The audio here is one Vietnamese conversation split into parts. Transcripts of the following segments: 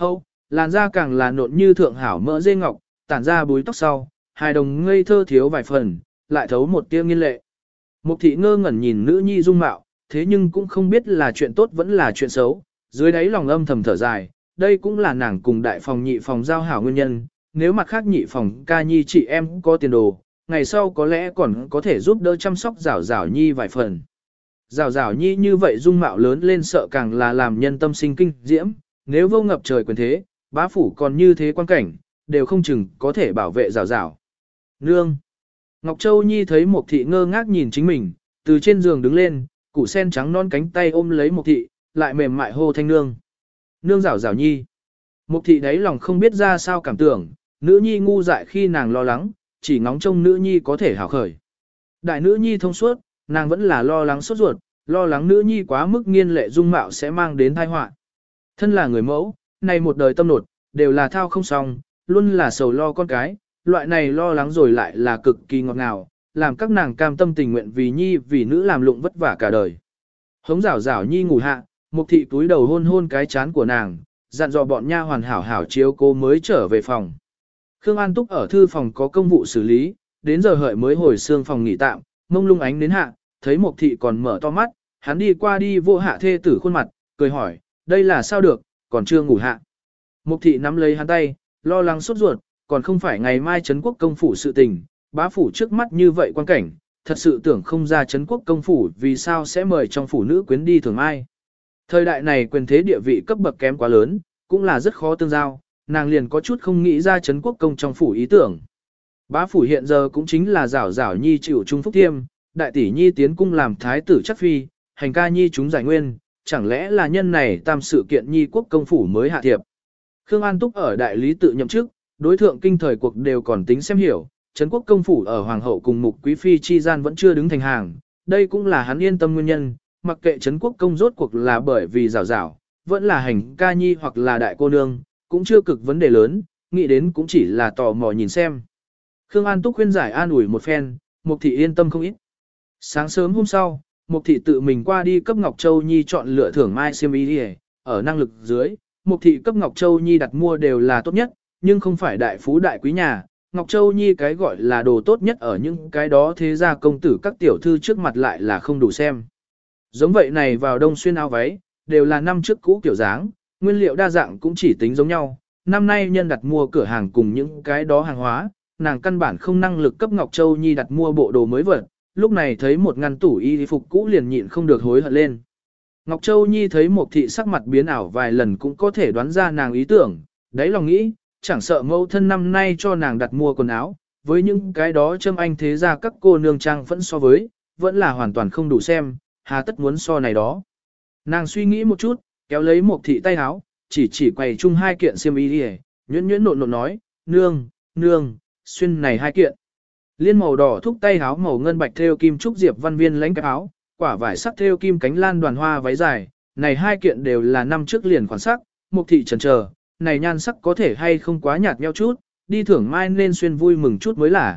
Hậu, làn da càng là nộn như thượng hảo mỡ dê ngọc, tản ra búi tóc sau, hài đồng ngây thơ thiếu vài phần, lại thấu một tia nghiên lệ. Mục thị ngơ ngẩn nhìn nữ nhi dung mạo, thế nhưng cũng không biết là chuyện tốt vẫn là chuyện xấu, dưới đáy lòng âm thầm thở dài, đây cũng là nàng cùng đại phòng nhị phòng giao hảo nguyên nhân, nếu mặt khác nhị phòng ca nhi chị em có tiền đồ, ngày sau có lẽ còn có thể giúp đỡ chăm sóc Giảo Giảo nhi vài phần. Giảo Giảo nhi như vậy dung mạo lớn lên sợ càng là làm nhân tâm sinh kinh diễm, nếu vô ngập trời quyền thế, bá phủ còn như thế quan cảnh, đều không chừng có thể bảo vệ Giảo Giảo. Nương! Ngọc Châu Nhi thấy Mục thị ngơ ngác nhìn chính mình, từ trên giường đứng lên, củ sen trắng non cánh tay ôm lấy Mục thị, lại mềm mại hô thanh nương. Nương Giảo Giảo Nhi! Mục thị đáy lòng không biết ra sao cảm tưởng, nữ nhi ngu dại khi nàng lo lắng, chỉ ngóng trông nữ nhi có thể hảo khởi. Đại nữ nhi thông suốt, nàng vẫn là lo lắng sốt ruột, lo lắng nữ nhi quá mức nghiên lệ dung mạo sẽ mang đến tai họa. Thân là người mẫu, này một đời tâm nột, đều là thao không xong, luôn là sầu lo con cái, loại này lo lắng rồi lại là cực kỳ ngọt ngào, làm các nàng cam tâm tình nguyện vì nhi vì nữ làm lụng vất vả cả đời. Hống Giảo Giảo Nhi ngủ hạ, Mục thị túi đầu hôn hôn cái chán của nàng, dặn dò bọn nha hoàn hảo hảo chiếu cô mới trở về phòng. Khương An Túc ở thư phòng có công vụ xử lý, đến giờ hợi mới hồi xương phòng nghỉ tạm, mông lung ánh đến hạ, thấy Mục thị còn mở to mắt, hắn đi qua đi vô hạ thê tử khuôn mặt, cười hỏi, đây là sao được, còn chưa ngủ hạ. Mục thị nắm lấy hắn tay, lo lắng sốt ruột, còn không phải ngày mai Trấn Quốc công phủ sự tình, bá phủ trước mắt như vậy quan cảnh, thật sự tưởng không ra Trấn Quốc công phủ vì sao sẽ mời trong phủ nữ quyến đi thường ai. Thời đại này quyền thế địa vị cấp bậc kém quá lớn, cũng là rất khó tương giao, nàng liền có chút không nghĩ ra Trấn Quốc công trong phủ ý tưởng. Bá phủ hiện giờ cũng chính là Giảo Giảo Nhi chịu trung phúc thiêm, đại tỷ Nhi tiến cung làm thái tử chắc phi, hành ca Nhi chúng giải nguyên, chẳng lẽ là nhân này tam sự kiện Nhi quốc công phủ mới hạ thiệp. Khương An Túc ở đại lý tự nhậm chức, đối thượng kinh thời cuộc đều còn tính xem hiểu, Trấn Quốc công phủ ở hoàng hậu cùng mục quý phi chi gian vẫn chưa đứng thành hàng, đây cũng là hắn yên tâm nguyên nhân, mặc kệ Trấn Quốc công rốt cuộc là bởi vì Giảo Giảo, vẫn là hành ca Nhi hoặc là đại cô nương, cũng chưa cực vấn đề lớn, nghĩ đến cũng chỉ là tò mò nhìn xem. Khương An Túc khuyên giải an ủi một phen, Mục thị yên tâm không ít. Sáng sớm hôm sau, Mục thị tự mình qua đi cấp Ngọc Châu Nhi chọn lựa thưởng mai xiêm y đi, ở năng lực dưới, Mục thị cấp Ngọc Châu Nhi đặt mua đều là tốt nhất, nhưng không phải đại phú đại quý nhà. Ngọc Châu Nhi cái gọi là đồ tốt nhất ở những cái đó thế gia công tử các tiểu thư trước mặt lại là không đủ xem. Giống vậy này vào đông xuyên áo váy, đều là năm trước cũ kiểu dáng, nguyên liệu đa dạng cũng chỉ tính giống nhau. Năm nay nhân đặt mua cửa hàng cùng những cái đó hàng hóa, nàng căn bản không năng lực cấp Ngọc Châu Nhi đặt mua bộ đồ mới vật, lúc này thấy một ngăn tủ y phục cũ liền nhịn không được hối hận lên. Ngọc Châu Nhi thấy Mục thị sắc mặt biến ảo vài lần cũng có thể đoán ra nàng ý tưởng, đấy lòng nghĩ, chẳng sợ mẫu thân năm nay cho nàng đặt mua quần áo, với những cái đó châm anh thế ra các cô nương trang vẫn so với, vẫn là hoàn toàn không đủ xem, hà tất muốn so này đó. Nàng suy nghĩ một chút, kéo lấy Mục thị tay áo, chỉ quầy chung hai kiện xiêm y đi, nhuyễn nhuyễn nộn nộn nói, nương, xuyên này hai kiện. Liên màu đỏ thúc tay áo màu ngân bạch thêu kim trúc diệp văn viên lãnh cái áo, quả vải sắc thêu kim cánh lan đoàn hoa váy dài, này hai kiện đều là năm trước liền khoản sắc, Mục thị chần chờ, này nhan sắc có thể hay không quá nhạt nhẽo chút, đi thưởng mai nên xuyên vui mừng chút mới là.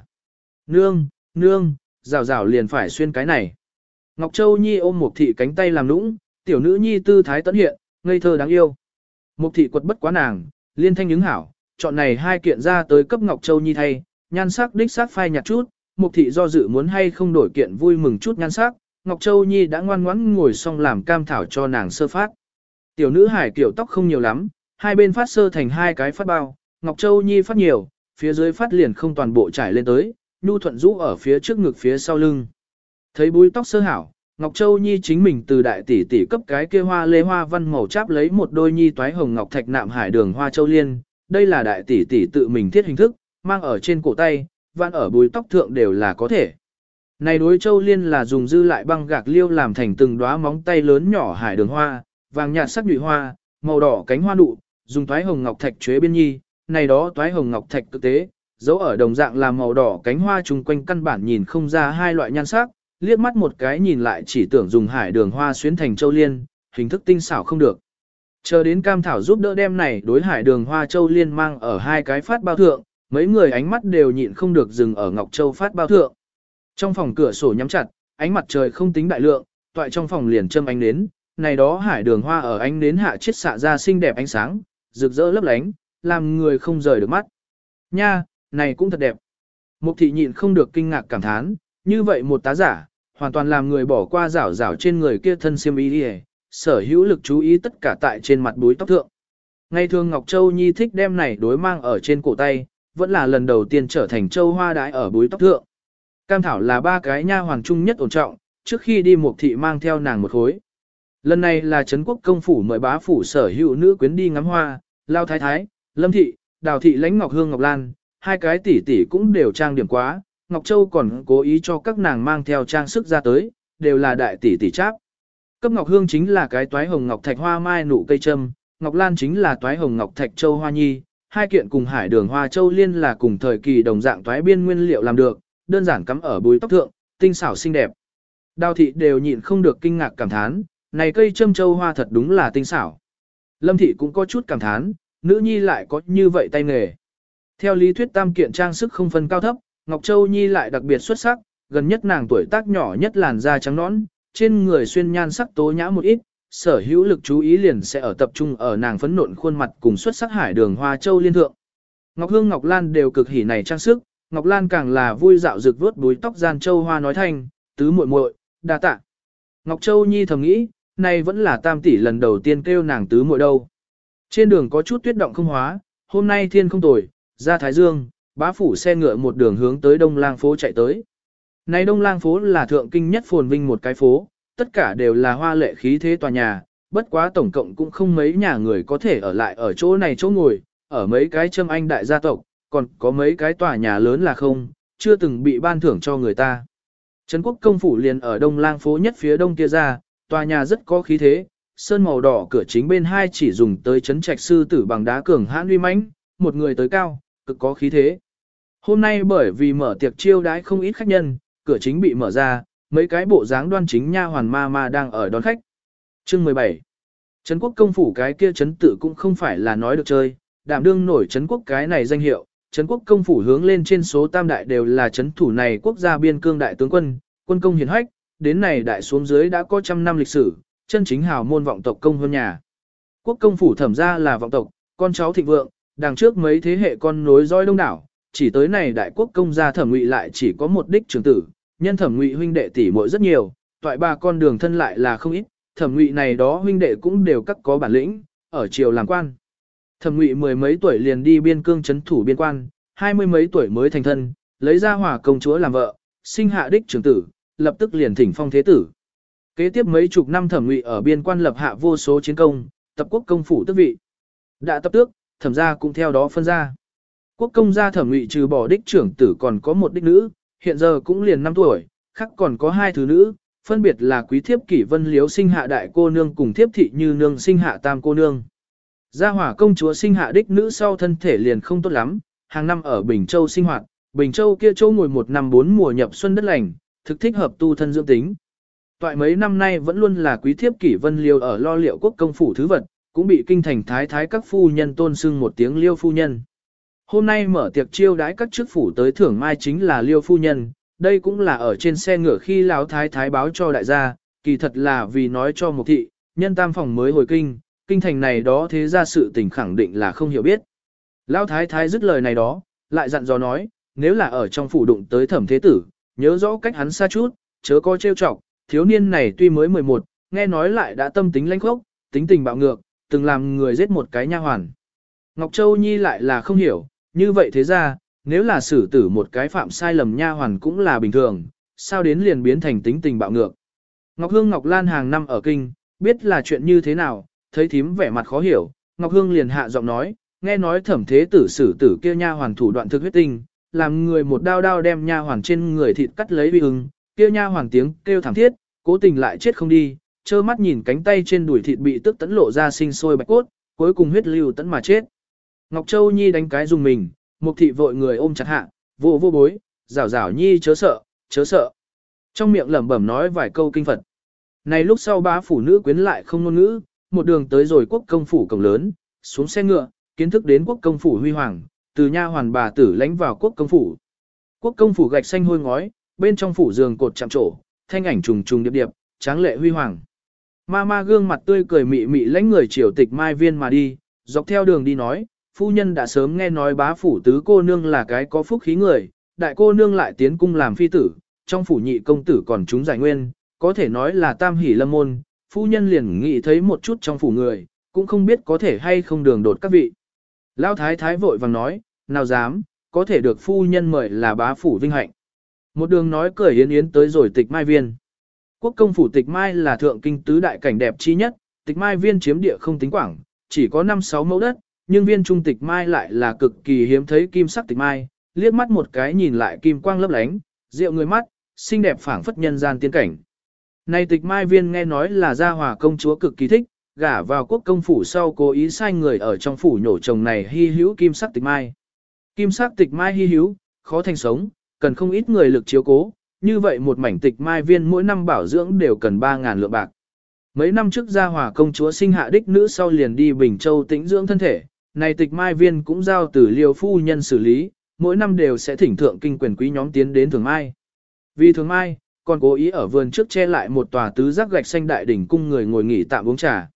Nương, Giảo Giảo liền phải xuyên cái này. Ngọc Châu Nhi ôm Mục thị cánh tay làm nũng, tiểu nữ nhi tư thái tấn hiện, ngây thơ đáng yêu. Mục thị quật bất quá nàng, liên thanh ứng hảo, chọn này hai kiện ra tới cấp Ngọc Châu Nhi thay, nhan sắc đích sắc phai nhạt chút, Mục thị do dự muốn hay không đổi kiện vui mừng chút nhan sắc, Ngọc Châu Nhi đã ngoan ngoãn ngồi xong làm cam thảo cho nàng sơ phát. Tiểu nữ hải kiểu tóc không nhiều lắm, hai bên phát sơ thành hai cái phát bao, Ngọc Châu Nhi phát nhiều, phía dưới phát liền không toàn bộ trải lên tới, nhu thuận rũ ở phía trước ngực phía sau lưng. Thấy búi tóc sơ hảo, Ngọc Châu Nhi chính mình từ đại tỷ tỷ cấp cái kia hoa lê hoa văn màu cháp lấy một đôi nhi toái hồng ngọc thạch nạm hải đường hoa châu liên, đây là đại tỷ tỷ tự mình thiết hình thức, mang ở trên cổ tay, vạn ở búi tóc thượng đều là có thể. Này đối châu liên là dùng dư lại băng gạc liêu làm thành từng đóa móng tay lớn nhỏ hải đường hoa, vàng nhạt sắc nhụy hoa, màu đỏ cánh hoa nụ, dùng toái hồng ngọc thạch chế biên nhi, này đó toái hồng ngọc thạch thực tế, dấu ở đồng dạng là màu đỏ cánh hoa chung quanh căn bản nhìn không ra hai loại nhan sắc, liếc mắt một cái nhìn lại chỉ tưởng dùng hải đường hoa xuyến thành châu liên, hình thức tinh xảo không được. Chờ đến cam thảo giúp đỡ đem này đối hải đường hoa châu liên mang ở hai cái phát bao thượng, mấy người ánh mắt đều nhịn không được dừng ở Ngọc Châu phát bao thượng. Trong phòng cửa sổ nhắm chặt, ánh mặt trời không tính đại lượng, toại trong phòng liền châm ánh nến, này đó hải đường hoa ở ánh nến hạ chiết xạ ra xinh đẹp ánh sáng, rực rỡ lấp lánh, làm người không rời được mắt. Nha, này cũng thật đẹp. Mục thị nhịn không được kinh ngạc cảm thán, như vậy một tá giả, hoàn toàn làm người bỏ qua rảo rảo trên người kia thân xiêm y đi, sở hữu lực chú ý tất cả tại trên mặt búi tóc thượng. Ngày thường Ngọc Châu Nhi thích đem này đối mang ở trên cổ tay, vẫn là lần đầu tiên trở thành châu hoa đái ở búi tóc thượng. Cam thảo là ba cái nha hoàng trung nhất ổn trọng, trước khi đi Mục thị mang theo nàng một khối. Lần này là Trấn Quốc công phủ mời bá phủ sở hữu nữ quyến đi ngắm hoa, Lao Thái Thái, Lâm thị, Đào thị lãnh Ngọc Hương Ngọc Lan, hai cái tỷ tỷ cũng đều trang điểm quá, Ngọc Châu còn cố ý cho các nàng mang theo trang sức ra tới, đều là đại tỷ tỷ cháp. Cấp Ngọc Hương chính là cái toái hồng ngọc thạch hoa mai nụ cây trâm, Ngọc Lan chính là toái hồng ngọc thạch châu hoa nhi, hai kiện cùng hải đường hoa châu liên là cùng thời kỳ đồng dạng toái biên nguyên liệu làm được, đơn giản cắm ở búi tóc thượng, tinh xảo xinh đẹp. Đào thị đều nhịn không được kinh ngạc cảm thán, này cây trâm châu hoa thật đúng là tinh xảo. Lâm thị cũng có chút cảm thán, nữ nhi lại có như vậy tay nghề. Theo lý thuyết tam kiện trang sức không phân cao thấp, Ngọc Châu Nhi lại đặc biệt xuất sắc, gần nhất nàng tuổi tác nhỏ nhất làn da trắng nõn, trên người xuyên nhan sắc tố nhã một ít, sở hữu lực chú ý liền sẽ ở tập trung ở nàng phấn nộn khuôn mặt cùng xuất sắc hải đường hoa châu liên thượng. Ngọc Hương Ngọc Lan đều cực hỉ này trang sức, Ngọc Lan càng là vui dạo rực vuốt búi tóc gian châu hoa nói thanh, tứ muội muội, đa tạ. Ngọc Châu Nhi thầm nghĩ, này vẫn là tam tỷ lần đầu tiên kêu nàng tứ muội đâu. Trên đường có chút tuyết động không hóa, hôm nay thiên không tồi, ra Thái Dương, bá phủ xe ngựa một đường hướng tới Đông Lang phố chạy tới. Này Đông Lang phố là thượng kinh nhất phồn vinh một cái phố, tất cả đều là hoa lệ khí thế tòa nhà, bất quá tổng cộng cũng không mấy nhà người có thể ở lại ở chỗ này chỗ ngồi, ở mấy cái châm anh đại gia tộc, còn có mấy cái tòa nhà lớn là không, chưa từng bị ban thưởng cho người ta. Trấn Quốc công phủ liền ở Đông Lang phố nhất phía đông kia ra, tòa nhà rất có khí thế, sơn màu đỏ cửa chính bên hai chỉ dùng tới chấn trạch sư tử bằng đá cường hãn uy mãnh, một người tới cao, cực có khí thế. Hôm nay bởi vì mở tiệc chiêu đãi không ít khách nhân, cửa chính bị mở ra, mấy cái bộ dáng đoan chính nha hoàn ma đang ở đón khách. Chương 17. Trấn Quốc công phủ cái kia trấn tự cũng không phải là nói được chơi, đảm đương nổi Trấn Quốc cái này danh hiệu, Trấn Quốc công phủ hướng lên trên số tam đại đều là trấn thủ này quốc gia biên cương đại tướng quân, quân công hiển hách, đến này đại xuống dưới đã có trăm năm lịch sử, chân chính hào môn vọng tộc công hơn nhà. Quốc công phủ thẩm ra là vọng tộc, con cháu thịnh vượng, đằng trước mấy thế hệ con nối dõi đông đảo, chỉ tới này đại quốc công gia Thẩm Ngụy lại chỉ có một đích trưởng tử, nhân Thẩm Ngụy huynh đệ tỷ muội rất nhiều, toại ba con đường thân lại là không ít, Thẩm Ngụy này đó huynh đệ cũng đều các có bản lĩnh, ở triều làm quan. Thẩm Ngụy mười mấy tuổi liền đi biên cương trấn thủ biên quan, 20 mấy tuổi mới thành thân, lấy ra Hỏa công chúa làm vợ, sinh hạ đích trưởng tử, lập tức liền thỉnh phong thế tử. Kế tiếp mấy chục năm Thẩm Ngụy ở biên quan lập hạ vô số chiến công, tập quốc công phủ tước vị. Đã tập tước, Thẩm gia cũng theo đó phân ra. Quốc công gia Thẩm Ngụy trừ bỏ đích trưởng tử còn có một đích nữ, hiện giờ cũng liền 5 tuổi, khác còn có hai thứ nữ, phân biệt là quý thiếp Kỷ Vân Liếu sinh hạ đại cô nương cùng thiếp thị Như nương sinh hạ tam cô nương. Gia Hỏa công chúa sinh hạ đích nữ sau thân thể liền không tốt lắm, hàng năm ở Bình Châu sinh hoạt, Bình Châu kia châu ngồi một năm 4 mùa nhập xuân đất lành, thực thích hợp tu thân dưỡng tính. Toại mấy năm nay vẫn luôn là quý thiếp Kỷ Vân Liêu ở lo liệu quốc công phủ thứ vật, cũng bị kinh thành thái thái các phu nhân tôn xưng một tiếng Liêu phu nhân. Hôm nay mở tiệc chiêu đãi các chức phủ tới thưởng mai chính là Liêu phu nhân, đây cũng là ở trên xe ngựa khi lão thái thái báo cho đại gia, kỳ thật là vì nói cho một thị, nhân tam phòng mới hồi kinh, kinh thành này đó thế ra sự tình khẳng định là không hiểu biết. Lão thái thái dứt lời này đó, lại dặn dò nói, nếu là ở trong phủ đụng tới Thẩm thế tử, nhớ rõ cách hắn xa chút, chớ có trêu chọc, thiếu niên này tuy mới 11, nghe nói lại đã tâm tính lãnh khốc, tính tình bạo ngược, từng làm người giết một cái nha hoàn. Ngọc Châu Nhi lại là không hiểu, như vậy thế ra, nếu là xử tử một cái phạm sai lầm nha hoàn cũng là bình thường, sao đến liền biến thành tính tình bạo ngược. Ngọc Hương Ngọc Lan hàng năm ở kinh, biết là chuyện như thế nào, thấy thím vẻ mặt khó hiểu, Ngọc Hương liền hạ giọng nói, nghe nói Thẩm thế tử xử tử kia nha hoàn thủ đoạn thực huyết tinh, làm người một đao đao đem nha hoàn trên người thịt cắt lấy uy ưng, kia nha hoàn tiếng kêu thảm thiết, cố tình lại chết không đi, trơ mắt nhìn cánh tay trên đùi thịt bị tức tấn lộ ra sinh sôi bạch cốt, cuối cùng huyết lưu tấn mà chết. Ngọc Châu Nhi đánh cái dùng mình, Mục thị vội người ôm chặt hạ, vô vô bối, rảo rảo Nhi chớ sợ, chớ sợ. Trong miệng lẩm bẩm nói vài câu kinh Phật. Này lúc sau bá phủ nữ quyến lại không ngôn ngữ, một đường tới rồi quốc công phủ cổng lớn, xuống xe ngựa, kiến thức đến quốc công phủ huy hoàng, từ nha hoàn bà tử lánh vào quốc công phủ. Quốc công phủ gạch xanh hôi ngói, bên trong phủ giường cột chạm trổ, thanh ảnh trùng trùng điệp điệp, tráng lệ huy hoàng. Ma gương mặt tươi cười mị mị lãnh người triều tịch mai viên mà đi, dọc theo đường đi nói, phu nhân đã sớm nghe nói bá phủ tứ cô nương là cái có phúc khí người, đại cô nương lại tiến cung làm phi tử, trong phủ nhị công tử còn chúng giải nguyên, có thể nói là tam hỷ lâm môn, phu nhân liền nghĩ thấy một chút trong phủ người, cũng không biết có thể hay không đường đột các vị. Lão thái thái vội vàng nói, nào dám, có thể được phu nhân mời là bá phủ vinh hạnh. Một đường nói cười yến yến tới rồi Tịch Mai Viên. Quốc công phủ Tịch Mai là thượng kinh tứ đại cảnh đẹp chi nhất, Tịch Mai Viên chiếm địa không tính quảng, chỉ có 5-6 mẫu đất, nhưng viên trung Tịch Mai lại là cực kỳ hiếm thấy kim sắc Tịch Mai, liếc mắt một cái nhìn lại kim quang lấp lánh, rượu người mắt, xinh đẹp phảng phất nhân gian tiên cảnh. Này Tịch Mai Viên nghe nói là gia hòa công chúa cực kỳ thích, gả vào quốc công phủ sau cố ý sai người ở trong phủ nhổ trồng này hy hữu kim sắc Tịch Mai. Kim sắc Tịch Mai hy hữu, khó thành sống, cần không ít người lực chiếu cố, như vậy một mảnh Tịch Mai Viên mỗi năm bảo dưỡng đều cần 3.000 lượng bạc. Mấy năm trước gia hòa công chúa sinh hạ đích nữ sau liền đi Bình Châu tĩnh dưỡng thân thể, này Tịch Mai Viên cũng giao từ Liêu phu nhân xử lý, mỗi năm đều sẽ thỉnh thượng kinh quyền quý nhóm tiến đến thường mai. Vì thường mai, còn cố ý ở vườn trước che lại một tòa tứ giác gạch xanh đại đỉnh cung người ngồi nghỉ tạm uống trà.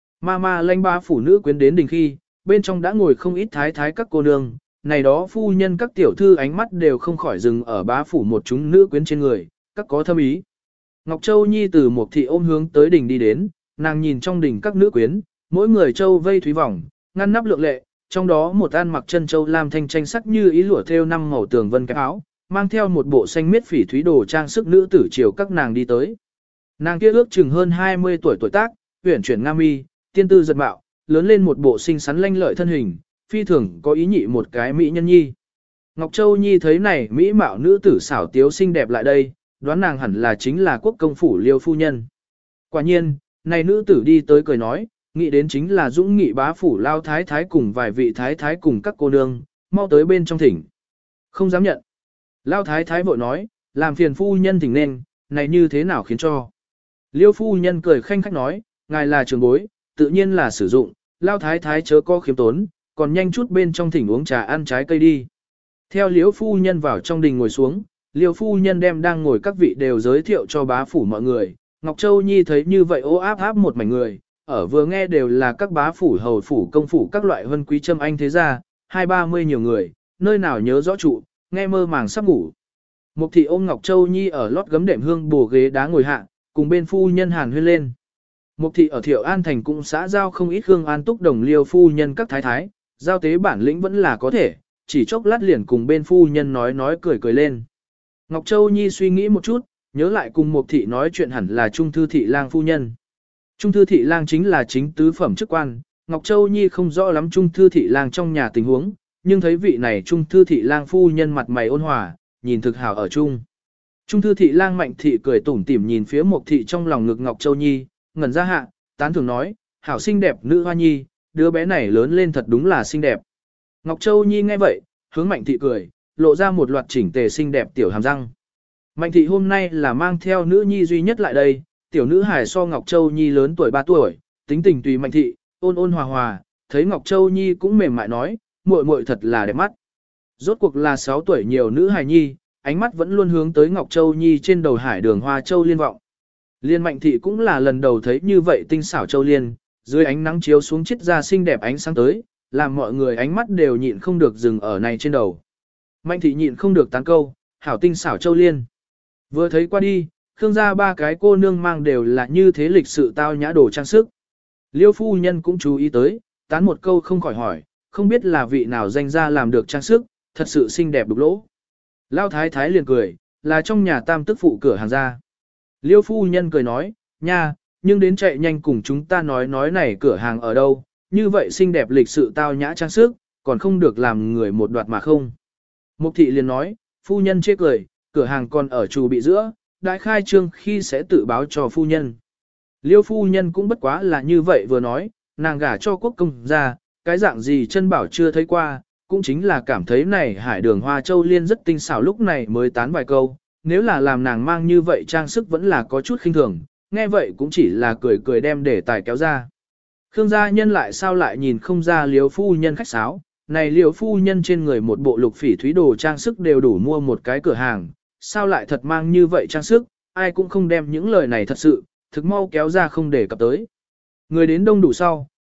Ma lanh ba phủ nữ quyến đến đỉnh khi, bên trong đã ngồi không ít thái thái các cô nương, này đó phu nhân các tiểu thư ánh mắt đều không khỏi dừng ở bá phủ một chúng nữ quyến trên người, các có thâm ý. Ngọc Châu Nhi từ một thị ôm hướng tới đỉnh đi đến, nàng nhìn trong đỉnh các nữ quyến, mỗi người châu vây thúy vòng, ngăn nắp lượng lệ, trong đó một an mặc chân châu lam thanh tranh sắc như ý lụa thêu 5 màu tường vân cái áo, mang theo một bộ xanh miết phỉ thúy đồ trang sức nữ tử chiều các nàng đi tới. Nàng kia ước chừng hơn 20 tuổi tuổi tác, uyển chuyển nga mi, tiên tư giật mạo, lớn lên một bộ xinh xắn lanh lợi thân hình, phi thường có ý nhị một cái mỹ nhân nhi. Ngọc Châu Nhi thấy này mỹ mạo nữ tử xảo tiếu xinh đẹp lại đây, đoán nàng hẳn là chính là quốc công phủ Liêu phu nhân. Quả nhiên, này nữ tử đi tới cười nói, nghĩ đến chính là Dũng Nghị bá phủ lao thái thái cùng vài vị thái thái cùng các cô nương, mau tới bên trong thỉnh. Không dám nhận. Lao thái thái vội nói, làm phiền phu nhân thỉnh nên, này như thế nào khiến cho. Liêu phu nhân cười khanh khách nói, ngài là trưởng bối, tự nhiên là sử dụng, lao thái thái chớ có khiếm tốn, còn nhanh chút bên trong thỉnh uống trà ăn trái cây đi. Theo liêu phu nhân vào trong đình ngồi xuống, liêu phu nhân đem đang ngồi các vị đều giới thiệu cho bá phủ mọi người. Ngọc Châu Nhi thấy như vậy ô áp áp một mảnh người, ở vừa nghe đều là các bá phủ hầu phủ công phủ các loại vân quý châm anh thế gia, 20-30 nhiều người, nơi nào nhớ rõ trụ, nghe mơ màng sắp ngủ. Mục thị ôm Ngọc Châu Nhi ở lót gấm đệm hương bồ ghế đá ngồi hạ, cùng bên phu nhân hàn huyên lên. Mục thị ở Thiệu An Thành cũng xã giao không ít hương an túc đồng liêu phu nhân các thái thái, giao tế bản lĩnh vẫn là có thể, chỉ chốc lát liền cùng bên phu nhân nói cười cười lên. Ngọc Châu Nhi suy nghĩ một chút, nhớ lại cùng Mục thị nói chuyện hẳn là Trung thư thị lang phu nhân. Trung thư thị lang chính là chính tứ phẩm chức quan, Ngọc Châu Nhi không rõ lắm Trung thư thị lang trong nhà tình huống, nhưng thấy vị này Trung thư thị lang phu nhân mặt mày ôn hòa, nhìn thực hảo ở chung. Trung thư thị lang Mạnh thị cười tủm tỉm nhìn phía Mục thị trong lòng ngực Ngọc Châu Nhi, ngẩn ra hạ, tán thưởng nói, hảo xinh đẹp nữ hoa nhi, đứa bé này lớn lên thật đúng là xinh đẹp. Ngọc Châu Nhi nghe vậy, hướng Mạnh thị cười, lộ ra một loạt chỉnh tề xinh đẹp tiểu hàm răng. Mạnh thị hôm nay là mang theo nữ nhi duy nhất lại đây, tiểu nữ hài so Ngọc Châu Nhi lớn tuổi 3 tuổi, tính tình tùy Mạnh thị, ôn ôn hòa hòa, thấy Ngọc Châu Nhi cũng mềm mại nói, muội muội thật là đẹp mắt. Rốt cuộc là 6 tuổi nhiều nữ hài nhi, ánh mắt vẫn luôn hướng tới Ngọc Châu Nhi trên đầu hải đường hoa châu liên vọng. Liên Mạnh thị cũng là lần đầu thấy như vậy tinh xảo châu liên, dưới ánh nắng chiếu xuống chiết ra xinh đẹp ánh sáng tới, làm mọi người ánh mắt đều nhịn không được dừng ở này trên đầu. Mạnh thị nhịn không được tán câu, hảo tinh xảo châu liên. Vừa thấy qua đi, Khương gia 3 cái cô nương mang đều là như thế lịch sự tao nhã đồ trang sức. Liêu phu nhân cũng chú ý tới, tán một câu không khỏi hỏi, không biết là vị nào danh gia làm được trang sức, thật sự xinh đẹp đục lỗ. Lao thái thái liền cười, là trong nhà tam tức phụ cửa hàng ra. Liêu phu nhân cười nói, nha, nhưng đến chạy nhanh cùng chúng ta nói này cửa hàng ở đâu, như vậy xinh đẹp lịch sự tao nhã trang sức, còn không được làm người một đoạt mà không. Mục thị liền nói, phu nhân chê cười, cửa hàng còn ở chủ bị giữa, đại khai trương khi sẽ tự báo cho phu nhân. Liêu phu nhân cũng bất quá là như vậy vừa nói, nàng gả cho quốc công ra, cái dạng gì chân bảo chưa thấy qua, cũng chính là cảm thấy này hải đường hoa châu liên rất tinh xảo lúc này mới tán vài câu, nếu là làm nàng mang như vậy trang sức vẫn là có chút khinh thường, nghe vậy cũng chỉ là cười cười đem để tài kéo ra. Khương gia nhân lại sao lại nhìn không ra liêu phu nhân khách sáo, này liêu phu nhân trên người một bộ lục phỉ thúy đồ trang sức đều đủ mua một cái cửa hàng, sao lại thật mang như vậy trang sức, ai cũng không đem những lời này thật sự, thực mau kéo ra không để cập tới. Người đến đông đủ sau,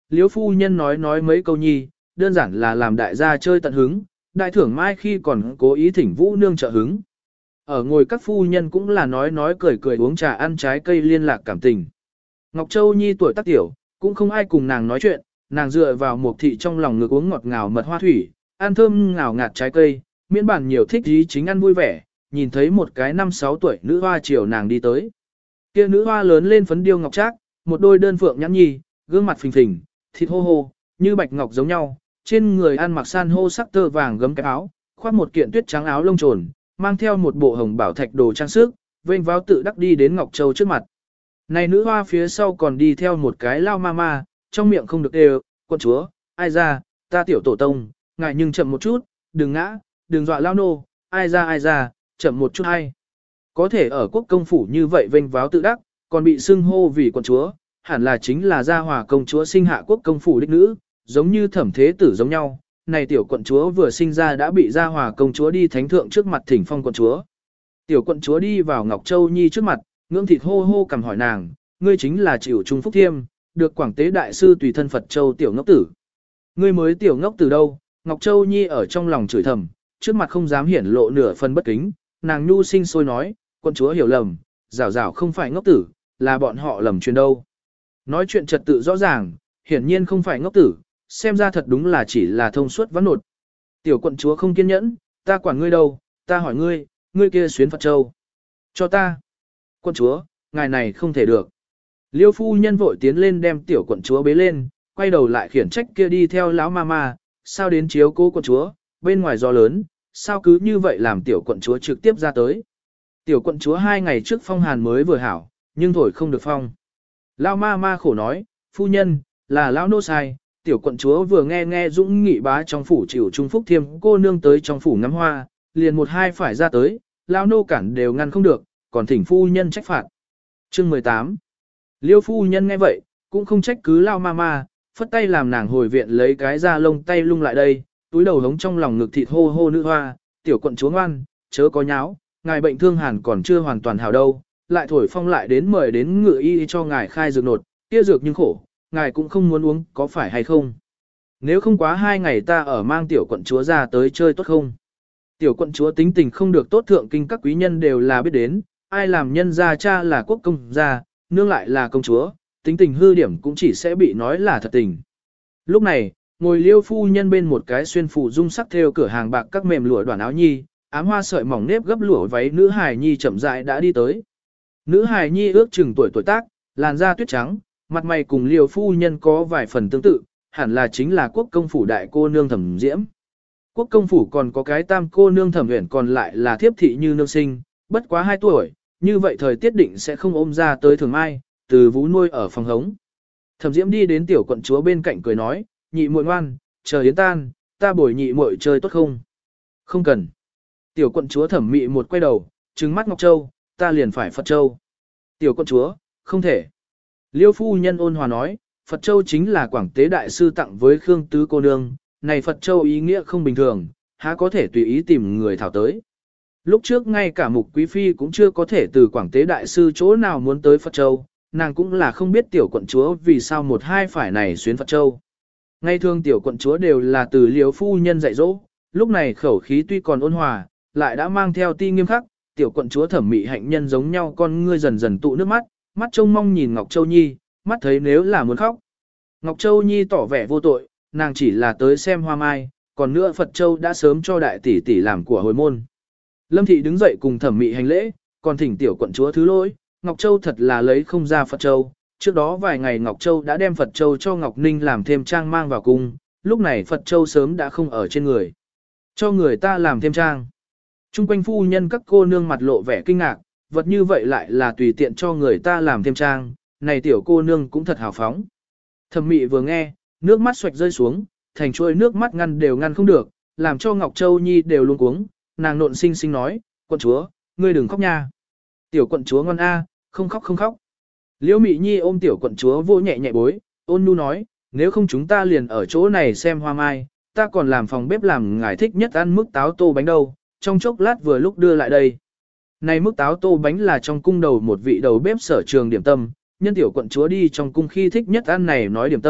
Liễu phu nhân nói mấy câu nhi, đơn giản là làm đại gia chơi tận hứng, đại thưởng mai khi còn cố ý thỉnh Vũ nương trợ hứng. Ở ngồi các phu nhân cũng là nói cười uống trà ăn trái cây liên lạc cảm tình. Ngọc Châu Nhi tuổi tác tiểu, cũng không ai cùng nàng nói chuyện, nàng dựa vào một thị trong lòng ngực uống ngọt ngào mật hoa thủy, ăn thơm ngào ngạt trái cây, miễn bản nhiều thích gì chính ăn vui vẻ, nhìn thấy một cái 5-6 tuổi nữ hoa chiều nàng đi tới. Kia nữ hoa lớn lên phấn điêu ngọc trác, một đôi đơn phượng nhãn nhi, gương mặt phình phình, thịt hô hô, như bạch ngọc giống nhau, trên người ăn mặc san hô sắc tơ vàng gấm cái áo, khoác một kiện tuyết trắng áo lông trồn, mang theo một bộ hồng bảo thạch đồ trang sức, vênh váo tự đắc đi đến Ngọc Châu trước mặt. Này nữ hoa phía sau còn đi theo một cái lao ma ma, trong miệng không được đều, quân chúa, ai ra, ta tiểu tổ tông, ngại nhưng chậm một chút, đừng ngã, đừng dọa lao nô, ai ra, chậm một chút hay. Có thể ở quốc công phủ như vậy vênh váo tự đắc, còn bị xưng hô vì quân chúa, hẳn là chính là gia hòa công chúa sinh hạ quốc công phủ đích nữ, giống như thẩm thế tử giống nhau. Này tiểu quận chúa vừa sinh ra đã bị gia hòa công chúa đi thánh thượng trước mặt thỉnh phong quận chúa. Tiểu quận chúa đi vào Ngọc Châu Nhi trước mặt, ngưỡng thịt hô hô cầm hỏi nàng, ngươi chính là chịu trung phúc thiêm, được Quảng Tế đại sư tùy thân Phật Châu tiểu ngốc tử. Ngươi mới tiểu ngốc tử đâu? Ngọc Châu Nhi ở trong lòng chửi thầm, trước mặt không dám hiển lộ nửa phần bất kính, nàng nhu sinh sôi nói, quận chúa hiểu lầm, rảo không phải ngốc tử, là bọn họ lầm truyền đâu. Nói chuyện trật tự rõ ràng, hiển nhiên không phải ngốc tử, xem ra thật đúng là chỉ là thông suốt vắn nột. Tiểu quận chúa không kiên nhẫn, ta quản ngươi đâu, ta hỏi ngươi, ngươi kia xuyến Phật Châu. Cho ta. Quận chúa, ngài này không thể được. Liêu phu nhân vội tiến lên đem tiểu quận chúa bế lên, quay đầu lại khiển trách kia đi theo lão ma, sao đến chiếu cố quận chúa, bên ngoài gió lớn, sao cứ như vậy làm tiểu quận chúa trực tiếp ra tới. Tiểu quận chúa 2 ngày trước phong hàn mới vừa hảo, nhưng thổi không được phong. Lão ma khổ nói, phu nhân, là lão nô sai, tiểu quận chúa vừa nghe dũng nghị bá trong phủ chịu trung phúc thiêm cô nương tới trong phủ ngắm hoa, liền 1-2 phải ra tới, lão nô cản đều ngăn không được, còn thỉnh phu nhân trách phạt. Chương 18. Liêu phu nhân nghe vậy, cũng không trách cứ lão ma, phất tay làm nàng hồi viện lấy cái da lông tay lung lại đây, túi đầu hống trong lòng ngực thịt hô hô nữ hoa, tiểu quận chúa ngoan, chớ có nháo, ngài bệnh thương hàn còn chưa hoàn toàn hảo đâu, lại thổi phong lại đến mời đến ngự y cho ngài khai dược nột, kia dược nhưng khổ, ngài cũng không muốn uống, có phải hay không? Nếu không quá 2 ngày ta ở mang tiểu quận chúa ra tới chơi tốt không? Tiểu quận chúa tính tình không được tốt, thượng kinh các quý nhân đều là biết đến, ai làm nhân gia cha là quốc công gia, nương lại là công chúa, tính tình hư điểm cũng chỉ sẽ bị nói là thật tình. Lúc này, ngồi Liêu phu nhân bên một cái xuyên phủ dung sắc theo cửa hàng bạc các mềm lụa đoàn áo nhi, ám hoa sợi mỏng nếp gấp lụa váy nữ hài nhi chậm rãi đã đi tới. Nữ hài nhi ước chừng tuổi tác, làn da tuyết trắng, mặt mày cùng Liêu phu nhân có vài phần tương tự, hẳn là chính là quốc công phủ đại cô nương Thẩm Diễm. Quốc công phủ còn có cái tam cô nương Thẩm Uyển, còn lại là thiếp thị như nương sinh, bất quá 2 tuổi, như vậy thời tiết định sẽ không ôm ra tới thường mai, từ vú nuôi ở phòng hống. Thẩm Diễm đi đến tiểu quận chúa bên cạnh cười nói, nhị muội ngoan, chờ yến tan, ta bồi nhị muội chơi tốt không? Không cần. Tiểu quận chúa Thẩm Mị một quay đầu, trừng mắt Ngọc Châu, ta liền phải Phật Châu. Tiểu quận chúa, không thể. Liêu phu nhân ôn hòa nói, Phật Châu chính là Quảng Tế đại sư tặng với Khương Tứ cô nương, này Phật Châu ý nghĩa không bình thường, há có thể tùy ý tìm người thảo tới. Lúc trước ngay cả Mục Quý Phi cũng chưa có thể từ Quảng Tế đại sư chỗ nào muốn tới Phật Châu, nàng cũng là không biết tiểu quận chúa vì sao 1-2 phải này xuyến Phật Châu. Ngay thường tiểu quận chúa đều là từ Liêu phu nhân dạy dỗ, lúc này khẩu khí tuy còn ôn hòa, lại đã mang theo ti nghiêm khắc, tiểu quận chúa Thẩm Mị hạnh nhân giống nhau, con ngươi dần dần tụ nước mắt, mắt trông mong nhìn Ngọc Châu Nhi, mắt thấy nếu là muốn khóc. Ngọc Châu Nhi tỏ vẻ vô tội, nàng chỉ là tới xem hoa mai, còn nữa Phật Châu đã sớm cho đại tỷ tỷ làm của hồi môn. Lâm thị đứng dậy cùng Thẩm Mị hành lễ, còn thỉnh tiểu quận chúa thứ lỗi, Ngọc Châu thật là lấy không ra Phật Châu. Trước đó vài ngày Ngọc Châu đã đem Phật Châu cho Ngọc Ninh làm thêm trang mang vào cung, lúc này Phật Châu sớm đã không ở trên người. Cho người ta làm thêm trang. Trung quanh phu nhân các cô nương mặt lộ vẻ kinh ngạc, vật như vậy lại là tùy tiện cho người ta làm thêm trang, này tiểu cô nương cũng thật hào phóng. Thẩm Mị vừa nghe, nước mắt xoạch rơi xuống, thành chuôi nước mắt ngăn đều ngăn không được, làm cho Ngọc Châu Nhi đều luống cuống, nàng nộn xinh xinh nói, quận chúa, ngươi đừng khóc nha. Tiểu quận chúa ngoan a, không khóc không khóc. Liễu Mị Nhi ôm tiểu quận chúa vô nhẹ nhẹ bối, ôn nhu nói, nếu không chúng ta liền ở chỗ này xem hoa mai, ta còn làm phòng bếp làm ngài thích nhất ăn mức táo tô bánh đâu, trong chốc lát vừa lúc đưa lại đây. Này mức táo tô bánh là trong cung đầu một vị đầu bếp sở trường điểm tâm, nhân tiểu quận chúa đi trong cung khi thích nhất ăn này nói điểm tâm,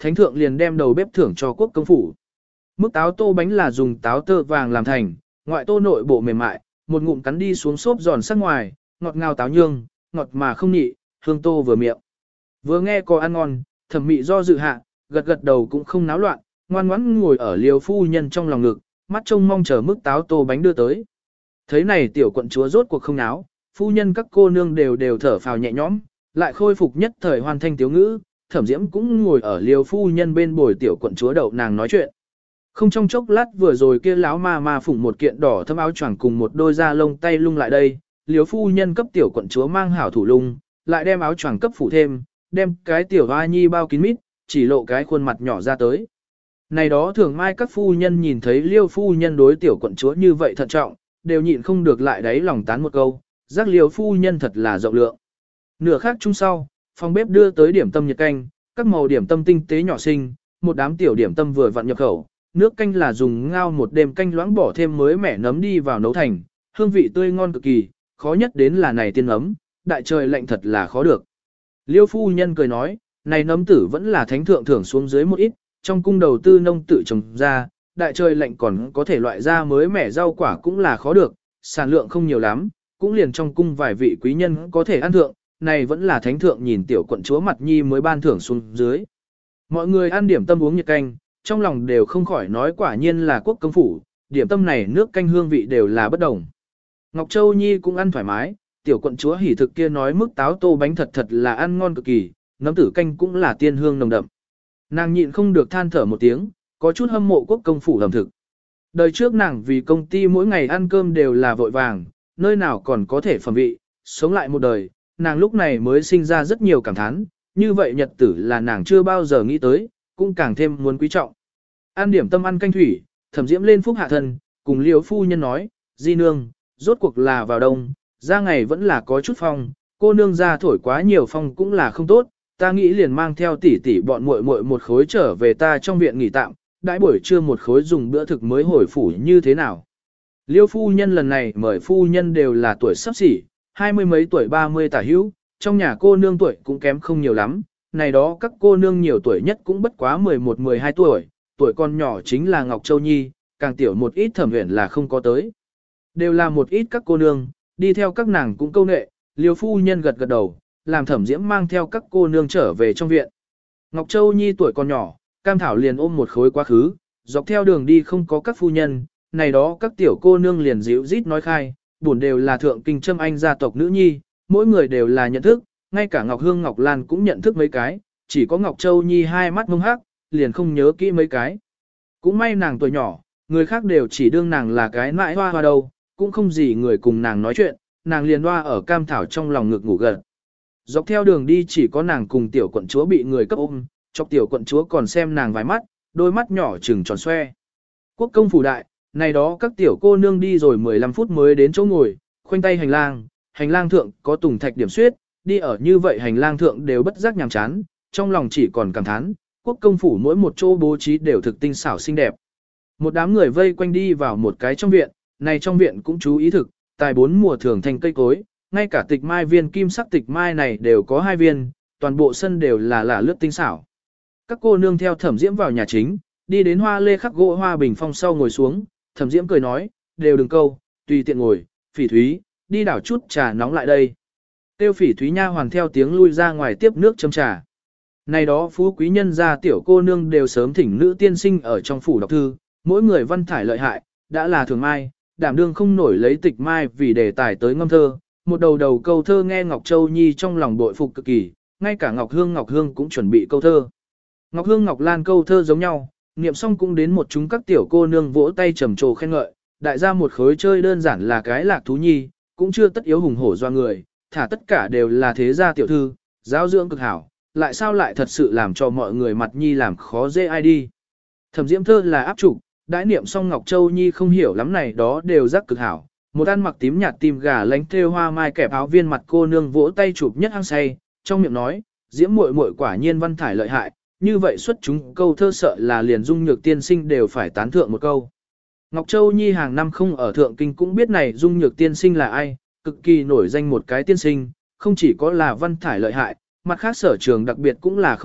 thánh thượng liền đem đầu bếp thưởng cho quốc công phủ. Mức táo tô bánh là dùng táo tơ vàng làm thành, ngoại tô nội bộ mềm mại, một ngụm cắn đi xuống xốp giòn sắc ngoài, ngọt ngào táo nhương, ngọt mà không nhị, hương tô vừa miệng. Vừa nghe có ăn ngon, thẩm mị do dự hạ, gật gật đầu cũng không náo loạn, ngoan ngoãn ngồi ở liều phu nhân trong lòng ngực, mắt trông mong chờ mức táo tô bánh đưa tới. Thấy này tiểu quận chúa rốt cuộc không náo, phu nhân các cô nương đều thở phào nhẹ nhõm, lại khôi phục nhất thời hoàn thanh tiếu ngữ, thẩm diễm cũng ngồi ở liều phu nhân bên bồi tiểu quận chúa đậu nàng nói chuyện. Không trong chốc lát vừa rồi kia láo ma phủng một kiện đỏ thâm áo choàng cùng một đôi da lông tay lung lại đây, liều phu nhân cấp tiểu quận chúa mang hảo thủ lung, lại đem áo choàng cấp phủ thêm, đem cái tiểu hoa nhi bao kín mít, chỉ lộ cái khuôn mặt nhỏ ra tới. Này đó thường mai các phu nhân nhìn thấy liêu phu nhân đối tiểu quận chúa như vậy thận trọng, đều nhịn không được lại đáy lòng tán một câu, giác liêu phu nhân thật là rộng lượng. Nửa khác chung sau, phòng bếp đưa tới điểm tâm nhiệt canh, các màu điểm tâm tinh tế nhỏ xinh, một đám tiểu điểm tâm vừa vặn nhập khẩu, nước canh là dùng ngao một đêm canh loãng bỏ thêm mới mẻ nấm đi vào nấu thành, hương vị tươi ngon cực kỳ, khó nhất đến là này tiên nấm, đại trời lạnh thật là khó được. Liêu phu nhân cười nói, này nấm tử vẫn là thánh thượng thưởng xuống dưới một ít, trong cung đầu tư nông tự trồng ra, đại trời lạnh còn có thể loại ra mới mẻ rau quả cũng là khó được, sản lượng không nhiều lắm, cũng liền trong cung vài vị quý nhân có thể ăn thượng, này vẫn là thánh thượng nhìn tiểu quận chúa mặt nhi mới ban thưởng xuống dưới. Mọi người ăn điểm tâm uống nhiệt canh, trong lòng đều không khỏi nói quả nhiên là quốc công phủ, điểm tâm này nước canh hương vị đều là bất đồng. Ngọc Châu Nhi cũng ăn thoải mái, tiểu quận chúa hỉ thực kia nói mức táo tô bánh thật là ăn ngon cực kỳ, nấm tử canh cũng là tiên hương nồng đậm. Nàng nhịn không được than thở một tiếng, có chút hâm mộ quốc công phủ ẩm thực. Đời trước nàng vì công ty mỗi ngày ăn cơm đều là vội vàng, nơi nào còn có thể phẩm vị, sống lại một đời, nàng lúc này mới sinh ra rất nhiều cảm thán, như vậy nhật tử là nàng chưa bao giờ nghĩ tới, cũng càng thêm muốn quý trọng. Ăn điểm tâm ăn canh thủy, thẩm diễm lên phúc hạ thân, cùng liều phu nhân nói, di nương, rốt cuộc là vào đông, ra ngày vẫn là có chút phong, cô nương ra thổi quá nhiều phong cũng là không tốt, ta nghĩ liền mang theo tỷ tỷ bọn muội muội một khối trở về ta trong viện nghỉ tạm, đãi buổi trưa một khối dùng bữa thực mới hồi phủ như thế nào. Liêu phu nhân lần này mời phu nhân đều là tuổi sắp xỉ, 20 mấy tuổi 30 tả hữu, trong nhà cô nương tuổi cũng kém không nhiều lắm, này đó các cô nương nhiều tuổi nhất cũng bất quá 11-12 tuổi, tuổi con nhỏ chính là Ngọc Châu Nhi, càng tiểu một ít thẩm huyền là không có tới. Đều là một ít các cô nương, đi theo các nàng cũng câu nệ, liêu phu nhân gật gật đầu, làm thẩm diễm mang theo các cô nương trở về trong viện. Ngọc Châu Nhi tuổi còn nhỏ, Cam Thảo liền ôm một khối quá khứ, dọc theo đường đi không có các phu nhân, này đó các tiểu cô nương liền dịu rít nói khai, buồn đều là thượng kinh trâm anh gia tộc nữ nhi, mỗi người đều là nhận thức, ngay cả Ngọc Hương Ngọc Lan cũng nhận thức mấy cái, chỉ có Ngọc Châu Nhi hai mắt mông hắc, liền không nhớ kỹ mấy cái. Cũng may nàng tuổi nhỏ, người khác đều chỉ đương nàng là cái nãi hoa hoa đâu, cũng không gì người cùng nàng nói chuyện, nàng liền hoa ở Cam Thảo trong lòng ngực ngủ gần. Dọc theo đường đi chỉ có nàng cùng tiểu quận chúa bị người cấp ôm, chọc tiểu quận chúa còn xem nàng vài mắt, đôi mắt nhỏ trừng tròn xoe. Quốc công phủ đại, này đó các tiểu cô nương đi rồi 15 phút mới đến chỗ ngồi, khoanh tay hành lang thượng có tùng thạch điểm xuyết, đi ở như vậy hành lang thượng đều bất giác nhàm chán, trong lòng chỉ còn cảm thán, quốc công phủ mỗi một chỗ bố trí đều thực tinh xảo xinh đẹp. Một đám người vây quanh đi vào một cái trong viện, này trong viện cũng chú ý thực, tài 4 mùa thường thành cây cối, ngay cả tịch mai viên kim sắc tịch mai này đều có 2 viên, toàn bộ sân đều là lướt tinh xảo. Các cô nương theo thẩm diễm vào nhà chính, đi đến hoa lê khắc gỗ hoa bình phong sau ngồi xuống, thẩm diễm cười nói, đều đừng câu, tùy tiện ngồi, Phỉ Thúy, đi đảo chút trà nóng lại đây. Tiêu Phỉ Thúy nha hoàn theo tiếng lui ra ngoài tiếp nước châm trà. Này đó phú quý nhân gia tiểu cô nương đều sớm thỉnh nữ tiên sinh ở trong phủ đọc thư, mỗi người văn thải lợi hại, đã là thường mai, đảm đương không nổi lấy tịch mai vì đề tài tới ngâm thơ. Một đầu đầu câu thơ nghe Ngọc Châu Nhi trong lòng bội phục cực kỳ, ngay cả Ngọc Hương cũng chuẩn bị câu thơ. Ngọc Hương Ngọc Lan câu thơ giống nhau, niệm xong cũng đến một chúng các tiểu cô nương vỗ tay trầm trồ khen ngợi, đại gia một khối chơi đơn giản là cái lạc thú nhi, cũng chưa tất yếu hùng hổ doa người, thả tất cả đều là thế gia tiểu thư, giáo dưỡng cực hảo, lại sao lại thật sự làm cho mọi người mặt nhi làm khó dễ ai đi. Thẩm diễm thơ là áp trục, đãi niệm xong Ngọc Châu Nhi không hiểu lắm này đó đều giác cực hảo. Một ăn mặc tím nhạt tim gà lánh thêu hoa mai kẹp áo viên mặt cô nương vỗ tay chụp nhất hăng say, trong miệng nói, diễm muội muội quả nhiên văn thải lợi hại, như vậy xuất chúng câu thơ sợ là liền Dung Nhược tiên sinh đều phải tán thượng một câu. Ngọc Châu Nhi hàng năm không ở thượng kinh cũng biết này Dung Nhược tiên sinh là ai, cực kỳ nổi danh một cái tiên sinh, không chỉ có là văn thải lợi hại, mặt khác sở trường đặc biệt cũng là không ít,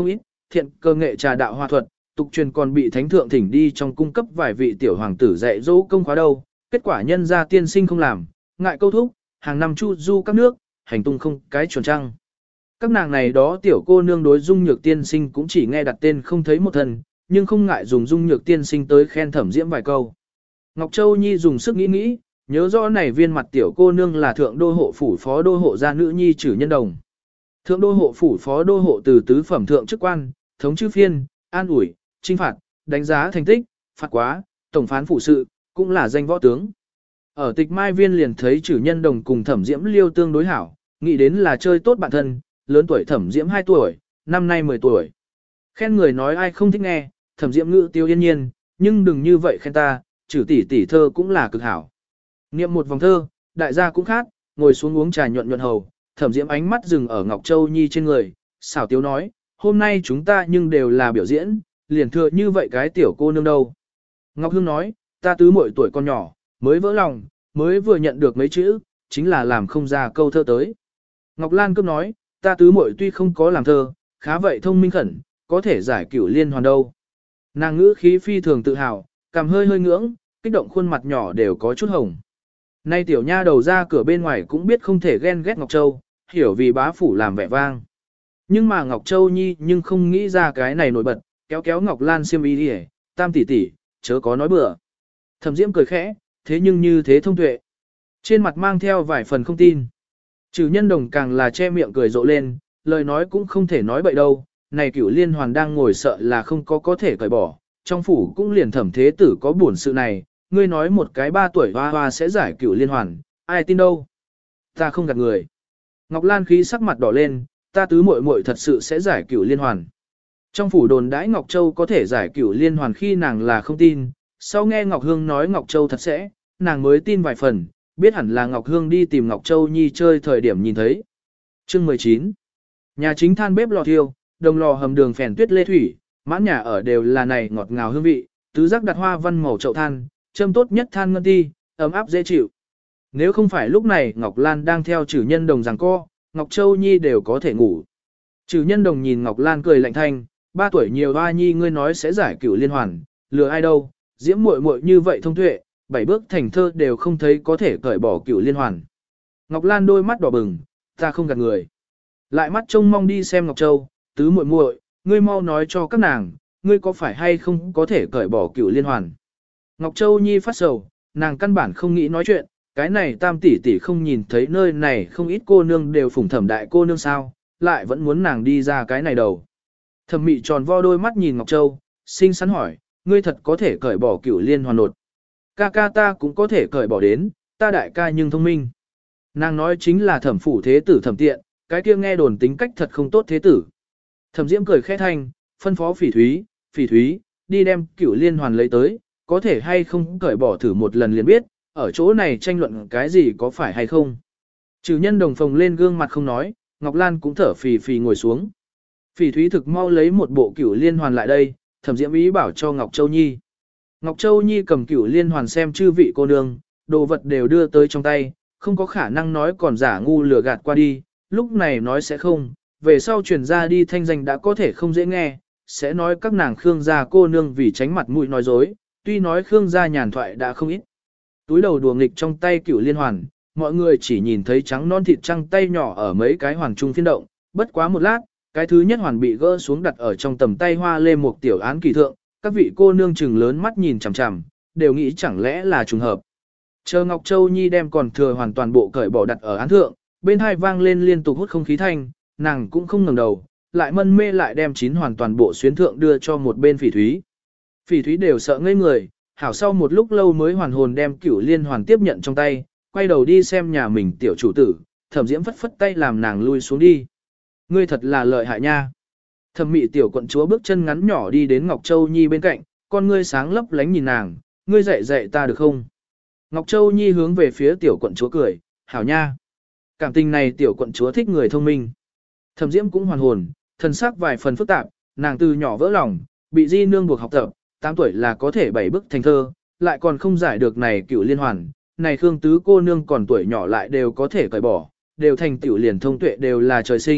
thiện cơ nghệ trà đạo hòa thuật, tục truyền còn bị thánh thượng thỉnh đi trong cung cấp vài vị tiểu hoàng tử dạy dỗ công khóa đâu, kết quả nhân gia tiên sinh không làm, ngại câu thúc, hàng năm chu du các nước, hành tung không cái chuẩn trăng. Các nàng này đó tiểu cô nương đối dung nhược tiên sinh cũng chỉ nghe đặt tên không thấy một thần, nhưng không ngại dùng dung nhược tiên sinh tới khen Thẩm Diễm vài câu. Ngọc Châu Nhi dùng sức nghĩ nghĩ, nhớ rõ này viên mặt tiểu cô nương là thượng đô hộ phủ phó đô hộ gia nữ nhi Trử Nhân Đồng. Thượng đô hộ phủ phó đô hộ từ tứ phẩm thượng chức quan, thống chư phiên, an ủi, trinh phạt, đánh giá thành tích, phạt quá, tổng phán phụ sự, cũng là danh võ tướng. Ở Tịch Mai Viên liền thấy Trử Nhân Đồng cùng Thẩm Diễm liêu tương đối hảo, nghĩ đến là chơi tốt bạn thân, lớn tuổi Thẩm Diễm 2 tuổi, năm nay 10 tuổi. Khen người nói ai không thích nghe, Thẩm Diễm ngữ tiêu yên nhiên, nhưng đừng như vậy khen ta, Trử tỷ tỷ thơ cũng là cực hảo. Niệm một vòng thơ, đại gia cũng khác, ngồi xuống uống trà nhuận nhuận hầu, Thẩm Diễm ánh mắt dừng ở Ngọc Châu Nhi trên người, xảo tiếu nói, hôm nay chúng ta nhưng đều là biểu diễn, liền thừa như vậy cái tiểu cô nương đâu. Ngọc Hương nói, ta tứ muội tuổi con nhỏ, mới vỡ lòng, mới vừa nhận được mấy chữ, chính là làm không ra câu thơ tới. Ngọc Lan cứ nói, ta tứ muội tuy không có làm thơ, khá vậy thông minh khẩn, có thể giải cửu liên hoàn đâu. Nàng ngữ khí phi thường tự hào, cằm hơi hơi ngưỡng, kích động khuôn mặt nhỏ đều có chút hồng. Nay tiểu nha đầu ra cửa bên ngoài cũng biết không thể ghen ghét Ngọc Châu, hiểu vì bá phủ làm vẻ vang. Nhưng mà Ngọc Châu Nhi nhưng không nghĩ ra cái này nổi bật, kéo kéo Ngọc Lan xiêm y đi, tam tỷ tỷ, chớ có nói bừa. Thẩm Diễm cười khẽ, thế nhưng như thế thông tuệ. Trên mặt mang theo vài phần không tin. Trừ Nhân Đồng càng là che miệng cười rộ lên, lời nói cũng không thể nói bậy đâu, này cửu liên hoàn đang ngồi sợ là không có thể cởi bỏ, trong phủ cũng liền Thẩm thế tử có buồn sự này, ngươi nói một cái 3 tuổi hoa hoa sẽ giải cửu liên hoàn, ai tin đâu. Ta không gạt người. Ngọc Lan khí sắc mặt đỏ lên, ta tứ muội muội thật sự sẽ giải cửu liên hoàn. Trong phủ đồn đãi Ngọc Châu có thể giải cửu liên hoàn khi nàng là không tin, sau nghe Ngọc Hương nói Ngọc Châu thật sẽ, nàng mới tin vài phần, biết hẳn là Ngọc Hương đi tìm Ngọc Châu Nhi chơi thời điểm nhìn thấy. Chương 19. Nhà chính than bếp lò thiêu, đồng lò hầm đường phèn tuyết lê thủy, mãn nhà ở đều là này ngọt ngào hương vị, tứ giác đặt hoa văn màu chậu than, châm tốt nhất than ngân ti, ấm áp dễ chịu. Nếu không phải lúc này Ngọc Lan đang theo Trử Nhân Đồng giằng co, Ngọc Châu Nhi đều có thể ngủ. Trử Nhân Đồng nhìn Ngọc Lan cười lạnh thanh, 3 tuổi nhiều hoa nhi ngươi nói sẽ giải cửu liên hoàn, lừa ai đâu, Diễm muội muội như vậy thông tuệ, 7 bước thành thơ đều không thấy có thể cởi bỏ cửu liên hoàn. Ngọc Lan đôi mắt đỏ bừng, ta không gạt người. Lại mắt trông mong đi xem Ngọc Châu, tứ muội muội, ngươi mau nói cho các nàng, ngươi có phải hay không có thể cởi bỏ cửu liên hoàn. Ngọc Châu Nhi phát sầu, nàng căn bản không nghĩ nói chuyện, cái này tam tỷ tỷ không nhìn thấy nơi này không ít cô nương đều phủng Thẩm đại cô nương sao, lại vẫn muốn nàng đi ra cái này đầu. Thẩm Mị tròn vo đôi mắt nhìn Ngọc Châu, xinh xắn hỏi, ngươi thật có thể cởi bỏ cửu liên hoàn nột. Ca ca ta cũng có thể cởi bỏ đến, ta đại ca nhưng thông minh. Nàng nói chính là Thẩm phủ thế tử Thẩm Tiện, cái kia nghe đồn tính cách thật không tốt thế tử. Thẩm Diễm cười khẽ thanh, phân phó Phỉ Thúy, đi đem cửu liên hoàn lấy tới, có thể hay không cởi bỏ thử một lần liền biết, ở chỗ này tranh luận cái gì có phải hay không. Trừ Nhân Đồng phồng lên gương mặt không nói, Ngọc Lan cũng thở phì phì ngồi xuống. Phỉ Thúy thực mau lấy một bộ cửu liên hoàn lại đây, Thẩm Diễm ý bảo cho Ngọc Châu Nhi. Ngọc Châu Nhi cầm cửu liên hoàn xem chư vị cô nương, đồ vật đều đưa tới trong tay, không có khả năng nói còn giả ngu lừa gạt qua đi, lúc này nói sẽ không, về sau truyền ra đi thanh danh đã có thể không dễ nghe, sẽ nói các nàng Khương gia cô nương vì tránh mặt mũi nói dối, tuy nói Khương gia nhàn thoại đã không ít. Túi đầu đùa nghịch trong tay cửu liên hoàn, mọi người chỉ nhìn thấy trắng non thịt trăng tay nhỏ ở mấy cái hoàn trung phiên động, bất quá một lát, cái thứ nhất hoàn bị gỡ xuống đặt ở trong tầm tay hoa lê một tiểu án kỳ thượng, các vị cô nương chừng lớn mắt nhìn chằm chằm, đều nghĩ chẳng lẽ là trùng hợp. Chờ Ngọc Châu Nhi đem còn thừa hoàn toàn bộ cởi bỏ đặt ở án thượng, bên hai vang lên liên tục hút không khí thanh, nàng cũng không ngẩng đầu, lại mân mê lại đem 9 hoàn toàn bộ xuyến thượng đưa cho một bên Phỉ Thúy. Phỉ Thúy đều sợ ngây người, hảo sau một lúc lâu mới hoàn hồn đem cửu liên hoàn tiếp nhận trong tay, quay đầu đi xem nhà mình tiểu chủ tử, Thẩm Diễm phất phất tay làm nàng lui xuống đi. Ngươi thật là lợi hại nha. Thẩm Mị tiểu quận chúa bước chân ngắn nhỏ đi đến Ngọc Châu Nhi bên cạnh, con ngươi sáng lấp lánh nhìn nàng, ngươi dạy dạy ta được không? Ngọc Châu Nhi hướng về phía tiểu quận chúa cười, hảo nha. Cảm tình này tiểu quận chúa thích người thông minh. Thẩm Diễm cũng hoàn hồn, thần sắc vài phần phức tạp, nàng từ nhỏ vỡ lòng, bị di nương buộc học tập, 8 tuổi là có thể 7 bức thành thơ, lại còn không giải được này cửu liên hoàn, này Khương tứ cô nương còn tuổi nhỏ lại đều có thể cởi bỏ, đều thành tiểu liền thông tuệ đều là trời sinh,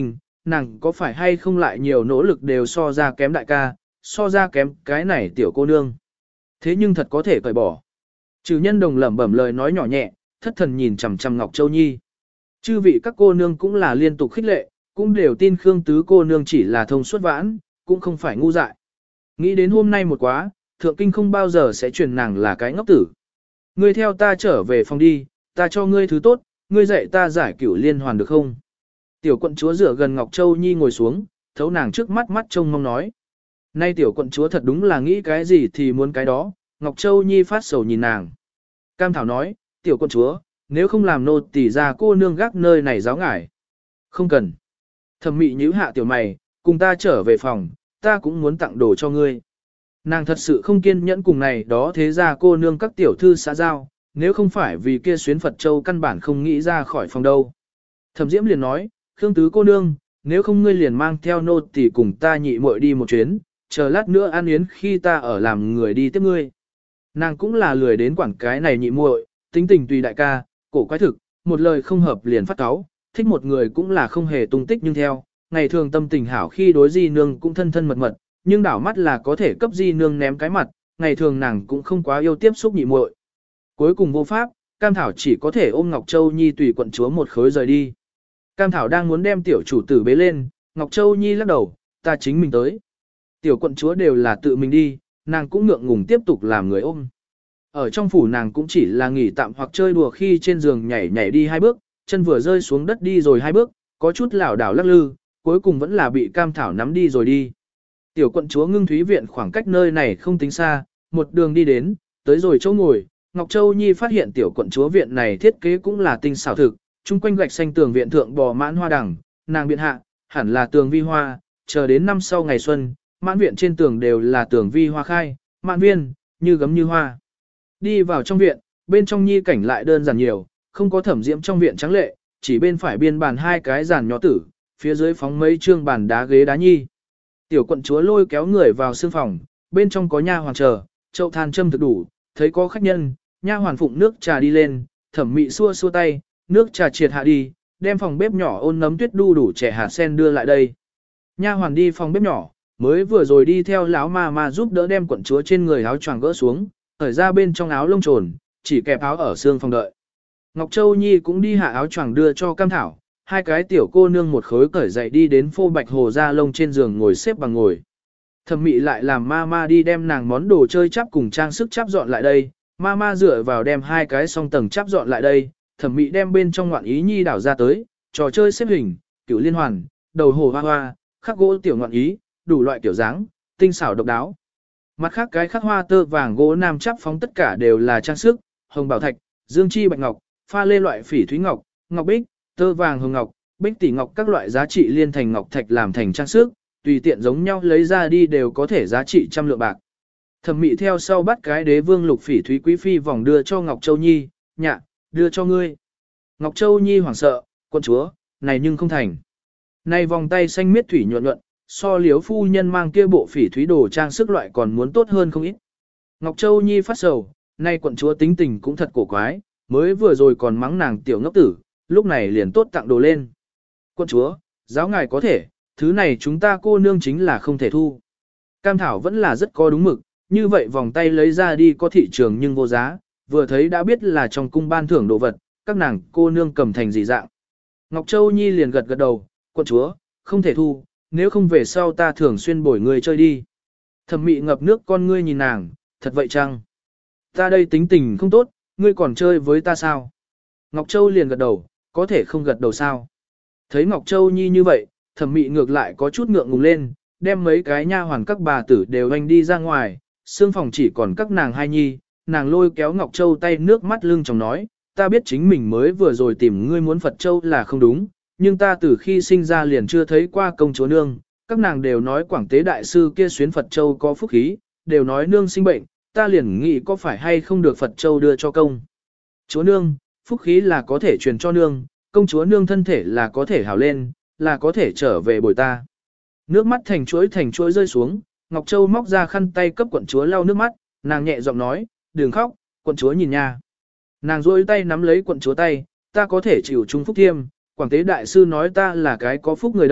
nàng có phải hay không lại nhiều nỗ lực đều so ra kém đại ca, so ra kém cái này tiểu cô nương. Thế nhưng thật có thể cởi bỏ. Trừ Nhân Đồng lẩm bẩm lời nói nhỏ nhẹ, thất thần nhìn chằm chằm Ngọc Châu Nhi. Chư vị các cô nương cũng là liên tục khích lệ, cũng đều tin Khương tứ cô nương chỉ là thông suốt vãn, cũng không phải ngu dại. Nghĩ đến hôm nay một quá, thượng kinh không bao giờ sẽ truyền nàng là cái ngốc tử. Ngươi theo ta trở về phòng đi, ta cho ngươi thứ tốt, ngươi dạy ta giải cửu liên hoàn được không? Tiểu quận chúa dựa gần Ngọc Châu Nhi ngồi xuống, thấu nàng trước mắt mắt trông mong nói. Nay tiểu quận chúa thật đúng là nghĩ cái gì thì muốn cái đó, Ngọc Châu Nhi phát sầu nhìn nàng. Cam Thảo nói, tiểu quận chúa, nếu không làm nô tỳ ra cô nương gác nơi này giáo ngải. Không cần. Thẩm mị nhíu hạ tiểu mày, cùng ta trở về phòng, ta cũng muốn tặng đồ cho ngươi. Nàng thật sự không kiên nhẫn cùng này đó thế ra cô nương các tiểu thư xã giao, nếu không phải vì kia xuyến Phật Châu căn bản không nghĩ ra khỏi phòng đâu. Thẩm Diễm liền nói, Khương tứ cô nương, nếu không ngươi liền mang theo nô tỳ cùng ta nhị muội đi một chuyến, chờ lát nữa ăn yến khi ta ở làm người đi tiếp ngươi. Nàng cũng là lười đến quản cái này nhị muội, tính tình tùy đại ca, cổ quái thực, một lời không hợp liền phát cáu, thích một người cũng là không hề tung tích nhưng theo, ngày thường tâm tình hảo khi đối di nương cũng thân thân mật mật, nhưng đảo mắt là có thể cấp di nương ném cái mặt, ngày thường nàng cũng không quá yêu tiếp xúc nhị muội. Cuối cùng vô pháp, Cam Thảo chỉ có thể ôm Ngọc Châu Nhi tùy quận chúa một khối rời đi. Cam Thảo đang muốn đem tiểu chủ tử bế lên, Ngọc Châu Nhi lắc đầu, ta chính mình tới. Tiểu quận chúa đều là tự mình đi, nàng cũng ngượng ngùng tiếp tục làm người ôm. Ở trong phủ nàng cũng chỉ là nghỉ tạm hoặc chơi đùa khi trên giường nhảy nhảy đi 2 bước, chân vừa rơi xuống đất đi rồi 2 bước, có chút lảo đảo lắc lư, cuối cùng vẫn là bị Cam Thảo nắm đi rồi đi. Tiểu quận chúa Ngưng Thúy viện khoảng cách nơi này không tính xa, một đường đi đến, tới rồi chỗ ngồi, Ngọc Châu Nhi phát hiện tiểu quận chúa viện này thiết kế cũng là tinh xảo thực, chung quanh gạch xanh tường viện thượng bò mãn hoa đằng, nàng biện hạ, hẳn là tường vi hoa, chờ đến năm sau ngày xuân, mãn viện trên tường đều là tường vi hoa khai, mãn viên, như gấm như hoa. Đi vào trong viện, bên trong nhi cảnh lại đơn giản nhiều, không có Thẩm Diễm trong viện trắng lệ, chỉ bên phải biên bàn 2 cái giàn nhỏ tử, phía dưới phóng mấy trương bàn đá ghế đá nhi. Tiểu quận chúa lôi kéo người vào sương phòng, bên trong có nha hoàn chờ, chậu than châm thực đủ, thấy có khách nhân, nha hoàn phụng nước trà đi lên, Thẩm Mị xua xua tay, nước trà triệt hạ đi, đem phòng bếp nhỏ ôn nấm tuyết đu đủ trẻ hạt sen đưa lại đây. Nha hoàn đi phòng bếp nhỏ, mới vừa rồi đi theo lão ma giúp đỡ đem quận chúa trên người áo choàng gỡ xuống, thởi ra bên trong áo lông trồn, chỉ kẹp áo ở xương phòng đợi. Ngọc Châu Nhi cũng đi hạ áo choàng đưa cho Cam Thảo, 2 cái tiểu cô nương một khối cởi dậy đi đến phô bạch hồ da lông trên giường ngồi xếp bằng ngồi. Thẩm Mị lại làm ma đi đem nàng món đồ chơi chắp cùng trang sức chắp dọn lại đây, ma dựa vào đem 2 cái song tầng chắp dọn lại đây, Thẩm Mị đem bên trong ngoạn ý nhi đảo ra tới, trò chơi xếp hình, cửu liên hoàn, đầu hồ hoa hoa, khắc gỗ tiểu ngoạn ý, đủ loại kiểu dáng, tinh xảo độc đáo. Mặt khác cái khắc hoa tơ vàng gỗ nam chắp phóng tất cả đều là trang sức, hồng bảo thạch, dương chi bạch ngọc, pha lê loại phỉ thúy ngọc, ngọc bích, tơ vàng hồng ngọc, bích tỷ ngọc các loại giá trị liên thành ngọc thạch làm thành trang sức, tùy tiện giống nhau lấy ra đi đều có thể giá trị trăm lượng bạc. Thẩm Mị theo sau bắt cái đế vương lục phỉ thúy quý phi vòng đưa cho Ngọc Châu Nhi, nhạ, đưa cho ngươi. Ngọc Châu Nhi hoảng sợ, quận chúa, này nhưng không thành. Này vòng tay xanh miết thủy nhuận nhuận, so liếu phu nhân mang kia bộ phỉ thúy đồ trang sức loại còn muốn tốt hơn không ít. Ngọc Châu Nhi phát sầu, nay quận chúa tính tình cũng thật cổ quái, mới vừa rồi còn mắng nàng tiểu ngốc tử, lúc này liền tốt tặng đồ lên. Quận chúa, giáo ngài có thể, thứ này chúng ta cô nương chính là không thể thu. Cam Thảo vẫn là rất có đúng mực, như vậy vòng tay lấy ra đi có thị trường nhưng vô giá, vừa thấy đã biết là trong cung ban thưởng đồ vật, các nàng cô nương cầm thành gì dạng. Ngọc Châu Nhi liền gật gật đầu, quận chúa, không thể thu, nếu không về sau ta thường xuyên bồi người chơi đi. Thẩm Mị ngập nước con ngươi nhìn nàng, thật vậy chăng? Ta đây tính tình không tốt, ngươi còn chơi với ta sao? Ngọc Châu liền gật đầu, có thể không gật đầu sao? Thấy Ngọc Châu Nhi như vậy, Thẩm Mị ngược lại có chút ngượng ngùng lên, đem mấy cái nha hoàn các bà tử đều anh đi ra ngoài, xương phòng chỉ còn các nàng hai nhi, nàng lôi kéo Ngọc Châu tay nước mắt lưng chồng nói, ta biết chính mình mới vừa rồi tìm ngươi muốn Phật Châu là không đúng, nhưng ta từ khi sinh ra liền chưa thấy qua công chúa nương, các nàng đều nói Quảng Tế đại sư kia xuyến Phật Châu có phúc khí, đều nói nương sinh bệnh, ta liền nghĩ có phải hay không được Phật Châu đưa cho công chúa nương, phúc khí là có thể truyền cho nương, công chúa nương thân thể là có thể hảo lên, là có thể trở về bồi ta. Nước mắt thành chuỗi rơi xuống, Ngọc Châu móc ra khăn tay cấp quận chúa lau nước mắt, nàng nhẹ giọng nói, đừng khóc, quận chúa nhìn nha. Nàng duỗi tay nắm lấy quận chúa tay, ta có thể chịu chung phúc thiêm, Quảng Tế đại sư nói ta là cái có phúc người đâu,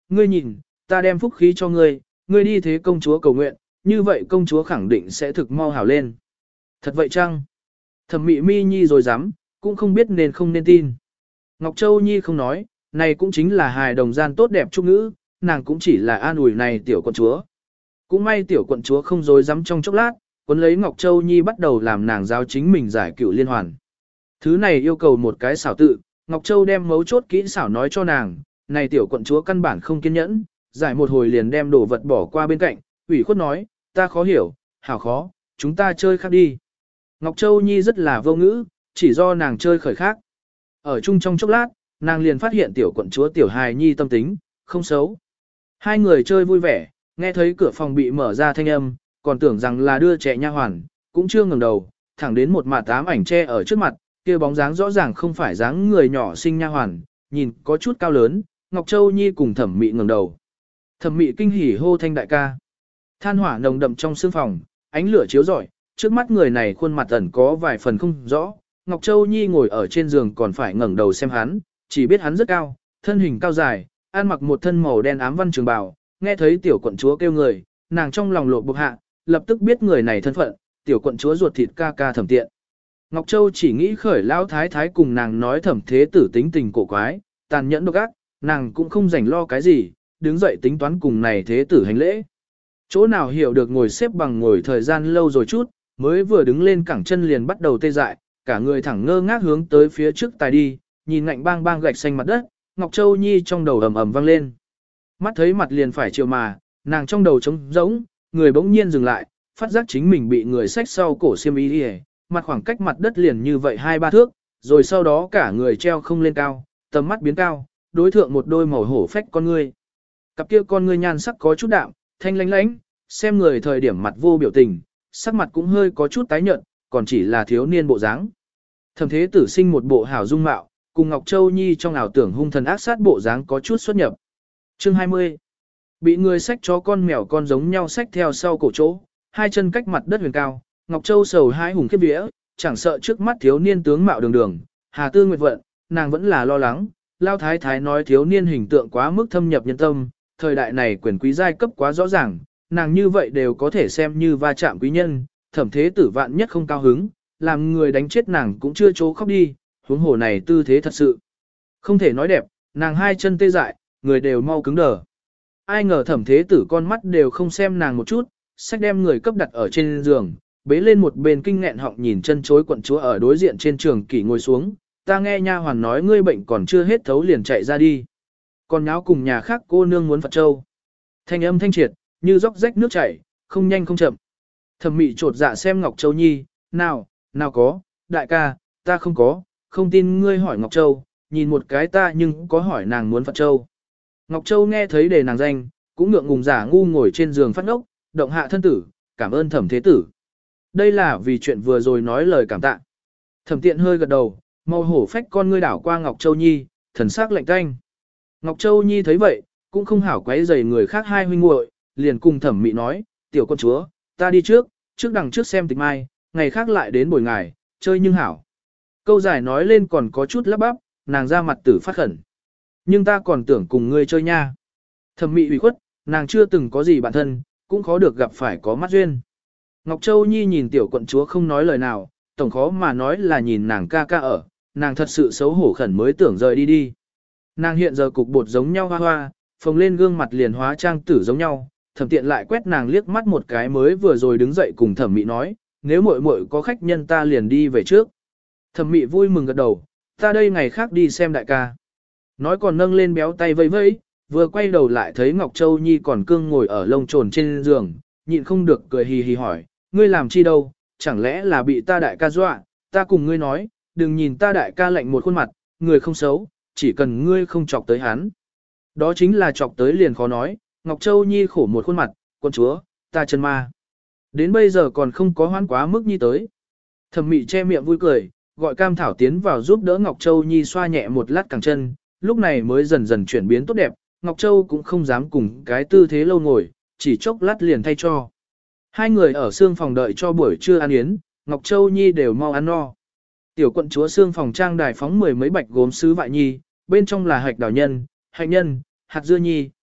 ngươi nhìn, ta đem phúc khí cho ngươi, ngươi đi thế công chúa cầu nguyện, như vậy công chúa khẳng định sẽ thực mau hảo lên. Thật vậy chăng? Thẩm Mị Mi Nhi rồi dám, cũng không biết nên không nên tin. Ngọc Châu Nhi không nói, này cũng chính là hài đồng gian tốt đẹp trung ngữ, nàng cũng chỉ là an ủi này tiểu quận chúa. Cũng may tiểu quận chúa không dối dám trong chốc lát, cuốn lấy Ngọc Châu Nhi bắt đầu làm nàng giáo chính mình giải cửu liên hoàn. Thứ này yêu cầu một cái xảo tự, Ngọc Châu đem mấu chốt kỹ xảo nói cho nàng, này tiểu quận chúa căn bản không kiên nhẫn, giải một hồi liền đem đồ vật bỏ qua bên cạnh, ủy khuất nói, ta khó hiểu, hảo khó, chúng ta chơi khác đi. Ngọc Châu Nhi rất là vô ngữ, chỉ do nàng chơi khởi khác. Ở chung trong chốc lát, nàng liền phát hiện tiểu quận chúa tiểu hài nhi tâm tính, không xấu. Hai người chơi vui vẻ, nghe thấy cửa phòng bị mở ra thanh âm, còn tưởng rằng là đưa trẻ nha hoàn, cũng chưa ngẩng đầu, thẳng đến một mạt ám ảnh che ở trước mặt, kia bóng dáng rõ ràng không phải dáng người nhỏ xinh nha hoàn, nhìn có chút cao lớn, Ngọc Châu Nhi cùng Thẩm Mị ngẩng đầu. Thẩm Mị kinh hỉ hô thanh đại ca. Than hỏa nồng đậm trong sương phòng, ánh lửa chiếu rọi, trước mắt người này khuôn mặt ẩn có vài phần không rõ. Ngọc Châu Nhi ngồi ở trên giường còn phải ngẩng đầu xem hắn, chỉ biết hắn rất cao, thân hình cao dài, ăn mặc một thân màu đen ám văn trường bào, nghe thấy tiểu quận chúa kêu người, nàng trong lòng lộ bộc hạ, lập tức biết người này thân phận, tiểu quận chúa ruột thịt ca ca Thẩm Tiện. Ngọc Châu chỉ nghĩ khởi lão thái thái cùng nàng nói Thẩm thế tử tính tình cổ quái, tàn nhẫn độc ác, nàng cũng không rảnh lo cái gì, đứng dậy tính toán cùng này thế tử hành lễ. Chỗ nào hiểu được ngồi xếp bằng ngồi thời gian lâu rồi chút, mới vừa đứng lên cẳng chân liền bắt đầu tê dại, cả người thẳng ngơ ngác hướng tới phía trước tài đi, nhìn ngạnh bang bang gạch xanh mặt đất, Ngọc Châu Nhi trong đầu ầm ầm vang lên. Mắt thấy mặt liền phải chiều mà, nàng trong đầu trống rỗng, người bỗng nhiên dừng lại, phát giác chính mình bị người xách sau cổ xiêm y đi, mặt khoảng cách mặt đất liền như vậy 2-3 thước, rồi sau đó cả người treo không lên cao, tầm mắt biến cao, đối thượng một đôi màu hổ phách con ngươi. Cặp kia con ngươi nhan sắc có chút đạm, thanh lánh lánh, xem người thời điểm mặt vô biểu tình, sắc mặt cũng hơi có chút tái nhợt, còn chỉ là thiếu niên bộ dáng. Thẩm thế tử sinh một bộ hảo dung mạo, cùng Ngọc Châu Nhi trong ảo tưởng hung thần ác sát bộ dáng có chút xuất nhập. Chương 20. Bị người xách chó con mèo con giống nhau xách theo sau cổ chỗ, hai chân cách mặt đất huyền cao, Ngọc Châu sầu hai hùng khiếp vía, chẳng sợ trước mắt thiếu niên tướng mạo đường đường, Hà Tư Nguyệt vận, nàng vẫn là lo lắng, Lao Thái Thái nói thiếu niên hình tượng quá mức thâm nhập nhân tâm, thời đại này quyền quý giai cấp quá rõ ràng, nàng như vậy đều có thể xem như va chạm quý nhân, Thẩm thế tử vạn nhất không cao hứng, làm người đánh chết nàng cũng chưa chỗ khóc đi, huống hồ này tư thế thật sự. Không thể nói đẹp, nàng hai chân tê dại, người đều mau cứng đờ. Ai ngờ Thẩm thế tử con mắt đều không xem nàng một chút, sách đem người cấp đặt ở trên giường, bế lên một bên kinh nghẹn họng nhìn chân chối quận chúa ở đối diện trên trường kỷ ngồi xuống, ta nghe nha hoàn nói ngươi bệnh còn chưa hết thấu liền chạy ra đi. Còn nháo cùng nhà khác cô nương muốn Phật Châu. Thanh âm thanh triệt, như róc rách nước chảy, không nhanh không chậm. Thẩm Mị trột dạ xem Ngọc Châu Nhi, nào có, đại ca, ta không có, không tin ngươi hỏi Ngọc Châu, nhìn một cái ta nhưng có hỏi nàng muốn Phật Châu. Ngọc Châu nghe thấy đề nàng danh, cũng ngượng ngùng giả ngu ngồi trên giường phát ngốc, động hạ thân tử, cảm ơn Thẩm thế tử. Đây là vì chuyện vừa rồi nói lời cảm tạ. Thẩm Tiện hơi gật đầu, màu hổ phách con ngươi đảo qua Ngọc Châu Nhi, thần sắc lạnh tanh. Ngọc Châu Nhi thấy vậy, cũng không hảo quấy rầy người khác hai huynh muội, liền cùng Thẩm Mị nói, tiểu con chúa, ta đi trước đằng trước xem tịch mai, ngày khác lại đến bồi ngài, chơi nhưng hảo. Câu giải nói lên còn có chút lắp bắp, nàng ra mặt tử phát khẩn. Nhưng ta còn tưởng cùng ngươi chơi nha. Thẩm Mị ủy khuất, nàng chưa từng có gì bản thân, cũng khó được gặp phải có mắt duyên. Ngọc Châu Nhi nhìn tiểu quận chúa không nói lời nào, tổng khó mà nói là nhìn nàng ca ca ở, nàng thật sự xấu hổ khẩn mới tưởng rời đi. Nàng hiện giờ cục bột giống nhau hoa hoa, phồng lên gương mặt liền hóa trang tử giống nhau, Thẩm Tiện lại quét nàng liếc mắt một cái mới vừa rồi đứng dậy cùng Thẩm Mị nói, nếu muội muội có khách nhân ta liền đi về trước. Thẩm Mị vui mừng gật đầu, ta đây ngày khác đi xem đại ca. Nói còn nâng lên béo tay vẫy vẫy, vừa quay đầu lại thấy Ngọc Châu Nhi còn cương ngồi ở lông trồn trên giường, nhịn không được cười hì hì hỏi, ngươi làm chi đâu, chẳng lẽ là bị ta đại ca dọa, ta cùng ngươi nói, đừng nhìn ta đại ca lạnh một khuôn mặt, người không xấu, chỉ cần ngươi không chọc tới hắn. Đó chính là chọc tới liền khó nói, Ngọc Châu Nhi khổ một khuôn mặt, con chúa, ta chân ma. Đến bây giờ còn không có hoãn quá mức nhi tới. Thẩm Mị che miệng vui cười, gọi Cam Thảo tiến vào giúp đỡ Ngọc Châu Nhi xoa nhẹ một lát cẳng chân, lúc này mới dần dần chuyển biến tốt đẹp, Ngọc Châu cũng không dám cùng cái tư thế lâu ngồi, chỉ chốc lát liền thay cho. Hai người ở xương phòng đợi cho buổi trưa ăn yến, Ngọc Châu Nhi đều mau ăn no. Tiểu quận chúa xương phòng trang đài phóng mười mấy bạch gốm sứ vại nhi, bên trong là hạch đào nhân, hạnh nhân, hạt dưa nhi,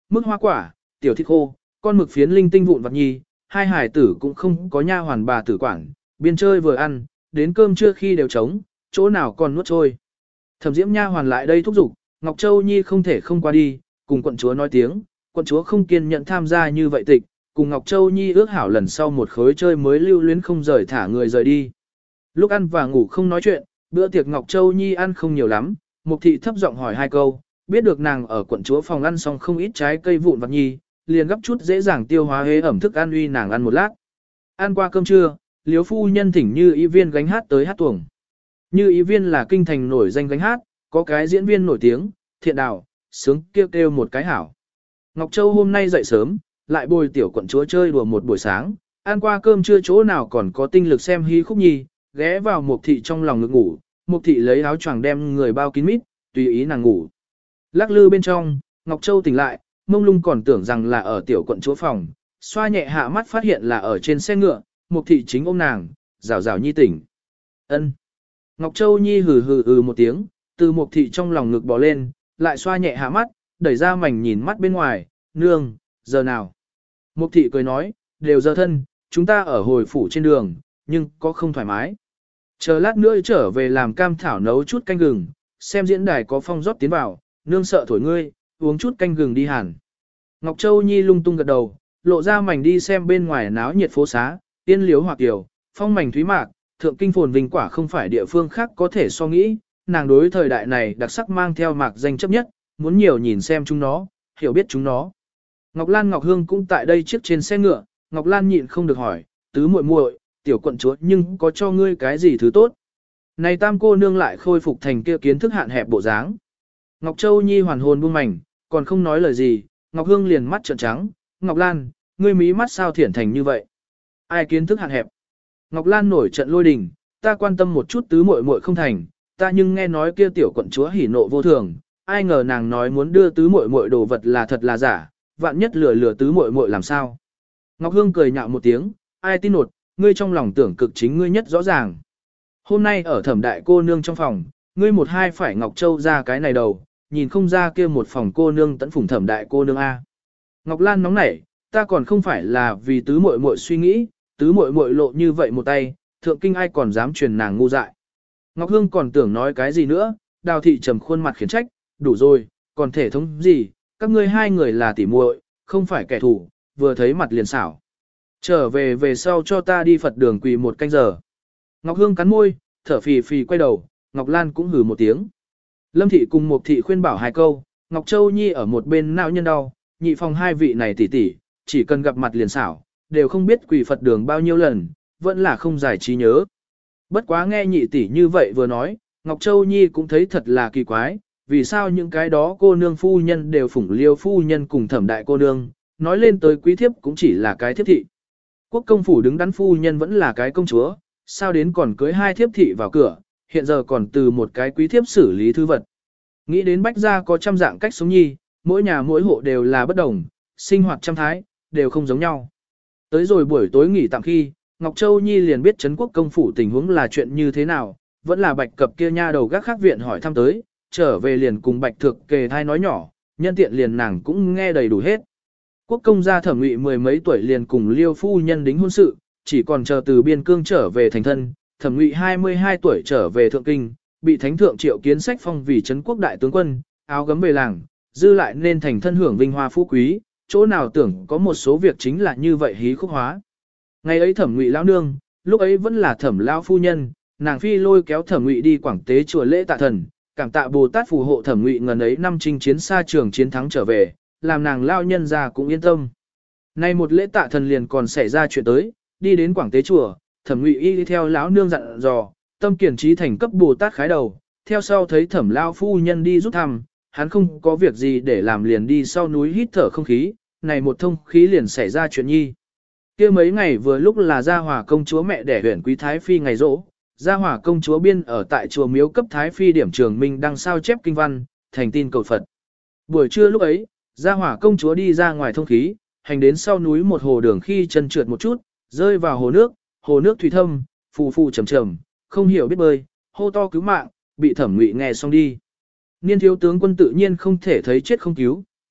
mức hoa quả, tiểu thịt khô, con mực phiến linh tinh vụn vặt nhi, hai hải tử cũng không có nha hoàn bà tử quản, biên chơi vừa ăn, đến cơm trưa khi đều trống, chỗ nào còn nuốt trôi. Thẩm Diễm nha hoàn lại đây thúc giục, Ngọc Châu Nhi không thể không qua đi, cùng quận chúa nói tiếng, quận chúa không kiên nhẫn tham gia như vậy tịch, cùng Ngọc Châu Nhi ước hảo lần sau một khối chơi mới lưu luyến không rời thả người rời đi. Lúc ăn và ngủ không nói chuyện, bữa tiệc Ngọc Châu Nhi ăn không nhiều lắm, Mục thị thấp giọng hỏi hai câu, biết được nàng ở quận chúa phòng ăn xong không ít trái cây vụn vặt nhi, liền gấp chút dễ dàng tiêu hóa hế ẩm thức ăn uy nàng ăn một lát. Ăn qua cơm trưa, Liếu phu nhân thỉnh Như Ý Viên gánh hát tới hát tuồng. Như Ý Viên là kinh thành nổi danh gánh hát, có cái diễn viên nổi tiếng, thiện đạo, sướng kêu kêu một cái hảo. Ngọc Châu hôm nay dậy sớm, lại bồi tiểu quận chúa chơi đùa một buổi sáng, ăn qua cơm trưa chỗ nào còn có tinh lực xem hí khúc nhi, ghé vào Mục thị trong lòng ngực ngủ, Mục thị lấy áo choàng đem người bao kín mít, tùy ý nàng ngủ. Lắc lư bên trong, Ngọc Châu tỉnh lại, mông lung còn tưởng rằng là ở tiểu quận chúa phòng, xoa nhẹ hạ mắt phát hiện là ở trên xe ngựa, Mục thị chính ôm nàng, rào rào nhi tỉnh. Ân. Ngọc Châu Nhi hừ hừ một tiếng, từ Mục thị trong lòng ngực bò lên, lại xoa nhẹ hạ mắt, đẩy ra mảnh nhìn mắt bên ngoài, nương, giờ nào? Mục thị cười nói, đều giờ thân, chúng ta ở hồi phủ trên đường, nhưng có không thoải mái. Chờ lát nữa trở về làm cam thảo nấu chút canh gừng, xem diễn đài có phong rót tiến vào, nương sợ thổi ngươi, uống chút canh gừng đi hẳn. Ngọc Châu Nhi lung tung gật đầu, lộ ra mảnh đi xem bên ngoài náo nhiệt phố xá, tiên liếu hoặc tiểu, phong mảnh thúy mạc, thượng kinh phồn vinh quả không phải địa phương khác có thể so nghĩ, nàng đối thời đại này đặc sắc mang theo mạc danh chấp nhất, muốn nhiều nhìn xem chúng nó, hiểu biết chúng nó. Ngọc Lan Ngọc Hương cũng tại đây chiếc trên xe ngựa, Ngọc Lan nhịn không được hỏi, tứ muội muội, tiểu quận chúa nhưng có cho ngươi cái gì thứ tốt. Này tam cô nương lại khôi phục thành kia kiến thức hạn hẹp bộ dáng. Ngọc Châu Nhi hoàn hồn buông mảnh, còn không nói lời gì, Ngọc Hương liền mắt trợn trắng, Ngọc Lan, ngươi mí mắt sao thiển thành như vậy? Ai kiến thức hạn hẹp? Ngọc Lan nổi trận lôi đình, ta quan tâm một chút tứ muội muội không thành, ta nhưng nghe nói kia tiểu quận chúa hỉ nộ vô thường, ai ngờ nàng nói muốn đưa tứ muội muội đồ vật là thật là giả, vạn nhất lừa tứ muội muội làm sao? Ngọc Hương cười nhạo một tiếng, ai tin nột, ngươi trong lòng tưởng cực chính ngươi nhất rõ ràng. Hôm nay ở Thẩm đại cô nương trong phòng, ngươi một hai phải Ngọc Châu ra cái này đầu, nhìn không ra kia một phòng cô nương tận phủng Thẩm đại cô nương a. Ngọc Lan nóng nảy, ta còn không phải là vì tứ muội muội suy nghĩ, tứ muội muội lộ như vậy một tay, thượng kinh ai còn dám truyền nàng ngu dại. Ngọc Hương còn tưởng nói cái gì nữa, Đào thị trầm khuôn mặt khiển trách, đủ rồi, còn thể thống gì, các ngươi hai người là tỉ muội, không phải kẻ thù, vừa thấy mặt liền xảo. Trở về sau cho ta đi Phật đường quỳ một canh giờ. Ngọc Hương cắn môi, thở phì phì quay đầu, Ngọc Lan cũng hừ một tiếng. Lâm thị cùng Mục thị khuyên bảo hai câu, Ngọc Châu Nhi ở một bên não nhân đau, nhị phòng hai vị này tỉ tỉ, chỉ cần gặp mặt liền xảo, đều không biết quỳ Phật đường bao nhiêu lần, vẫn là không giải trí nhớ. Bất quá nghe nhị tỷ như vậy vừa nói, Ngọc Châu Nhi cũng thấy thật là kỳ quái, vì sao những cái đó cô nương phu nhân đều phủng Liêu phu nhân cùng Thẩm đại cô nương, nói lên tới quý thiếp cũng chỉ là cái thiếp thị. Quốc công phủ đứng đắn phu nhân vẫn là cái công chúa, sao đến còn cưới hai thiếp thị vào cửa, hiện giờ còn từ một cái quý thiếp xử lý thư vật. Nghĩ đến bách gia có trăm dạng cách sống nhi, mỗi nhà mỗi hộ đều là bất đồng, sinh hoạt trăm thái, đều không giống nhau. Tới rồi buổi tối nghỉ tạm khi, Ngọc Châu Nhi liền biết Trấn Quốc công phủ tình huống là chuyện như thế nào, vẫn là bạch cập kia nha đầu gác khác viện hỏi thăm tới, trở về liền cùng bạch thực kề thai nói nhỏ, nhân tiện liền nàng cũng nghe đầy đủ hết. Quốc công gia Thẩm Ngụy mười mấy tuổi liền cùng Liêu phu nhân đính hôn sự, chỉ còn chờ từ biên cương trở về thành thân, Thẩm Ngụy 22 tuổi trở về thượng kinh, bị thánh thượng Triệu Kiến sách phong vì Trấn Quốc đại tướng quân, áo gấm về làng, dư lại nên thành thân hưởng vinh hoa phú quý, chỗ nào tưởng có một số việc chính là như vậy hí khúc hóa. Ngày ấy Thẩm Ngụy lão nương, lúc ấy vẫn là Thẩm lão phu nhân, nàng phi lôi kéo Thẩm Ngụy đi Quảng Tế chùa lễ tạ thần, cảm tạ Bồ Tát phù hộ Thẩm Ngụy ngần ấy năm chinh chiến xa trường chiến thắng trở về, làm nàng lao nhân ra cũng yên tâm. Nay một lễ tạ thần liền còn xảy ra chuyện tới, đi đến Quảng Tế chùa, Thẩm Ngụy y theo lão nương dặn dò, tâm kiền trí thành cấp Bồ Tát khái đầu, theo sau thấy Thẩm lão phu nhân đi rút thăm, hắn không có việc gì để làm liền đi sau núi hít thở không khí, này một thông khí liền xảy ra chuyện nhi. Kia mấy ngày vừa lúc là Gia Hòa công chúa mẹ đẻ huyện quý thái phi ngày rỗ, Gia Hòa công chúa biên ở tại chùa miếu cấp thái phi điểm trường minh đăng sao chép kinh văn, thành tin cầu Phật. Buổi trưa lúc ấy, Gia Hòa công chúa đi ra ngoài thông khí, hành đến sau núi một hồ đường khi chân trượt một chút, rơi vào hồ nước thủy thâm, phù phù trầm trầm, không hiểu biết bơi, hô to cứu mạng, bị Thẩm Ngụy nghe xong đi. Niên thiếu tướng quân tự nhiên không thể thấy chết không cứu,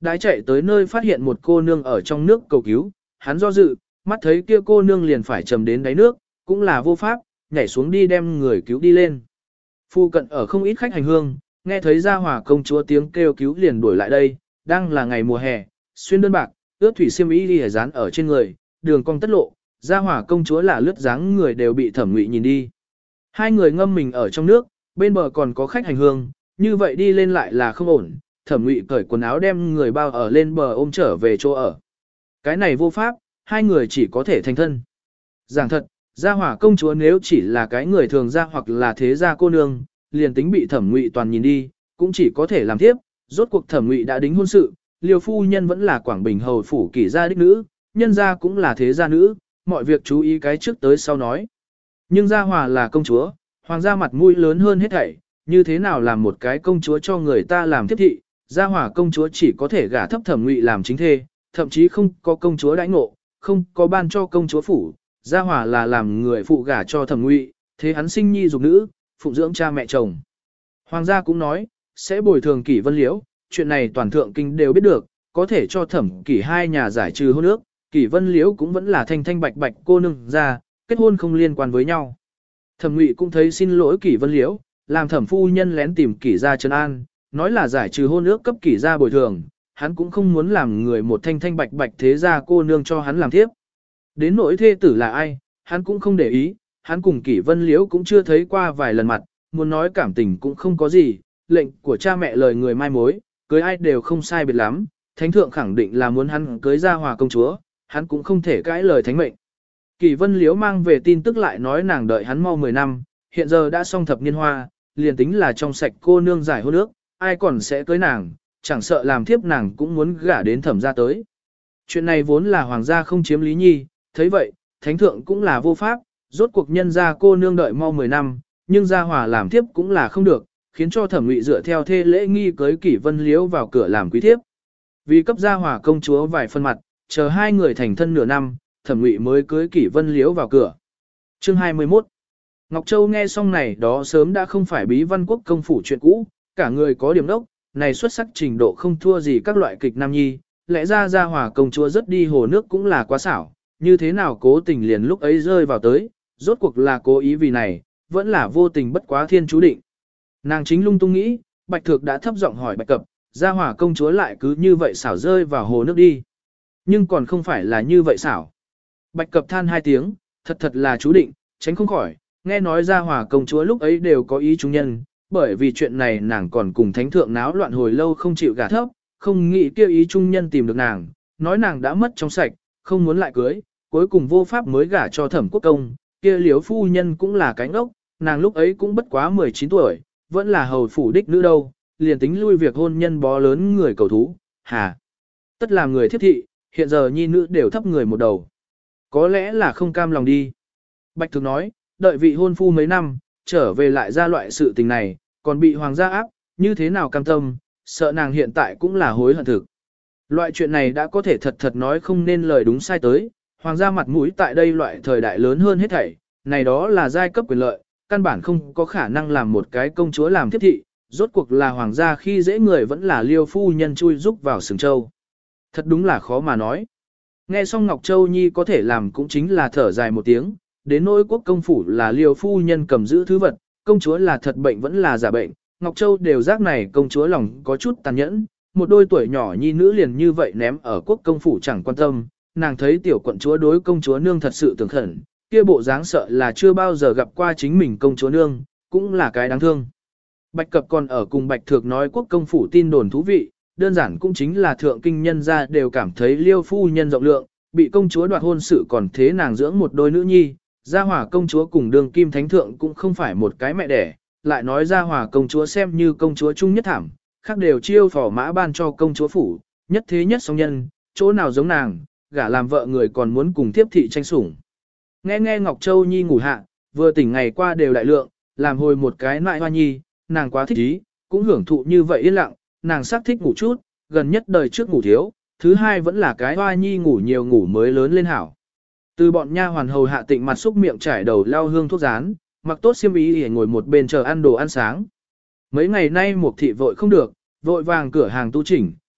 đã chạy tới nơi phát hiện một cô nương ở trong nước cầu cứu, hắn do dự, mắt thấy kia cô nương liền phải trầm đến đáy nước, cũng là vô pháp, nhảy xuống đi đem người cứu đi lên. Phu cận ở không ít khách hành hương, nghe thấy Gia Hòa công chúa tiếng kêu cứu liền đuổi lại đây, đang là ngày mùa hè, xuyên đơn bạc, ướt thủy xiêm y đi dán ở trên người, đường cong tất lộ, Gia Hòa công chúa là lướt dáng người đều bị Thẩm Ngụy nhìn đi. Hai người ngâm mình ở trong nước, bên bờ còn có khách hành hương, như vậy đi lên lại là không ổn, Thẩm Ngụy cởi quần áo đem người bao ở lên bờ ôm trở về chỗ ở. Cái này vô pháp, hai người chỉ có thể thành thân. Giảng thật, Gia Hòa công chúa nếu chỉ là cái người thường gia hoặc là thế gia cô nương, liền tính bị Thẩm Ngụy toàn nhìn đi, cũng chỉ có thể làm tiếp, rốt cuộc Thẩm Ngụy đã đính hôn sự, Liêu phu nhân vẫn là Quảng Bình hầu phủ kỷ gia đích nữ, nhân gia cũng là thế gia nữ, mọi việc chú ý cái trước tới sau nói. Nhưng Gia Hòa là công chúa, hoàng gia mặt mũi lớn hơn hết thảy, như thế nào làm một cái công chúa cho người ta làm tiếp thị, Gia Hòa công chúa chỉ có thể gả thấp Thẩm Ngụy làm chính thê, thậm chí không có công chúa đãi ngộ, không có ban cho công chúa phủ, Gia Hòa là làm người phụ gả cho Thẩm Ngụy, thế hắn sinh nhi dục nữ, phụng dưỡng cha mẹ chồng. Hoàng gia cũng nói, sẽ bồi thường Kỷ Vân Liễu, chuyện này toàn thượng kinh đều biết được, có thể cho Thẩm Kỷ hai nhà giải trừ hôn ước, Kỷ Vân Liễu cũng vẫn là thanh thanh bạch bạch cô nương ra, kết hôn không liên quan với nhau. Thẩm Ngụy cũng thấy xin lỗi Kỷ Vân Liễu, làm Thẩm phu nhân lén tìm Kỷ gia trấn an, nói là giải trừ hôn ước cấp Kỷ gia bồi thường, hắn cũng không muốn làm người một thanh thanh bạch bạch thế gia cô nương cho hắn làm tiếp. Đến nỗi thê tử là ai, hắn cũng không để ý, hắn cùng Kỷ Vân Liễu cũng chưa thấy qua vài lần mặt, muốn nói cảm tình cũng không có gì, lệnh của cha mẹ lời người mai mối, cưới ai đều không sai biệt lắm, thánh thượng khẳng định là muốn hắn cưới Gia Hòa công chúa, hắn cũng không thể cãi lời thánh mệnh. Kỷ Vân Liễu mang về tin tức lại nói nàng đợi hắn mau 10 năm, hiện giờ đã xong thập niên hoa, liền tính là trong sạch cô nương giải hôn ước, ai còn sẽ cưới nàng, chẳng sợ làm thiếp nàng cũng muốn gả đến Thẩm gia tới. Chuyện này vốn là hoàng gia không chiếm lý nhi, thấy vậy, thánh thượng cũng là vô pháp, rốt cuộc nhân gia cô nương đợi mau 10 năm, nhưng Gia Hòa làm thiếp cũng là không được, khiến cho Thẩm Ngụy dựa theo thê lễ nghi cưới Kỷ Vân Liễu vào cửa làm quý thiếp. Vì cấp Gia Hòa công chúa vài phân mặt, chờ hai người thành thân nửa năm, Thẩm Ngụy mới cưới Kỷ Vân Liễu vào cửa. Chương 21. Ngọc Châu nghe xong này đó sớm đã không phải bí văn quốc công phủ chuyện cũ, cả người có điểm đốc, này xuất sắc trình độ không thua gì các loại kịch nam nhi, lẽ ra Gia Hòa công chúa rất đi hồ nước cũng là quá xảo, như thế nào cố tình liền lúc ấy rơi vào tới, rốt cuộc là cố ý vì này, vẫn là vô tình bất quá thiên chú định. Nàng chính lung tung nghĩ, Bạch Thược đã thấp giọng hỏi Bạch Cập, Gia Hòa công chúa lại cứ như vậy xảo rơi vào hồ nước đi. Nhưng còn không phải là như vậy xảo. Bạch Cập than hai tiếng, thật là chú định, tránh không khỏi, nghe nói Gia Hòa công chúa lúc ấy đều có ý trung nhân, bởi vì chuyện này nàng còn cùng thánh thượng náo loạn hồi lâu không chịu gả thấp, không nghĩ kêu ý trung nhân tìm được nàng, nói nàng đã mất trong sạch, không muốn lại cưới, cuối cùng vô pháp mới gả cho Thẩm Quốc công, kia Liễu phu nhân cũng là cánh ốc, nàng lúc ấy cũng bất quá 19 tuổi, vẫn là hầu phủ đích nữ đâu, liền tính lui việc hôn nhân bó lớn người cầu thú, hà. Tất làm người thiết thị, hiện giờ nhi nữ đều thấp người một đầu. Có lẽ là không cam lòng đi. Bạch Thược nói, đợi vị hôn phu mấy năm, trở về lại ra loại sự tình này, còn bị hoàng gia áp, như thế nào cam tâm, sợ nàng hiện tại cũng là hối hận thực. Loại chuyện này đã có thể thật nói không nên lời đúng sai tới, hoàng gia mặt mũi tại đây loại thời đại lớn hơn hết thảy, này đó là giai cấp quyền lợi, căn bản không có khả năng làm một cái công chúa làm tiếp thị, rốt cuộc là hoàng gia khi dễ người vẫn là Liêu phu nhân chui giúp vào sừng châu. Thật đúng là khó mà nói. Nghe xong Ngọc Châu Nhi có thể làm cũng chính là thở dài một tiếng, đến nỗi quốc công phủ là Liêu phu nhân cầm giữ thứ vật, công chúa là thật bệnh vẫn là giả bệnh, Ngọc Châu đều giác này công chúa lòng có chút tàn nhẫn, một đôi tuổi nhỏ nhi nữ liền như vậy ném ở quốc công phủ chẳng quan tâm, nàng thấy tiểu quận chúa đối công chúa nương thật sự tưởng khẩn, kia bộ dáng sợ là chưa bao giờ gặp qua chính mình công chúa nương, cũng là cái đáng thương. Bạch Cập còn ở cùng Bạch Thược nói quốc công phủ tin đồn thú vị, đơn giản cũng chính là thượng kinh nhân gia đều cảm thấy Liêu phu nhân rộng lượng, bị công chúa đoạt hôn sự còn thế nàng dưỡng một đôi nữ nhi, Gia Hòa công chúa cùng đường kim thánh thượng cũng không phải một cái mẹ đẻ, lại nói Gia Hòa công chúa xem như công chúa trung nhất thảm, khác đều chiêu phỏ mã ban cho công chúa phủ, nhất thế nhất song nhân, chỗ nào giống nàng, gả làm vợ người còn muốn cùng tiếp thị tranh sủng. Nghe Ngọc Châu Nhi ngủ hạ, vừa tỉnh ngày qua đều đại lượng, làm hồi một cái nại hoa nhi, nàng quá thích ý, cũng hưởng thụ như vậy yên lặng, nàng xác thích ngủ chút, gần nhất đời trước ngủ thiếu, thứ hai vẫn là cái hoa nhi ngủ nhiều ngủ mới lớn lên hảo. Từ bọn nha hoàn hầu hạ tịnh mặt xúc miệng trải đầu lau hương thuốc rán, mặc tốt xiêm y để ngồi một bên chờ ăn đồ ăn sáng. Mấy ngày nay Mục thị vội không được, vội vàng cửa hàng tu chỉnh,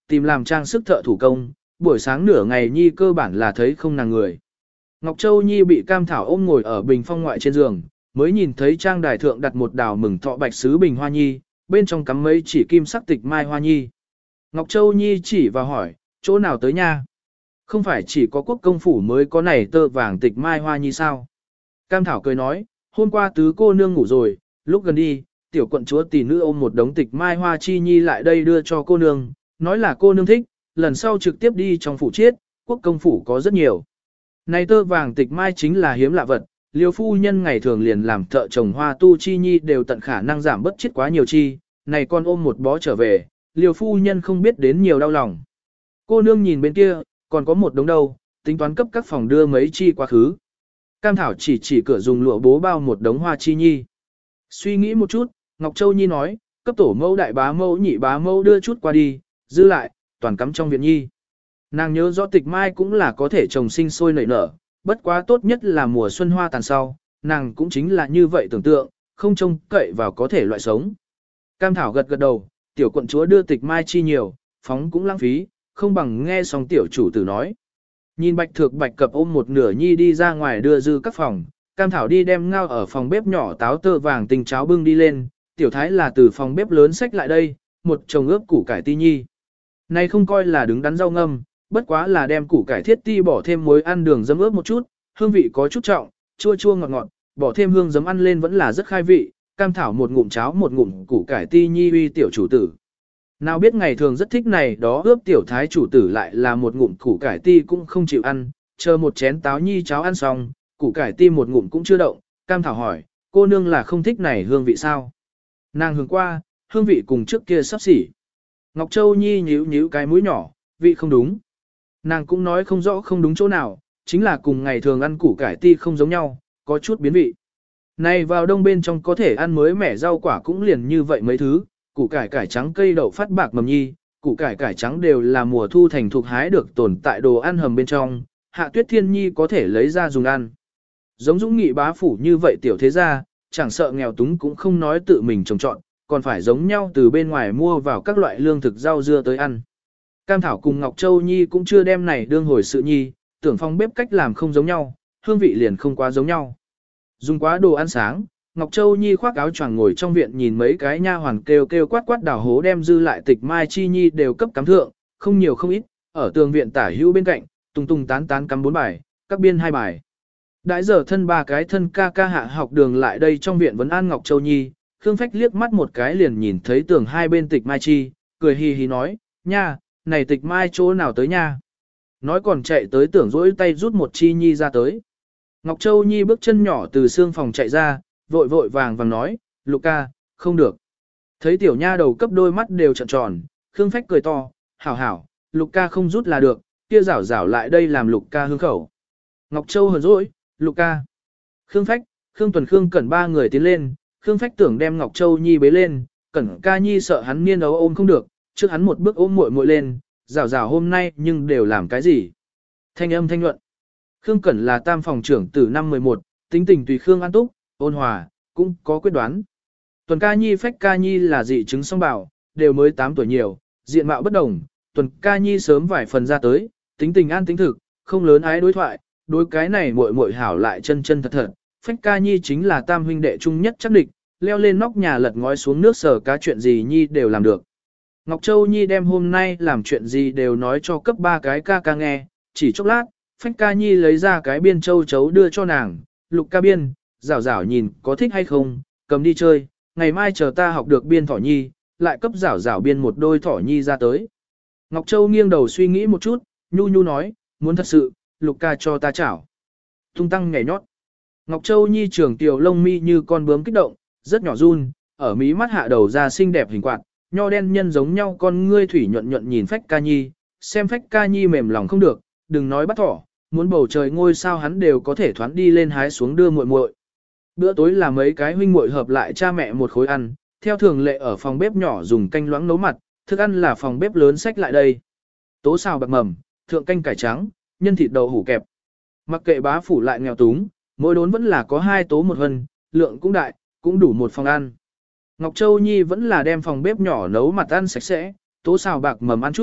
tìm làm trang sức thợ thủ công, buổi sáng nửa ngày nhi cơ bản là thấy không nàng người. Ngọc Châu Nhi bị Cam Thảo ôm ngồi ở bình phong ngoại trên giường, mới nhìn thấy trang đài thượng đặt một đào mừng thọ bạch sứ bình hoa nhi, bên trong cắm mấy chỉ kim sắc tịch mai hoa nhi. Ngọc Châu Nhi chỉ vào hỏi, chỗ nào tới nha? Không phải chỉ có quốc công phủ mới có này tơ vàng tịch mai hoa nhi sao? Cam Thảo cười nói, hôm qua tứ cô nương ngủ rồi, lúc gần đi, tiểu quận chúa tỷ nữ ôm một đống tịch mai hoa chi nhi lại đây đưa cho cô nương, nói là cô nương thích, lần sau trực tiếp đi trong phủ chiết, quốc công phủ có rất nhiều. Này tơ vàng tịch mai chính là hiếm lạ vật, Liêu phu nhân ngày thường liền làm thợ trồng hoa tu chi nhi đều tận khả năng giảm bất chết quá nhiều chi, này con ôm một bó trở về, Liêu phu nhân không biết đến nhiều đau lòng. Cô nương nhìn bên kia, còn có một đống đâu, tính toán cấp các phòng đưa mấy chi quá khứ. Cam Thảo chỉ cửa dùng lụa bố bao một đống hoa chi nhi. Suy nghĩ một chút, Ngọc Châu Nhi nói, cấp tổ mẫu đại bá mẫu nhị bá mẫu đưa chút qua đi, giữ lại, toàn cắm trong viện nhi. Nàng nhớ rõ tịch mai cũng là có thể trồng sinh sôi nảy nở, bất quá tốt nhất là mùa xuân hoa tàn sau, nàng cũng chính là như vậy tưởng tượng, không trông cậy vào có thể loại sống. Cam Thảo gật gật đầu, tiểu quận chúa đưa tịch mai chi nhiều, phóng cũng lãng phí, không bằng nghe xong tiểu chủ tử nói. Nhìn bạch thược bạch cập ôm một nửa nhi đi ra ngoài đưa dư các phòng, Cam Thảo đi đem ngao ở phòng bếp nhỏ táo tơ vàng tinh cháo bưng đi lên, tiểu thái là từ phòng bếp lớn xách lại đây, một chồng ướp củ cải ti nhi. Này không coi là đứng đắn rau ngâm, bất quá là đem củ cải thiết ti bỏ thêm muối ăn đường dấm ướp một chút, hương vị có chút trọng, chua chua ngọt ngọt, bỏ thêm hương giấm ăn lên vẫn là rất khai vị. Cam Thảo một ngụm cháo một ngụm củ cải ti nhi uy tiểu chủ tử. Nào biết ngày thường rất thích này đó ướp tiểu thái chủ tử lại là một ngụm củ cải ti cũng không chịu ăn, chờ một chén táo nhi cháo ăn xong, củ cải ti một ngụm cũng chưa động. Cam Thảo hỏi, cô nương là không thích này hương vị sao? Nàng hướng qua, hương vị cùng trước kia sắp xỉ. Ngọc Châu Nhi nhíu cái mũi nhỏ, vị không đúng. Nàng cũng nói không rõ không đúng chỗ nào, chính là cùng ngày thường ăn củ cải ti không giống nhau, có chút biến vị. Này vào đông bên trong có thể ăn mới mẻ rau quả cũng liền như vậy mấy thứ, củ cải cải trắng cây đậu phát bạc mầm nhi, củ cải cải trắng đều là mùa thu thành thuộc hái được tồn tại đồ ăn hầm bên trong, Hạ Tuyết Thiên Nhi có thể lấy ra dùng ăn. Giống Dũng Nghị bá phủ như vậy tiểu thế gia, chẳng sợ nghèo túng cũng không nói tự mình trồng trọt, còn phải giống nhau từ bên ngoài mua vào các loại lương thực rau dưa tới ăn. Cam Thảo cùng Ngọc Châu Nhi cũng chưa đem này đương hồi sự nhi, tưởng phong bếp cách làm không giống nhau, hương vị liền không quá giống nhau. Dùng quá đồ ăn sáng, Ngọc Châu Nhi khoác áo choàng ngồi trong viện nhìn mấy cái nha hoàn kêu kêu quát quát đào hố đem dư lại tịch mai chi nhi đều cấp cắm thượng, không nhiều không ít, ở tường viện tả hữu bên cạnh, tung tung tán tán cắm 4 bài, các biên 2 bài. Đãi giờ thân ba cái thân ca ca hạ học đường lại đây trong viện vấn an Ngọc Châu Nhi, Khương Phách liếc mắt một cái liền nhìn thấy tường hai bên tịch mai chi, cười hì hì nói, nha, này tịch mai chỗ nào tới nha. Nói còn chạy tới tưởng rỗi tay rút một chi nhi ra tới. Ngọc Châu Nhi bước chân nhỏ từ xương phòng chạy ra, vội vội vàng vàng nói, Lục ca, không được. Thấy tiểu nha đầu cấp đôi mắt đều trợn tròn, Khương Phách cười to, hảo hảo, Lục ca không rút là được, kia rảo rảo lại đây làm Lục ca hương khẩu. Ngọc Châu hờn dỗi, Lục ca. Khương Phách, Khương Tuần Khương Cẩn ba người tiến lên, Khương Phách tưởng đem Ngọc Châu Nhi bế lên, Cẩn ca Nhi sợ hắn niên ấu ôm không được, trước hắn một bước ôm muội muội lên, rảo rảo hôm nay nhưng đều làm cái gì. Thanh âm thanh luận. Khương Cẩn là tam phòng trưởng từ năm 11, tính tình tùy Khương An Túc, ôn hòa, cũng có quyết đoán. Tuần ca Nhi Phách ca Nhi là dị chứng song bảo, đều mới 8 tuổi nhiều, diện mạo bất đồng, Tuần ca Nhi sớm vài phần ra tới, tính tình an tính thực, không lớn ái đối thoại, đối cái này muội muội hảo lại chân chân thật thật. Phách ca Nhi chính là tam huynh đệ chung nhất chắc địch, leo lên nóc nhà lật ngói xuống nước sở cá chuyện gì Nhi đều làm được. Ngọc Châu Nhi đem hôm nay làm chuyện gì đều nói cho cấp 3 cái ca ca nghe, chỉ chốc lát, Phách ca Nhi lấy ra cái biên châu chấu đưa cho nàng, Lục ca biên, rảo rảo nhìn có thích hay không, cầm đi chơi, ngày mai chờ ta học được biên thỏ nhi, lại cấp rảo rảo biên một đôi thỏ nhi ra tới. Ngọc Châu nghiêng đầu suy nghĩ một chút, nhu nhu nói, muốn thật sự, Lục ca cho ta chảo. Tung tăng nhảy nhót. Ngọc Châu Nhi trường tiểu lông mi như con bướm kích động, rất nhỏ run, ở mí mắt hạ đầu ra xinh đẹp hình quạt, nho đen nhân giống nhau con ngươi thủy nhuận nhuận nhìn Phách ca Nhi, xem Phách ca Nhi mềm lòng không được, đừng nói bắt thỏ, muốn bầu trời ngôi sao hắn đều có thể thoán đi lên hái xuống đưa muội muội. Bữa tối là mấy cái huynh muội hợp lại cha mẹ một khối ăn, theo thường lệ ở phòng bếp nhỏ dùng canh loãng nấu mặt, thức ăn là phòng bếp lớn xách lại đây. Tố xào bạc mầm, thượng canh cải trắng, nhân thịt đậu hủ kẹp. Mặc kệ bá phủ lại nghèo túng, mỗi đốn vẫn là có 2 tố một hân, lượng cũng đại, cũng đủ một phòng ăn. Ngọc Châu Nhi vẫn là đem phòng bếp nhỏ nấu mặt ăn sạch sẽ, tố xào bạc mầm ăn chút,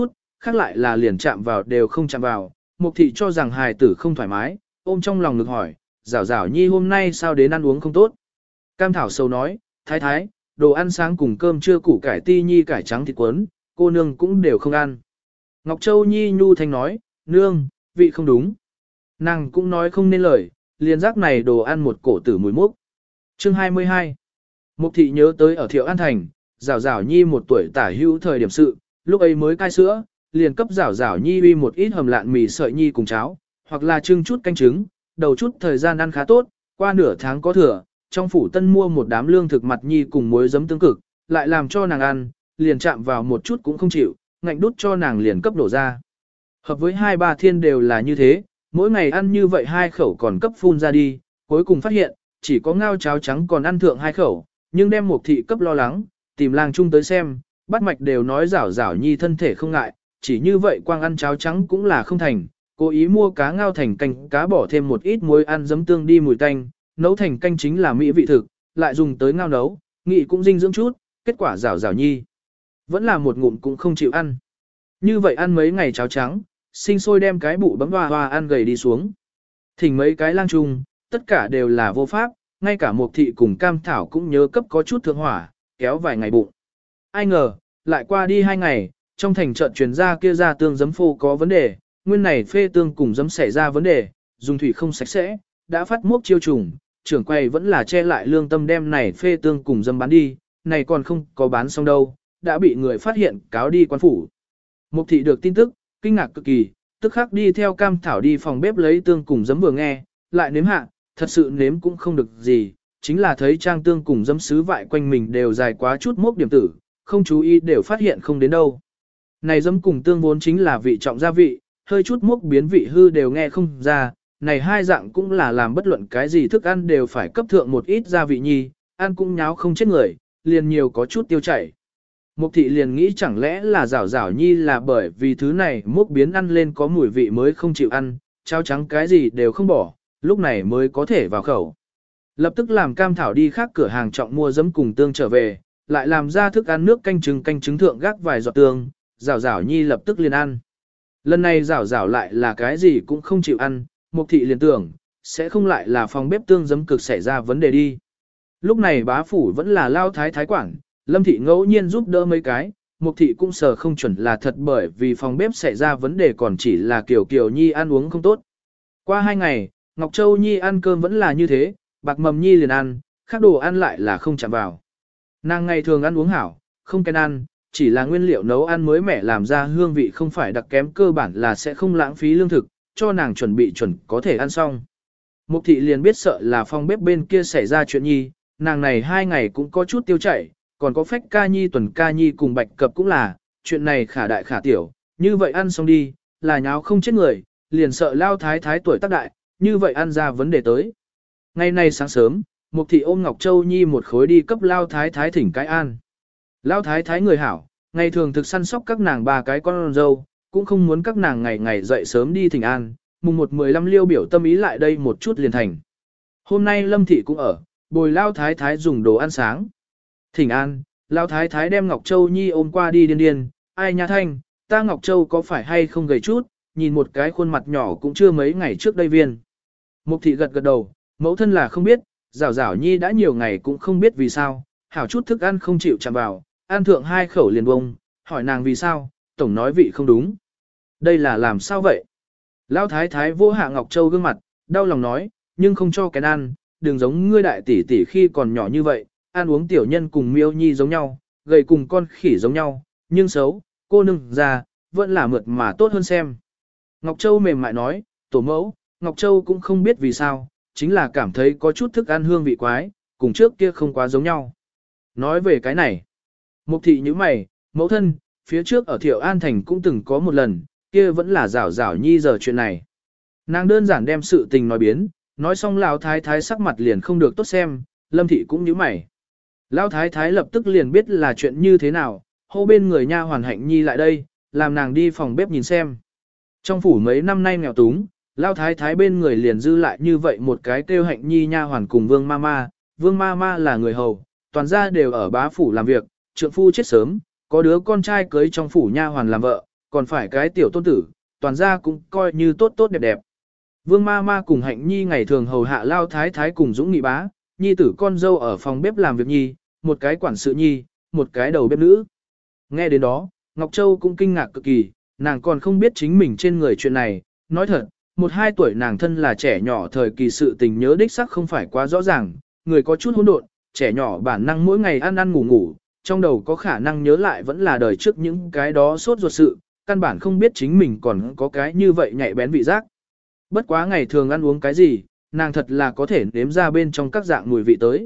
khác lại là liền chạm vào đều không chạm vào. Mục thị cho rằng hài tử không thoải mái, ôm trong lòng ngực hỏi, Giảo Giảo Nhi hôm nay sao đến ăn uống không tốt. Cam Thảo sầu nói, thái thái, đồ ăn sáng cùng cơm trưa củ cải ti nhi cải trắng thịt quấn, cô nương cũng đều không ăn. Ngọc Châu Nhi nhu thanh nói, nương, vị không đúng. Nàng cũng nói không nên lời, liền giác này đồ ăn một cổ tử mùi mốc. Chương 22. Mục thị nhớ tới ở Thiệu An Thành, Giảo Giảo Nhi một tuổi tả hữu thời điểm sự, lúc ấy mới cai sữa, liền cấp Giảo Giảo Nhi uy một ít hầm lạn mì sợi nhi cùng cháo, hoặc là trưng chút canh trứng, đầu chút thời gian ăn khá tốt, qua nửa tháng có thừa, trong phủ tân mua một đám lương thực mặt nhi cùng muối giấm tương cực, lại làm cho nàng ăn, liền chạm vào một chút cũng không chịu, ngạnh đút cho nàng liền cấp đổ ra. Hợp với 2-3 thiên đều là như thế, mỗi ngày ăn như vậy 2 khẩu còn cấp phun ra đi, cuối cùng phát hiện, chỉ có ngao cháo trắng còn ăn thượng 2 khẩu, nhưng đem một thị cấp lo lắng, tìm lang chung tới xem, bắt mạch đều nói Giảo Giảo Nhi thân thể không ngại, chỉ như vậy quang ăn cháo trắng cũng là không thành, cố ý mua cá ngao thành canh cá bỏ thêm một ít muối ăn giấm tương đi mùi tanh, nấu thành canh chính là mỹ vị thực, lại dùng tới ngao nấu, nghị cũng dinh dưỡng chút, kết quả Giảo Giảo Nhi vẫn là một ngụm cũng không chịu ăn. Như vậy ăn mấy ngày cháo trắng, sinh sôi đem cái bụ bấm hoa hoa ăn gầy đi xuống. Thỉnh mấy cái lang chung, tất cả đều là vô pháp, ngay cả Mục thị cùng Cam Thảo cũng nhớ cấp có chút thượng hỏa, kéo vài ngày bụng. Ai ngờ, lại qua đi 2 ngày, trong thành chợt truyền ra kia ra tương giấm phô có vấn đề, nguyên này phê tương cùng giấm xảy ra vấn đề, dùng thủy không sạch sẽ, đã phát mốc chiêu trùng, trưởng quầy vẫn là che lại lương tâm đem này phê tương cùng giấm bán đi, này còn không có bán xong đâu, đã bị người phát hiện cáo đi quan phủ. Mục thị được tin tức, kinh ngạc cực kỳ, tức khắc đi theo Cam Thảo đi phòng bếp lấy tương cùng giấm vừa nghe, lại nếm hạ, thật sự nếm cũng không được gì, chính là thấy trang tương cùng giấm sứ vại quanh mình đều dài quá chút mốc điểm tử, không chú ý đều phát hiện không đến đâu. Này giấm cùng tương vốn chính là vị trọng gia vị, hơi chút mốc biến vị hư đều nghe không ra, này hai dạng cũng là làm bất luận cái gì thức ăn đều phải cấp thượng một ít gia vị nhi, ăn cũng nháo không chết người, liền nhiều có chút tiêu chảy. Mục thị liền nghĩ chẳng lẽ là Giảo Giảo Nhi là bởi vì thứ này mốc biến ăn lên có mùi vị mới không chịu ăn, cháo trắng cái gì đều không bỏ, lúc này mới có thể vào khẩu. Lập tức làm Cam Thảo đi khác cửa hàng trọng mua giấm cùng tương trở về, lại làm ra thức ăn nước canh trứng thượng gác vài giọt tương, Giảo Giảo Nhi lập tức liền ăn. Lần này Giảo Giảo lại là cái gì cũng không chịu ăn, Mục thị liền tưởng, sẽ không lại là phòng bếp tương giấm cực xảy ra vấn đề đi. Lúc này bá phủ vẫn là lao thái thái quản, Lâm thị ngẫu nhiên giúp đỡ mấy cái, Mục thị cũng sờ không chuẩn là thật bởi vì phòng bếp xảy ra vấn đề còn chỉ là Kiều Kiều Nhi ăn uống không tốt. Qua 2 ngày, Ngọc Châu Nhi ăn cơm vẫn là như thế, Bạc Mầm Nhi liền ăn, khác đồ ăn lại là không chạm vào. Nàng ngày thường ăn uống hảo, không kén ăn, chỉ là nguyên liệu nấu ăn mới mẻ làm ra hương vị không phải đặc kém cơ bản là sẽ không lãng phí lương thực, cho nàng chuẩn bị chuẩn có thể ăn xong. Mục thị liền biết sợ là phòng bếp bên kia xảy ra chuyện nhi, nàng này 2 ngày cũng có chút tiêu chảy, còn có Phách Ca Nhi Tuần Ca Nhi cùng Bạch Cập cũng là, chuyện này khả đại khả tiểu, như vậy ăn xong đi, là nháo không chết người, liền sợ lao thái thái tuổi tác đại, như vậy ăn ra vấn đề tới. Ngày nay sáng sớm, Mục thị ôm Ngọc Châu Nhi một khối đi cấp lao thái thái thỉnh cái an. Lao thái thái người hảo, ngày thường thực săn sóc các nàng 3 cái con dâu, cũng không muốn các nàng ngày ngày dậy sớm đi thỉnh an, mùng 1-15 liêu biểu tâm ý lại đây một chút liền thành. Hôm nay Lâm thị cũng ở, bồi lao thái thái dùng đồ ăn sáng. Thỉnh an, lao thái thái đem Ngọc Châu Nhi ôm qua đi điên điên, ai nha thanh, ta Ngọc Châu có phải hay không gầy chút, nhìn một cái khuôn mặt nhỏ cũng chưa mấy ngày trước đây viên. Mục thị gật gật đầu, mẫu thân là không biết, Giảo Giảo Nhi đã nhiều ngày cũng không biết vì sao, hảo chút thức ăn không chịu chạm vào, ăn thượng 2 khẩu liền bông, hỏi nàng vì sao, tổng nói vị không đúng. Đây là làm sao vậy? Lão thái thái vô hạ Ngọc Châu gương mặt, đau lòng nói, nhưng không cho cái ăn, đừng giống ngươi đại tỷ tỷ khi còn nhỏ như vậy, ăn uống tiểu nhân cùng Miêu Nhi giống nhau, gầy cùng con khỉ giống nhau, nhưng xấu, cô nương già, vẫn là mượt mà tốt hơn xem. Ngọc Châu mềm mại nói, tổ mẫu, Ngọc Châu cũng không biết vì sao, chính là cảm thấy có chút thức ăn hương vị quái, cùng trước kia không quá giống nhau. Nói về cái này, Mục thị như mày, mẫu thân, phía trước ở Thiệu An Thành cũng từng có một lần, kia vẫn là Giảo Giảo Nhi giờ chuyện này. Nàng đơn giản đem sự tình nói biến, nói xong lão thái thái sắc mặt liền không được tốt xem, Lâm thị cũng như mày. Lão thái thái lập tức liền biết là chuyện như thế nào, hô bên người nha hoàn Hạnh Nhi lại đây, làm nàng đi phòng bếp nhìn xem. Trong phủ mấy năm nay nghèo túng, lão thái thái bên người liền dư lại như vậy một cái kêu Hạnh Nhi nha hoàn cùng Vương Mama. Vương Mama là người hầu, toàn gia đều ở bá phủ làm việc, trượng phu chết sớm, có đứa con trai cưới trong phủ nha hoàn làm vợ, còn phải cái tiểu tôn tử, toàn gia cũng coi như tốt tốt đẹp đẹp. Vương ma ma cùng Hạnh Nhi ngày thường hầu hạ Lao Thái Thái cùng Dũng Nghị bá, Nhi tử con dâu ở phòng bếp làm việc Nhi, một cái quản sự Nhi, một cái đầu bếp nữ. Nghe đến đó, Ngọc Châu cũng kinh ngạc cực kỳ, nàng còn không biết chính mình trên người chuyện này, nói thật, 1-2 tuổi nàng thân là trẻ nhỏ thời kỳ sự tình nhớ đích sắc không phải quá rõ ràng, người có chút hỗn độn, trẻ nhỏ bản năng mỗi ngày ăn ăn ngủ ngủ, trong đầu có khả năng nhớ lại vẫn là đời trước những cái đó sốt ruột sự, căn bản không biết chính mình còn có cái như vậy nhạy bén vị giác. Bất quá ngày thường ăn uống cái gì, nàng thật là có thể nếm ra bên trong các dạng mùi vị tới.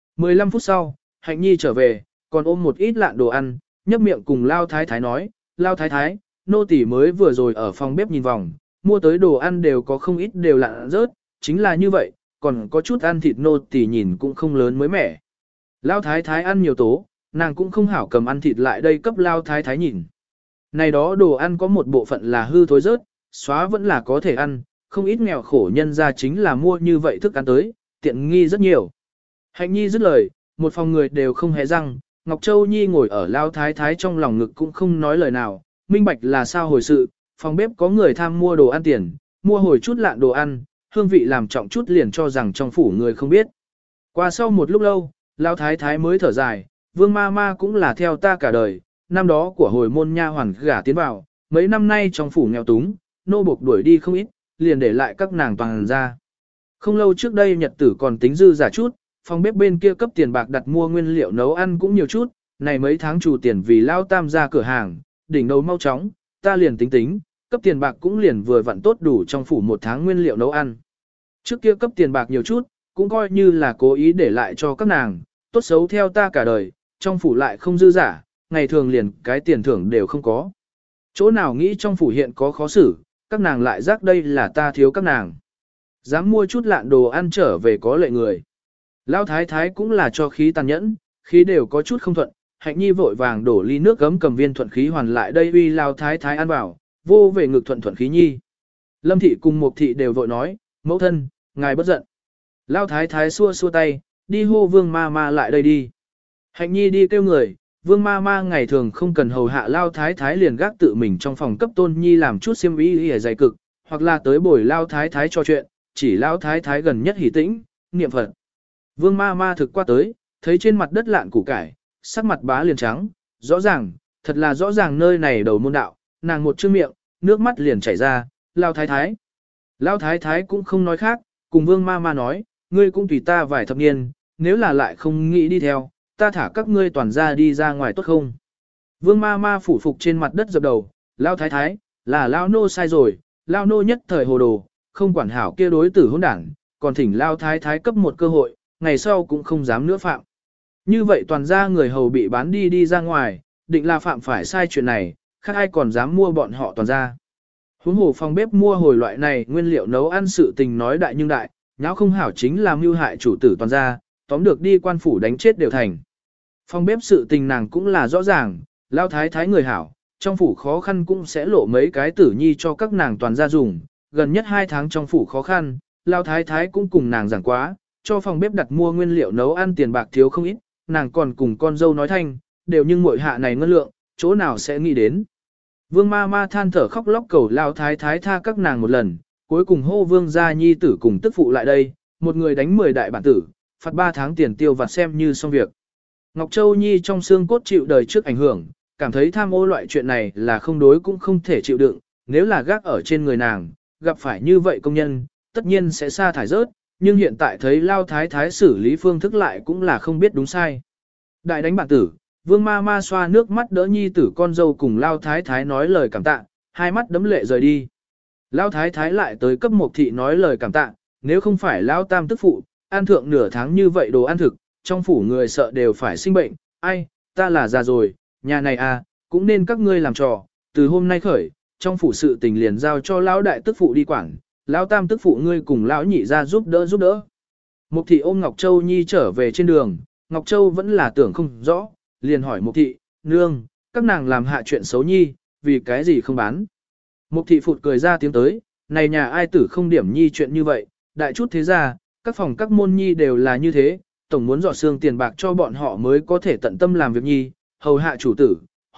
15 phút sau, Hạnh Nhi trở về, còn ôm một ít lạn đồ ăn, nhấp miệng cùng Lao Thái Thái nói, Lao Thái Thái, nô tỳ mới vừa rồi ở phòng bếp nhìn vòng, mua tới đồ ăn đều có không ít đều lạn rớt, chính là như vậy, còn có chút ăn thịt nô tỳ nhìn cũng không lớn mới mẻ. Lao Thái Thái ăn nhiều tố, nàng cũng không hảo cầm ăn thịt lại đây cấp Lao Thái Thái nhìn. Này đó đồ ăn có một bộ phận là hư thối rớt, xóa vẫn là có thể ăn, không ít nghèo khổ nhân ra chính là mua như vậy thức ăn tới, tiện nghi rất nhiều. Hạnh Nhi dứt lời, một phòng người đều không hề răng, Ngọc Châu Nhi ngồi ở Lao Thái Thái trong lòng ngực cũng không nói lời nào, minh bạch là sao hồi sự, phòng bếp có người tham mua đồ ăn tiền, mua hồi chút lạn đồ ăn, hương vị làm trọng chút liền cho rằng trong phủ người không biết. Qua sau một lúc lâu, Lao Thái Thái mới thở dài, Vương ma ma cũng là theo ta cả đời, năm đó của hồi môn nha hoàn gả tiến vào, mấy năm nay trong phủ nghèo túng, nô buộc đuổi đi không ít, liền để lại các nàng toàn ra. Không lâu trước đây nhật tử còn tính dư giả chút, phòng bếp bên kia cấp tiền bạc đặt mua nguyên liệu nấu ăn cũng nhiều chút, này mấy tháng chủ tiền vì Lao Tam ra cửa hàng, đỉnh đầu mau chóng, ta liền tính, cấp tiền bạc cũng liền vừa vặn tốt đủ trong phủ 1 tháng nguyên liệu nấu ăn. Trước kia cấp tiền bạc nhiều chút, cũng coi như là cố ý để lại cho các nàng, tốt xấu theo ta cả đời, trong phủ lại không dư giả, ngày thường liền cái tiền thưởng đều không có. Chỗ nào nghĩ trong phủ hiện có khó xử, các nàng lại rắc đây là ta thiếu các nàng. Dám mua chút lạn đồ ăn trở về có lệ người. Lão Thái Thái cũng là cho khí tàn nhẫn, khí đều có chút không thuận, Hạnh Nhi vội vàng đổ ly nước gấm cầm viên thuận khí hoàn lại đây uy Lão Thái Thái ăn vào, vô về ngực thuận khí nhi. Lâm thị cùng Mục thị đều vội nói, mẫu thân, ngài bất giận. Lão Thái Thái xua xua tay, đi hô Vương ma ma lại đây đi. Hạnh Nhi đi kêu người, Vương ma ma ngày thường không cần hầu hạ Lão Thái Thái liền gác tự mình trong phòng cấp Tôn Nhi làm chút xiêm y để dày cực, hoặc là tới bồi Lão Thái Thái trò chuyện, chỉ Lão Thái Thái gần nhất hỉ tĩnh, niệm Phật. Vương ma ma thực qua tới, thấy trên mặt đất lạn củ cải, sắc mặt bá liền trắng, rõ ràng, thật là rõ ràng nơi này đầu môn đạo, nàng một chữ miệng, nước mắt liền chảy ra, Lão Thái Thái. Lão Thái Thái cũng không nói khác, cùng Vương ma ma nói, ngươi cũng tùy ta vài thập niên, nếu là lại không nghĩ đi theo, ta thả các ngươi toàn ra đi ra ngoài tốt không? Vương ma ma phủ phục trên mặt đất dập đầu, Lão Thái Thái, là Lão nô sai rồi, Lão nô nhất thời hồ đồ, không quản hảo kia đối tử hỗn đảng, còn thỉnh Lão Thái Thái cấp một cơ hội, ngày sau cũng không dám nữa phạm. Như vậy toàn ra người hầu bị bán đi ra ngoài, định là phạm phải sai chuyện này, khác ai còn dám mua bọn họ toàn ra. Huống hồ phòng bếp mua hồi loại này nguyên liệu nấu ăn sự tình nói đại nhưng đại, nháo không hảo chính là mưu hại chủ tử toàn ra, tóm được đi quan phủ đánh chết đều thành. Phòng bếp sự tình nàng cũng là rõ ràng, Lão Thái Thái người hảo, trong phủ khó khăn cũng sẽ lộ mấy cái tử nhi cho các nàng toàn ra dùng, gần nhất 2 tháng trong phủ khó khăn, Lão Thái Thái cũng cùng nàng giảng quá, cho phòng bếp đặt mua nguyên liệu nấu ăn tiền bạc thiếu không ít, nàng còn cùng con dâu nói thanh, đều nhưng muội hạ này ngân lượng, chỗ nào sẽ nghĩ đến. Vương ma ma than thở khóc lóc cầu Lão Thái Thái tha các nàng một lần, cuối cùng hô Vương gia nhi tử cùng tức phụ lại đây, một người đánh 10 đại bản tử, phạt 3 tháng tiền tiêu vặt xem như xong việc. Ngọc Châu Nhi trong xương cốt chịu đời trước ảnh hưởng, cảm thấy tham ô loại chuyện này là không đối cũng không thể chịu đựng, nếu là gác ở trên người nàng, gặp phải như vậy công nhân, tất nhiên sẽ sa thải rớt, nhưng hiện tại thấy Lão Thái Thái xử lý phương thức lại cũng là không biết đúng sai. Đại đánh bản tử, Vương ma ma xoa nước mắt đỡ nhi tử con dâu cùng Lão Thái Thái nói lời cảm tạ, hai mắt đấm lệ rời đi. Lão Thái Thái lại tới cấp Mục thị nói lời cảm tạ, nếu không phải Lão Tam tức phụ, ăn thượng nửa tháng như vậy đồ ăn thực, trong phủ người sợ đều phải sinh bệnh, ai, ta là già rồi, nhà này à, cũng nên các ngươi làm trò, từ hôm nay khởi, trong phủ sự tình liền giao cho Lão Đại tức phụ đi quản, Lão Tam tức phụ ngươi cùng Lão Nhị ra giúp đỡ. Mục thị ôm Ngọc Châu Nhi trở về trên đường, Ngọc Châu vẫn là tưởng không rõ, liền hỏi Mục thị, nương, các nàng làm hạ chuyện xấu Nhi, vì cái gì không bán. Mục thị phụt cười ra tiếng tới, này nhà ai tử không điểm Nhi chuyện như vậy, đại chút thế ra, các phòng các môn Nhi đều là như thế, tổng muốn dọ xương tiền bạc cho bọn họ mới có thể tận tâm làm việc Nhi, hầu hạ chủ tử,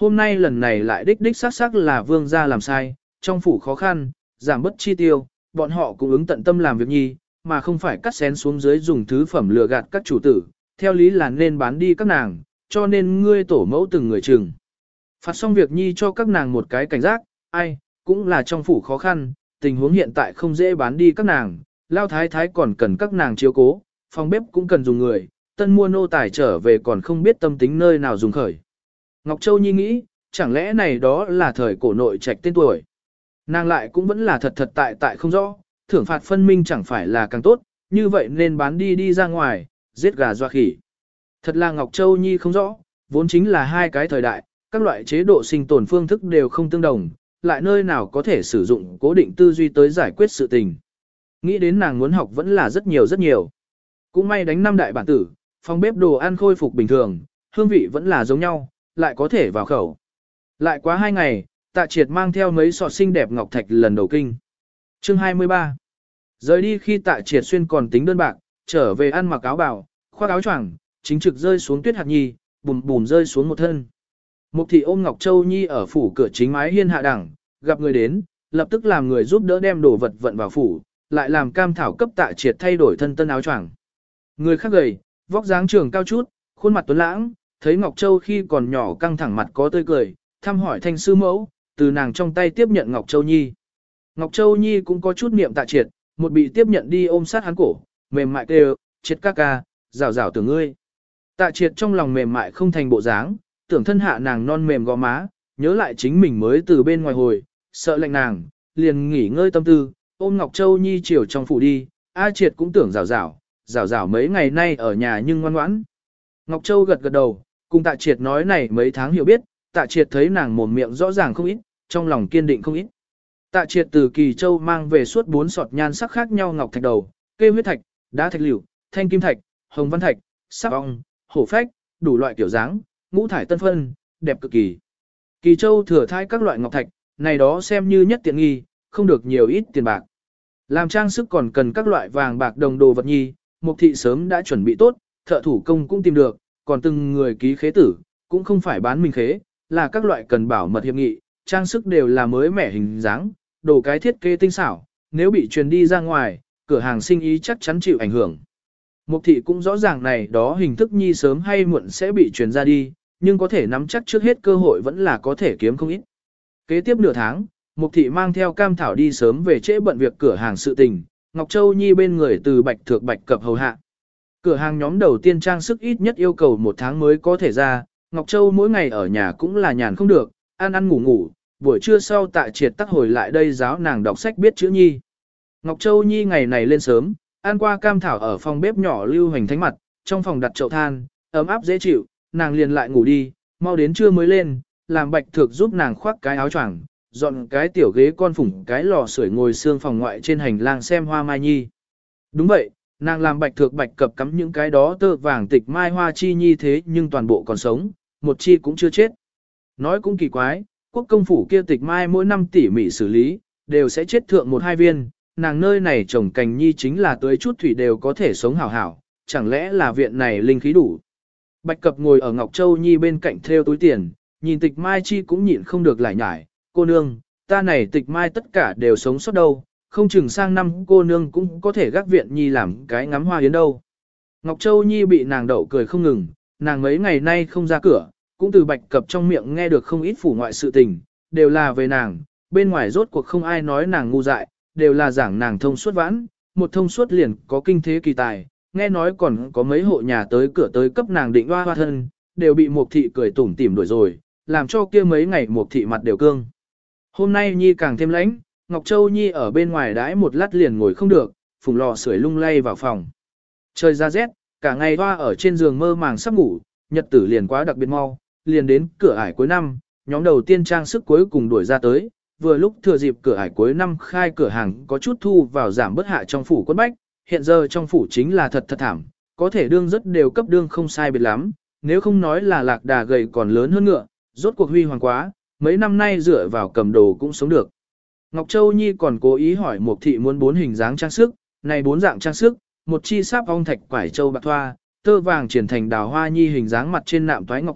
hôm nay lần này lại đích đích xác xác là vương gia làm sai, trong phủ khó khăn, giảm bớt chi tiêu, bọn họ cũng ứng tận tâm làm việc nhi, mà không phải cắt xén xuống dưới dùng thứ phẩm lừa gạt các chủ tử, theo lý là nên bán đi các nàng, cho nên ngươi tổ mẫu từng người chừng. Phạt xong việc nhi cho các nàng một cái cảnh giác, ai, cũng là trong phủ khó khăn, tình huống hiện tại không dễ bán đi các nàng, lao thái thái còn cần các nàng chiếu cố, phòng bếp cũng cần dùng người, tân mua nô tài trở về còn không biết tâm tính nơi nào dùng khởi. Ngọc Châu Nhi nghĩ, chẳng lẽ này đó là thời cổ nội trạch tên tuổi. Nàng lại cũng vẫn là thật thật tại không rõ, thưởng phạt phân minh chẳng phải là càng tốt, như vậy nên bán đi ra ngoài, giết gà doa khỉ. Thật là Ngọc Châu Nhi không rõ, vốn chính là hai cái thời đại, các loại chế độ sinh tồn phương thức đều không tương đồng, lại nơi nào có thể sử dụng cố định tư duy tới giải quyết sự tình. Nghĩ đến nàng muốn học vẫn là rất nhiều rất nhiều. Cũng may đánh 5 đại bản tử, phòng bếp đồ ăn khôi phục bình thường, hương vị vẫn là giống nhau, lại có thể vào khẩu. Lại quá 2 ngày, Tạ Triệt mang theo mấy sọt xinh đẹp ngọc thạch lần đầu kinh. Chương 23. Rời đi khi Tạ Triệt xuyên còn tính đơn bạc, trở về ăn mặc áo bào, khoác áo choàng, chính trực rơi xuống tuyết hạt nhi, bùm bùm rơi xuống một thân. Mục thị ôm Ngọc Châu Nhi ở phủ cửa chính mái hiên hạ đẳng, gặp người đến, lập tức làm người giúp đỡ đem đồ vật vận vào phủ, lại làm cam thảo cấp Tạ Triệt thay đổi thân tân áo choàng. Người khác gầy, vóc dáng trường cao chút, khuôn mặt tuấn lãng, thấy Ngọc Châu khi còn nhỏ căng thẳng mặt có tươi cười, thăm hỏi thanh sư mẫu, từ nàng trong tay tiếp nhận Ngọc Châu Nhi. Ngọc Châu Nhi cũng có chút niệm Tạ Triệt, một bị tiếp nhận đi ôm sát hắn cổ, mềm mại kêu, Triệt ca ca, rào rào tưởng ngươi. Tạ Triệt trong lòng mềm mại không thành bộ dáng, tưởng thân hạ nàng non mềm gò má, nhớ lại chính mình mới từ bên ngoài hồi, sợ lạnh nàng, liền nghỉ ngơi tâm tư, ôm Ngọc Châu Nhi chiều trong phủ đi, A Triệt cũng tưởng rào rào mấy ngày nay ở nhà nhưng ngoan ngoãn. Ngọc Châu gật gật đầu, cùng Tạ Triệt nói này mấy tháng hiểu biết, Tạ Triệt thấy nàng mồm miệng rõ ràng không ít, trong lòng kiên định không ít. Tạ Triệt từ Kỳ Châu mang về suốt 4 sọt nhan sắc khác nhau ngọc thạch đầu, kê huyết thạch, đá thạch liễu, thanh kim thạch, hồng văn thạch, sắc ong, hổ phách, đủ loại kiểu dáng, ngũ thải tân phân, đẹp cực kỳ. Kỳ Châu thừa thai các loại ngọc thạch, này đó xem như nhất tiện nghi, không được nhiều ít tiền bạc. Làm trang sức còn cần các loại vàng bạc đồng đồ vật nhi, Mục thị sớm đã chuẩn bị tốt, thợ thủ công cũng tìm được, còn từng người ký khế tử, cũng không phải bán mình khế, là các loại cần bảo mật hiệp nghị, trang sức đều là mới mẻ hình dáng, đồ cái thiết kế tinh xảo, nếu bị truyền đi ra ngoài, cửa hàng sinh ý chắc chắn chịu ảnh hưởng. Mục thị cũng rõ ràng này đó hình thức nhi sớm hay muộn sẽ bị truyền ra đi, nhưng có thể nắm chắc trước hết cơ hội vẫn là có thể kiếm không ít. Kế tiếp nửa tháng, Mục thị mang theo Cam Thảo đi sớm về trễ bận việc cửa hàng sự tình, Ngọc Châu Nhi bên người từ Bạch Thược Bạch Cập hầu hạ. Cửa hàng nhóm đầu tiên trang sức ít nhất yêu cầu 1 tháng mới có thể ra, Ngọc Châu mỗi ngày ở nhà cũng là nhàn không được, ăn ngủ ngủ, buổi trưa sau Tạ Triệt tắc hồi lại đây giáo nàng đọc sách biết chữ nhi. Ngọc Châu Nhi ngày này lên sớm, ăn qua Cam Thảo ở phòng bếp nhỏ lưu hành thánh mặt, trong phòng đặt chậu than, ấm áp dễ chịu, nàng liền lại ngủ đi, mau đến trưa mới lên, làm Bạch Thược giúp nàng khoác cái áo choàng, dọn cái tiểu ghế con phủng cái lò sưởi ngồi xương phòng ngoại trên hành lang xem hoa mai nhi. Đúng vậy, nàng làm Bạch Thược Bạch Cập cắm những cái đó tơ vàng tịch mai hoa chi nhi thế nhưng toàn bộ còn sống, một chi cũng chưa chết. Nói cũng kỳ quái, quốc công phủ kia tịch mai mỗi năm tỉ mỉ xử lý, đều sẽ chết thượng 1-2 viên, nàng nơi này trồng cành nhi chính là tưới chút thủy đều có thể sống hảo hảo, chẳng lẽ là viện này linh khí đủ. Bạch Cập ngồi ở Ngọc Châu Nhi bên cạnh thêu túi tiền, nhìn tịch mai chi cũng nhịn không được lải nhải, cô nương, ta này tịch mai tất cả đều sống sót đâu, không chừng sang năm cô nương cũng có thể gác viện nhi làm cái ngắm hoa yến đâu. Ngọc Châu Nhi bị nàng đậu cười không ngừng, nàng mấy ngày nay không ra cửa, cũng từ Bạch Cập trong miệng nghe được không ít phủ ngoại sự tình, đều là về nàng, bên ngoài rốt cuộc không ai nói nàng ngu dại, đều là giảng nàng thông suốt vãn, một thông suốt liền có kinh thế kỳ tài, nghe nói còn có mấy hộ nhà tới cửa tới cấp nàng định hoa thân, đều bị Mục thị cười tủm tỉm đuổi rồi, làm cho kia mấy ngày Mục thị mặt đều cương. Hôm nay Nhi càng thêm lãnh, Ngọc Châu Nhi ở bên ngoài đãi một lát liền ngồi không được, phùng lò sưởi lung lay vào phòng. Trời ra rét, cả ngày hoa ở trên giường mơ màng sắp ngủ, nhật tử liền quá đặc biệt mau, liền đến cửa ải cuối năm, nhóm đầu tiên trang sức cuối cùng đuổi ra tới, vừa lúc thừa dịp cửa ải cuối năm khai cửa hàng có chút thu vào giảm bớt hạ trong phủ quân bách, hiện giờ trong phủ chính là thật thảm, có thể đương rất đều cấp đương không sai biệt lắm, nếu không nói là lạc đà gầy còn lớn hơn ngựa, rốt cuộc huy hoàng quá, mấy năm nay dựa vào cầm đồ cũng sống được. Ngọc Châu Nhi còn cố ý hỏi Mục thị muốn 4 hình dáng trang sức, này 4 dạng trang sức, một chi sáp ong thạch quải châu bạc thoa, tơ vàng triển thành đào hoa nhi hình dáng mặt trên nạm toái ngọc thạch,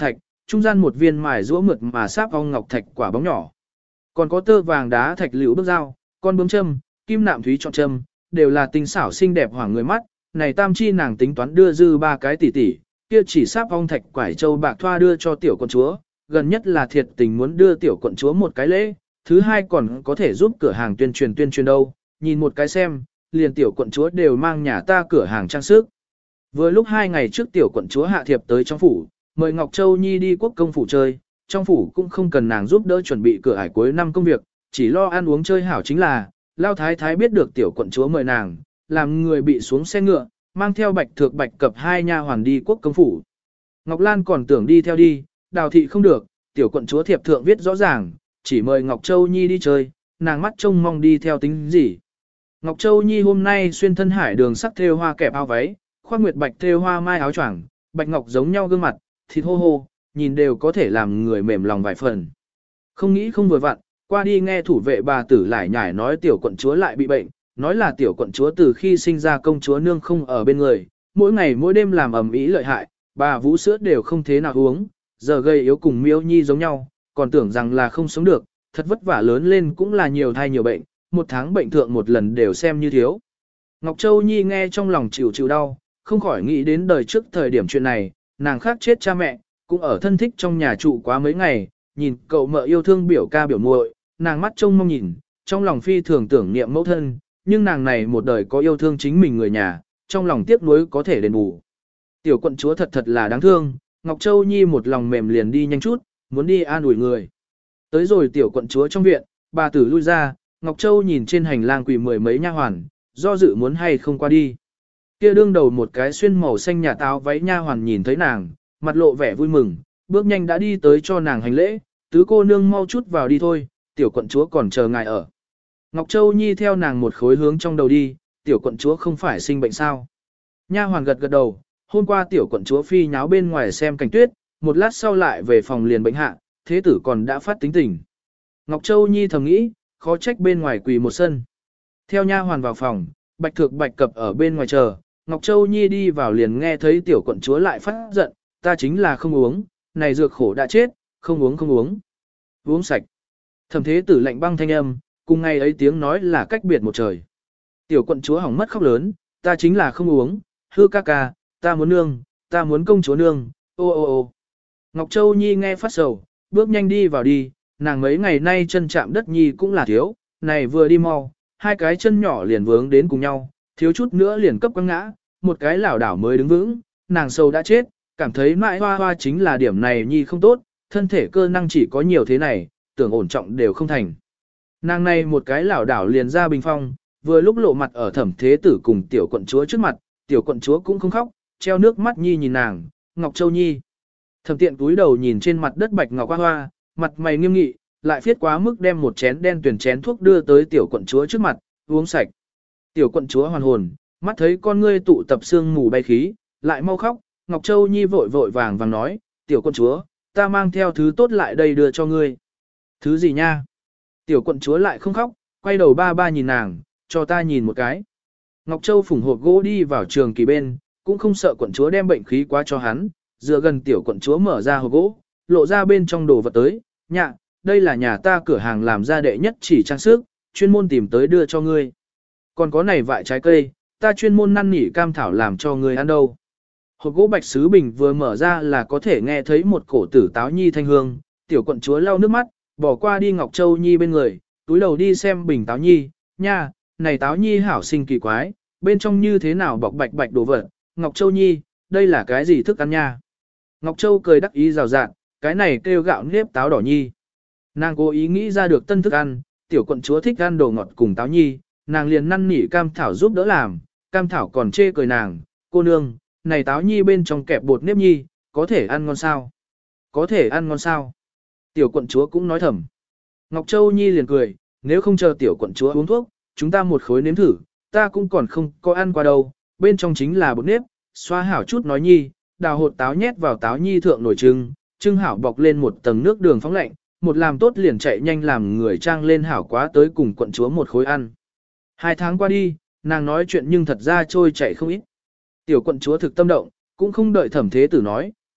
trung gian một viên mài rũa mượt mà sáp ong ngọc thạch quả bóng nhỏ. Còn có tơ vàng đá thạch liễu bước dao, con bướm châm, kim nạm thúy chọn châm, đều là tinh xảo xinh đẹp hoảng người mắt. Này tam chi nàng tính toán đưa dư 3 cái tỷ tỷ, kia chỉ sáp ong thạch quải châu bạc thoa đưa cho tiểu quận chúa, gần nhất là thiệt tình muốn đưa tiểu quận chúa một cái lễ, thứ hai còn có thể giúp cửa hàng tuyên truyền đâu, nhìn một cái xem, liền tiểu quận chúa đều mang nhà ta cửa hàng trang sức. Vừa lúc 2 ngày trước tiểu quận chúa hạ thiệp tới trong phủ, mời Ngọc Châu Nhi đi quốc công phủ chơi, trong phủ cũng không cần nàng giúp đỡ chuẩn bị cửa ải cuối năm công việc, chỉ lo ăn uống chơi hảo chính là, Lao Thái Thái biết được tiểu quận chúa mời nàng, làm người bị xuống xe ngựa, mang theo bạch thược bạch cập 2 nha hoàn đi quốc công phủ. Ngọc Lan còn tưởng đi theo đi, Đào thị không được, tiểu quận chúa thiệp thượng viết rõ ràng, chỉ mời Ngọc Châu Nhi đi chơi, nàng mắt trông mong đi theo tính gì. Ngọc Châu Nhi hôm nay xuyên thân hải đường sắc thêu hoa kẹp áo váy, khoác nguyệt bạch thêu hoa mai áo choàng, bạch ngọc giống nhau gương mặt, thịt hô hô, nhìn đều có thể làm người mềm lòng vài phần. Không nghĩ không vừa vặn, qua đi nghe thủ vệ bà tử lại nhải nói tiểu quận chúa lại bị bệnh, nói là tiểu quận chúa từ khi sinh ra công chúa nương không ở bên người, mỗi ngày mỗi đêm làm ầm ĩ lợi hại, bà vũ sữa đều không thế nào uống, giờ gây yếu cùng Miêu Nhi giống nhau, còn tưởng rằng là không sống được, thật vất vả lớn lên cũng là nhiều thai nhiều bệnh, 1 tháng bệnh thượng một lần đều xem như thiếu. Ngọc Châu Nhi nghe trong lòng chịu đau, không khỏi nghĩ đến đời trước thời điểm chuyện này, nàng khác chết cha mẹ, cũng ở thân thích trong nhà trụ quá mấy ngày, nhìn cậu mợ yêu thương biểu ca biểu muội, nàng mắt trông mong nhìn, trong lòng phi thường tưởng niệm mẫu thân, nhưng nàng này một đời có yêu thương chính mình người nhà, trong lòng tiếc nuối có thể đền bù. Tiểu quận chúa thật là đáng thương, Ngọc Châu Nhi một lòng mềm liền đi nhanh chút, muốn đi an ủi người. Tới rồi tiểu quận chúa trong viện, bà tử lui ra, Ngọc Châu nhìn trên hành lang quỳ 10 mấy nha hoàn, do dự muốn hay không qua đi. Kia đương đầu một cái xuyên màu xanh nhà táo váy nha hoàn nhìn thấy nàng, mặt lộ vẻ vui mừng, bước nhanh đã đi tới cho nàng hành lễ, tứ cô nương mau chút vào đi thôi, tiểu quận chúa còn chờ ngài ở. Ngọc Châu Nhi theo nàng một khối hướng trong đầu đi, tiểu quận chúa không phải sinh bệnh sao. Nha hoàn gật gật đầu, hôm qua tiểu quận chúa phi nháo bên ngoài xem cảnh tuyết, một lát sau lại về phòng liền bệnh hạ, thế tử còn đã phát tính tình. Ngọc Châu Nhi thầm nghĩ, khó trách bên ngoài quỳ một sân. Theo nha hoàn vào phòng, bạch thược bạch cập ở bên ngoài chờ, Ngọc Châu Nhi đi vào liền nghe thấy tiểu quận chúa lại phát giận, ta chính là không uống, này dược khổ đã chết, không uống. Uống sạch. Thẩm thế tử lạnh băng thanh âm, cùng ngày ấy tiếng nói là cách biệt một trời. Tiểu quận chúa hỏng mất khóc lớn, ta chính là không uống, hư ca ca, ta muốn nương, ta muốn công chúa nương, ô. Ngọc Châu Nhi nghe phát sầu, bước nhanh đi vào đi, nàng mấy ngày nay chân chạm đất nhi cũng là thiếu, này vừa đi mau, 2 cái chân nhỏ liền vướng đến cùng nhau, thiếu chút nữa liền cấp quăng ngã, một cái lảo đảo mới đứng vững, nàng sầu đã chết, cảm thấy mãi hoa chính là điểm này nhi không tốt, thân thể cơ năng chỉ có nhiều thế này, tưởng ổn trọng đều không thành. Nàng này một cái lảo đảo liền ra bình phong, vừa lúc lộ mặt ở thẩm thế tử cùng tiểu quận chúa trước mặt, tiểu quận chúa cũng không khóc, treo nước mắt nhi nhìn nàng, Ngọc Châu Nhi. Thẩm tiện cúi đầu nhìn trên mặt đất bạch ngọc hoa, mặt mày nghiêm nghị, lại phiết quá mức đem một chén đen tuyển chén thuốc đưa tới tiểu quận chúa trước mặt, uống sạch. Tiểu quận chúa hoàn hồn, mắt thấy con ngươi tụ tập sương mù bay khí, lại mau khóc, Ngọc Châu Nhi vội vàng nói, tiểu quận chúa, ta mang theo thứ tốt lại đây đưa cho ngươi. Thứ gì nha? Tiểu quận chúa lại không khóc, quay đầu ba nhìn nàng, cho ta nhìn một cái. Ngọc Châu phủng hộp gỗ đi vào trường kỳ bên, cũng không sợ quận chúa đem bệnh khí quá cho hắn, dựa gần tiểu quận chúa mở ra hộp gỗ, lộ ra bên trong đồ vật tới, nhạ, đây là nhà ta cửa hàng làm ra đệ nhất chỉ trang sức, chuyên môn tìm tới đưa cho ngươi. Còn có này vại trái cây, ta chuyên môn năn nỉ cam thảo làm cho ngươi ăn đâu. Hộp gỗ bạch sứ bình vừa mở ra là có thể nghe thấy một cổ tử táo nhi thanh hương, tiểu quận chúa lau nước mắt, bỏ qua đi Ngọc Châu Nhi bên người, túi đầu đi xem bình táo nhi, nha, này táo nhi hảo sinh kỳ quái, bên trong như thế nào bọc bạch bạch đồ vật, Ngọc Châu Nhi, đây là cái gì thức ăn nha. Ngọc Châu cười đắc ý rào rạt, cái này kêu gạo nếp táo đỏ nhi. Nàng cố ý nghĩ ra được tân thức ăn, tiểu quận chúa thích ăn đồ ngọt cùng táo nhi, nàng liền năn nỉ cam thảo giúp đỡ làm, cam thảo còn chê cười nàng, cô nương, này táo nhi bên trong kẹp bột nếp nhi, có thể ăn ngon sao? Có thể ăn ngon sao? Tiểu quận chúa cũng nói thầm. Ngọc Châu Nhi liền cười, nếu không chờ tiểu quận chúa uống thuốc, chúng ta một khối nếm thử, ta cũng còn không có ăn qua đâu, bên trong chính là bột nếp, xoa hảo chút nói nhi, đào hột táo nhét vào táo nhi thượng nồi trưng hảo bọc lên một tầng nước đường phóng lạnh, một làm tốt liền chạy nhanh làm người trang lên hảo quá tới cùng quận chúa một khối ăn. 2 tháng qua đi, nàng nói chuyện nhưng thật ra trôi chạy không ít. Tiểu quận chúa thực tâm động, cũng không đợi thẩm thế tử nói,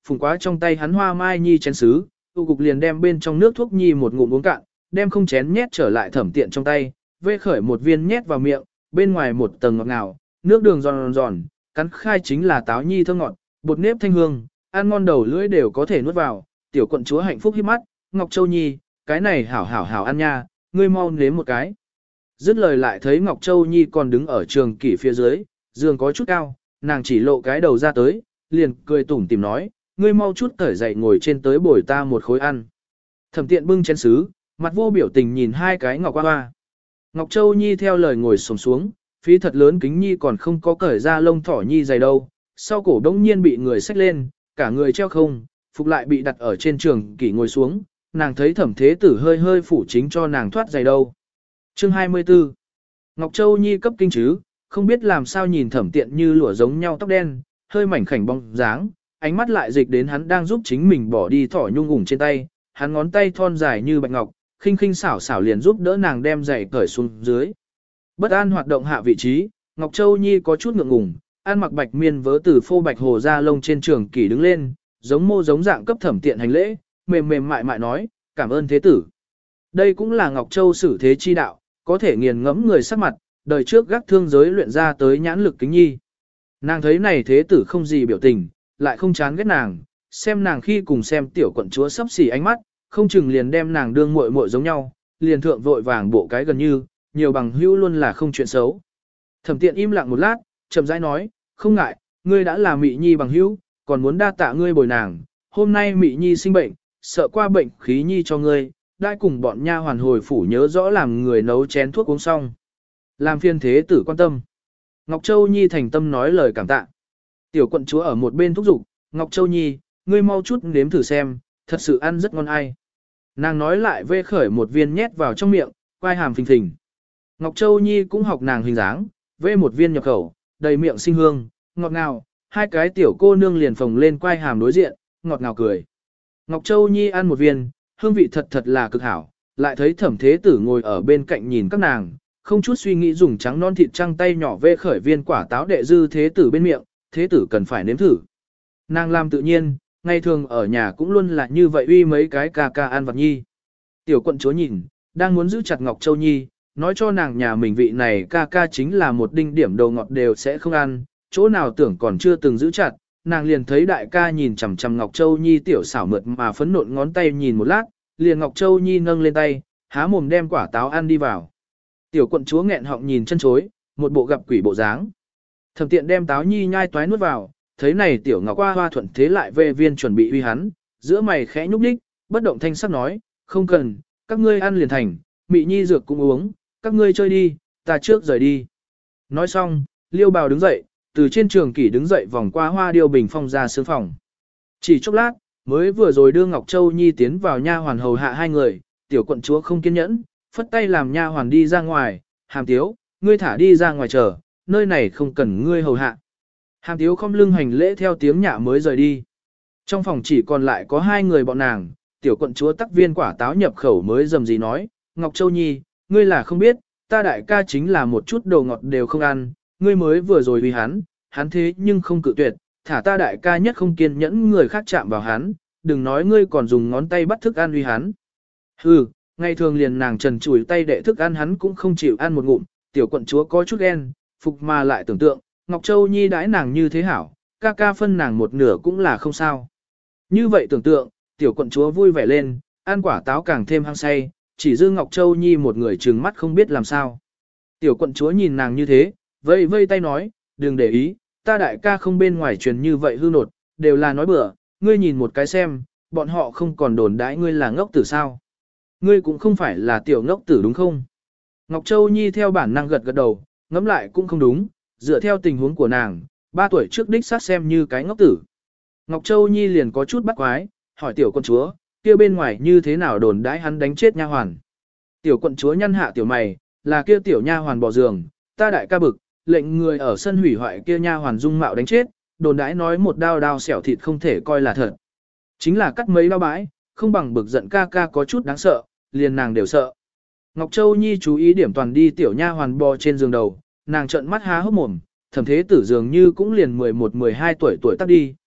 phùng quá trong tay hắn hoa mai nhi chén sứ, tu cục liền đem bên trong nước thuốc nhi một ngụm uống cạn, đem không chén nhét trở lại Thẩm Tiện trong tay, vê khởi một viên nhét vào miệng, bên ngoài một tầng ngọt ngào, nước đường giòn giòn, cắn khai chính là táo nhi thơm ngọt, bột nếp thanh hương, ăn ngon đầu lưỡi đều có thể nuốt vào. Tiểu quận chúa hạnh phúc híp mắt, Ngọc Châu Nhi, cái này hảo hảo hảo ăn nha, ngươi mau nếm một cái. Dứt lời lại thấy Ngọc Châu Nhi còn đứng ở trường kỷ phía dưới, giường có chút cao, nàng chỉ lộ cái đầu ra tới, liền cười tủm tỉm nói, ngươi mau chút cởi dậy ngồi trên tới bồi ta một khối ăn. Thẩm Tiện bưng chén sứ, mặt vô biểu tình nhìn hai cái ngọc hoa. Ngọc Châu Nhi theo lời ngồi xổm xuống, phí thật lớn kính nhi còn không có cởi ra lông thỏ nhi dày đâu, sau cổ đống nhiên bị người xách lên, cả người treo không, phục lại bị đặt ở trên trường kỷ ngồi xuống, nàng thấy Thẩm Thế Tử hơi hơi phủ chính cho nàng thoát giày đâu. Chương 24 Ngọc Châu Nhi cấp kinh chứ, không biết làm sao nhìn Thẩm Tiện như lụa giống nhau tóc đen, hơi mảnh khảnh bóng dáng, ánh mắt lại dịch đến hắn đang giúp chính mình bỏ đi thỏ nhung ủng trên tay, hắn ngón tay thon dài như bạch ngọc, khinh khinh xảo xảo liền giúp đỡ nàng đem giày cởi xuống dưới. Bất an hoạt động hạ vị trí, Ngọc Châu Nhi có chút ngượng ngùng, ăn mặc bạch miên vớ từ phô bạch hồ ra lông trên trường kỷ đứng lên, giống mô giống dạng cấp Thẩm Tiện hành lễ, mềm mềm mại mại nói, cảm ơn thế tử. Đây cũng là Ngọc Châu xử thế chi đạo, có thể nghiền ngẫm người sắc mặt, đời trước gác thương giới luyện ra tới nhãn lực kính nhi. Nàng thấy này thế tử không gì biểu tình, lại không chán ghét nàng, xem nàng khi cùng xem tiểu quận chúa sắp xỉ ánh mắt, không chừng liền đem nàng đương muội muội giống nhau, liền thượng vội vàng bộ cái gần như, nhiều bằng hữu luôn là không chuyện xấu. Thẩm Tiện im lặng một lát, chậm rãi nói, không ngại, ngươi đã là Mị Nhi bằng hữu, còn muốn đa tạ ngươi bồi nàng, hôm nay Mị Nhi sinh bệnh, sợ qua bệnh khí nhi cho ngươi, đã cùng bọn nha hoàn hồi phủ nhớ rõ làm người nấu chén thuốc uống xong. Làm phiên thế tử quan tâm. Ngọc Châu Nhi thành tâm nói lời cảm tạ. Tiểu quận chúa ở một bên thúc giục, Ngọc Châu Nhi, ngươi mau chút nếm thử xem, thật sự ăn rất ngon ai. Nàng nói lại vê khởi một viên nhét vào trong miệng, quai hàm phình phình. Ngọc Châu Nhi cũng học nàng hình dáng, vê một viên nhập khẩu, đầy miệng sinh hương, ngọt ngào, hai cái tiểu cô nương liền phồng lên quai hàm đối diện, ngọt ngào cười. Ngọc Châu Nhi ăn một viên, hương vị thật thật là cực hảo, lại thấy Thẩm Thế Tử ngồi ở bên cạnh nhìn các nàng, không chút suy nghĩ dùng trắng non thịt trăng tay nhỏ vê khởi viên quả táo đệ dư Thế Tử bên miệng, Thế Tử cần phải nếm thử. Nàng làm tự nhiên, ngày thường ở nhà cũng luôn là như vậy uy mấy cái ca ca ăn vặt nhi. Tiểu quận chúa nhìn, đang muốn giữ chặt Ngọc Châu Nhi, nói cho nàng nhà mình vị này ca ca chính là một đinh điểm đầu ngọt đều sẽ không ăn, chỗ nào tưởng còn chưa từng giữ chặt, nàng liền thấy đại ca nhìn chằm chằm Ngọc Châu Nhi tiểu xảo mượt mà phấn nộn ngón tay nhìn một lát, liền Ngọc Châu Nhi nâng lên tay, há mồm đem quả táo ăn đi vào. Tiểu quận chúa nghẹn họng nhìn chân chối, một bộ gặp quỷ bộ dáng. Thẩm Tiện đem táo nhi nhai toái nuốt vào, thấy này tiểu Ngọc Hoa Hoa thuận thế lại về viên chuẩn bị uy hắn, giữa mày khẽ nhúc nhích, bất động thanh sắc nói, không cần, các ngươi ăn liền thành, Mị Nhi dược cũng uống, các ngươi chơi đi, ta trước rời đi. Nói xong, Liêu Bào đứng dậy, từ trên trường kỷ đứng dậy vòng qua Hoa Điêu bình phong ra sương phòng. Chỉ chốc lát, mới vừa rồi đưa Ngọc Châu Nhi tiến vào nha hoàn hầu hạ hai người, tiểu quận chúa không kiên nhẫn, phất tay làm nha hoàn đi ra ngoài, Hàm Tiếu, ngươi thả đi ra ngoài chờ, nơi này không cần ngươi hầu hạ. Hàm Tiếu không lưng hành lễ theo tiếng nhạ mới rời đi. Trong phòng chỉ còn lại có hai người bọn nàng, tiểu quận chúa tắc viên quả táo nhập khẩu mới dầm gì nói, Ngọc Châu Nhi, ngươi là không biết, ta đại ca chính là một chút đồ ngọt đều không ăn, ngươi mới vừa rồi vì hắn thế nhưng không cự tuyệt, thả ta đại ca nhất không kiên nhẫn người khác chạm vào hắn, đừng nói ngươi còn dùng ngón tay bắt thức ăn uy hắn. Hừ, ngày thường liền nàng trần chùi tay đệ thức ăn hắn cũng không chịu ăn một ngụm, tiểu quận chúa có chút ghen, phục mà lại tưởng tượng, Ngọc Châu Nhi đãi nàng như thế hảo, ca ca phân nàng một nửa cũng là không sao. Như vậy tưởng tượng, tiểu quận chúa vui vẻ lên, ăn quả táo càng thêm hăng say, chỉ dư Ngọc Châu Nhi một người trừng mắt không biết làm sao. Tiểu quận chúa nhìn nàng như thế, vây vây tay nói, đừng để ý, ta đại ca không bên ngoài truyền như vậy hư nột, đều là nói bừa, ngươi nhìn một cái xem, bọn họ không còn đồn đãi ngươi là ngốc tử sao. Ngươi cũng không phải là tiểu ngốc tử đúng không? Ngọc Châu Nhi theo bản năng gật gật đầu, ngẫm lại cũng không đúng, dựa theo tình huống của nàng, 3 tuổi trước đích sát xem như cái ngốc tử. Ngọc Châu Nhi liền có chút bắt quái, hỏi tiểu quận chúa, kia bên ngoài như thế nào đồn đãi hắn đánh chết nha hoàn. Tiểu quận chúa nhăn hạ tiểu mày, là kia tiểu nha hoàn bỏ giường, ta đại ca bực, lệnh người ở sân hủy hoại kia nha hoàn dung mạo đánh chết, đồn đãi nói một đao đao xẻo thịt không thể coi là thật. Chính là cắt mấy đao bãi, không bằng bực giận ca ca có chút đáng sợ, liền nàng đều sợ. Ngọc Châu Nhi chú ý điểm toàn đi tiểu nha hoàn bò trên giường đầu, nàng trợn mắt há hốc mồm, Thẩm Thế Tử dường như cũng liền 11-12 tuổi tắc đi,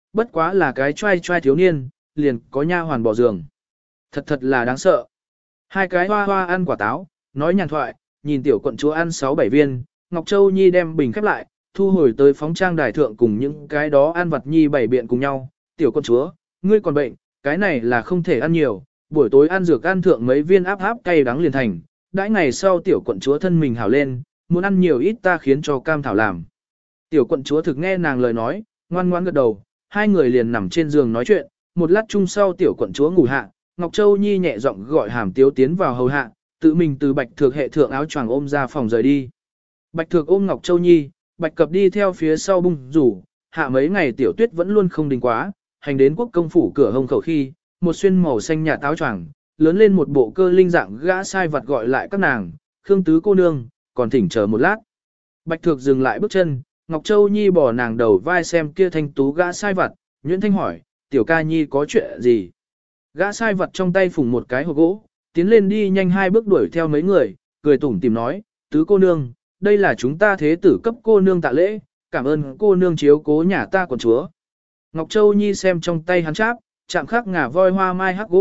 bất quá là cái trai trai thiếu niên, liền có nha hoàn bỏ giường. Thật thật là đáng sợ. Hai cái hoa hoa ăn quả táo, nói nhàn thoại, nhìn tiểu quận chúa ăn 6-7 viên, Ngọc Châu Nhi đem bình khép lại, thu hồi tới phóng trang đài thượng cùng những cái đó ăn vặt nhi bảy biện cùng nhau. Tiểu quận chúa, ngươi còn bệnh, cái này là không thể ăn nhiều, buổi tối ăn dược ăn thượng mấy viên áp áp cay đắng liền thành. Đãi ngày sau tiểu quận chúa thân mình hảo lên, muốn ăn nhiều ít ta khiến cho cam thảo làm. Tiểu quận chúa thực nghe nàng lời nói, ngoan ngoan gật đầu, hai người liền nằm trên giường nói chuyện, một lát chung sau tiểu quận chúa ngủ hạ, Ngọc Châu Nhi nhẹ giọng gọi Hàm Tiếu tiến vào hầu hạ, tự mình từ Bạch Thược hệ thượng áo choàng ôm ra phòng rời đi. Bạch Thược ôm Ngọc Châu Nhi, Bạch Cập đi theo phía sau bung rủ, hạ mấy ngày tiểu tuyết vẫn luôn không đình quá, hành đến quốc công phủ cửa hông khẩu khi, một xuyên màu xanh nhạt áo choàng, lớn lên một bộ cơ linh dạng gã sai vật gọi lại các nàng, Khương tứ cô nương, còn thỉnh chờ một lát. Bạch Thược dừng lại bước chân, Ngọc Châu Nhi bỏ nàng đầu vai xem kia thanh tú gã sai vật, Nguyễn Thanh hỏi, tiểu ca nhi có chuyện gì? Gã sai vật trong tay phủng một cái hộp gỗ, tiến lên đi nhanh 2 bước đuổi theo mấy người, cười tủm tìm nói, tứ cô nương, đây là chúng ta thế tử cấp cô nương tạ lễ, cảm ơn cô nương chiếu cố nhà ta quận chúa. Ngọc Châu Nhi xem trong tay hắn cháp, chạm khắc ngà voi hoa mai hắc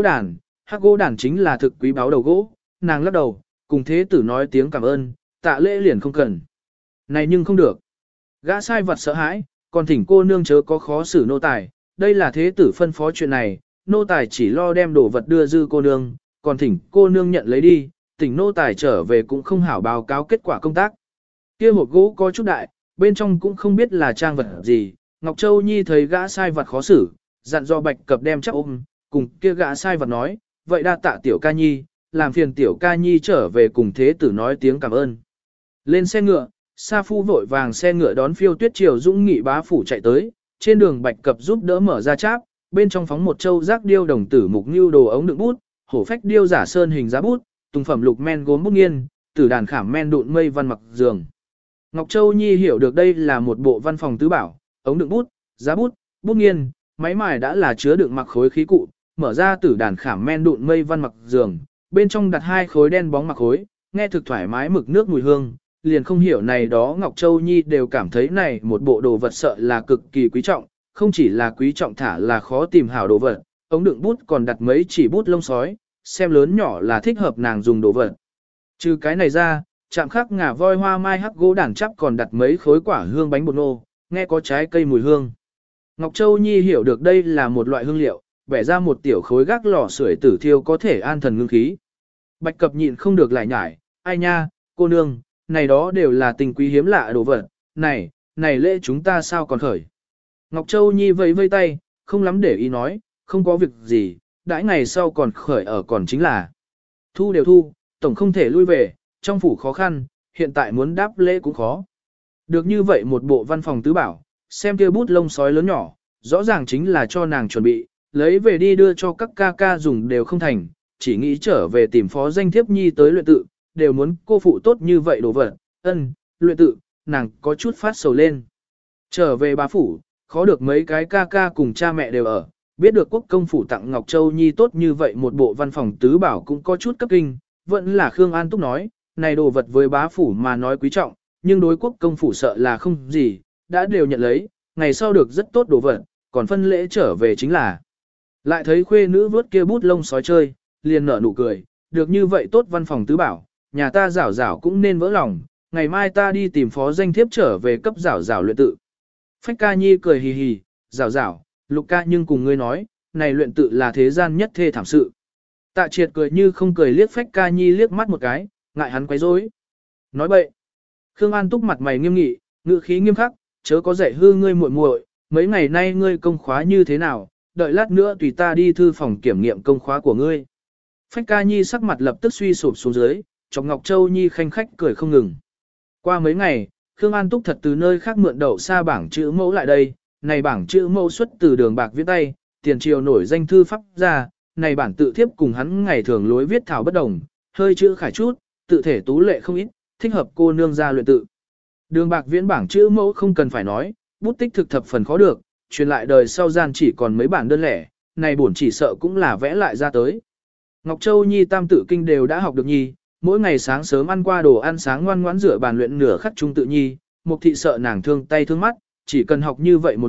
gỗ đàn chính là thực quý báu đầu gỗ, nàng lắc đầu, cùng thế tử nói tiếng cảm ơn, tạ lễ liền không cần. Này nhưng không được. Gã sai vật sợ hãi, còn thỉnh cô nương chớ có khó xử nô tài, đây là thế tử phân phó chuyện này, nô tài chỉ lo đem đồ vật đưa dư cô nương, còn thỉnh cô nương nhận lấy đi, tỉnh nô tài trở về cũng không hảo báo cáo kết quả công tác. Kia hộp gỗ có chút đại, bên trong cũng không biết là trang vật gì, Ngọc Châu Nhi thấy gã sai vật khó xử, dặn do Bạch Cập đem chắc ôm, cùng kia gã sai vật nói, vậy đa tạ tiểu ca nhi, làm phiền tiểu ca nhi trở về cùng thế tử nói tiếng cảm ơn. Lên xe ngựa, Sa Phu vội vàng xe ngựa đón Phiêu Tuyết Triều Dũng Nghị bá phủ chạy tới, trên đường Bạch Cập giúp đỡ mở ra cháp, bên trong phóng một châu giác điêu đồng tử mục như đồ ống đựng bút, hổ phách điêu giả sơn hình giá bút, tùng phẩm lục men gốm bút nghiên, tử đàn khảm men đụn mây văn mặc giường. Ngọc Châu Nhi hiểu được đây là một bộ văn phòng tứ bảo, ống đựng bút, giá bút, bút nghiên, máy mài đã là chứa đựng mặc khối khí cụ, mở ra tử đàn khảm men đụn mây văn mặc giường, bên trong đặt 2 khối đen bóng mặc khối, nghe thực thoải mái mực nước mùi hương, liền không hiểu này đó Ngọc Châu Nhi đều cảm thấy này một bộ đồ vật sợ là cực kỳ quý trọng, không chỉ là quý trọng thả là khó tìm hảo đồ vật, ống đựng bút còn đặt mấy chỉ bút lông sói, xem lớn nhỏ là thích hợp nàng dùng đồ vật. Trừ cái này ra, chạm khắc ngà voi hoa mai hắc gỗ đàn chắp còn đặt mấy khối quả hương bánh bột nô, nghe có trái cây mùi hương. Ngọc Châu Nhi hiểu được đây là một loại hương liệu, bẻ ra một tiểu khối gác lò sưởi tử thiêu có thể an thần ngưng khí. Bạch Cập nhịn không được lại nhải, ai nha, cô nương, này đó đều là tình quý hiếm lạ đồ vật, này lễ chúng ta sao còn khởi. Ngọc Châu Nhi vẫy vây tay, không lắm để ý nói, không có việc gì, đãi ngày sau còn khởi ở còn chính là. Thu đều thu, tổng không thể lui về, trong phủ khó khăn, hiện tại muốn đáp lễ cũng khó. Được như vậy một bộ văn phòng tứ bảo, xem kia bút lông sói lớn nhỏ, rõ ràng chính là cho nàng chuẩn bị, lấy về đi đưa cho các ca ca dùng đều không thành, chỉ nghĩ trở về tìm phó danh thiếp nhi tới luyện tự, đều muốn cô phụ tốt như vậy đồ vật, luyện tự, nàng có chút phát sầu lên. Trở về bá phủ, khó được mấy cái ca ca cùng cha mẹ đều ở, biết được quốc công phủ tặng Ngọc Châu Nhi tốt như vậy một bộ văn phòng tứ bảo cũng có chút cấp kinh, vẫn là Khương An Túc nói, này đồ vật với bá phủ mà nói quý trọng, nhưng đối quốc công phủ sợ là không gì, đã đều nhận lấy, ngày sau được rất tốt đồ vật, còn phân lễ trở về chính là. Lại thấy khuê nữ vớt kia bút lông sói chơi, liền nở nụ cười, được như vậy tốt văn phòng tứ bảo, nhà ta rảo rảo cũng nên vỡ lòng, ngày mai ta đi tìm phó danh thiếp trở về cấp rảo rảo luyện tự. Phách ca nhi cười hì hì, rảo rảo, lục ca nhưng cùng ngươi nói, này luyện tự là thế gian nhất thê thảm sự. Tạ triệt cười như không cười liếc phách ca nhi liếc mắt một cái, ngại hắn quấy rối. Nói bậy. Khương An Túc mặt mày nghiêm nghị, ngữ khí nghiêm khắc, chớ có dạy hư ngươi muội muội, mấy ngày nay ngươi công khóa như thế nào, đợi lát nữa tùy ta đi thư phòng kiểm nghiệm công khóa của ngươi. Phách ca nhi sắc mặt lập tức suy sụp xuống dưới, chọc Ngọc Châu Nhi khanh khách cười không ngừng. Qua mấy ngày, Khương An Túc thật từ nơi khác mượn đậu xa bảng chữ mẫu lại đây, này bảng chữ mẫu xuất từ Đường Bạc viết tay, tiền triều nổi danh thư pháp ra, này bản tự thiếp cùng hắn ngày thường lối viết thảo bất đồng, hơi chữ khải chút, tự thể tú lệ không ít, thích hợp cô nương ra luyện tự. Đường Bạc viễn bảng chữ mẫu không cần phải nói, bút tích thực thập phần khó được, truyền lại đời sau gian chỉ còn mấy bản đơn lẻ, này bổn chỉ sợ cũng là vẽ lại ra tới. Ngọc Châu Nhi tam tự kinh đều đã học được nhi, mỗi ngày sáng sớm ăn qua đồ ăn sáng ngoan ngoãn rửa bàn luyện nửa khắc trung tự nhi, Mục thị sợ nàng thương tay thương mắt, chỉ cần học như vậy một lát,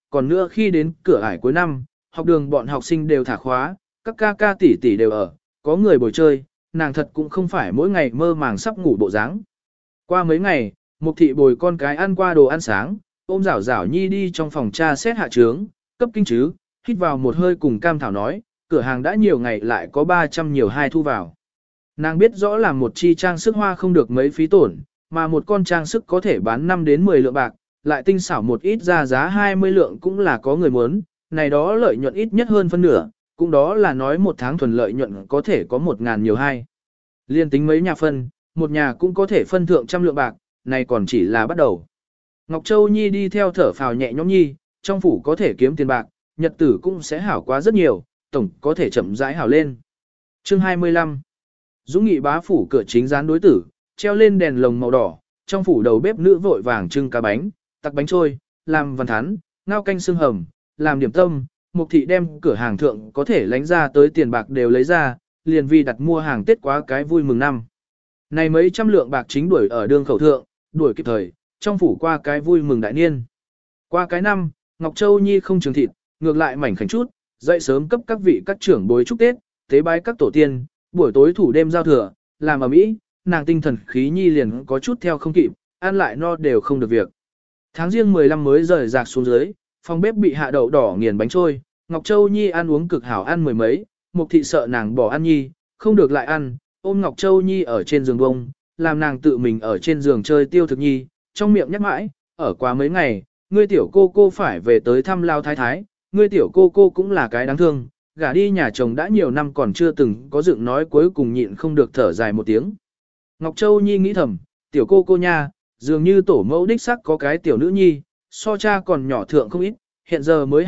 còn nữa khi đến cửa ải cuối năm, học đường bọn học sinh đều thả khóa, các ca ca tỷ tỷ đều ở, có người bồi chơi, nàng thật cũng không phải mỗi ngày mơ màng sắp ngủ bộ dáng. Qua mấy ngày, Mục thị bồi con cái ăn qua đồ ăn sáng, ôm Giảo Giảo Nhi đi trong phòng tra xét hạ trướng, cấp kinh chứ, hít vào một hơi cùng Cam Thảo nói, cửa hàng đã nhiều ngày lại có 300 nhiều hai thu vào. Nàng biết rõ là một chi trang sức hoa không được mấy phí tổn, mà một con trang sức có thể bán 5 đến 10 lượng bạc, lại tinh xảo một ít ra giá 20 lượng cũng là có người muốn, này đó lợi nhuận ít nhất hơn phân nửa, cũng đó là nói một tháng thuần lợi nhuận có thể có 1.000 nhiều hai. Liên tính mấy nhà phân, một nhà cũng có thể phân thượng trăm lượng bạc, này còn chỉ là bắt đầu. Ngọc Châu Nhi đi theo thở phào nhẹ nhõm nhi, trong phủ có thể kiếm tiền bạc, nhật tử cũng sẽ hảo quá rất nhiều, tổng có thể chậm rãi hảo lên. Chương 25 Dũng Nghị bá phủ cửa chính dán đối tử, treo lên đèn lồng màu đỏ, trong phủ đầu bếp nữ vội vàng trưng cá bánh, tắc bánh trôi, làm văn thắn, ngao canh xương hầm, làm điểm tâm, Mục thị đem cửa hàng thượng có thể lánh ra tới tiền bạc đều lấy ra, liền vì đặt mua hàng Tết quá cái vui mừng năm. Này mấy trăm lượng bạc chính đuổi ở đường khẩu thượng, đuổi kịp thời, trong phủ qua cái vui mừng đại niên. Qua cái năm, Ngọc Châu Nhi không trường thịt, ngược lại mảnh khảnh chút, dậy sớm cấp các vị các trưởng bối chúc Tết, tế bái các tổ tiên, buổi tối thủ đêm giao thừa, làm ở mỹ, nàng tinh thần khí nhi liền có chút theo không kịp, ăn lại no đều không được việc. Tháng riêng 15 mới rời rạc xuống dưới, phòng bếp bị hạ đậu đỏ nghiền bánh trôi, Ngọc Châu Nhi ăn uống cực hảo ăn mười mấy, Mục thị sợ nàng bỏ ăn nhi, không được lại ăn, ôm Ngọc Châu Nhi ở trên giường bông, làm nàng tự mình ở trên giường chơi tiêu thực nhi, trong miệng nhắc mãi, ở quá mấy ngày, ngươi tiểu cô cô phải về tới thăm lao thái thái, ngươi tiểu cô cô cũng là cái đáng thương, gả đi nhà chồng đã nhiều năm còn chưa từng có dựng nói cuối cùng nhịn không được thở dài một tiếng. Ngọc Châu Nhi nghĩ thầm, tiểu cô cô nha, dường như tổ mẫu đích sắc có cái tiểu nữ nhi, so cha còn nhỏ thượng không ít, hiện giờ mới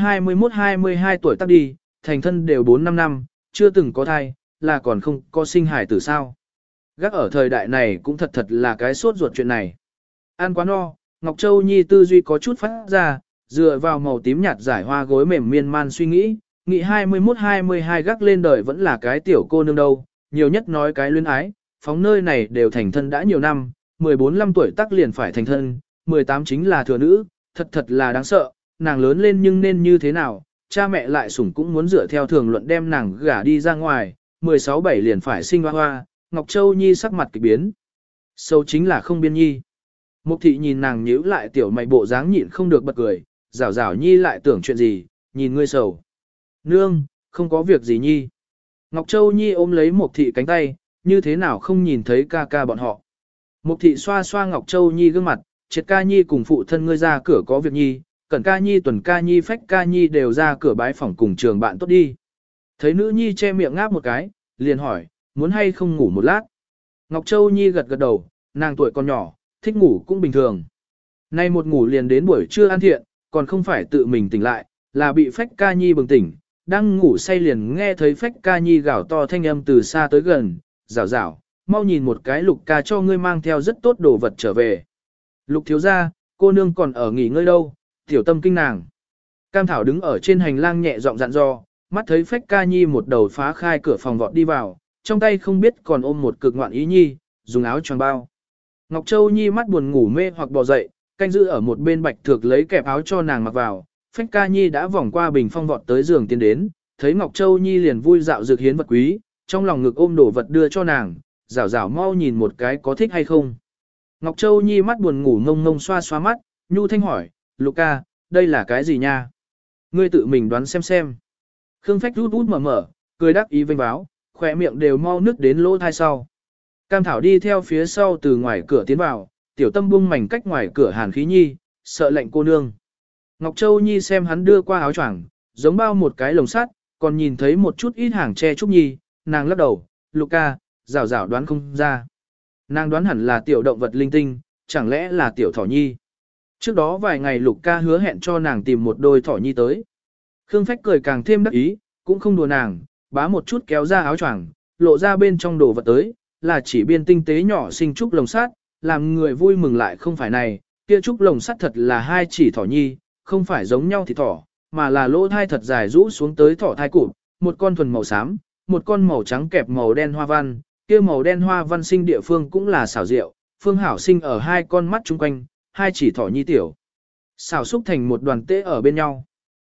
21-22 tuổi tác đi, thành thân đều 4-5 năm, chưa từng có thai, là còn không có sinh hài tử sao. Gác ở thời đại này cũng thật thật là cái sốt ruột chuyện này. Ăn quá no, Ngọc Châu Nhi tư duy có chút phát ra, dựa vào màu tím nhạt giải hoa gối mềm miên man suy nghĩ 21-22 gác lên đời vẫn là cái tiểu cô nương đâu, nhiều nhất nói cái luyến ái, phóng nơi này đều thành thân đã nhiều năm, 14-15 tuổi tác liền phải thành thân, 18 chính là thừa nữ, thật thật là đáng sợ, nàng lớn lên nhưng nên như thế nào, cha mẹ lại sủng cũng muốn dựa theo thường luận đem nàng gả đi ra ngoài, 16-17 liền phải sinh hoa hoa, Ngọc Châu Nhi sắc mặt kịch biến. Sâu chính là không biên nhi. Mục thị nhìn nàng nhíu lại tiểu mày bộ dáng nhịn không được bật cười, rảo rảo nhi lại tưởng chuyện gì, nhìn ngươi sầu. Nương, không có việc gì nhi. Ngọc Châu Nhi ôm lấy Mục thị cánh tay, như thế nào không nhìn thấy ca ca bọn họ. Mục thị xoa xoa Ngọc Châu Nhi gương mặt, triệt ca nhi cùng phụ thân ngươi ra cửa có việc nhi, cẩn ca nhi tuần ca nhi phách ca nhi đều ra cửa bái phỏng cùng trường bạn tốt đi. Thấy nữ nhi che miệng ngáp một cái, liền hỏi, muốn hay không ngủ một lát. Ngọc Châu Nhi gật gật đầu, nàng tuổi còn nhỏ, thích ngủ cũng bình thường. Nay một ngủ liền đến buổi trưa ăn thiện, còn không phải tự mình tỉnh lại, là bị phách ca nhi bừng tỉnh, đang ngủ say liền nghe thấy phách ca nhi gào to thanh âm từ xa tới gần, rảo rảo, mau nhìn một cái Lục ca cho ngươi mang theo rất tốt đồ vật trở về. Lục thiếu gia, cô nương còn ở nghỉ ngơi đâu, tiểu tâm kinh nàng. Cam Thảo đứng ở trên hành lang nhẹ giọng dặn dò, mắt thấy phách ca nhi một đầu phá khai cửa phòng vọt đi vào, trong tay không biết còn ôm một cực ngoạn ý nhi, dùng áo choàng bao. Ngọc Châu Nhi mắt buồn ngủ mê hoặc bò dậy, canh giữ ở một bên bạch thược lấy kẹp áo cho nàng mặc vào. Phách ca nhi đã vòng qua bình phong vọt tới giường tiến đến, thấy Ngọc Châu Nhi liền vui dạo dược hiến vật quý, trong lòng ngực ôm đồ vật đưa cho nàng, rảo rảo mau nhìn một cái có thích hay không. Ngọc Châu Nhi mắt buồn ngủ ngông ngông xoa xoa mắt, nhu thanh hỏi, Lục ca, đây là cái gì nha? Ngươi tự mình đoán xem xem. Khương Phách rút út mở mở, cười đắc ý vênh báo, khỏe miệng đều mau nứt đến lỗ thai sau. Cam Thảo đi theo phía sau từ ngoài cửa tiến vào, tiểu tâm buông mảnh cách ngoài cửa hàn khí nhi, sợ lạnh cô nương. Ngọc Châu Nhi xem hắn đưa qua áo choàng, giống bao một cái lồng sắt, còn nhìn thấy một chút ít hàng che trúc nhi, nàng lắc đầu, Lục ca, rảo rảo đoán không ra. Nàng đoán hẳn là tiểu động vật linh tinh, chẳng lẽ là tiểu thỏ nhi. Trước đó vài ngày Lục ca hứa hẹn cho nàng tìm một đôi thỏ nhi tới. Khương Phách cười càng thêm đắc ý, cũng không đùa nàng, bá một chút kéo ra áo choàng, lộ ra bên trong đồ vật tới, là chỉ biên tinh tế nhỏ xinh trúc lồng sắt, làm người vui mừng lại không phải này, kia trúc lồng sắt thật là hai chỉ thỏ nhi, không phải giống nhau thì thỏ, mà là lỗ thai thật dài rũ xuống tới thỏ thai cụp, một con thuần màu xám, một con màu trắng kẹp màu đen hoa văn, kia màu đen hoa văn sinh địa phương cũng là xảo diệu, phương hảo sinh ở hai con mắt chung quanh, hai chỉ thỏ nhi tiểu. Xảo xúc thành một đoàn tễ ở bên nhau,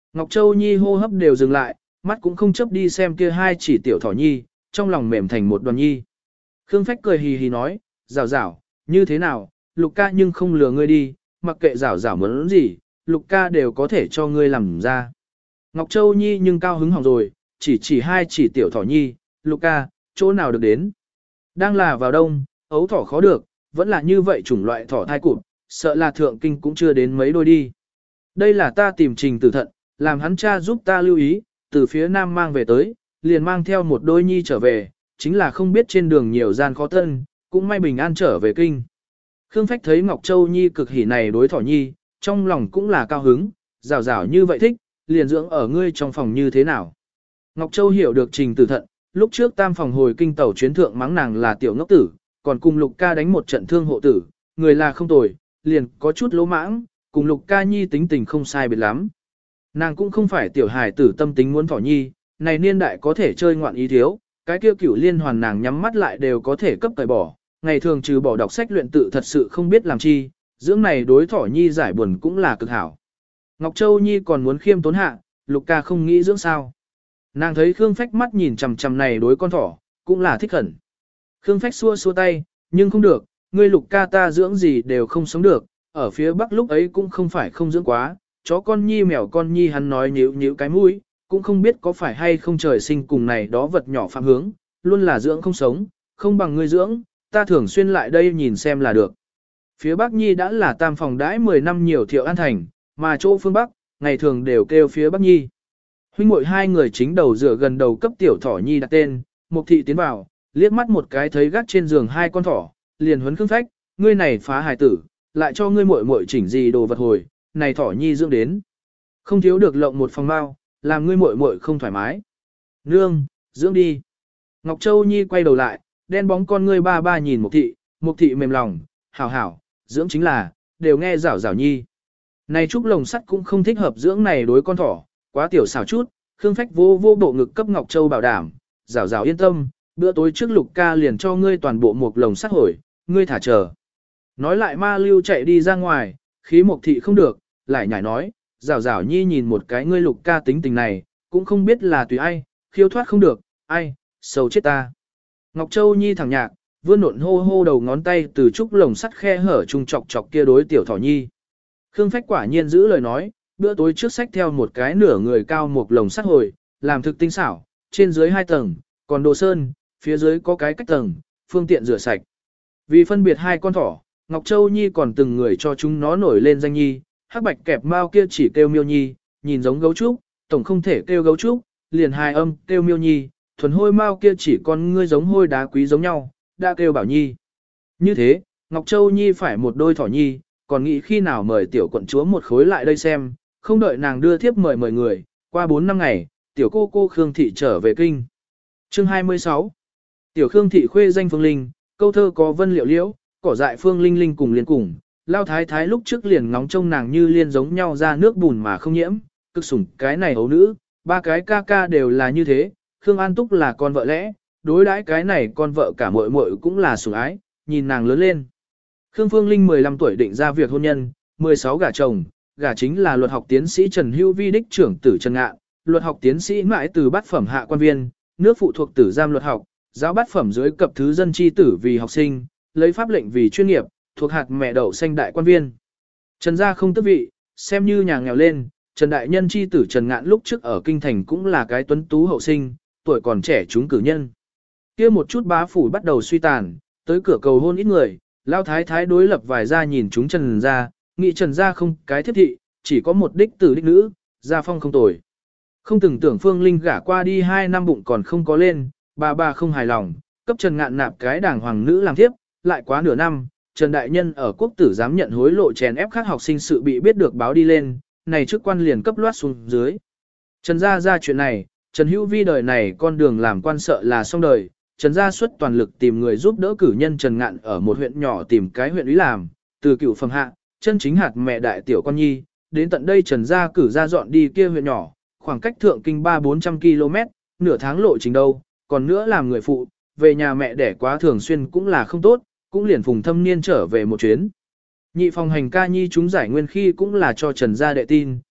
Ngọc Châu Nhi hô hấp đều dừng lại, mắt cũng không chấp đi xem kia hai chỉ tiểu thỏ nhi, trong lòng mềm thành một đoàn nhi. Khương Phách cười hì hì nói, rảo rảo, như thế nào, Lục ca nhưng không lừa ngươi đi, mặc kệ rảo rảo muốn gì, Lục ca đều có thể cho ngươi làm ra. Ngọc Châu Nhi nhưng cao hứng hỏng rồi, chỉ hai chỉ tiểu thỏ nhi, Lục ca, chỗ nào được đến. Đang là vào đông, ấu thỏ khó được, vẫn là như vậy chủng loại thỏ thai cụt, sợ là thượng kinh cũng chưa đến mấy đôi đi. Đây là ta tìm Trình Tử Thận, làm hắn cha giúp ta lưu ý, từ phía nam mang về tới, liền mang theo một đôi nhi trở về, chính là không biết trên đường nhiều gian khó thân, cũng may bình an trở về kinh. Khương Phách thấy Ngọc Châu Nhi cực hỉ này đối thỏ nhi, trong lòng cũng là cao hứng, rào rào như vậy thích, liền dưỡng ở ngươi trong phòng như thế nào. Ngọc Châu hiểu được Trình Tử Thận, lúc trước tam phòng hồi kinh tàu chuyến thượng mắng nàng là tiểu ngốc tử, còn cùng Lục ca đánh một trận thương hộ tử, người là không tồi, liền có chút lỗ mãng, cùng Lục ca nhi tính tình không sai biệt lắm. Nàng cũng không phải tiểu hài tử tâm tính muốn thỏ nhi, này niên đại có thể chơi ngoạn ý thiếu, cái kia cửu liên hoàn nàng nhắm mắt lại đều có thể cấp tẩy bỏ, ngày thường trừ bỏ đọc sách luyện tự thật sự không biết làm chi, dưỡng này đối thỏ nhi giải buồn cũng là cực hảo. Ngọc Châu Nhi còn muốn khiêm tốn hạ, Lục ca không nghĩ dưỡng sao. Nàng thấy Khương Phách mắt nhìn chằm chằm này đối con thỏ, cũng là thích khẩn. Khương Phách xua xua tay, nhưng không được, ngươi Lục ca ta dưỡng gì đều không sống được, ở phía bắc lúc ấy cũng không phải không dưỡng quá, chó con nhi mèo con nhi hắn nói nhíu nhíu cái mũi, cũng không biết có phải hay không trời sinh cùng này đó vật nhỏ phạm hướng, luôn là dưỡng không sống, không bằng ngươi dưỡng, ta thường xuyên lại đây nhìn xem là được. Phía bắc nhi đã là tam phòng đãi 10 năm nhiều Thiệu An Thành, mà chỗ phương bắc, ngày thường đều kêu phía bắc nhi. Huynh muội hai người chính đầu dựa gần đầu cấp tiểu thỏ nhi đặt tên, Mục thị tiến vào, liếc mắt một cái thấy gác trên giường hai con thỏ, liền huấn Khương Phách, ngươi này phá hài tử, lại cho ngươi muội muội chỉnh gì đồ vật hồi, này thỏ nhi dưỡng đến. Không thiếu được lộng một phòng bao, làm ngươi muội muội không thoải mái. Nương, dưỡng đi. Ngọc Châu Nhi quay đầu lại, đen bóng con ngươi ba ba nhìn Mục thị mềm lòng, hảo hảo, dưỡng chính là, đều nghe rảo rảo nhi. Này trúc lồng sắt cũng không thích hợp dưỡng này đối con thỏ, quá tiểu xảo chút, Khương Phách vô bộ ngực cấp Ngọc Châu bảo đảm, rảo rảo yên tâm, bữa tối trước Lục ca liền cho ngươi toàn bộ một lồng sắt hồi, ngươi thả chờ. Nói lại ma lưu chạy đi ra ngoài, khí Mục thị không được, lại nhảy nói, rảo rảo nhi nhìn một cái ngươi Lục ca tính tình này, cũng không biết là tùy ai, khiêu thoát không được, ai, sầu chết ta. Ngọc Châu Nhi thẳng nhạc, vươn nộn hô hô đầu ngón tay từ trúc lồng sắt khe hở trung chọc chọc kia đối tiểu thỏ nhi. Khương Phách quả nhiên giữ lời nói, bữa tối trước sách theo một cái nửa người cao một lồng sắt hồi, làm thực tinh xảo, trên dưới 2 tầng, còn đồ sơn, phía dưới có cái cách tầng, phương tiện rửa sạch. Vì phân biệt hai con thỏ, Ngọc Châu Nhi còn từng người cho chúng nó nổi lên danh nhi, hắc bạch kẹp mao kia chỉ kêu miêu nhi, nhìn giống gấu trúc, tổng không thể kêu gấu trúc, liền hai âm kêu miêu nhi, thuần hôi mao kia chỉ con ngươi giống hôi đá quý giống nhau, đã kêu bảo nhi. Như thế, Ngọc Châu Nhi phải một đôi thỏ nhi, còn nghĩ khi nào mời tiểu quận chúa một khối lại đây xem, không đợi nàng đưa thiếp mời người, qua 4 năm ngày, tiểu cô Khương Thị trở về kinh. Chương 26 Tiểu Khương Thị khuê danh Phương Linh, câu thơ có vân liệu liễu, cỏ dại Phương Linh Linh cùng liền cùng, lao thái thái lúc trước liền ngóng trông nàng như liên giống nhau ra nước bùn mà không nhiễm, cực sủng cái này ấu nữ, ba cái ca ca đều là như thế, Khương An Túc là con vợ lẽ, đối đãi cái này con vợ cả muội muội cũng là sủng ái, nhìn nàng lớn lên. Khương Phương Linh 15 tuổi định ra việc hôn nhân, 16 gả chồng, gả chính là luật học tiến sĩ Trần Hữu Vi đích trưởng tử Trần Ngạn, luật học tiến sĩ mãi từ bát phẩm hạ quan viên, nước phụ thuộc tử giam luật học, giáo bát phẩm dưới cập thứ dân chi tử vì học sinh, lấy pháp lệnh vì chuyên nghiệp, thuộc hạt mẹ đậu xanh đại quan viên. Trần gia không tước vị, xem như nhà nghèo lên, Trần đại nhân chi tử Trần Ngạn lúc trước ở kinh thành cũng là cái tuấn tú hậu sinh, tuổi còn trẻ chúng cử nhân. Kia một chút bá phủ bắt đầu suy tàn, tới cửa cầu hôn ít người, lao thái thái đối lập vài gia nhìn chúng Trần gia, nghĩ Trần gia không cái thiết thị, chỉ có một đích tử đích nữ, gia phong không tồi. Không từng tưởng Phương Linh gả qua đi 2 năm bụng còn không có lên, bà không hài lòng, cấp Trần Ngạn nạp cái đàng hoàng nữ làm thiếp, lại quá nửa năm, Trần đại nhân ở quốc tử dám nhận hối lộ chèn ép các học sinh sự bị biết được báo đi lên, này chức quan liền cấp loát xuống dưới. Trần gia ra chuyện này, Trần Hữu Vi đời này con đường làm quan sợ là xong đời, Trần gia xuất toàn lực tìm người giúp đỡ cử nhân Trần Ngạn ở một huyện nhỏ tìm cái huyện úy làm, từ cựu phẩm hạ, chân chính hạt mẹ đại tiểu con nhi, đến tận đây Trần gia cử ra dọn đi kia huyện nhỏ, khoảng cách thượng kinh 300-400 km, nửa tháng lộ trình đâu, còn nữa làm người phụ, về nhà mẹ đẻ quá thường xuyên cũng là không tốt, cũng liền Phùng Thâm Niên trở về một chuyến. Nhị phòng hành ca nhi chúng giải nguyên khi cũng là cho Trần gia đệ tin,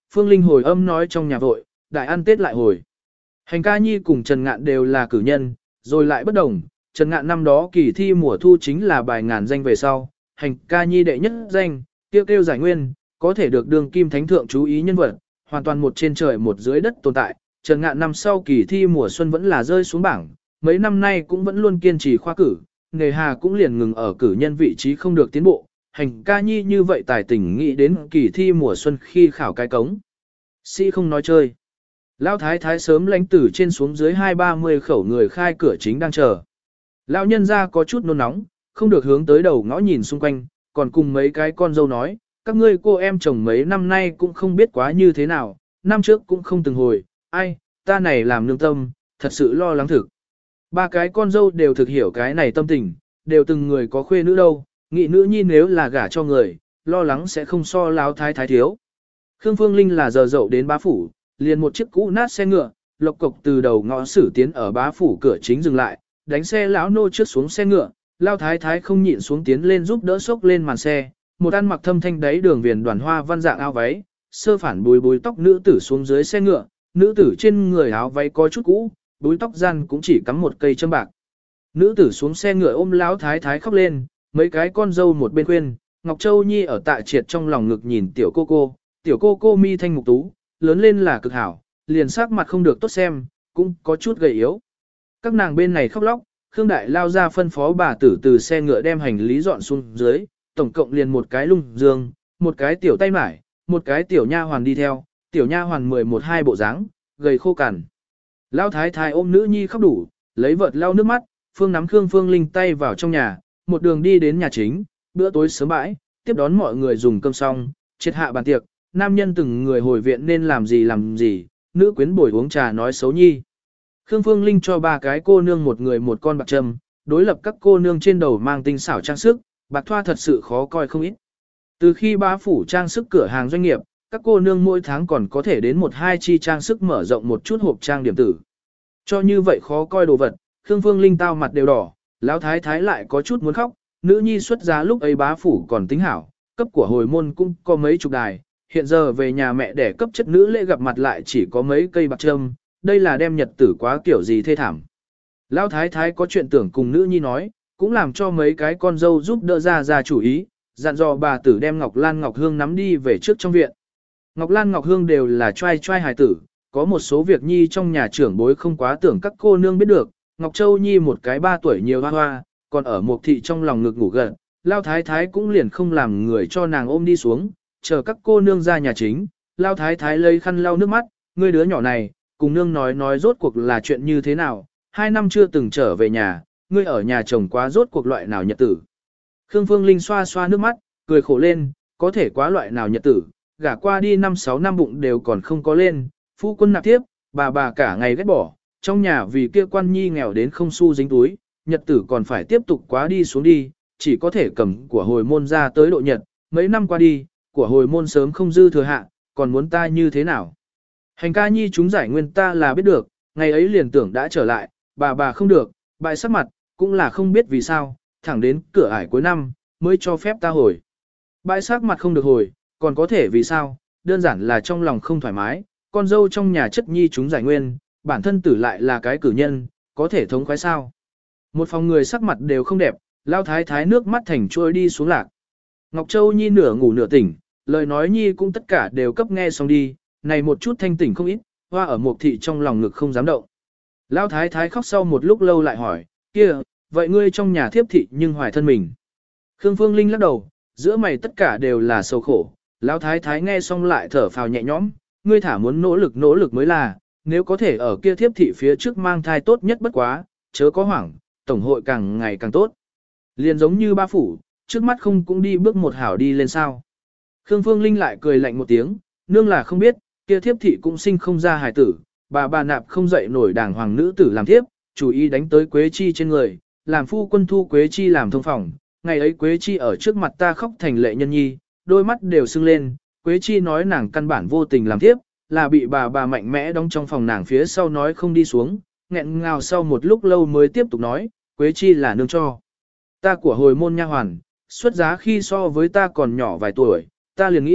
Phương Linh hồi âm nói trong nhà vội, đại ăn Tết lại hồi. Hành ca nhi cùng Trần Ngạn đều là cử nhân, rồi lại bất đồng. Trần Ngạn năm đó kỳ thi mùa thu chính là bài ngàn danh về sau, hành ca nhi đệ nhất danh, kêu kêu giải nguyên, có thể được đường kim thánh thượng chú ý nhân vật, hoàn toàn một trên trời một dưới đất tồn tại. Trần Ngạn năm sau kỳ thi mùa xuân vẫn là rơi xuống bảng, mấy năm nay cũng vẫn luôn kiên trì khoa cử, nghề hà cũng liền ngừng ở cử nhân vị trí không được tiến bộ. Hành ca nhi như vậy tài tình nghĩ đến kỳ thi mùa xuân khi khảo cái cống. Sĩ không nói chơi. Lão thái thái sớm lãnh tử trên xuống dưới 2-30 khẩu người khai cửa chính đang chờ. Lão nhân ra có chút nôn nóng, không được hướng tới đầu ngõ nhìn xung quanh, còn cùng mấy cái con dâu nói, các ngươi cô em chồng mấy năm nay cũng không biết quá như thế nào, năm trước cũng không từng hồi, ai, ta này làm nương tâm, thật sự lo lắng thực. Ba cái con dâu đều thực hiểu cái này tâm tình, đều từng người có khuê nữ đâu, nghị nữ nhi nếu là gả cho người, lo lắng sẽ không so lão thái thái thiếu. Khương Phương Linh là giờ dậu đến bá phủ, liền một chiếc cũ nát xe ngựa, lộc cộc từ đầu ngõ xử tiến ở bá phủ cửa chính dừng lại, đánh xe lão nô trước xuống xe ngựa, lao thái thái không nhịn xuống tiến lên giúp đỡ xốc lên màn xe, một ăn mặc thâm thanh đáy đường viền đoàn hoa văn dạng áo váy, sơ phản bùi bùi tóc nữ tử xuống dưới xe ngựa, nữ tử trên người áo váy có chút cũ, búi tóc gian cũng chỉ cắm một cây châm bạc. Nữ tử xuống xe ngựa ôm lão thái thái khóc lên, mấy cái con dâu một bên khuyên, Ngọc Châu Nhi ở tạ triệt trong lòng ngực nhìn tiểu cô cô mi thanh mục tú, lớn lên là cực hảo, liền sắc mặt không được tốt xem, cũng có chút gầy yếu. Các nàng bên này khóc lóc, Khương Đại lao ra phân phó bà tử từ xe ngựa đem hành lý dọn xuống dưới, tổng cộng liền một cái lung dương, một cái tiểu tay mải, một cái tiểu nha hoàn đi theo, tiểu nha hoàn 11-12 bộ dáng, gầy khô cằn. Lão thái thái ôm nữ nhi khóc đủ, lấy vợt lau nước mắt, Phương nắm Khương Phương Linh tay vào trong nhà, một đường đi đến nhà chính, bữa tối sớm bãi, tiếp đón mọi người dùng cơm xong, triệt hạ bàn tiệc, nam nhân từng người hồi viện nên làm gì, nữ quyến bồi uống trà nói xấu nhi. Khương Phương Linh cho ba cái cô nương một người một con bạc trâm, đối lập các cô nương trên đầu mang tinh xảo trang sức, bạc thoa thật sự khó coi không ít. Từ khi bá phủ trang sức cửa hàng doanh nghiệp, các cô nương mỗi tháng còn có thể đến 1-2 chi trang sức mở rộng một chút hộp trang điểm tử. Cho như vậy khó coi đồ vật, Khương Phương Linh tao mặt đều đỏ, lão thái thái lại có chút muốn khóc, nữ nhi xuất giá lúc ấy bá phủ còn tính hảo, cấp của hồi môn cũng có mấy chục đài, hiện giờ về nhà mẹ để cấp chất nữ lễ gặp mặt lại chỉ có mấy cây bạc trâm, đây là đem nhật tử quá kiểu gì thê thảm. Lão thái thái có chuyện tưởng cùng nữ nhi nói, cũng làm cho mấy cái con dâu giúp đỡ ra chủ ý, dặn dò bà tử đem Ngọc Lan Ngọc Hương nắm đi về trước trong viện. Ngọc Lan Ngọc Hương đều là trai hài tử, có một số việc nhi trong nhà trưởng bối không quá tưởng các cô nương biết được, Ngọc Châu Nhi một cái 3 tuổi nhiều hoa, còn ở một thị trong lòng ngực ngủ gần, Lão thái thái cũng liền không làm người cho nàng ôm đi xuống, chờ các cô nương ra nhà chính, Lão thái thái lấy khăn lau nước mắt, ngươi đứa nhỏ này, cùng nương nói rốt cuộc là chuyện như thế nào, 2 năm chưa từng trở về nhà, ngươi ở nhà chồng quá rốt cuộc loại nào nhật tử. Khương Phương Linh xoa xoa nước mắt, cười khổ lên, có thể quá loại nào nhật tử, gả qua đi 5-6 năm bụng đều còn không có lên, phu quân nạp tiếp, bà cả ngày ghét bỏ, trong nhà vì kia quan nhi nghèo đến không xu dính túi, nhật tử còn phải tiếp tục quá đi xuống đi, chỉ có thể cầm của hồi môn ra tới độ nhật, mấy năm qua đi, của hồi môn sớm không dư thừa hạ, còn muốn ta như thế nào. Hành ca nhi chúng giải nguyên ta là biết được, ngày ấy liền tưởng đã trở lại, bà không được, bại sắc mặt, cũng là không biết vì sao, thẳng đến cửa ải cuối năm, mới cho phép ta hồi. Bại sắc mặt không được hồi, còn có thể vì sao, đơn giản là trong lòng không thoải mái, con dâu trong nhà chất nhi chúng giải nguyên, bản thân tử lại là cái cử nhân, có thể thống khoái sao. Một phòng người sắc mặt đều không đẹp, lao thái thái nước mắt thành trôi đi xuống lạc. Ngọc Châu Nhi nửa ngủ nửa tỉnh, lời nói Nhi cũng tất cả đều cấp nghe xong đi, này một chút thanh tỉnh không ít, hoa ở một thị trong lòng ngực không dám động. Lão thái thái khóc sau một lúc lâu lại hỏi, kia, vậy ngươi trong nhà thiếp thị nhưng hoài thân mình. Khương Phương Linh lắc đầu, giữa mày tất cả đều là sầu khổ. Lão thái thái nghe xong lại thở phào nhẹ nhõm, ngươi thả muốn nỗ lực mới là, nếu có thể ở kia thiếp thị phía trước mang thai tốt nhất bất quá, chớ có hoảng, tổng hội càng ngày càng tốt. Liền giống như ba phủ, trước mắt không cũng đi bước một hảo đi lên sao. Khương Phương Linh lại cười lạnh một tiếng, nương là không biết, kia thiếp thị cũng sinh không ra hài tử, bà nạp không dậy nổi đàng hoàng nữ tử làm thiếp, chủ ý đánh tới Quế Chi trên người, làm phu quân thu Quế Chi làm thông phòng. Ngày ấy Quế Chi ở trước mặt ta khóc thành lệ nhân nhi, đôi mắt đều sưng lên, Quế Chi nói nàng căn bản vô tình làm thiếp, là bị bà mạnh mẽ đóng trong phòng nàng phía sau nói không đi xuống, nghẹn ngào sau một lúc lâu mới tiếp tục nói, Quế Chi là nương cho. Ta của hồi môn nha hoàn, xuất giá khi so với ta còn nhỏ vài tuổi, ta liền nghĩ,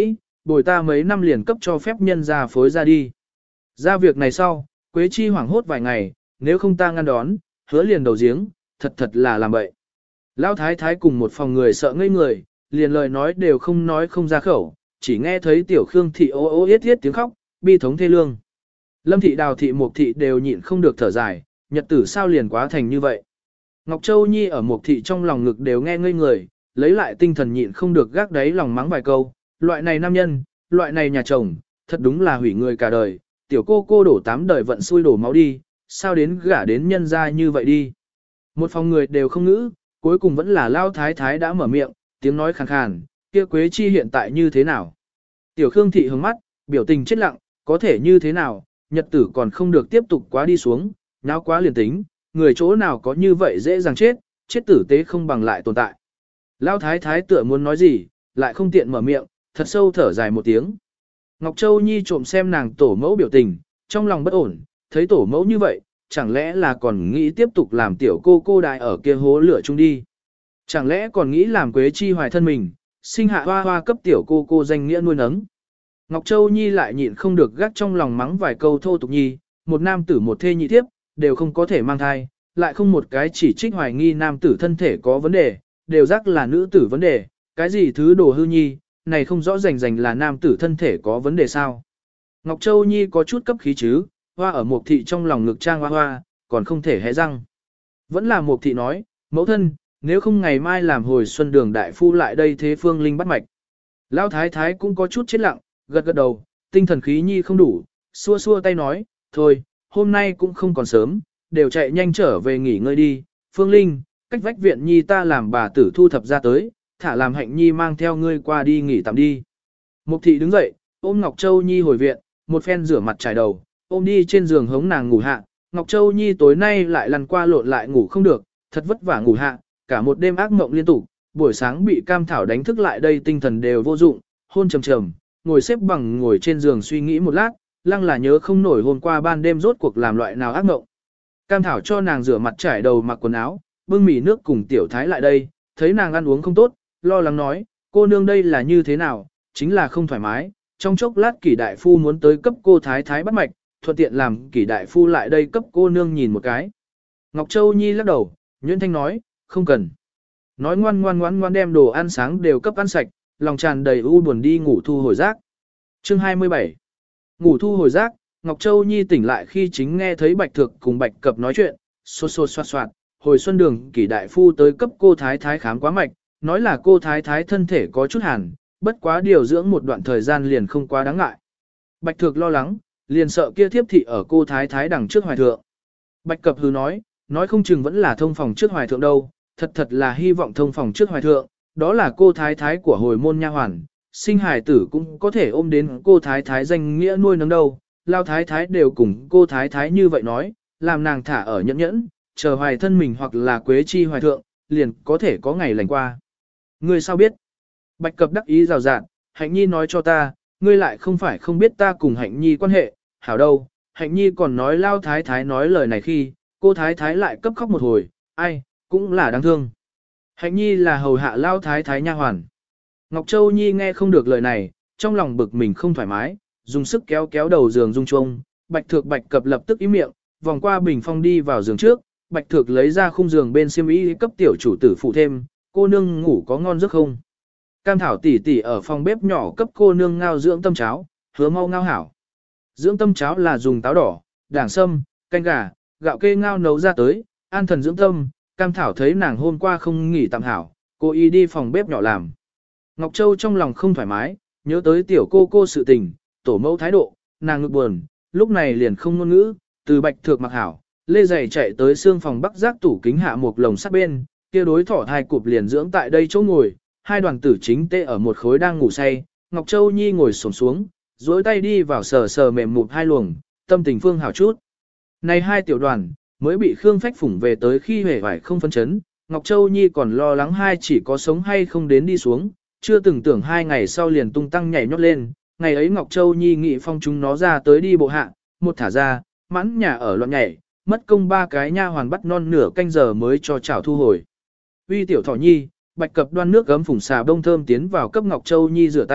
bồi ta mấy năm liền cấp cho phép nhân ra phối ra đi. Ra việc này sau, Quế Chi hoảng hốt vài ngày, nếu không ta ngăn đón, hứa liền đầu giếng, thật thật là làm bậy. Lão thái thái cùng một phòng người sợ ngây người, liền lời nói đều không nói không ra khẩu, chỉ nghe thấy tiểu Khương thị ô ô yết yết tiếng khóc, bi thống thê lương. Lâm thị, Đào thị, Mục thị đều nhịn không được thở dài, nhật tử sao liền quá thành như vậy. Ngọc Châu Nhi ở Mục thị trong lòng ngực đều nghe ngây người, lấy lại tinh thần nhịn không được gác đáy lòng mắng vài câu, loại này nam nhân, loại này nhà chồng, thật đúng là hủy người cả đời, tiểu cô đổ 8 đời vận xui đổ máu đi, sao đến gả đến nhân gia như vậy đi. Một phòng người đều không ngữ, cuối cùng vẫn là Lao Thái Thái đã mở miệng, tiếng nói khàn khàn, kia Quế Chi hiện tại như thế nào. Tiểu Khương thị hướng mắt, biểu tình chết lặng, có thể như thế nào, nhật tử còn không được tiếp tục quá đi xuống, náo quá liền tính, người chỗ nào có như vậy dễ dàng chết, chết tử tế không bằng lại tồn tại. Lao Thái Thái tựa muốn nói gì, lại không tiện mở miệng, thật sâu thở dài một tiếng. Ngọc Châu Nhi trộm xem nàng tổ mẫu biểu tình, trong lòng bất ổn, thấy tổ mẫu như vậy, chẳng lẽ là còn nghĩ tiếp tục làm tiểu cô đại ở kia hố lửa chung đi. Chẳng lẽ còn nghĩ làm Quế Chi hoài thân mình, sinh hạ hoa hoa cấp tiểu cô danh nghĩa nuôi nấng. Ngọc Châu Nhi lại nhịn không được gác trong lòng mắng vài câu thô tục nhi, một nam tử một thê nhị thiếp, đều không có thể mang thai, lại không một cái chỉ trích hoài nghi nam tử thân thể có vấn đề, đều rắc là nữ tử vấn đề, cái gì thứ đồ hư nhi, này không rõ rành là nam tử thân thể có vấn đề sao. Ngọc Châu Nhi có chút cấp khí chứ, hoa ở Mục thị trong lòng ngực trang hoa, còn không thể hé răng. Vẫn là Mục thị nói, mẫu thân, nếu không ngày mai làm hồi xuân đường đại phu lại đây thế phương linh bắt mạch. Lão thái thái cũng có chút chết lặng, gật gật đầu, tinh thần khí nhi không đủ, xua xua tay nói, thôi, hôm nay cũng không còn sớm, đều chạy nhanh trở về nghỉ ngơi đi, phương linh, cách vách viện nhi ta làm bà tử thu thập ra tới, thả làm hạnh nhi mang theo ngươi qua đi nghỉ tạm đi. Mục thị đứng dậy, ôm Ngọc Châu Nhi hồi viện, một phen rửa mặt trải đầu, ôm đi trên giường hống nàng ngủ hạ. Ngọc Châu Nhi tối nay lại lăn qua lộn lại ngủ không được, thật vất vả ngủ hạ, cả một đêm ác mộng liên tục, buổi sáng bị Cam Thảo đánh thức lại đây tinh thần đều vô dụng, hôn trầm trầm, ngồi xếp bằng ngồi trên giường suy nghĩ một lát, lăng là nhớ không nổi hôm qua ban đêm rốt cuộc làm loại nào ác mộng. Cam Thảo cho nàng rửa mặt trải đầu mặc quần áo, bưng mì nước cùng tiểu thái lại đây, thấy nàng ăn uống không tốt, lo lắng nói, cô nương đây là như thế nào, chính là không thoải mái, trong chốc lát Kỷ đại phu muốn tới cấp cô thái thái bắt mạch, thuận tiện làm Kỷ đại phu lại đây cấp cô nương nhìn một cái. Ngọc Châu Nhi lắc đầu, Nguyễn Thanh nói, không cần. Nói ngoan đem đồ ăn sáng đều cấp ăn sạch, lòng tràn đầy u buồn đi ngủ thu hồi giác. Chương 27 Ngủ thu hồi giác, Ngọc Châu Nhi tỉnh lại khi chính nghe thấy Bạch Thực cùng Bạch Cập nói chuyện, xô xoạt xoạt, hồi xuân đường Kỷ đại phu tới cấp cô thái thái khám quá mạch, nói là cô thái thái thân thể có chút hàn, bất quá điều dưỡng một đoạn thời gian liền không quá đáng ngại. Bạch Thực lo lắng, liền sợ kia thiếp thị ở cô thái thái đằng trước hoài thượng. Bạch Cập hứ nói không chừng vẫn là thông phòng trước hoài thượng đâu, thật là hy vọng thông phòng trước hoài thượng, đó là cô thái thái của hồi môn nha hoàn, sinh hài tử cũng có thể ôm đến cô thái thái danh nghĩa nuôi nấng đâu, lao thái thái đều cùng cô thái thái như vậy nói, làm nàng thả ở nhẫn nhẫn, chờ hoài thân mình hoặc là Quế Chi hoài thượng, liền có thể có ngày lành qua. Ngươi sao biết? Bạch Cập đắc ý rào rạt, Hạnh Nhi nói cho ta, ngươi lại không phải không biết ta cùng Hạnh Nhi quan hệ, hảo đâu, Hạnh Nhi còn nói lao thái thái nói lời này khi, cô thái thái lại cấp khóc một hồi, ai, cũng là đáng thương. Hạnh Nhi là hầu hạ lao thái thái nha hoàn. Ngọc Châu Nhi nghe không được lời này, trong lòng bực mình không thoải mái, dùng sức kéo kéo đầu giường rung chuông, Bạch Thược Bạch Cập lập tức ý miệng, vòng qua bình phong đi vào giường trước, Bạch Thược lấy ra khung giường bên xiêm y cấp tiểu chủ tử phụ thêm, cô nương ngủ có ngon giấc không? Cam Thảo tỷ tỷ ở phòng bếp nhỏ cấp cô nương ngao dưỡng tâm cháo, hứa mau ngao hảo. Dưỡng tâm cháo là dùng táo đỏ, đảng sâm, canh gà, gạo kê ngao nấu ra tới, an thần dưỡng tâm. Cam Thảo thấy nàng hôm qua không nghỉ tạm hảo, cô y đi phòng bếp nhỏ làm. Ngọc Châu trong lòng không thoải mái, nhớ tới tiểu cô sự tình, tổ mẫu thái độ, nàng ngực buồn, lúc này liền không ngôn ngữ, từ Bạch Thược mặc hảo, lê giày chạy tới xương phòng bắc giác tủ kính hạ một lồng sát bên, kia đối thỏ thai cụp liền dưỡng tại đây chỗ ngồi, hai đoàn tử chính tê ở một khối đang ngủ say, Ngọc Châu Nhi ngồi xổm xuống, duỗi tay đi vào sờ sờ mềm mụp hai luồng, tâm tình phương hảo chút. Này hai tiểu đoàn, mới bị Khương Phách phủng về tới khi hề vải không phân chấn, Ngọc Châu Nhi còn lo lắng hai chỉ có sống hay không đến đi xuống, chưa từng tưởng 2 ngày sau liền tung tăng nhảy nhót lên, ngày ấy Ngọc Châu Nhi nghị phong chúng nó ra tới đi bộ hạ, một thả ra, mãn nhà ở loạn nhảy, mất công 3 cái nha hoàn bắt non nửa canh giờ mới cho chảo thu hồi. Uy tiểu thỏ nhi, Bạch Cập đoan nước gấm phủng xà bông thơm tiến vào cấp Ngọc Châu Nhi rửa tay,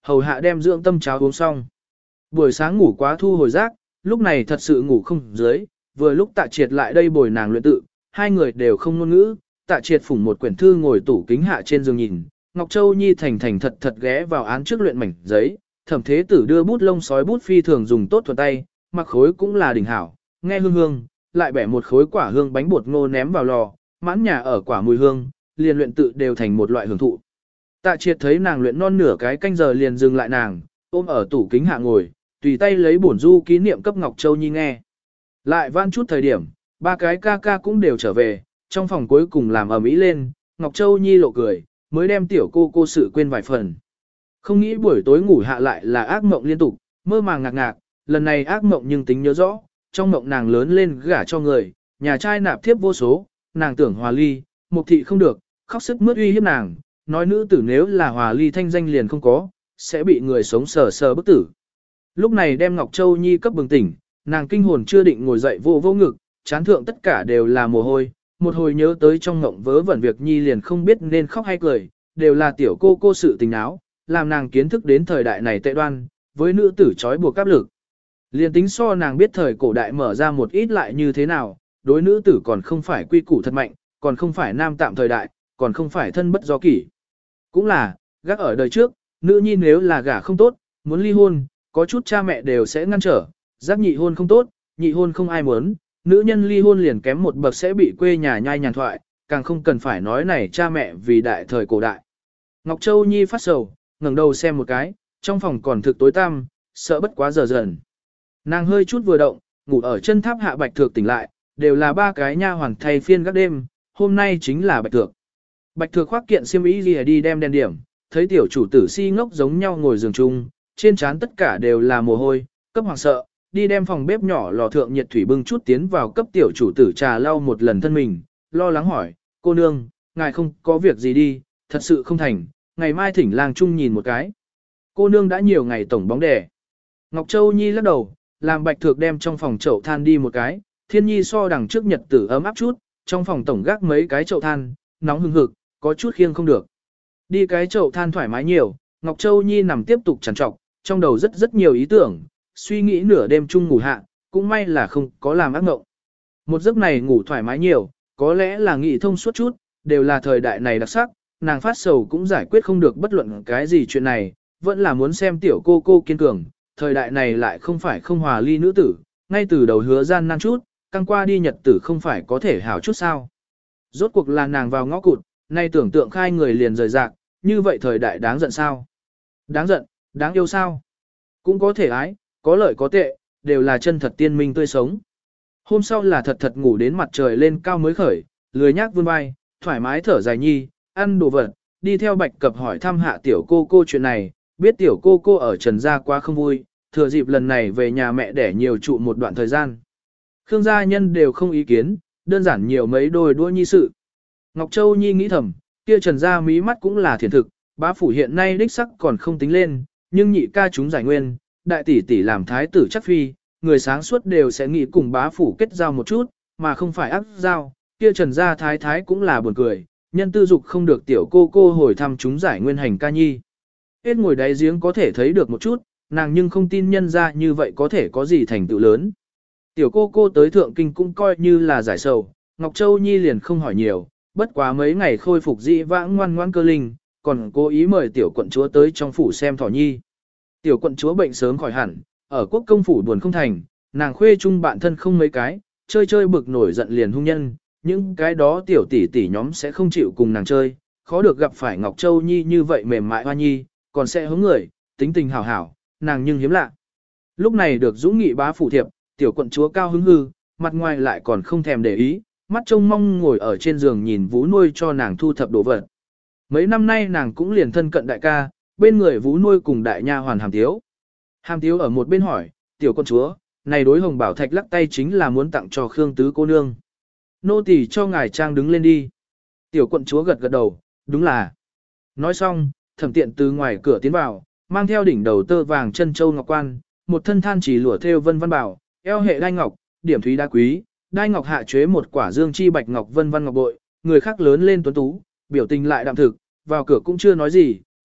hầu hạ đem dưỡng tâm cháo uống xong. Buổi sáng ngủ quá thu hồi giác, lúc này thật sự ngủ không dưới, vừa lúc Tạ Triệt lại đây bồi nàng luyện tự, hai người đều không ngôn ngữ, Tạ Triệt phủng một quyển thư ngồi tủ kính hạ trên giường nhìn, Ngọc Châu Nhi thành thành thật thật ghé vào án trước luyện mảnh giấy, Thẩm Thế Tử đưa bút lông sói bút phi thường dùng tốt thuận tay, mặc khối cũng là đỉnh hảo, nghe hương hương, lại bẻ một khối quả hương bánh bột ngô ném vào lò, mãn nhà ở quả mùi hương, liền luyện tự đều thành một loại hưởng thụ. Tạ Triệt thấy nàng luyện non nửa cái canh giờ liền dừng lại nàng, ôm ở tủ kính hạ ngồi, tùy tay lấy bổn du ký niệm cấp Ngọc Châu Nhi nghe. Lại van chút thời điểm, ba cái ca ca cũng đều trở về, trong phòng cuối cùng làm ầm ĩ lên, Ngọc Châu Nhi lộ cười, mới đem tiểu cô sự quên vài phần. Không nghĩ buổi tối ngủ hạ lại là ác mộng liên tục, mơ màng ngạc ngạc, lần này ác mộng nhưng tính nhớ rõ, trong mộng nàng lớn lên gả cho người, nhà trai nạp thiếp vô số, nàng tưởng hòa ly, mục thị không được, khóc sức mướt uy hiếp nàng, nói nữ tử nếu là hòa ly thanh danh liền không có, sẽ bị người sống sờ sờ bức tử. Lúc này đem Ngọc Châu Nhi cấp bừng tỉnh, nàng kinh hồn chưa định ngồi dậy vô vô ngực, chán thượng tất cả đều là mồ hôi, một hồi nhớ tới trong ngộng vớ vẩn việc Nhi liền không biết nên khóc hay cười, đều là tiểu cô sự tình áo, làm nàng kiến thức đến thời đại này tệ đoan, với nữ tử trói buộc áp lực. Liền tính so nàng biết thời cổ đại mở ra một ít lại như thế nào, đối nữ tử còn không phải quy củ thật mạnh, còn không phải nam tạm thời đại, còn không phải thân bất do kỷ. Cũng là, gác ở đời trước, nữ nhi nếu là gả không tốt, muốn ly hôn, có chút cha mẹ đều sẽ ngăn trở, giác nhị hôn không tốt, nhị hôn không ai muốn, nữ nhân ly hôn liền kém một bậc sẽ bị quê nhà nhai nhàn thoại, càng không cần phải nói này cha mẹ vì đại thời cổ đại. Ngọc Châu Nhi phát sầu, ngẩng đầu xem một cái, trong phòng còn thực tối tăm, sợ bất quá giờ dần. Nàng hơi chút vừa động, ngủ ở chân tháp hạ Bạch Thược tỉnh lại, đều là ba cái nha hoàn thay phiên các đêm, hôm nay chính là Bạch Thược. Bạch Thược khoác kiện xiêm y đi đem đèn điểm, thấy tiểu chủ tử si ngốc giống nhau ngồi giường chung, trên trán tất cả đều là mồ hôi, cấp hoàng sợ, đi đem phòng bếp nhỏ lò thượng nhiệt thủy bưng chút tiến vào cấp tiểu chủ tử trà lau một lần thân mình, lo lắng hỏi, cô nương, ngài không có việc gì đi, thật sự không thành, ngày mai thỉnh lang chung nhìn một cái. Cô nương đã nhiều ngày tổng bóng đè. Ngọc Châu Nhi lắc đầu, làm Bạch Thược đem trong phòng chậu than đi một cái, Thiên Nhi so đằng trước nhật tử ấm áp chút, trong phòng tổng gác mấy cái chậu than, nóng hừng hực, có chút khiêng không được. Đi cái chậu than thoải mái nhiều, Ngọc Châu Nhi nằm tiếp tục trằn trọc, trong đầu rất nhiều ý tưởng, suy nghĩ nửa đêm chung ngủ hạ, cũng may là không có làm ác mộng. Một giấc này ngủ thoải mái nhiều, có lẽ là nghĩ thông suốt chút, đều là thời đại này đặc sắc, nàng phát sầu cũng giải quyết không được bất luận cái gì chuyện này, vẫn là muốn xem tiểu cô kiên cường, thời đại này lại không phải không hòa ly nữ tử, ngay từ đầu hứa gian nan chút, căng qua đi nhật tử không phải có thể hảo chút sao. Rốt cuộc là nàng vào ngõ cụt, nay tưởng tượng khai người liền rời rạc, như vậy thời đại đáng giận sao? Đáng giận, đáng yêu sao? Cũng có thể ái, có lợi có tệ, đều là chân thật tiên minh tươi sống. Hôm sau là thật ngủ đến mặt trời lên cao mới khởi, lười nhác vươn vai, thoải mái thở dài nhi, ăn đồ vật, đi theo Bạch Cập hỏi thăm hạ tiểu cô chuyện này, biết tiểu cô ở Trần gia quá không vui, thừa dịp lần này về nhà mẹ để nhiều trụ một đoạn thời gian. Khương gia nhân đều không ý kiến, đơn giản nhiều mấy đôi đua nhi sự. Ngọc Châu Nhi nghĩ thầm, kia Trần gia mí mắt cũng là thiền thực, bá phủ hiện nay đích sắc còn không tính lên, nhưng nhị ca chúng giải nguyên, đại tỷ tỷ làm thái tử chắc phi, người sáng suốt đều sẽ nghĩ cùng bá phủ kết giao một chút, mà không phải ác giao, kia Trần gia thái thái cũng là buồn cười, nhân tư dục không được tiểu cô hồi thăm chúng giải nguyên hành ca nhi. Hết ngồi đáy giếng có thể thấy được một chút, nàng nhưng không tin nhân ra như vậy có thể có gì thành tựu lớn. Tiểu cô tới thượng kinh cũng coi như là giải sầu, Ngọc Châu Nhi liền không hỏi nhiều, bất quá mấy ngày khôi phục dị vãng ngoan cơ linh, còn cố ý mời tiểu quận chúa tới trong phủ xem thỏ nhi. Tiểu quận chúa bệnh sớm khỏi hẳn, ở quốc công phủ buồn không thành, nàng khuê chung bạn thân không mấy cái, chơi bực nổi giận liền hung nhân, những cái đó tiểu tỷ nhóm sẽ không chịu cùng nàng chơi, khó được gặp phải Ngọc Châu Nhi như vậy mềm mại hoa nhi, còn sẽ hướng người, tính tình hảo, nàng nhưng hiếm lạ. Lúc này được Dũng Nghị bá phủ thiệp, tiểu quận chúa cao hứng hư, mặt ngoài lại còn không thèm để ý, mắt trông mong ngồi ở trên giường nhìn Vú Nuôi cho nàng thu thập đồ vật. Mấy năm nay nàng cũng liền thân cận đại ca, bên người Vú Nuôi cùng đại nha hoàn Hàm Tiếu. Hàm Tiếu ở một bên hỏi, tiểu quận chúa, này đối hồng bảo thạch lắc tay chính là muốn tặng cho Khương tứ cô nương. Nô tỳ cho ngài trang đứng lên đi. Tiểu quận chúa gật đầu, đúng là. Nói xong, Thẩm Tiện từ ngoài cửa tiến vào, mang theo đỉnh đầu tơ vàng chân châu ngọc quan, một thân than chỉ lụa thêu vân văn bảo, eo hệ đai ngọc, điểm thúy đá quý, đai ngọc hạ chế một quả dương chi bạch ngọc vân văn ngọc bội, người khác lớn lên tuấn tú, biểu tình lại đạm thực, vào cửa cũng chưa nói gì,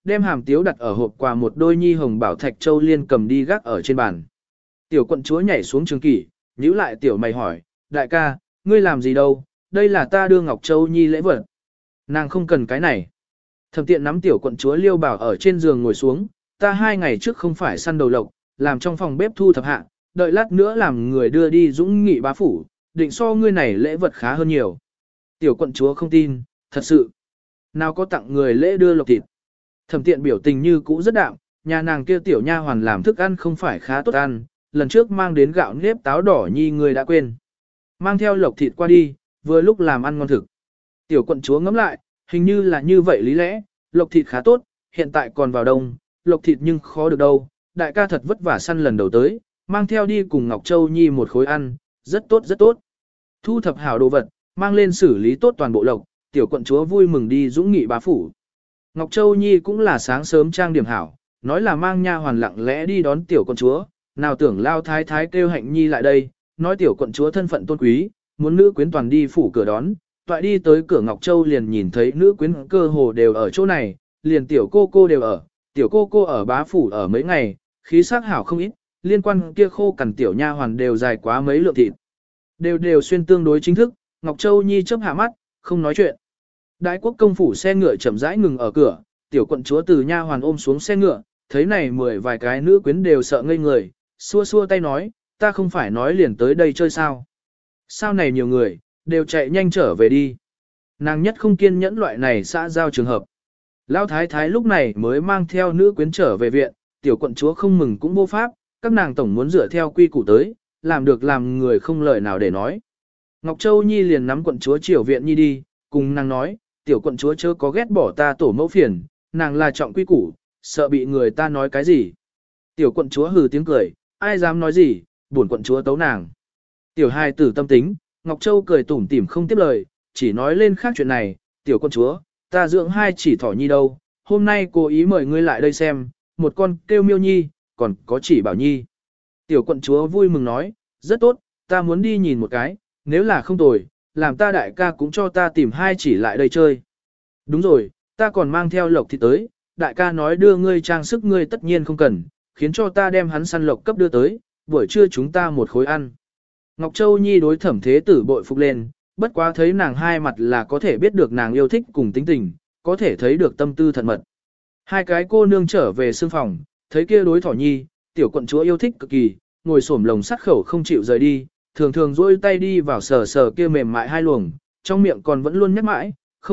đem hàm tiếu đặt ở hộp quà một đôi nhi hồng bảo thạch châu liên cầm đi gác ở trên bàn. Tiểu quận chúa nhảy xuống trường kỷ, nhíu lại tiểu mày hỏi, đại ca, ngươi làm gì đâu, đây là ta đưa Ngọc Châu nhi lễ vật. Nàng không cần cái này. Thẩm tiện nắm tiểu quận chúa liêu bảo ở trên giường ngồi xuống, ta 2 ngày trước không phải săn đầu lộc, làm trong phòng bếp thu thập hạ, đợi lát nữa làm người đưa đi Dũng Nghị bá phủ, định so ngươi này lễ vật khá hơn nhiều. Tiểu quận chúa không tin, thật sự. Nào có tặng người lễ đưa lộc thịt. Thẩm tiện biểu tình như cũ rất đạm, nhà nàng kia tiểu nha hoàn làm thức ăn không phải khá tốt ăn, lần trước mang đến gạo nếp táo đỏ nhi người đã quên. Mang theo lộc thịt qua đi, vừa lúc làm ăn ngon thực. Tiểu quận chúa ngẫm lại, hình như là như vậy lý lẽ, lộc thịt khá tốt, hiện tại còn vào đông, lộc thịt nhưng khó được đâu, đại ca thật vất vả săn lần đầu tới, mang theo đi cùng Ngọc Châu Nhi một khối ăn, rất tốt rất tốt. Thu thập hảo đồ vật, mang lên xử lý tốt toàn bộ lộc, tiểu quận chúa vui mừng đi Dũng Nghị bá phủ. Ngọc Châu Nhi cũng là sáng sớm trang điểm hảo, nói là mang nha hoàn lặng lẽ đi đón tiểu quận chúa, nào tưởng lao thái thái kêu Hạnh Nhi lại đây, nói tiểu quận chúa thân phận tôn quý, muốn nữ quyến toàn đi phủ cửa đón, toại đi tới cửa Ngọc Châu liền nhìn thấy nữ quyến cơ hồ đều ở chỗ này, liền tiểu cô cô đều ở, tiểu cô cô ở bá phủ ở mấy ngày, khí sắc hảo không ít, liên quan kia khô cằn tiểu nha hoàn đều dài quá mấy lượng thịt. Đều xuyên tương đối chính thức, Ngọc Châu Nhi chớp hạ mắt, không nói chuyện. Đại quốc công phủ xe ngựa chậm rãi ngừng ở cửa, tiểu quận chúa từ nha hoàn ôm xuống xe ngựa, thấy này 10 vài cái nữ quyến đều sợ ngây người, xua xua tay nói, ta không phải nói liền tới đây chơi sao. Sao này nhiều người, đều chạy nhanh trở về đi. Nàng nhất không kiên nhẫn loại này xã giao trường hợp. Lão thái thái lúc này mới mang theo nữ quyến trở về viện, tiểu quận chúa không mừng cũng vô pháp, các nàng tổng muốn dựa theo quy củ tới, làm được làm người không lời nào để nói. Ngọc Châu Nhi liền nắm quận chúa chiều viện Nhi đi, cùng nàng nói, tiểu quận chúa chớ có ghét bỏ ta tổ mẫu phiền, nàng là trọng quy củ, sợ bị người ta nói cái gì. Tiểu quận chúa hừ tiếng cười, ai dám nói gì, buồn quận chúa tấu nàng. Tiểu hài tử tâm tính, Ngọc Châu cười tủm tỉm không tiếp lời, chỉ nói lên khác chuyện này, tiểu quận chúa, ta dưỡng 2 chỉ thỏ nhi đâu, hôm nay cố ý mời ngươi lại đây xem, một con kêu Miêu Nhi, còn có chỉ Bảo Nhi. Tiểu quận chúa vui mừng nói, rất tốt, ta muốn đi nhìn một cái, nếu là không tồi, làm ta đại ca cũng cho ta tìm 2 chỉ lại đây chơi. Đúng rồi, ta còn mang theo lộc thịt tới, đại ca nói đưa ngươi trang sức ngươi tất nhiên không cần, khiến cho ta đem hắn săn lộc cấp đưa tới, buổi trưa chúng ta một khối ăn. Ngọc Châu Nhi đối Thẩm Thế Tử bội phục lên, bất quá thấy nàng hai mặt là có thể biết được nàng yêu thích cùng tính tình, có thể thấy được tâm tư thật mật. 2 cái cô nương trở về sương phòng, thấy kia đối thỏ nhi, tiểu quận chúa yêu thích cực kỳ, ngồi xổm lồng sắt khẩu không chịu rời đi, thường thường duỗi tay đi vào sờ sờ kia mềm mại 2 luồng, trong miệng còn vẫn luôn nhắc mãi,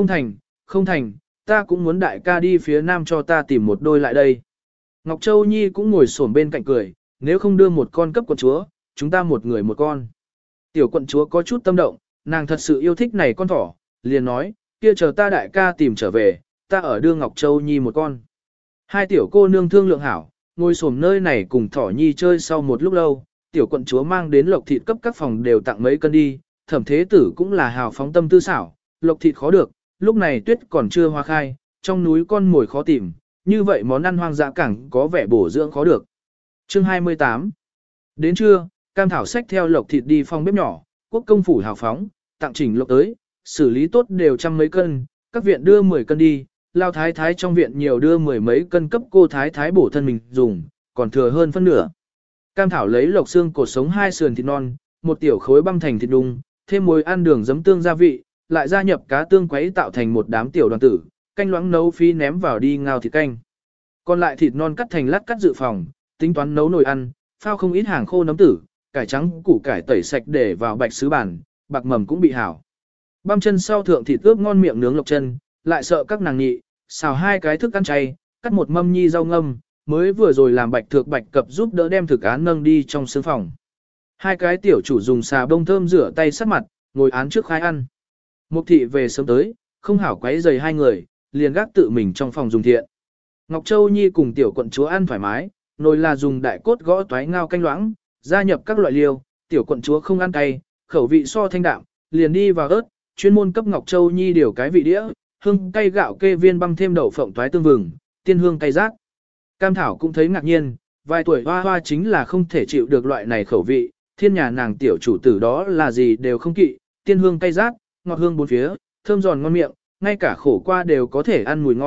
không thành, ta cũng muốn đại ca đi phía nam cho ta tìm một đôi lại đây. Ngọc Châu Nhi cũng ngồi xổm bên cạnh cười, nếu không đưa một con cấp quận chúa, chúng ta một người một con. Tiểu quận chúa có chút tâm động, nàng thật sự yêu thích này con thỏ, liền nói, kia chờ ta đại ca tìm trở về, ta ở đưa Ngọc Châu Nhi một con. 2 tiểu cô nương thương lượng hảo, ngồi xổm nơi này cùng thỏ nhi chơi sau một lúc lâu, tiểu quận chúa mang đến lộc thịt cấp các phòng đều tặng mấy cân đi, Thẩm Thế Tử cũng là hào phóng tâm tư xảo, lộc thịt khó được, lúc này tuyết còn chưa hoa khai, trong núi con mồi khó tìm, như vậy món ăn hoang dã cẳng có vẻ bổ dưỡng khó được. Chương 28. Đến trưa, Cam Thảo xách theo lộc thịt đi phòng bếp nhỏ, quốc công phủ hào phóng, tặng chỉnh lộc tới, xử lý tốt đều trăm mấy cân, các viện đưa 10 cân đi, lao thái thái trong viện nhiều đưa 10 mấy cân cấp cô thái thái bổ thân mình dùng, còn thừa hơn phân nửa. Cam Thảo lấy lộc xương cột sống 2 sườn thịt non, một tiểu khối băm thành thịt đung, thêm muối ăn đường giấm tương gia vị, lại gia nhập cá tương quấy tạo thành một đám tiểu đoàn tử, canh loãng nấu phi ném vào đi ngao thịt canh. Còn lại thịt non cắt thành lát cắt dự phòng, tính toán nấu nồi ăn, phao không ít hàng khô nấm tử, cải trắng củ cải tẩy sạch để vào bạch sứ bản, bạc mầm cũng bị hảo. Băm chân sau thượng thịt ướp ngon miệng nướng lộc chân, lại sợ các nàng nhị, xào 2 cái thức ăn chay, cắt một mâm nhi rau ngâm, mới vừa rồi làm bạch thược bạch cập giúp đỡ đem thực án nâng đi trong sương phòng. 2 cái tiểu chủ dùng xà bông thơm rửa tay sát mặt, ngồi án trước khai ăn. Mục thị về sớm tới, không hảo quấy rầy 2 người, liền gác tự mình trong phòng dùng thiện. Ngọc Châu Nhi cùng tiểu quận chúa ăn thoải mái, nồi là dùng đại cốt gõ toái ngao canh loãng, gia nhập các loại liêu, tiểu quận chúa không ăn cay, khẩu vị so thanh đạm, liền đi vào ớt, chuyên môn cấp Ngọc Châu Nhi điều cái vị đĩa, hương cay gạo kê viên băm thêm đậu phộng toái tương vừng, tiên hương cay rác. Cam Thảo cũng thấy ngạc nhiên, vài tuổi hoa hoa chính là không thể chịu được loại này khẩu vị, thiên nhà nàng tiểu chủ tử đó là gì đều không kỵ, tiên hương cay rác, ngọt hương bốn phía, thơm giòn ngon miệng, ngay cả khổ qua đều có thể ăn mùi ngon,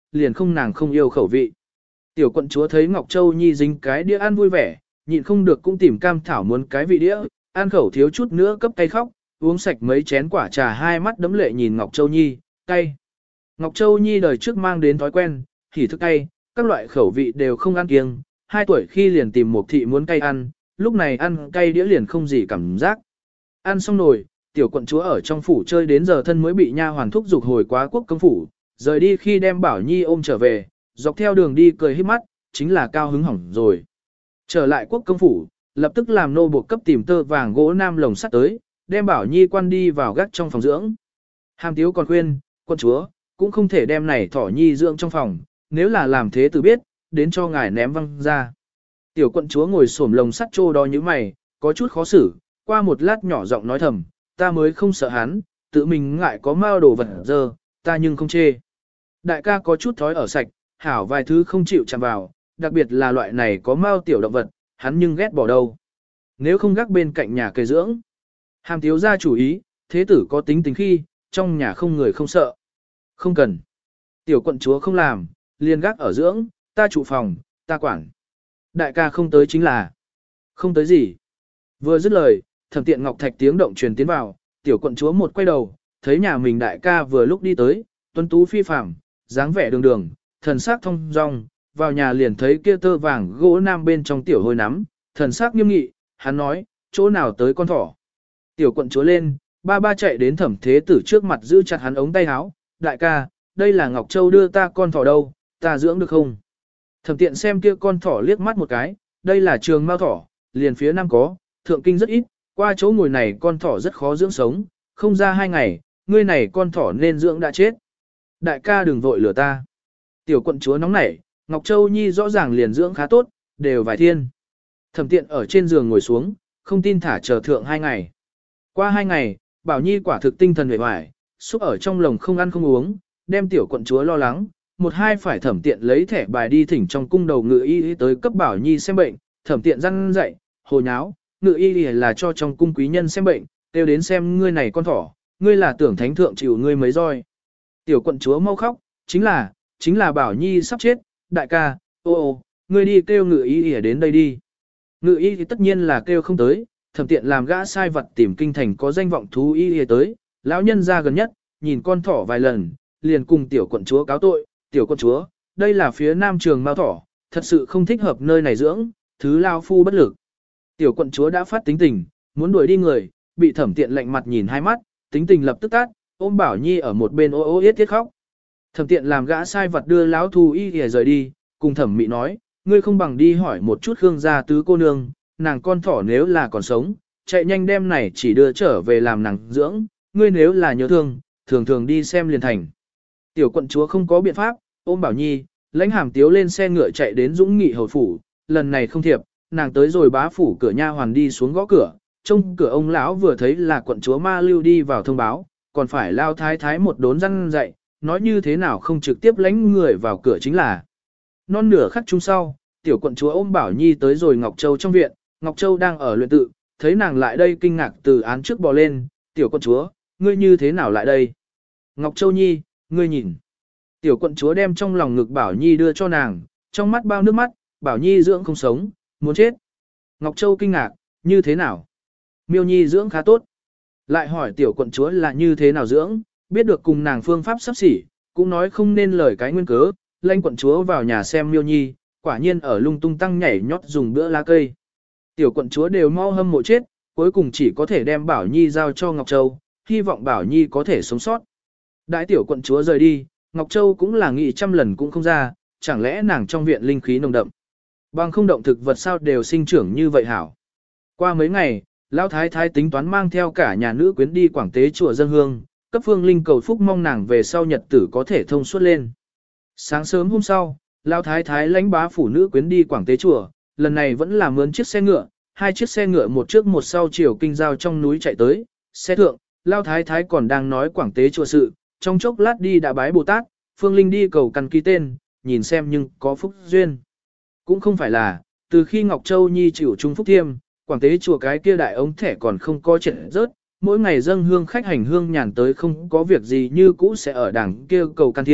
liền không nàng không yêu khẩu vị. Tiểu quận chúa thấy Ngọc Châu Nhi dính cái đĩa ăn vui vẻ, nhịn không được cũng tìm cam thảo muốn cái vị đĩa, ăn khẩu thiếu chút nữa cấp cay khóc, uống sạch mấy chén quả trà hai mắt đấm lệ nhìn Ngọc Châu Nhi, cay. Ngọc Châu Nhi đời trước mang đến thói quen, hỉ thức cay, các loại khẩu vị đều không ăn kiêng, 2 tuổi khi liền tìm một thị muốn cay ăn, lúc này ăn cay đĩa liền không gì cảm giác. Ăn xong nồi, tiểu quận chúa ở trong phủ chơi đến giờ thân mới bị nha hoàn thúc giục hồi quá quốc công phủ, rời đi khi đem Bảo Nhi ôm trở về, dọc theo đường đi cười híp mắt, chính là cao hứng hỏng rồi. Trở lại quốc công phủ, lập tức làm nô buộc cấp tìm tơ vàng gỗ nam lồng sắt tới, đem Bảo Nhi quan đi vào gác trong phòng dưỡng. Hàm Tiếu còn khuyên, quân chúa, cũng không thể đem này thỏ nhi dưỡng trong phòng, nếu là làm thế tự biết, đến cho ngài ném văng ra. Tiểu quận chúa ngồi xổm lồng sắt trô đó như mày, có chút khó xử, qua một lát nhỏ giọng nói thầm, ta mới không sợ hắn, tự mình ngại có mao đồ vật dơ, ta nhưng không chê. Đại ca có chút thói ở sạch, hảo vài thứ không chịu chạm vào, đặc biệt là loại này có mao tiểu động vật, hắn nhưng ghét bỏ đâu. Nếu không gác bên cạnh nhà cây dưỡng. Hàm Tiếu ra chủ ý, thế tử có tính tình khi, trong nhà không người không sợ. Không cần. Tiểu quận chúa không làm, liền gác ở dưỡng, ta trụ phòng, ta quản. Đại ca không tới chính là. Không tới gì. Vừa dứt lời, Thẩm Tiện Ngọc Thạch tiếng động truyền tiến vào, tiểu quận chúa một quay đầu, thấy nhà mình đại ca vừa lúc đi tới, tuấn tú phi phàm, dáng vẻ đường đường, thần sắc thông dong, vào nhà liền thấy kia tơ vàng gỗ nam bên trong tiểu hôi nắm, thần sắc nghiêm nghị, hắn nói, chỗ nào tới con thỏ. Tiểu quận chúa lên, ba ba chạy đến Thẩm Thế Tử trước mặt giữ chặt hắn ống tay áo, đại ca, đây là Ngọc Châu đưa ta con thỏ đâu, ta dưỡng được không? Thẩm Tiện xem kia con thỏ liếc mắt một cái, đây là trường mao thỏ, liền phía nam có, thượng kinh rất ít, qua chỗ ngồi này con thỏ rất khó dưỡng sống, không ra 2 ngày, ngươi này con thỏ nên dưỡng đã chết. Đại ca đừng vội lừa ta. Tiểu quận chúa nóng nảy, Ngọc Châu Nhi rõ ràng liền dưỡng khá tốt, đều vài thiên. Thẩm Tiện ở trên giường ngồi xuống, không tin thả chờ thượng 2 ngày. Qua 2 ngày, Bảo Nhi quả thực tinh thần uể oải, xúc ở trong lồng không ăn không uống, đem tiểu quận chúa lo lắng, một hai phải Thẩm Tiện lấy thẻ bài đi thỉnh trong cung đầu ngự y tới cấp Bảo Nhi xem bệnh, Thẩm Tiện răn dậy, hồ nháo, ngự y là cho trong cung quý nhân xem bệnh, kêu đến xem ngươi này con thỏ, ngươi là tưởng thánh thượng chịu ngươi mấy roi. Tiểu quận chúa mau khóc, chính là Bảo Nhi sắp chết, đại ca, ô, ngươi đi kêu ngự y đến đây đi. Ngự y thì tất nhiên là kêu không tới, Thẩm Tiện làm gã sai vật tìm kinh thành có danh vọng thú y tới, lão nhân ra gần nhất, nhìn con thỏ vài lần, liền cùng tiểu quận chúa cáo tội, tiểu quận chúa, đây là phía nam trường mao thỏ, thật sự không thích hợp nơi này dưỡng, thứ lao phu bất lực. Tiểu quận chúa đã phát tính tình, muốn đuổi đi người, bị Thẩm Tiện lạnh mặt nhìn hai mắt, tính tình lập tức tát, ôm Bảo Nhi ở một bên ô ô yết thiết khóc. Thẩm Tiện làm gã sai vật đưa lão thú y để rời đi, cùng Thẩm Mị nói, ngươi không bằng đi hỏi một chút Khương gia tứ cô nương, nàng con thỏ nếu là còn sống, chạy nhanh đem này chỉ đưa trở về làm nàng dưỡng, ngươi nếu là nhớ thương, thường thường đi xem liền thành. Tiểu quận chúa không có biện pháp, ôm Bảo Nhi, lãnh Hàm Tiếu lên xe ngựa chạy đến Dũng Nghị hầu phủ, lần này không thiệp, nàng tới rồi bá phủ cửa nha hoàn đi xuống gõ cửa, trông cửa ông lão vừa thấy là quận chúa Ma Lưu đi vào thông báo, còn phải lao thái thái một đốn răn dạy, nói như thế nào không trực tiếp lãnh người vào cửa chính là. Non nửa khắc chung sau, tiểu quận chúa ôm Bảo Nhi tới rồi Ngọc Châu trong viện, Ngọc Châu đang ở luyện tự, thấy nàng lại đây kinh ngạc từ án trước bò lên, tiểu quận chúa, ngươi như thế nào lại đây? Ngọc Châu Nhi, ngươi nhìn. Tiểu quận chúa đem trong lòng ngực Bảo Nhi đưa cho nàng, trong mắt bao nước mắt, Bảo Nhi dưỡng không sống, muốn chết. Ngọc Châu kinh ngạc, như thế nào? Miêu Nhi dưỡng khá tốt. Lại hỏi tiểu quận chúa là như thế nào dưỡng, biết được cùng nàng phương pháp sắp xỉ, cũng nói không nên lời cái nguyên cớ, lãnh quận chúa vào nhà xem Miêu Nhi, quả nhiên ở lung tung tăng nhảy nhót dùng bữa lá cây. Tiểu quận chúa đều mau hâm mộ chết, cuối cùng chỉ có thể đem Bảo Nhi giao cho Ngọc Châu, hy vọng Bảo Nhi có thể sống sót. Đại tiểu quận chúa rời đi, Ngọc Châu cũng là nghĩ trăm lần cũng không ra, chẳng lẽ nàng trong viện linh khí nồng đậm. Bằng không động thực vật sao đều sinh trưởng như vậy hảo. Qua mấy ngày, Lão Thái Thái tính toán mang theo cả nhà nữ quyến đi Quảng Tế chùa dân hương, cấp Phương Linh cầu phúc mong nàng về sau nhật tử có thể thông suốt lên. Sáng sớm hôm sau, Lão Thái Thái lãnh bá phủ nữ quyến đi Quảng Tế chùa, lần này vẫn là mướn chiếc xe ngựa, 2 chiếc xe ngựa một trước một sau chiều kinh giao trong núi chạy tới, xe thượng, Lão Thái Thái còn đang nói Quảng Tế chùa sự, trong chốc lát đi đã bái Bồ Tát, Phương Linh đi cầu căn ký tên, nhìn xem nhưng có phúc duyên. Cũng không phải là, từ khi Ngọc Châu Nhi chịu trung phúc thiêm, Quảng Tế chùa cái kia đại ống thẻ còn không có chuyện rớt, mỗi ngày dâng hương khách hành hương nhàn tới không có việc gì như cũ sẽ ở đảng kia cầu can thiêm,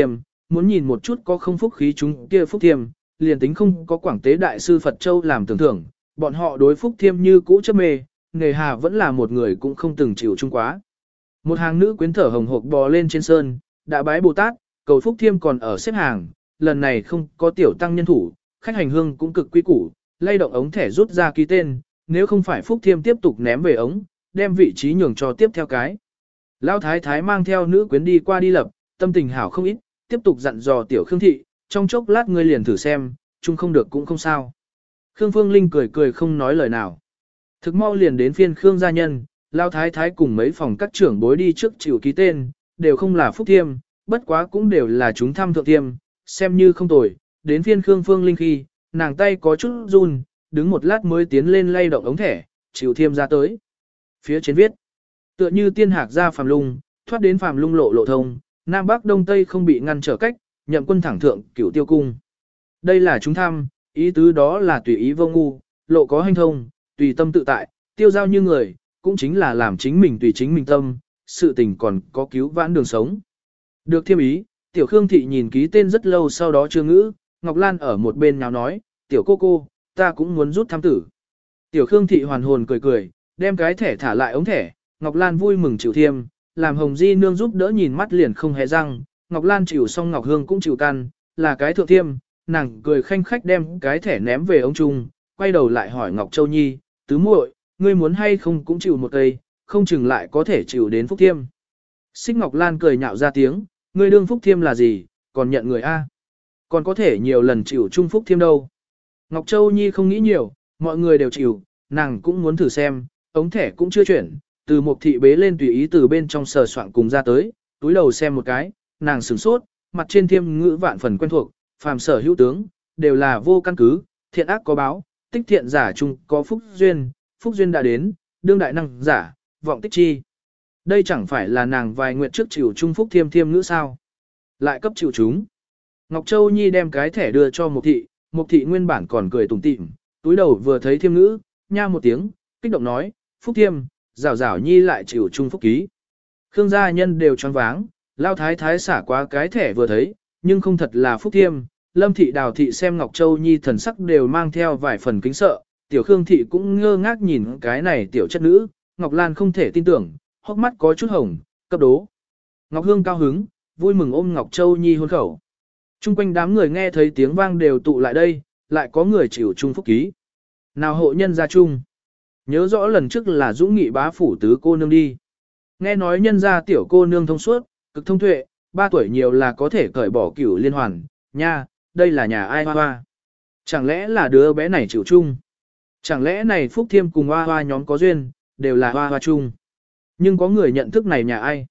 muốn nhìn một chút có không phúc khí chúng kia phúc thiêm, liền tính không có Quảng Tế Đại sư Phật Châu làm tưởng thưởng, bọn họ đối phúc thiêm như cũ chấp mê, nghề hà vẫn là một người cũng không từng chịu chung quá. Một hàng nữ quyến thở hồng hộc bò lên trên sơn, đã bái Bồ Tát, cầu phúc thiêm còn ở xếp hàng, lần này không có tiểu tăng nhân thủ, khách hành hương cũng cực quý củ, lay động ống thẻ rút ra ký tên, nếu không phải phúc thiêm tiếp tục ném về ống, đem vị trí nhường cho tiếp theo cái. Lão thái thái mang theo nữ quyến đi qua đi lập, tâm tình hảo không ít, tiếp tục dặn dò tiểu Khương thị, trong chốc lát ngươi liền thử xem, chung không được cũng không sao. Khương Phương Linh cười cười không nói lời nào. Thực mau liền đến phiên Khương gia nhân, Lão thái thái cùng mấy phòng các trưởng bối đi trước chịu ký tên, đều không là phúc thiêm, bất quá cũng đều là chúng thăm thượng thiêm, xem như không tồi. Đến phiên Khương Phương Linh khi, nàng tay có chút run, đứng một lát mới tiến lên lay động ống thẻ, chịu thiêm ra tới. Phía trên viết, tựa như tiên hạc ra phàm lung, thoát đến phàm lung lộ lộ thông, Nam Bắc Đông Tây không bị ngăn trở cách, nhậm quân thẳng thượng cửu tiêu cung. Đây là chúng thăm, ý tứ đó là tùy ý vô ngu, lộ có hành thông, tùy tâm tự tại, tiêu giao như người, cũng chính là làm chính mình tùy chính mình tâm, sự tình còn có cứu vãn đường sống. Được thiêm ý, tiểu Khương thị nhìn ký tên rất lâu sau đó chưa ngữ, Ngọc Lan ở một bên nháo nói, tiểu cô, ta cũng muốn rút thăm tử. Tiểu Khương thị hoàn hồn cười cười, đem cái thẻ thả lại ống thẻ, Ngọc Lan vui mừng chịu thiêm, làm Hồng Di nương giúp đỡ nhìn mắt liền không hề răng, Ngọc Lan chịu xong Ngọc Hương cũng chịu căn, là cái thượng thiêm, nàng cười khanh khách đem cái thẻ ném về ống trung, quay đầu lại hỏi Ngọc Châu Nhi, tứ muội, ngươi muốn hay không cũng chịu một cây, không chừng lại có thể chịu đến phúc thiêm. Xích Ngọc Lan cười nhạo ra tiếng, ngươi đương phúc thiêm là gì, còn nhận người A. Còn có thể nhiều lần chịu chung phúc thiêm đâu. Ngọc Châu Nhi không nghĩ nhiều, mọi người đều chịu, nàng cũng muốn thử xem, ống thẻ cũng chưa chuyển, từ một thị bế lên tùy ý từ bên trong sờ soạn cùng ra tới, túi đầu xem một cái, nàng sửng sốt, mặt trên thiêm ngữ vạn phần quen thuộc, phàm sở hữu tướng, đều là vô căn cứ, thiện ác có báo, tích thiện giả chung có phúc duyên đã đến, đương đại năng giả, vọng tích chi. Đây chẳng phải là nàng vài nguyện trước chịu chung phúc thiêm thiêm ngữ sao. Lại cấp chịu chúng. Ngọc Châu Nhi đem cái thẻ đưa cho Mục thị nguyên bản còn cười tủm tỉm, túi đầu vừa thấy thiêm ngữ, nha một tiếng, kích động nói, phúc thiêm, rảo Nhi lại chịu chung phúc ký. Khương gia nhân đều choáng váng, Lao thái thái xả qua cái thẻ vừa thấy, nhưng không thật là phúc thiêm. Lâm thị Đào thị xem Ngọc Châu Nhi thần sắc đều mang theo vài phần kính sợ, tiểu Khương thị cũng ngơ ngác nhìn cái này tiểu chất nữ, Ngọc Lan không thể tin tưởng, hốc mắt có chút hồng, cấp đố. Ngọc Hương cao hứng, vui mừng ôm Ngọc Châu Nhi hôn khẩu. Trung quanh đám người nghe thấy tiếng vang đều tụ lại đây, lại có người chịu chung phúc ký. Nào hộ nhân gia chung. Nhớ rõ lần trước là Dũng Nghị bá phủ tứ cô nương đi. Nghe nói nhân gia tiểu cô nương thông suốt, cực thông tuệ, 3 tuổi nhiều là có thể cởi bỏ cửu liên hoàn, nha, đây là nhà ai hoa. Chẳng lẽ là đứa bé này chịu chung? Chẳng lẽ này Phúc Thiêm cùng hoa nhóm có duyên, đều là hoa chung? Nhưng có người nhận thức này nhà ai?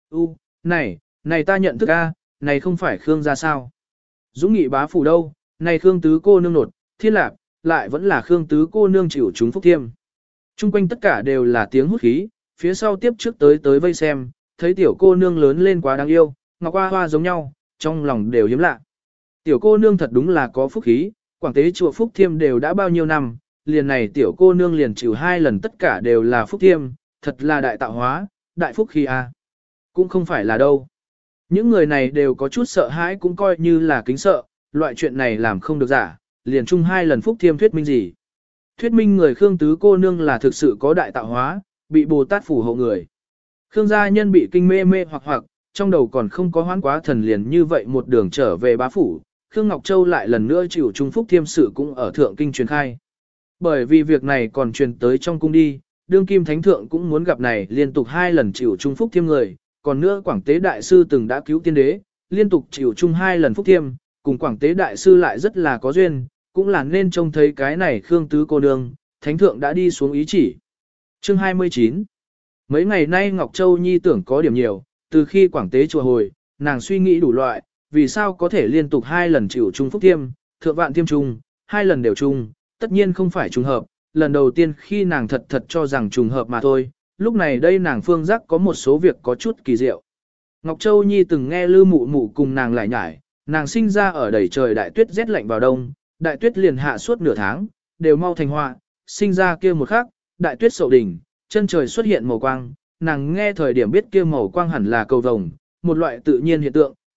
Này ta nhận thức a, này không phải Khương gia sao? Dũng Nghị bá phủ đâu, này Khương tứ cô nương nột, thiên lạc, lại vẫn là Khương tứ cô nương chịu chúng Phúc Thiêm. Trung quanh tất cả đều là tiếng hút khí, phía sau tiếp trước tới vây xem, thấy tiểu cô nương lớn lên quá đáng yêu, ngọc hoa giống nhau, trong lòng đều hiếm lạ. Tiểu cô nương thật đúng là có phúc khí, Quảng Tế chùa Phúc Thiêm đều đã bao nhiêu năm, liền này tiểu cô nương liền chịu 2 lần tất cả đều là Phúc Thiêm, thật là đại tạo hóa, đại phúc khí a. Cũng không phải là đâu. Những người này đều có chút sợ hãi cũng coi như là kính sợ, loại chuyện này làm không được giả, liền chung 2 lần Phúc Thiêm thuyết minh gì. Thuyết minh người Khương tứ cô nương là thực sự có đại tạo hóa, bị Bồ Tát phù hộ người. Khương gia nhân bị kinh mê hoặc, trong đầu còn không có hoán quá thần liền như vậy một đường trở về bá phủ, Khương Ngọc Châu lại lần nữa chịu chung Phúc Thiêm sự cũng ở thượng kinh truyền khai. Bởi vì việc này còn truyền tới trong cung đi, đương kim thánh thượng cũng muốn gặp này liên tục 2 lần chịu chung Phúc Thiêm người, còn nữa Quảng Tế đại sư từng đã cứu tiên đế, liên tục chịu chung 2 lần Phúc Thiêm, cùng Quảng Tế đại sư lại rất là có duyên, cũng là nên trông thấy cái này Khương tứ cô nương, thánh thượng đã đi xuống ý chỉ. Chương 29. Mấy ngày nay Ngọc Châu Nhi tưởng có điểm nhiều, từ khi Quảng Tế chùa hồi, nàng suy nghĩ đủ loại, vì sao có thể liên tục 2 lần chịu chung Phúc Thiêm, thượng vạn thiêm chung, 2 lần đều chung, tất nhiên không phải trùng hợp, lần đầu tiên khi nàng thật cho rằng trùng hợp mà thôi, lúc này đây nàng phương giác có một số việc có chút kỳ diệu. Ngọc Châu Nhi từng nghe Lư Mụ Mụ cùng nàng lại nhải, nàng sinh ra ở đầy trời đại tuyết rét lạnh vào đông, đại tuyết liền hạ suốt nửa tháng, đều mau thành họa, sinh ra kia một khắc, đại tuyết sậu đỉnh, chân trời xuất hiện màu quang, nàng nghe thời điểm biết kia màu quang hẳn là cầu vồng, một loại tự nhiên hiện tượng,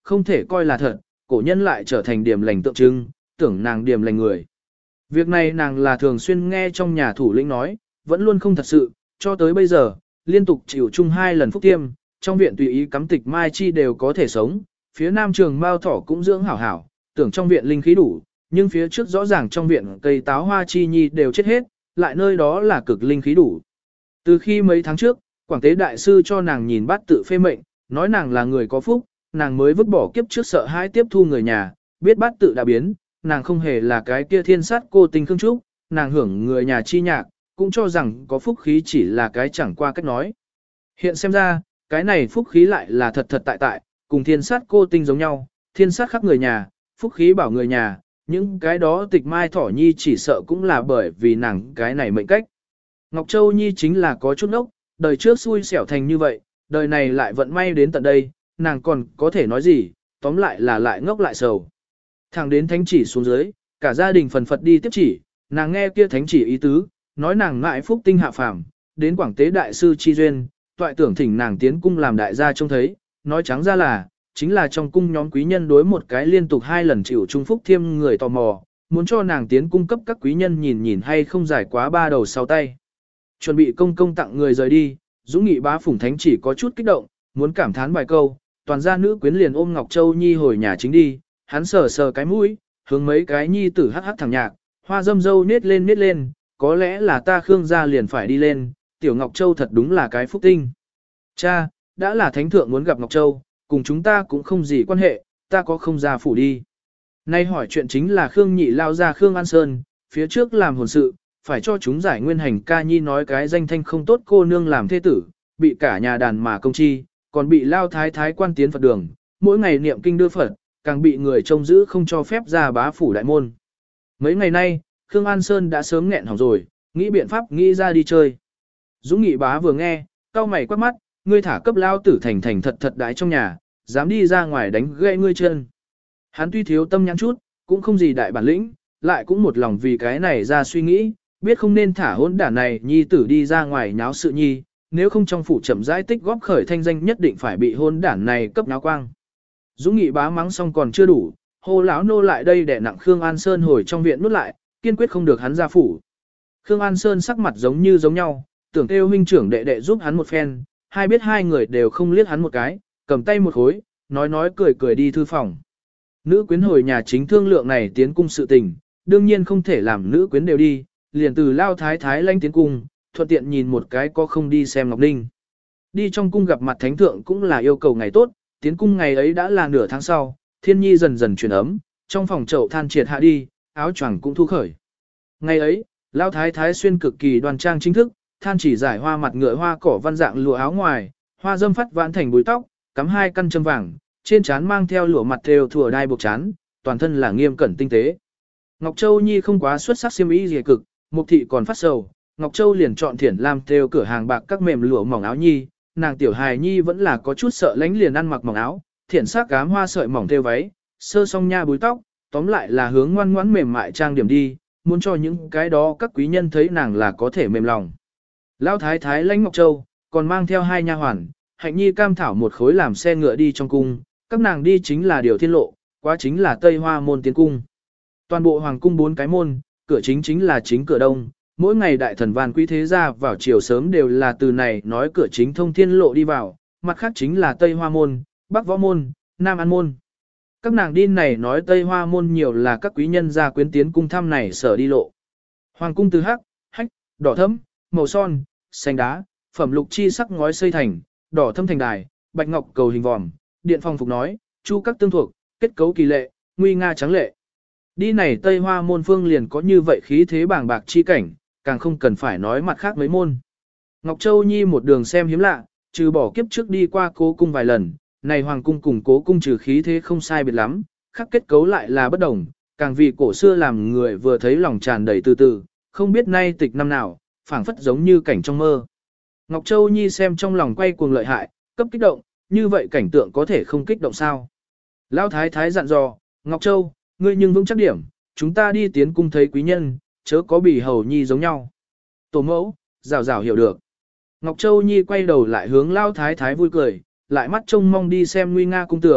không thể coi là thật, cổ nhân lại trở thành điểm lành tượng trưng, tưởng nàng điểm lành người. Việc này nàng là thường xuyên nghe trong nhà thủ lĩnh nói, vẫn luôn không thật sự, cho tới bây giờ, liên tục chịu chung 2 lần phúc tiêm, trong viện tùy ý cắm tịch mai chi đều có thể sống, phía nam trường mao thỏ cũng dưỡng hảo hảo, tưởng trong viện linh khí đủ, nhưng phía trước rõ ràng trong viện cây táo hoa chi nhi đều chết hết, lại nơi đó là cực linh khí đủ. Từ khi mấy tháng trước, Quảng Tế Đại Sư cho nàng nhìn bát tự phê mệnh, nói nàng là người có phúc, nàng mới vứt bỏ kiếp trước sợ hãi tiếp thu người nhà, biết bát tự đã biến, nàng không hề là cái kia thiên sát cô tình khương trúc, nàng hưởng người nhà chi nhạc, cũng cho rằng có phúc khí chỉ là cái chẳng qua cách nói. Hiện xem ra, cái này phúc khí lại là thật thật tại tại, cùng thiên sát cô tinh giống nhau, thiên sát khắc người nhà, phúc khí bảo người nhà, những cái đó tịch mai thỏ nhi chỉ sợ cũng là bởi vì nàng cái này mệnh cách. Ngọc Châu Nhi chính là có chút ốc, đời trước xui xẻo thành như vậy, đời này lại vận may đến tận đây, nàng còn có thể nói gì, tóm lại là lại ngốc lại sầu. Thẳng đến thánh chỉ xuống dưới, cả gia đình phần phật đi tiếp chỉ, nàng nghe kia thánh chỉ ý tứ, nói nàng ngại phúc tinh hạ phàm, đến Quảng Tế Đại Sư chi duyên, toại tưởng thỉnh nàng tiến cung làm đại gia trông thấy, nói trắng ra là, chính là trong cung nhóm quý nhân đối một cái liên tục 2 lần chịu trung phúc thiêm người tò mò, muốn cho nàng tiến cung cấp các quý nhân nhìn nhìn hay không giải quá 3 đầu 6 tay. Chuẩn bị công công tặng người rời đi, Dũng Nghị bá phủng thánh chỉ có chút kích động, muốn cảm thán vài câu, toàn gia nữ quyến liền ôm Ngọc Châu Nhi hồi nhà chính đi, hắn sờ sờ cái mũi, hướng mấy cái nhi tử hắc hắc thẳng nhạc, hoa dâm dâu nết lên, có lẽ là ta Khương gia liền phải đi lên, tiểu Ngọc Châu thật đúng là cái phúc tinh. Cha, đã là thánh thượng muốn gặp Ngọc Châu, cùng chúng ta cũng không gì quan hệ, ta có không ra phủ đi. Nay hỏi chuyện chính là Khương Nhị lao ra Khương An Sơn, phía trước làm hồn sự, phải cho chúng giải nguyên hành ca nhi nói cái danh thanh không tốt cô nương làm thế tử, bị cả nhà đàn mà công chi, còn bị lao thái thái quan tiến Phật đường, mỗi ngày niệm kinh đưa Phật, càng bị người trông giữ không cho phép ra bá phủ đại môn. Mấy ngày nay, Khương An Sơn đã sớm nghẹn hỏng rồi, nghĩ biện pháp nghĩ ra đi chơi. Dũng Nghị bá vừa nghe, cau mày quát mắt, ngươi thả cấp lao tử thành thật thật đái trong nhà, dám đi ra ngoài đánh gãy ngươi chân. Hắn tuy thiếu tâm nhãn chút, cũng không gì đại bản lĩnh, lại cũng một lòng vì cái này ra suy nghĩ, biết không nên thả hôn đản này nhi tử đi ra ngoài nháo sự nhi, nếu không trong phủ chậm rãi tích góp khởi thanh danh nhất định phải bị hôn đản này cấp nháo quang. Dũng Nghị bá mắng xong còn chưa đủ, hô lão nô lại đây để nặng Khương An Sơn hồi trong viện nuốt lại, kiên quyết không được hắn ra phủ. Khương An Sơn sắc mặt giống nhau, tưởng kêu huynh trưởng đệ đệ giúp hắn một phen, hai biết hai người đều không liếc hắn một cái, cầm tay một khối, nói cười đi thư phòng. Nữ quyến hồi nhà chính thương lượng này tiến cung sự tình, đương nhiên không thể làm nữ quyến đều đi, liền từ lao thái thái lanh tiến cung, thuận tiện nhìn một cái có không đi xem Ngọc Ninh. Đi trong cung gặp mặt thánh thượng cũng là yêu cầu ngày tốt, tiến cung ngày ấy đã là nửa tháng sau, thiên nhi dần dần chuyển ấm, trong phòng chậu than triệt hạ đi, áo choàng cũng thu khởi. Ngày ấy, lao thái thái xuyên cực kỳ đoan trang chính thức, than chỉ giải hoa mặt ngựa hoa cỏ văn dạng lụa áo ngoài, hoa dâm phát vãn thành búi tóc, cắm 2 căn châm vàng, trên trán mang theo lụa mặt thêu thùa đai buộc trán, toàn thân là nghiêm cẩn tinh tế. Ngọc Châu Nhi không quá xuất sắc xiêm y gì cực, Mục thị còn phát sầu, Ngọc Châu liền chọn Thiển Lam thêu cửa hàng bạc các mềm lụa mỏng áo nhi, nàng tiểu hài nhi vẫn là có chút sợ lánh liền ăn mặc mỏng áo, thiển sắc cám hoa sợi mỏng thêu váy, sơ song nha búi tóc, tóm lại là hướng ngoan ngoãn mềm mại trang điểm đi, muốn cho những cái đó các quý nhân thấy nàng là có thể mềm lòng. Lão thái thái lãnh Ngọc Châu, còn mang theo 2 nha hoàn, Hạnh Nhi cam thảo một khối làm xe ngựa đi trong cung, các nàng đi chính là điều thiên lộ, quá chính là Tây Hoa môn tiến cung. Toàn bộ hoàng cung 4 cái môn, cửa chính là chính cửa đông, mỗi ngày đại thần van quý thế gia vào chiều sớm đều là từ này nói cửa chính thông thiên lộ đi vào, mặt khác chính là Tây Hoa môn, Bắc Võ môn, Nam An môn. Các nàng đi này nói Tây Hoa môn nhiều là các quý nhân gia quyến tiến cung thăm này sở đi lộ. Hoàng cung từ hắc, hách, đỏ thẫm, màu son, xanh đá, phẩm lục chi sắc ngói xây thành, đỏ thâm thành đài, bạch ngọc cầu hình vòm, điện phong phục nói, chu các tương thuộc, kết cấu kỳ lệ, nguy nga trắng lệ. Đi này Tây Hoa môn phương liền có như vậy khí thế bàng bạc chi cảnh, càng không cần phải nói mặt khác mấy môn. Ngọc Châu Nhi một đường xem hiếm lạ, trừ bỏ kiếp trước đi qua cố cung vài lần, này hoàng cung cùng cố cung trừ khí thế không sai biệt lắm, khác kết cấu lại là bất đồng, càng vì cổ xưa làm người vừa thấy lòng tràn đầy từ từ, không biết nay tịch năm nào, phảng phất giống như cảnh trong mơ. Ngọc Châu Nhi xem trong lòng quay cuồng lợi hại, cấp kích động, như vậy cảnh tượng có thể không kích động sao? Lão thái thái dặn dò, Ngọc Châu, ngươi nhưng vững chắc điểm, chúng ta đi tiến cung thấy quý nhân, chớ có bỉ hầu nhi giống nhau. Tổ mẫu, rào rào hiểu được. Ngọc Châu Nhi quay đầu lại hướng Lão thái thái vui cười, lại mắt trông mong đi xem nguy nga cung tưởng,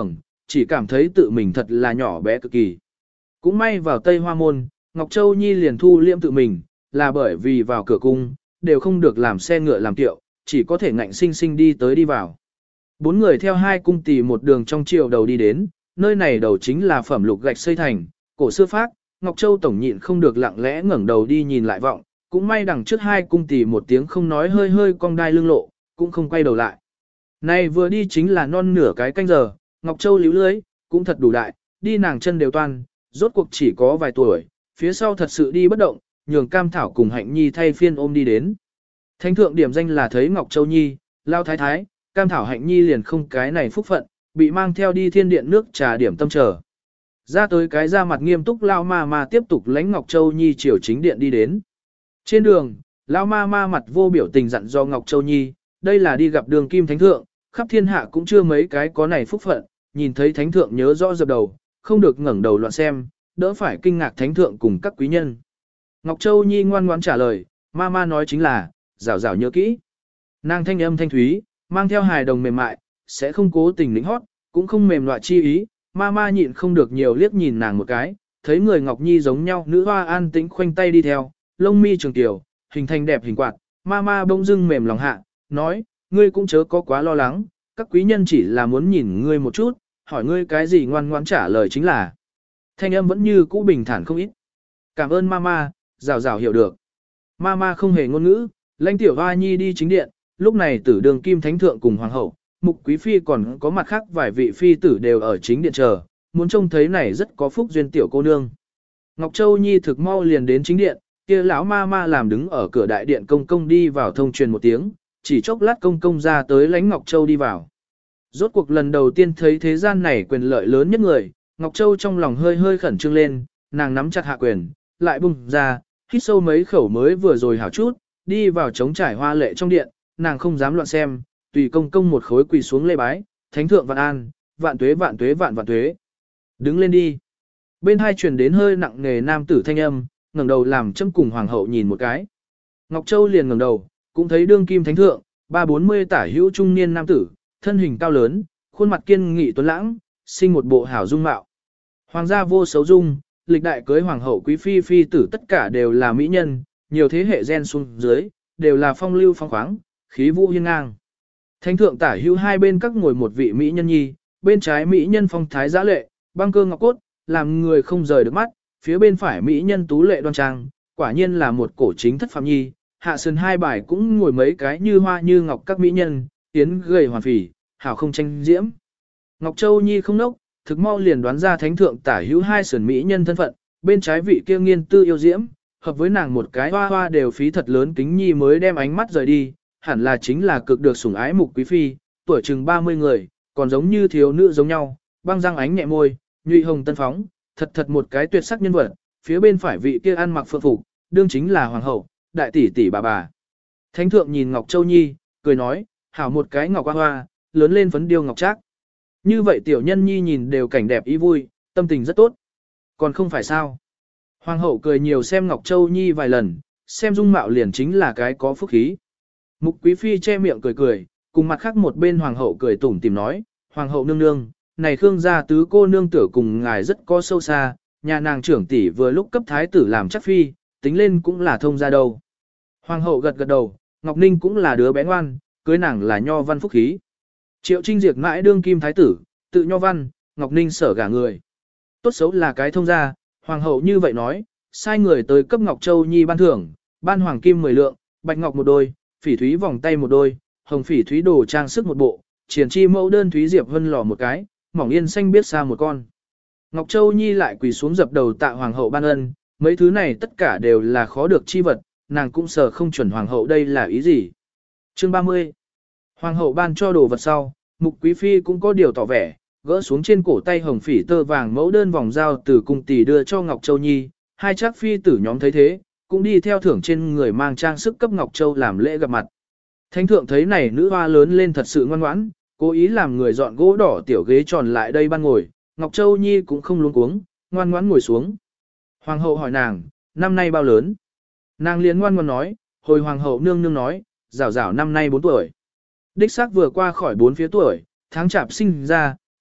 chỉ cảm thấy tự mình thật là nhỏ bé cực kỳ. Cũng may vào Tây Hoa Môn, Ngọc Châu Nhi liền thu liễm tự mình, là bởi vì vào cửa cung, đều không được làm xe ngựa làm tiệu, chỉ có thể ngạnh sinh sinh đi tới đi vào. Bốn người theo hai cung tỳ một đường trong chiều đầu đi đến, nơi này đầu chính là phẩm lục gạch xây thành, cổ xưa phác, Ngọc Châu tổng nhịn không được lặng lẽ ngẩng đầu đi nhìn lại vọng, cũng may đằng trước hai cung tỳ một tiếng không nói hơi hơi cong đai lưng lộ, cũng không quay đầu lại. Này vừa đi chính là non nửa cái canh giờ, Ngọc Châu líu lưới, cũng thật đủ đại, đi nàng chân đều toan, rốt cuộc chỉ có vài tuổi, phía sau thật sự đi bất động, nhường Cam Thảo cùng Hạnh Nhi thay phiên ôm đi đến. Thánh thượng điểm danh là thấy Ngọc Châu Nhi, lao thái thái, Cam Thảo Hạnh Nhi liền không cái này phúc phận, bị mang theo đi thiên điện nước trà điểm tâm chờ. Ra tới cái ra mặt nghiêm túc lao ma tiếp tục lãnh Ngọc Châu Nhi chiều chính điện đi đến. Trên đường, lao ma mặt vô biểu tình dặn do Ngọc Châu Nhi, đây là đi gặp đường kim thánh thượng, khắp thiên hạ cũng chưa mấy cái có này phúc phận, nhìn thấy thánh thượng nhớ rõ dập đầu, không được ngẩng đầu loạn xem, đỡ phải kinh ngạc thánh thượng cùng các quý nhân. Ngọc Châu Nhi ngoan ngoãn trả lời, ma nói chính là, rảo rảo nhớ kỹ. Nàng thanh âm thanh thúy, mang theo hài đồng mềm mại, sẽ không cố tình lính hót, cũng không mềm loại chi ý, ma nhịn không được nhiều liếc nhìn nàng một cái, thấy người Ngọc Nhi giống nhau, nữ hoa an tĩnh khoanh tay đi theo, lông mi trường tiểu, hình thành đẹp hình quạt, ma bỗng dưng mềm lòng hạ, nói, ngươi cũng chớ có quá lo lắng, các quý nhân chỉ là muốn nhìn ngươi một chút, hỏi ngươi cái gì ngoan ngoãn trả lời chính là. Thanh âm vẫn như cũ bình thản không ít. Cảm ơn ma, rào rào hiểu được. Ma không hề ngôn ngữ, lãnh tiểu hoa nhi đi chính điện, lúc này tử đường kim thánh thượng cùng hoàng hậu, mục quý phi còn có mặt khác vài vị phi tử đều ở chính điện chờ, muốn trông thấy này rất có phúc duyên tiểu cô nương. Ngọc Châu Nhi thực mau liền đến chính điện, kia lão ma làm đứng ở cửa đại điện công đi vào thông truyền một tiếng, chỉ chốc lát công ra tới lãnh Ngọc Châu đi vào. Rốt cuộc lần đầu tiên thấy thế gian này quyền lợi lớn nhất người, Ngọc Châu trong lòng hơi khẩn trương lên, nàng nắm chặt hạ quyền, lại bung ra, hít sâu mấy khẩu mới vừa rồi hảo chút, đi vào trống trải hoa lệ trong điện, nàng không dám loạn xem, tùy công một khối quỳ xuống lê bái, thánh thượng vạn an, vạn tuế vạn tuế. Đứng lên đi. Bên hai truyền đến hơi nặng nề nam tử thanh âm, ngẩng đầu làm châm cùng hoàng hậu nhìn một cái. Ngọc Châu liền ngẩng đầu, cũng thấy đương kim thánh thượng, 30-40 tả hữu trung niên nam tử, thân hình cao lớn, khuôn mặt kiên nghị tuấn lãng, sinh một bộ hảo dung mạo. Hoàng gia vô xấu dung, lịch đại cưới hoàng hậu quý phi phi tử tất cả đều là mỹ nhân, nhiều thế hệ gen xuống dưới, đều là phong lưu phong khoáng, khí vũ hiên ngang. Thánh thượng tả hữu hai bên các ngồi một vị mỹ nhân nhi, bên trái mỹ nhân phong thái giã lệ, băng cơ ngọc cốt, làm người không rời được mắt, phía bên phải mỹ nhân tú lệ đoan trang, quả nhiên là một cổ chính thất phạm nhi, hạ sườn hai bài cũng ngồi mấy cái như hoa như ngọc các mỹ nhân, tiến gầy hoàn phỉ, hảo không tranh diễm. Ngọc Châu Nhi không nốc, thực mau liền đoán ra thánh thượng tả hữu hai sườn mỹ nhân thân phận, bên trái vị kia nghiên tư yêu diễm, hợp với nàng một cái hoa đều phí thật lớn kính nhi mới đem ánh mắt rời đi, hẳn là chính là cực được sủng ái mục quý phi, tuổi chừng 30 người, còn giống như thiếu nữ giống nhau, băng răng ánh nhẹ môi, nhụy hồng tân phóng, thật một cái tuyệt sắc nhân vật, phía bên phải vị kia ăn mặc phượng phục, đương chính là hoàng hậu, đại tỷ tỷ bà. Thánh thượng nhìn Ngọc Châu Nhi, cười nói, hảo một cái ngọc hoa, lớn lên phấn điêu ngọc trác. Như vậy tiểu nhân nhi nhìn đều cảnh đẹp ý vui, tâm tình rất tốt. Còn không phải sao? Hoàng hậu cười nhiều xem Ngọc Châu Nhi vài lần, xem dung mạo liền chính là cái có phúc khí. Mục quý phi che miệng cười, cùng mặt khác một bên hoàng hậu cười tủm tìm nói, hoàng hậu nương nương, này Khương gia tứ cô nương tử cùng ngài rất có sâu xa, nhà nàng trưởng tỷ vừa lúc cấp thái tử làm chắc phi, tính lên cũng là thông gia đâu. Hoàng hậu gật đầu, Ngọc Ninh cũng là đứa bé ngoan, cưới nàng là nho văn phúc khí. Triệu Trinh Diệt mãi đương kim thái tử, tự nho văn, Ngọc Ninh sở gả người. Tốt xấu là cái thông gia, hoàng hậu như vậy nói, sai người tới cấp Ngọc Châu Nhi ban thưởng, ban hoàng kim 10 lượng, bạch ngọc một đôi, phỉ thúy vòng tay một đôi, hồng phỉ thúy đồ trang sức một bộ, triển chi mẫu đơn thúy diệp vân lò một cái, mỏng yên xanh biết xa một con. Ngọc Châu Nhi lại quỳ xuống dập đầu tạ hoàng hậu ban ân, mấy thứ này tất cả đều là khó được chi vật, nàng cũng sợ không chuẩn hoàng hậu đây là ý gì. Chương 30. Hoàng hậu ban cho đồ vật sau, mục quý phi cũng có điều tỏ vẻ, gỡ xuống trên cổ tay hồng phỉ tơ vàng mẫu đơn vòng dao từ cung tỷ đưa cho Ngọc Châu Nhi, hai chắc phi tử nhóm thấy thế, cũng đi theo thưởng trên người mang trang sức cấp Ngọc Châu làm lễ gặp mặt. Thánh thượng thấy này nữ hoa lớn lên thật sự ngoan ngoãn, cố ý làm người dọn gỗ đỏ tiểu ghế tròn lại đây ban ngồi, Ngọc Châu Nhi cũng không luống cuống, ngoan ngoãn ngồi xuống. Hoàng hậu hỏi nàng, năm nay bao lớn? Nàng liền ngoan ngoãn nói, hồi hoàng hậu nương nương nói, rảo rảo năm nay 4 tuổi. Đích xác vừa qua khỏi 4 phía tuổi, tháng chạp sinh ra,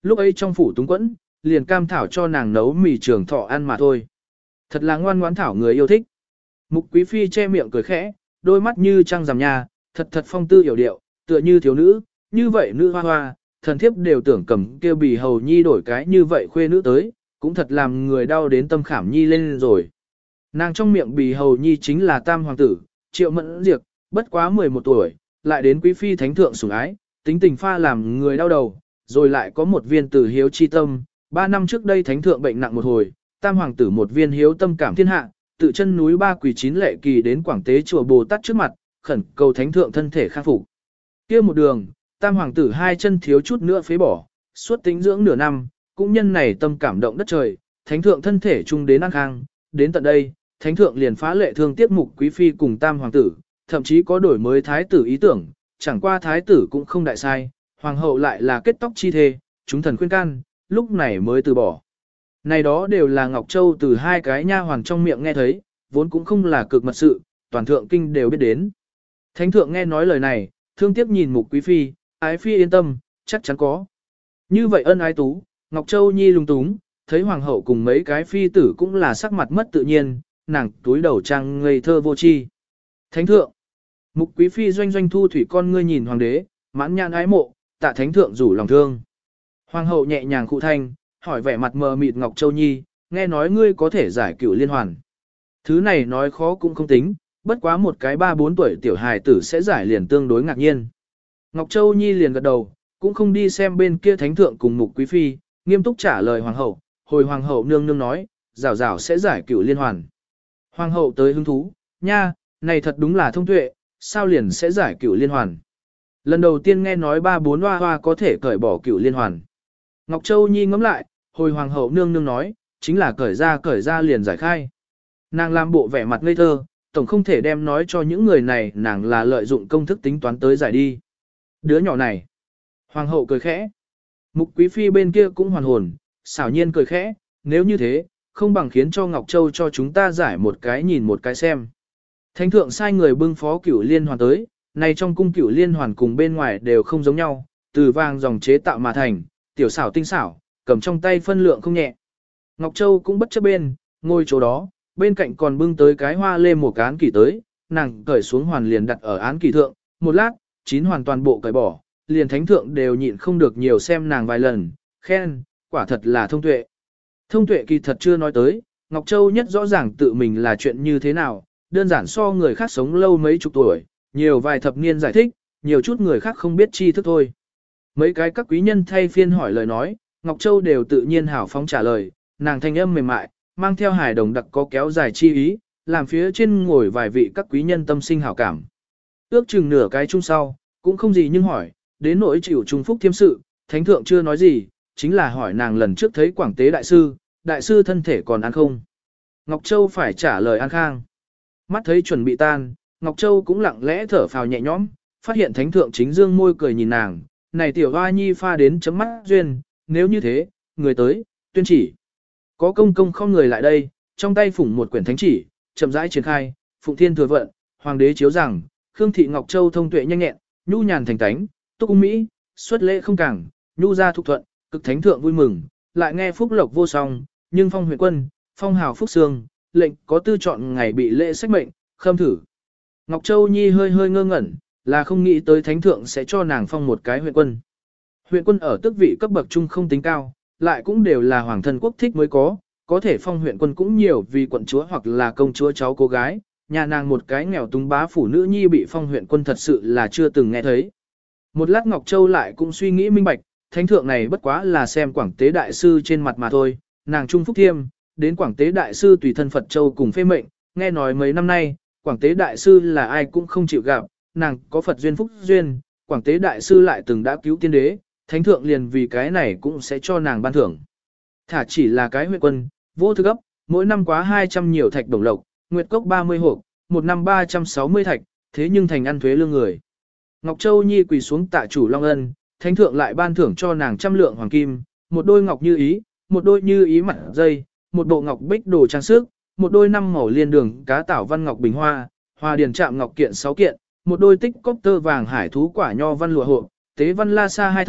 Lúc ấy trong phủ túng quẫn, liền cam thảo cho nàng nấu mì trường thọ ăn mà thôi. Thật là ngoan ngoãn thảo người yêu thích. Mục quý phi che miệng cười khẽ, đôi mắt như trăng rằm nhà, thật thật phong tư hiểu điệu, tựa như thiếu nữ, như vậy nữ hoa hoa, thần thiếp đều tưởng cầm kêu bì hầu nhi đổi cái như vậy khuê nữ tới, cũng thật làm người đau đến tâm khảm nhi lên rồi. Nàng trong miệng bì hầu nhi chính là tam hoàng tử, Triệu Mẫn Diệp, bất quá 11 tuổi, lại đến quý phi thánh thượng sủng ái, tính tình pha làm người đau đầu, rồi lại có một viên tử hiếu chi tâm. 3 năm trước đây thánh thượng bệnh nặng một hồi, tam hoàng tử một viên hiếu tâm cảm thiên hạ, tự chân núi Ba Quỳ Chín Lệ Kỳ đến Quảng Tế chùa Bồ Tát trước mặt, khẩn cầu thánh thượng thân thể khang phục. Kia một đường, tam hoàng tử hai chân thiếu chút nữa phế bỏ, suốt tính dưỡng nửa năm, cũng nhân này tâm cảm động đất trời, thánh thượng thân thể chung đến an khang, đến tận đây, thánh thượng liền phá lệ thương tiếc mục quý phi cùng tam hoàng tử, thậm chí có đổi mới thái tử ý tưởng, chẳng qua thái tử cũng không đại sai, hoàng hậu lại là kết tóc chi thê, chúng thần khuyên can, lúc này mới từ bỏ. Này đó đều là Ngọc Châu từ hai cái nha hoàn trong miệng nghe thấy, vốn cũng không là cực mật sự, toàn thượng kinh đều biết đến. Thánh thượng nghe nói lời này, thương tiếc nhìn mục quý phi, ái phi yên tâm, chắc chắn có. Như vậy ân ái tú, Ngọc Châu nhi lung túng, thấy hoàng hậu cùng mấy cái phi tử cũng là sắc mặt mất tự nhiên, nàng túi đầu trang ngây thơ vô chi. Thánh thượng, mục quý phi doanh doanh thu thủy con ngươi nhìn hoàng đế, mãn nhãn ái mộ, tạ thánh thượng rủ lòng thương. Hoàng hậu nhẹ nhàng khụ thanh, hỏi vẻ mặt mờ mịt Ngọc Châu nhi, nghe nói ngươi có thể giải cửu liên hoàn. Thứ này nói khó cũng không tính, bất quá một cái 3-4 tuổi tiểu hài tử sẽ giải liền tương đối ngạc nhiên. Ngọc Châu nhi liền gật đầu, cũng không đi xem bên kia thánh thượng cùng mục quý phi, nghiêm túc trả lời hoàng hậu, hồi hoàng hậu nương nương nói, rảo rảo sẽ giải cửu liên hoàn. Hoàng hậu tới hứng thú, nha, này thật đúng là thông tuệ, sao liền sẽ giải cửu liên hoàn. Lần đầu tiên nghe nói 3-4 hoa hoa có thể cởi bỏ cửu liên hoàn. Ngọc Châu nhi ngẫm lại, hồi hoàng hậu nương nương nói, chính là cởi ra liền giải khai. Nàng làm bộ vẻ mặt ngây thơ, tổng không thể đem nói cho những người này nàng là lợi dụng công thức tính toán tới giải đi. Đứa nhỏ này. Hoàng hậu cười khẽ. Mục quý phi bên kia cũng hoàn hồn, xảo nhiên cười khẽ, nếu như thế, không bằng khiến cho Ngọc Châu cho chúng ta giải một cái nhìn một cái xem. Thánh thượng sai người bưng phó cửu liên hoàn tới, này trong cung cửu liên hoàn cùng bên ngoài đều không giống nhau, từ vàng dòng chế tạo mà thành, tiểu xảo tinh xảo, cầm trong tay phân lượng không nhẹ. Ngọc Châu cũng bất chấp bên, ngồi chỗ đó, bên cạnh còn bưng tới cái hoa lê một án kỳ tới, nàng cởi xuống hoàn liền đặt ở án kỳ thượng, một lát, 9 hoàn toàn bộ cởi bỏ, liền thánh thượng đều nhịn không được nhiều xem nàng vài lần, khen, quả thật là thông tuệ. Thông tuệ kỳ thật chưa nói tới, Ngọc Châu nhất rõ ràng tự mình là chuyện như thế nào, đơn giản so người khác sống lâu mấy chục tuổi, nhiều vài thập niên giải thích, nhiều chút người khác không biết chi thức thôi. Mấy cái các quý nhân thay phiên hỏi lời nói, Ngọc Châu đều tự nhiên hào phóng trả lời, nàng thanh âm mềm mại, mang theo hài đồng đặc có kéo dài chi ý, làm phía trên ngồi vài vị các quý nhân tâm sinh hảo cảm. Ước chừng nửa cái chung sau, cũng không gì nhưng hỏi, đến nỗi chịu trung phúc thiêm sự, thánh thượng chưa nói gì, chính là hỏi nàng lần trước thấy Quảng Tế đại sư thân thể còn ăn không. Ngọc Châu phải trả lời an khang. Mắt thấy chuẩn bị tan, Ngọc Châu cũng lặng lẽ thở phào nhẹ nhõm, phát hiện thánh thượng chính dương môi cười nhìn nàng, này tiểu hoa nhi pha đến chấm mắt duyên, nếu như thế, người tới, tuyên chỉ. Có công công không người lại đây, trong tay phủng một quyển thánh chỉ, chậm rãi triển khai, phụng thiên thừa vận, hoàng đế chiếu rằng, Khương thị Ngọc Châu thông tuệ nhanh nhẹn, nhu nhàn thành tánh, túc ung mỹ, xuất lễ không cảng, nhu gia thục thuận, cực thánh thượng vui mừng, lại nghe phúc lộc vô song, nhưng phong huyện quân, phong hào phúc sương, lệnh có tư chọn ngày bị lễ sách mệnh, khâm thử. Ngọc Châu Nhi hơi hơi ngơ ngẩn, là không nghĩ tới thánh thượng sẽ cho nàng phong một cái huyện quân. Huyện quân ở tước vị cấp bậc trung không tính cao, lại cũng đều là hoàng thân quốc thích mới có thể phong huyện quân cũng nhiều vì quận chúa hoặc là công chúa cháu cô gái, nhà nàng một cái nghèo túng bá phủ nữ nhi bị phong huyện quân thật sự là chưa từng nghe thấy. Một lát Ngọc Châu lại cũng suy nghĩ minh bạch, thánh thượng này bất quá là xem Quảng Tế đại sư trên mặt mà thôi, nàng trung phúc thiêm, đến Quảng Tế đại sư tùy thân Phật Châu cùng phê mệnh, nghe nói mấy năm nay, Quảng Tế đại sư là ai cũng không chịu gặp, nàng có Phật duyên phúc duyên, Quảng Tế đại sư lại từng đã cứu tiên đế, thánh thượng liền vì cái này cũng sẽ cho nàng ban thưởng. Thả chỉ là cái huyện quân, vô thực ấp, mỗi năm quá 200 nhiều thạch đồng lộc, nguyệt cốc 30 hộp, một năm 360 thạch, thế nhưng thành ăn thuế lương người. Ngọc Châu Nhi quỳ xuống tạ chủ Long Ân, thánh thượng lại ban thưởng cho nàng 100 lượng hoàng kim, một đôi ngọc như ý, một đôi như ý mặt dây, một bộ ngọc bích đồ trang sức, một đôi 5 màu liên đường cá tảo văn ngọc bình hoa, hoa điền trạm ngọc kiện 6 kiện, một đôi tích cốc tơ vàng hải thú quả nho văn lụa hộ, tế văn la sa 2 thất,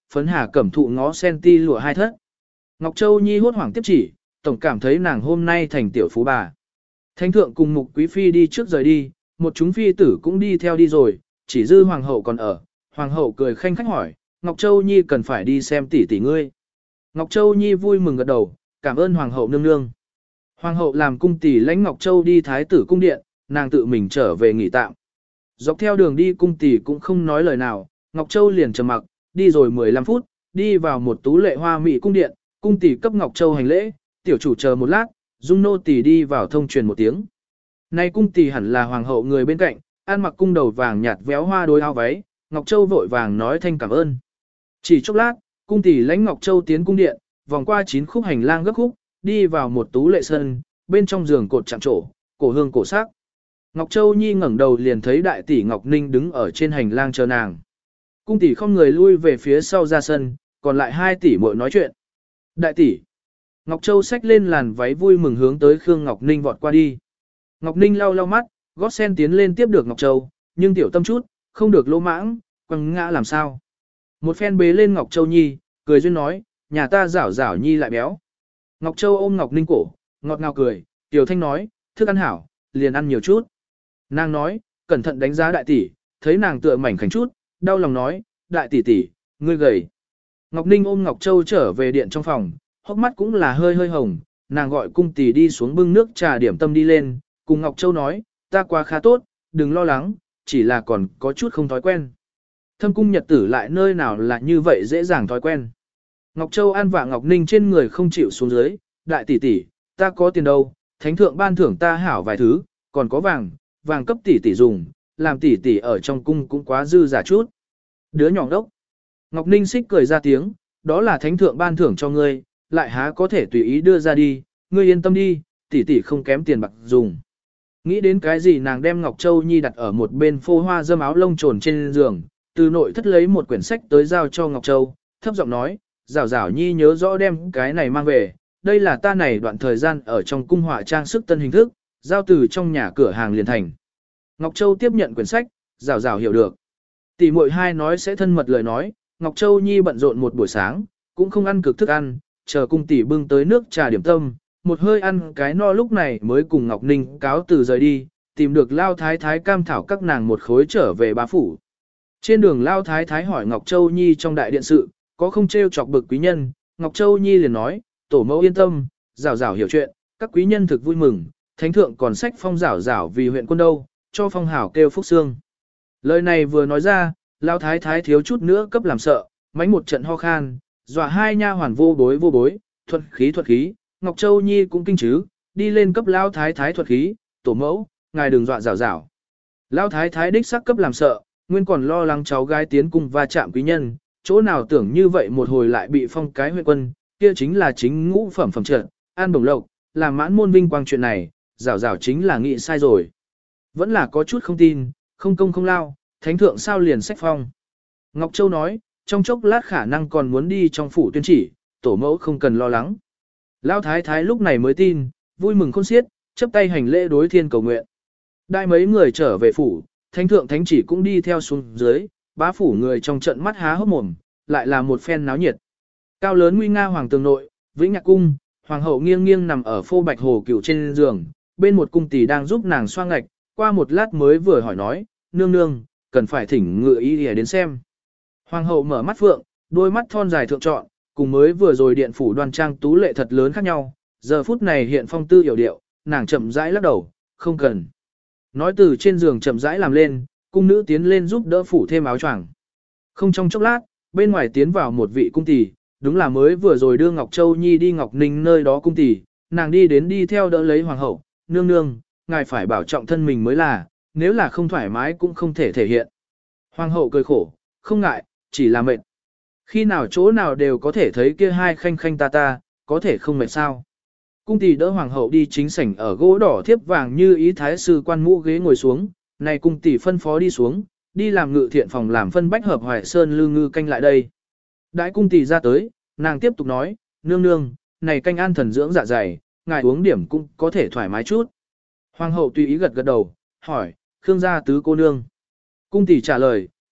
phấn hà cẩm thụ ngó sen ti lụa hai thất. Ngọc Châu Nhi hốt hoảng tiếp chỉ, tổng cảm thấy nàng hôm nay thành tiểu phú bà. Thánh thượng cùng mục quý phi đi trước rời đi, một chúng phi tử cũng đi theo đi rồi, chỉ dư hoàng hậu còn ở. Hoàng hậu cười khanh khách hỏi, Ngọc Châu Nhi cần phải đi xem tỷ tỷ ngươi. Ngọc Châu Nhi vui mừng gật đầu, cảm ơn hoàng hậu nương nương. Hoàng hậu làm cung tỷ lãnh Ngọc Châu đi thái tử cung điện, nàng tự mình trở về nghỉ tạm. Dọc theo đường đi cung tỷ cũng không nói lời nào, Ngọc Châu liền trầm mặc, đi rồi 15 phút, đi vào một tú lệ hoa mỹ cung điện, cung tỷ cấp Ngọc Châu hành lễ, tiểu chủ chờ một lát, dung nô tỷ đi vào thông truyền một tiếng. Nay cung tỷ hẳn là hoàng hậu người bên cạnh, ăn mặc cung đầu vàng nhạt véo hoa đôi áo váy, Ngọc Châu vội vàng nói thanh cảm ơn. Chỉ chốc lát, cung tỷ lãnh Ngọc Châu tiến cung điện, vòng qua 9 khúc hành lang gấp khúc, đi vào một tú lệ sân, bên trong giường cột chạm trổ, cổ hương cổ sắc. Ngọc Châu Nhi ngẩng đầu liền thấy đại tỷ Ngọc Ninh đứng ở trên hành lang chờ nàng. Cung tỷ không người lui về phía sau ra sân, còn lại 2 tỷ muội nói chuyện. Đại tỷ. Ngọc Châu xách lên làn váy vui mừng hướng tới Khương Ngọc Ninh vọt qua đi. Ngọc Ninh lau lau mắt, gót sen tiến lên tiếp được Ngọc Châu, nhưng tiểu tâm chút, không được lỗ mãng, quăng ngã làm sao. Một phen bế lên Ngọc Châu Nhi, cười duyên nói, nhà ta rảo rảo Nhi lại béo. Ngọc Châu ôm Ngọc Ninh cổ, ngọt ngào cười, Tiểu Thanh nói, thức ăn hảo, liền ăn nhiều chút. Nàng nói, cẩn thận đánh giá đại tỷ, thấy nàng tựa mảnh khảnh chút, đau lòng nói, đại tỷ tỷ, ngươi gầy. Ngọc Ninh ôm Ngọc Châu trở về điện trong phòng, hốc mắt cũng là hơi hơi hồng, nàng gọi cung tỷ đi xuống bưng nước trà điểm tâm đi lên, cùng Ngọc Châu nói, ta quá khá tốt, đừng lo lắng, chỉ là còn có chút không thói quen. Thâm cung nhật tử lại nơi nào là như vậy dễ dàng thói quen. Ngọc Châu an vạ Ngọc Ninh trên người không chịu xuống dưới, đại tỷ tỷ, ta có tiền đâu, thánh thượng ban thưởng ta hảo vài thứ, còn có vàng, vàng cấp tỷ tỷ dùng, làm tỷ tỷ ở trong cung cũng quá dư giả chút. Đứa nhỏ đốc. Ngọc Ninh xích cười ra tiếng, đó là thánh thượng ban thưởng cho ngươi, lại há có thể tùy ý đưa ra đi, ngươi yên tâm đi, tỷ tỷ không kém tiền bạc dùng. Nghĩ đến cái gì nàng đem Ngọc Châu Nhi đặt ở một bên phô hoa dâm áo lông trồn trên giường, từ nội thất lấy một quyển sách tới giao cho Ngọc Châu, thấp giọng nói, rảo rảo Nhi nhớ rõ đem cái này mang về, đây là ta này đoạn thời gian ở trong cung họa trang sức tân hình thức, giao từ trong nhà cửa hàng liền thành. Ngọc Châu tiếp nhận quyển sách, rảo rảo hiểu được. Tỷ muội hai nói sẽ thân mật lời nói, Ngọc Châu Nhi bận rộn một buổi sáng, cũng không ăn cực thức ăn, chờ cung tỷ bưng tới nước trà điểm tâm, một hơi ăn cái no lúc này mới cùng Ngọc Ninh cáo từ rời đi, tìm được Lao Thái Thái cam thảo các nàng một khối trở về bá phủ. Trên đường Lao Thái Thái hỏi Ngọc Châu Nhi trong đại điện sự, có không trêu chọc bực quý nhân, Ngọc Châu Nhi liền nói, tổ mẫu yên tâm, rảo rảo hiểu chuyện, các quý nhân thực vui mừng, thánh thượng còn sách phong rảo rảo vì huyện quân đâu, cho phong hảo kêu phúc xương. Lời này vừa nói ra, Lao Thái Thái thiếu chút nữa cấp làm sợ, mánh một trận ho khan, dọa hai nha hoàn vô bối, thuật khí, Ngọc Châu Nhi cũng kinh chứ, đi lên cấp Lao Thái Thái thuật khí, tổ mẫu, ngài đừng dọa rảo rảo. Lao Thái Thái đích sắc cấp làm sợ, nguyên còn lo lắng cháu gái tiến cung va chạm quý nhân, chỗ nào tưởng như vậy một hồi lại bị phong cái huyện quân, kia chính là chính ngũ phẩm trận, an bổng lộc, làm mãn môn vinh quang chuyện này, rảo rảo chính là nghĩ sai rồi. Vẫn là có chút không tin, không công không lao, thánh thượng sao liền sách phong. Ngọc Châu nói, trong chốc lát khả năng còn muốn đi trong phủ tuyên chỉ, tổ mẫu không cần lo lắng. Lão Thái Thái lúc này mới tin, vui mừng khôn xiết, chấp tay hành lễ đối thiên cầu nguyện. Đại mấy người trở về phủ, thánh thượng thánh chỉ cũng đi theo xuống dưới, bá phủ người trong trận mắt há hốc mồm, lại là một phen náo nhiệt. Cao lớn nguy nga hoàng tường nội, Vĩnh Nhạc cung, hoàng hậu nghiêng nghiêng nằm ở phô bạch hồ cửu trên giường, bên một cung tỷ đang giúp nàng xoa ngạch, qua một lát mới vừa hỏi nói, nương nương, cần phải thỉnh ngựa y để đến xem. Hoàng hậu mở mắt phượng, đôi mắt thon dài thượng trọn, cùng mới vừa rồi điện phủ đoan trang tú lệ thật lớn khác nhau, giờ phút này hiện phong tư hiểu điệu, nàng chậm rãi lắc đầu, không cần. Nói từ trên giường chậm rãi làm lên, cung nữ tiến lên giúp đỡ phủ thêm áo choàng. Không trong chốc lát, bên ngoài tiến vào một vị cung tỷ, đúng là mới vừa rồi đưa Ngọc Châu Nhi đi Ngọc Ninh nơi đó cung tỷ, nàng đi theo đỡ lấy hoàng hậu, nương nương, ngài phải bảo trọng thân mình mới là, nếu là không thoải mái cũng không thể thể hiện. Hoàng hậu cười khổ, không ngại, chỉ là mệt. Khi nào chỗ nào đều có thể thấy kia hai khanh khanh ta, có thể không mệt sao. Cung tỷ đỡ hoàng hậu đi chính sảnh ở gỗ đỏ thiếp vàng như ý thái sư quan mũ ghế ngồi xuống, này cung tỷ phân phó đi xuống, đi làm ngự thiện phòng làm phân bách hợp hoài sơn lư ngư canh lại đây. Đại cung tỷ ra tới, nàng tiếp tục nói, nương nương, này canh an thần dưỡng dạ dày, ngài uống điểm cũng có thể thoải mái chút. Hoàng hậu tùy ý gật gật đầu, hỏi, Khương gia tứ cô nương. Cung tỷ trả lời,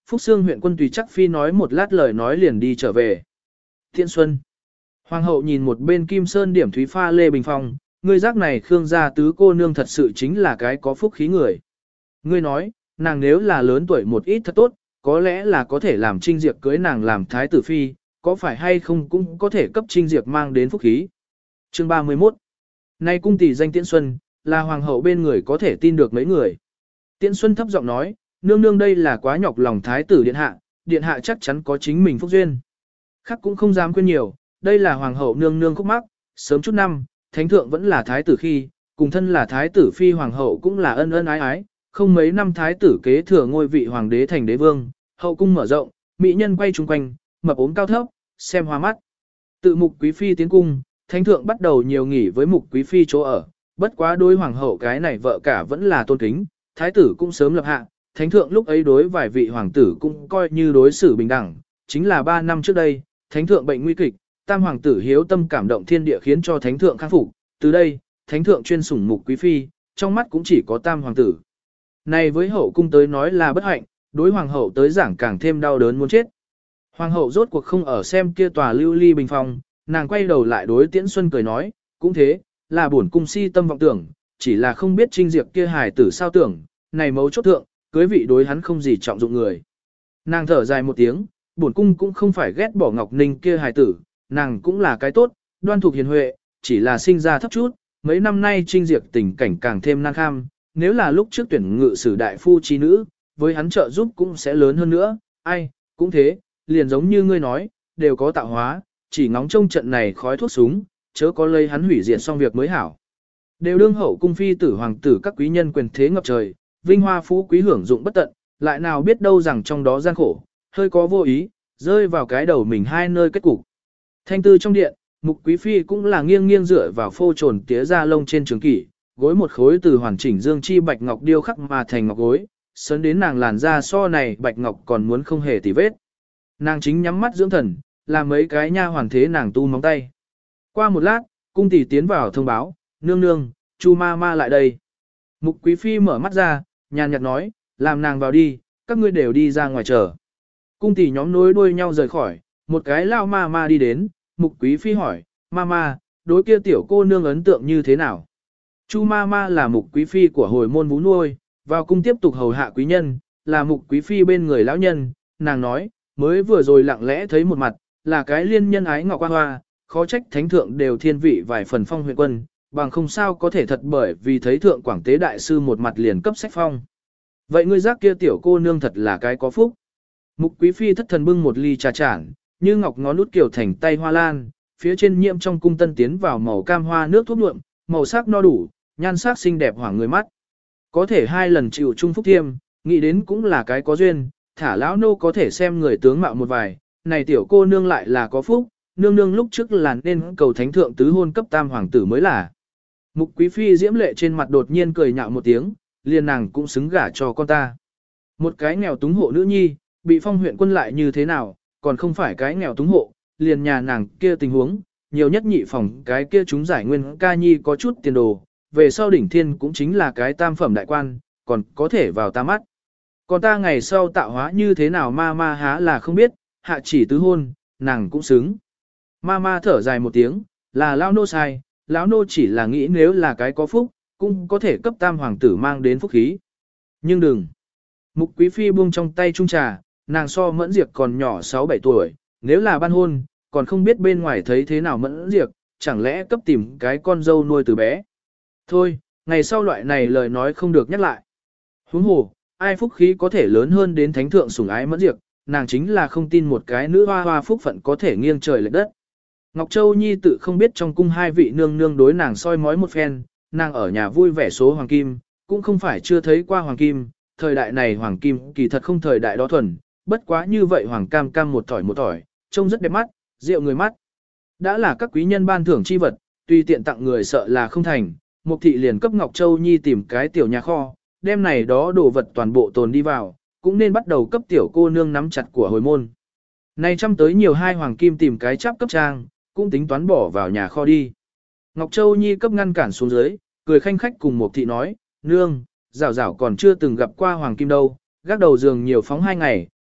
Phúc Xương huyện quân tùy chắc phi nói một lát lời nói liền đi trở về. Thiện Xuân. Hoàng hậu nhìn một bên Kim Sơn điểm thúy pha lê bình phong, ngươi giác này Khương gia tứ cô nương thật sự chính là cái có phúc khí người. Ngươi nói, nàng nếu là lớn tuổi một ít thật tốt, có lẽ là có thể làm Trinh Diệp cưới nàng làm thái tử phi, có phải hay không cũng có thể cấp Trinh Diệp mang đến phúc khí. Chương 31. Nay cung tỷ danh Tiễn Xuân, là hoàng hậu bên người có thể tin được mấy người. Tiễn Xuân thấp giọng nói, nương nương đây là quá nhọc lòng thái tử điện hạ chắc chắn có chính mình phúc duyên. Khác cũng không dám khuyên nhiều, đây là hoàng hậu nương nương khúc mắc, sớm chút năm, thánh thượng vẫn là thái tử khi, cùng thân là thái tử phi hoàng hậu cũng là ân ân ái ái, không mấy năm thái tử kế thừa ngôi vị hoàng đế thành đế vương, hậu cung mở rộng, mỹ nhân quay chung quanh, mập ốm cao thấp, xem hoa mắt. Tự Mục quý phi tiến cung, thánh thượng bắt đầu nhiều nghỉ với Mục quý phi chỗ ở, bất quá đối hoàng hậu cái này vợ cả vẫn là tôn kính, thái tử cũng sớm lập hạ, thánh thượng lúc ấy đối vài vị hoàng tử cũng coi như đối xử bình đẳng, chính là 3 năm trước đây, thánh thượng bệnh nguy kịch, tam hoàng tử hiếu tâm cảm động thiên địa khiến cho thánh thượng khắc phục, từ đây, thánh thượng chuyên sủng Mục quý phi, trong mắt cũng chỉ có tam hoàng tử. Này với hậu cung tới nói là bất hạnh, đối hoàng hậu tới giảng càng thêm đau đớn muốn chết. Hoàng hậu rốt cuộc không ở xem kia tòa lưu ly bình phong, nàng quay đầu lại đối Tiễn Xuân cười nói, cũng thế, là bổn cung si tâm vọng tưởng, chỉ là không biết Trinh Diệp kia hài tử sao tưởng, này mấu chốt thượng, cưới vị đối hắn không gì trọng dụng người. Nàng thở dài một tiếng, bổn cung cũng không phải ghét bỏ Ngọc Ninh kia hài tử, nàng cũng là cái tốt, đoan thuộc hiền huệ, chỉ là sinh ra thấp chút, mấy năm nay Trinh Diệp tình cảnh càng thêm nan kham, nếu là lúc trước tuyển ngự sử đại phu trí nữ, với hắn trợ giúp cũng sẽ lớn hơn nữa, ai, cũng thế, liền giống như ngươi nói, đều có tạo hóa, chỉ ngóng trông trận này khói thuốc súng, chớ có lấy hắn hủy diệt xong việc mới hảo. Đều đương hậu cung phi tử hoàng tử các quý nhân quyền thế ngập trời, vinh hoa phú quý hưởng dụng bất tận, lại nào biết đâu rằng trong đó gian khổ, hơi có vô ý, rơi vào cái đầu mình hai nơi kết cục. Thanh tư trong điện, Mục quý phi cũng là nghiêng nghiêng dựa vào phô trồn tía da lông trên trường kỷ, gối một khối từ hoàn chỉnh dương chi bạch ngọc điêu khắc mà thành ngọc gối, sấn đến nàng làn da so này bạch ngọc còn muốn không hề tì vết. Nàng chính nhắm mắt dưỡng thần, làm mấy cái nha hoàn thế nàng tu móng tay. Qua một lát, cung tỷ tiến vào thông báo, nương nương, Chu ma ma lại đây. Mục quý phi mở mắt ra, nhàn nhạt nói, làm nàng vào đi, các ngươi đều đi ra ngoài chờ. Cung tỷ nhóm nối đuôi nhau rời khỏi, một cái lao ma ma đi đến, mục quý phi hỏi, ma ma, đối kia tiểu cô nương ấn tượng như thế nào? Chu ma ma là mục quý phi của hồi môn vú nuôi, vào cung tiếp tục hầu hạ quý nhân, là mục quý phi bên người lão nhân, nàng nói, mới vừa rồi lặng lẽ thấy một mặt, là cái liên nhân ái ngọc hoa hoa, khó trách thánh thượng đều thiên vị vài phần phong huyện quân, bằng không sao có thể thật bởi vì thấy thượng quảng tế đại sư một mặt liền cấp sách phong. Vậy ngươi giác kia tiểu cô nương thật là cái có phúc. Mục quý phi thất thần bưng một ly trà chản, như ngọc ngón nút kiểu thành tay hoa lan, phía trên nhiễm trong cung tân tiến vào màu cam hoa nước thuốc nhuộm, màu sắc no đủ, nhan sắc xinh đẹp hoảng người mắt. Có thể 2 lần chịu chung phúc thiêm, nghĩ đến cũng là cái có duyên, thả lão nô có thể xem người tướng mạo một vài, này tiểu cô nương lại là có phúc, nương nương lúc trước là nên cầu thánh thượng tứ hôn cấp tam hoàng tử mới là. Mục quý phi diễm lệ trên mặt đột nhiên cười nhạo một tiếng, liền nàng cũng xứng gả cho con ta. Một cái nghèo túng hộ nữ nhi, bị phong huyện quân lại như thế nào, còn không phải cái nghèo túng hộ, liền nhà nàng kia tình huống, nhiều nhất nhị phòng cái kia chúng giải nguyên ca nhi có chút tiền đồ, về sau đỉnh thiên cũng chính là cái tam phẩm đại quan, còn có thể vào ta mắt. Còn ta ngày sau tạo hóa như thế nào ma ma há là không biết, hạ chỉ tứ hôn, nàng cũng xứng. Ma ma thở dài một tiếng, là lão nô sai, lão nô chỉ là nghĩ nếu là cái có phúc, cũng có thể cấp tam hoàng tử mang đến phúc khí. Nhưng đừng. Mục quý phi buông trong tay chung trà, nàng so Mẫn Diệp còn nhỏ 6-7 tuổi, nếu là ban hôn, còn không biết bên ngoài thấy thế nào Mẫn Diệp, chẳng lẽ cấp tìm cái con dâu nuôi từ bé. Thôi, ngày sau loại này lời nói không được nhắc lại. Huống hồ, ai phúc khí có thể lớn hơn đến thánh thượng sủng ái Mẫn Diệp, nàng chính là không tin một cái nữ hoa hoa phúc phận có thể nghiêng trời lệch đất. Ngọc Châu Nhi tự không biết trong cung hai vị nương nương đối nàng soi mói một phen, nàng ở nhà vui vẻ số hoàng kim, cũng không phải chưa thấy qua hoàng kim, thời đại này hoàng kim kỳ thật không thời đại đó thuần, bất quá như vậy hoàng cam cam một tỏi, trông rất đẹp mắt, rượu người mắt. Đã là các quý nhân ban thưởng chi vật, tùy tiện tặng người sợ là không thành, Mục thị liền cấp Ngọc Châu Nhi tìm cái tiểu nhà kho, đem này đó đồ vật toàn bộ tồn đi vào, cũng nên bắt đầu cấp tiểu cô nương nắm chặt của hồi môn. Này chăm tới nhiều hai hoàng kim tìm cái chắp cấp trang, cũng tính toán bỏ vào nhà kho đi. Ngọc Châu Nhi cấp ngăn cản xuống dưới, cười khanh khách cùng Mục thị nói, nương, rảo rảo còn chưa từng gặp qua hoàng kim đâu, gác đầu giường nhiều phóng 2 ngày,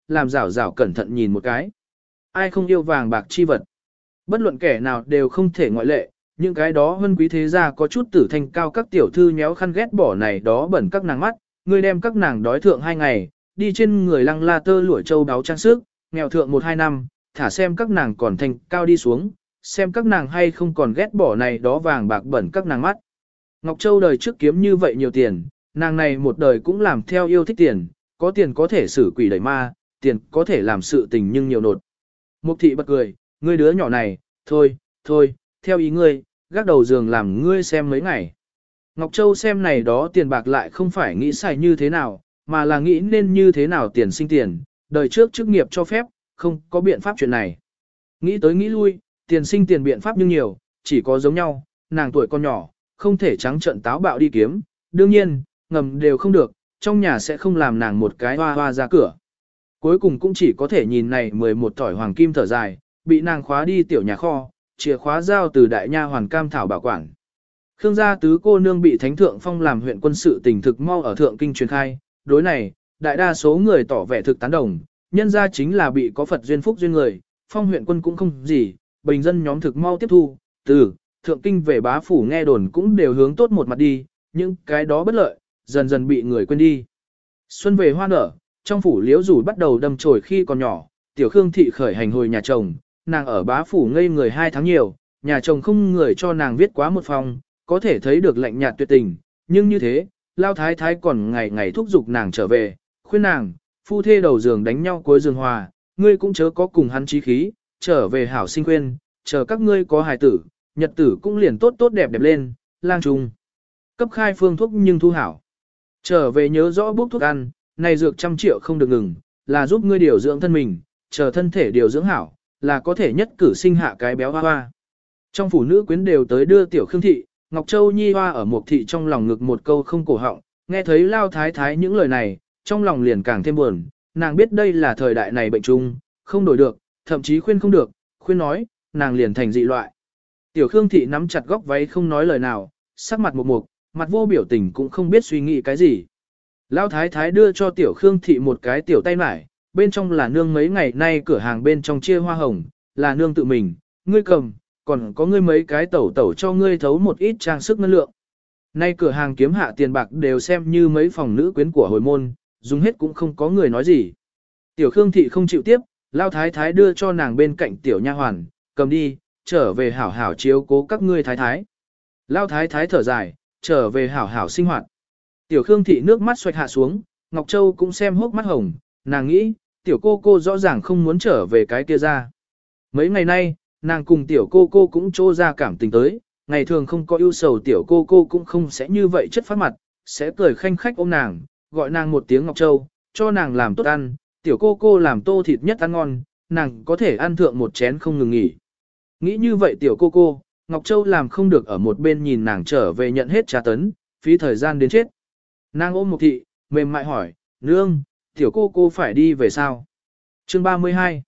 làm rảo rảo cẩn thận nhìn một cái. Ai không yêu vàng bạc chi vật? Bất luận kẻ nào đều không thể ngoại lệ, những cái đó hơn quý thế gia có chút tử thanh cao các tiểu thư nhéo khăn ghét bỏ này đó bẩn các nàng mắt, người đem các nàng đói thượng 2 ngày, đi trên người lăng la tơ lụa châu đáo trang sức, nghèo thượng 1-2 năm, thả xem các nàng còn thanh cao đi xuống, xem các nàng hay không còn ghét bỏ này đó vàng bạc bẩn các nàng mắt. Ngọc Châu đời trước kiếm như vậy nhiều tiền, nàng này một đời cũng làm theo yêu thích tiền, có tiền có thể xử quỷ đẩy ma, tiền có thể làm sự tình nhưng nhiều nột. Mục thị bật cười, ngươi đứa nhỏ này, thôi, theo ý ngươi, gác đầu giường làm ngươi xem mấy ngày. Ngọc Châu xem này đó tiền bạc lại không phải nghĩ xài như thế nào, mà là nghĩ nên như thế nào tiền sinh tiền, đời trước chức nghiệp cho phép, không có biện pháp chuyện này. Nghĩ tới nghĩ lui, tiền sinh tiền biện pháp nhưng nhiều, chỉ có giống nhau, nàng tuổi con nhỏ, không thể trắng trợn táo bạo đi kiếm, đương nhiên, ngầm đều không được, trong nhà sẽ không làm nàng một cái hoa hoa ra cửa. Cuối cùng cũng chỉ có thể nhìn này 11 thỏi hoàng kim thở dài, bị nàng khóa đi tiểu nhà kho, chìa khóa giao từ đại nha hoàn cam thảo bảo quản. Khương gia tứ cô nương bị thánh thượng phong làm huyện quân sự tỉnh thực mau ở thượng kinh truyền khai, đối này, đại đa số người tỏ vẻ thực tán đồng, nhân ra chính là bị có Phật duyên phúc duyên người, phong huyện quân cũng không gì, bình dân nhóm thực mau tiếp thu, từ thượng kinh về bá phủ nghe đồn cũng đều hướng tốt một mặt đi, nhưng cái đó bất lợi, dần dần bị người quên đi. Xuân về hoa nở, trong phủ liễu rủ bắt đầu đâm chồi khi còn nhỏ, tiểu Khương thị khởi hành hồi nhà chồng, nàng ở bá phủ ngây người 2 tháng nhiều, nhà chồng không người cho nàng viết quá một phòng, có thể thấy được lạnh nhạt tuyệt tình, nhưng như thế, lao thái thái còn ngày ngày thúc giục nàng trở về, khuyên nàng, phu thê đầu giường đánh nhau cuối giường hòa, ngươi cũng chớ có cùng hắn chí khí, trở về hảo sinh khuyên, chờ các ngươi có hài tử, nhật tử cũng liền tốt tốt đẹp đẹp lên, lang trung. Cấp khai phương thuốc nhưng thu hảo. Trở về nhớ rõ bốc thuốc ăn, này dược 100 triệu không được ngừng, là giúp ngươi điều dưỡng thân mình, chờ thân thể điều dưỡng hảo, là có thể nhất cử sinh hạ cái béo hoa hoa. Trong phủ nữ quyến đều tới đưa tiểu Khương thị, Ngọc Châu Nhi hoa ở Mục thị trong lòng ngực một câu không cổ họng, nghe thấy lao thái thái những lời này, trong lòng liền càng thêm buồn, nàng biết đây là thời đại này bệnh chung, không đổi được, thậm chí khuyên không được, khuyên nói, nàng liền thành dị loại. Tiểu Khương thị nắm chặt góc váy không nói lời nào, sắc mặt mục, mặt vô biểu tình cũng không biết suy nghĩ cái gì. Lão thái thái đưa cho tiểu Khương thị một cái tiểu tay mải, bên trong là nương mấy ngày nay cửa hàng bên trong chia hoa hồng, là nương tự mình, ngươi cầm, còn có ngươi mấy cái tẩu tẩu cho ngươi thấu một ít trang sức ngân lượng. Nay cửa hàng kiếm hạ tiền bạc đều xem như mấy phòng nữ quyến của hồi môn, dùng hết cũng không có người nói gì. Tiểu Khương thị không chịu tiếp, Lão thái thái đưa cho nàng bên cạnh tiểu nha hoàn, cầm đi, trở về hảo hảo chiếu cố các ngươi thái thái. Lão thái thái thở dài, trở về hảo hảo sinh hoạt. Tiểu Khương thị nước mắt xoạch hạ xuống, Ngọc Châu cũng xem hốc mắt hồng, nàng nghĩ, tiểu cô rõ ràng không muốn trở về cái kia ra. Mấy ngày nay, nàng cùng tiểu cô cũng trô ra cảm tình tới, ngày thường không có ưu sầu tiểu cô cũng không sẽ như vậy chất phát mặt, sẽ cười khanh khách ôm nàng, gọi nàng một tiếng Ngọc Châu, cho nàng làm tốt ăn, tiểu cô làm tô thịt nhất ăn ngon, nàng có thể ăn thượng một chén không ngừng nghỉ. Nghĩ như vậy tiểu cô, Ngọc Châu làm không được ở một bên nhìn nàng trở về nhận hết trà tấn, phí thời gian đến chết. Nàng ôm Mục thị, mềm mại hỏi, nương, tiểu cô phải đi về sao? Chương 32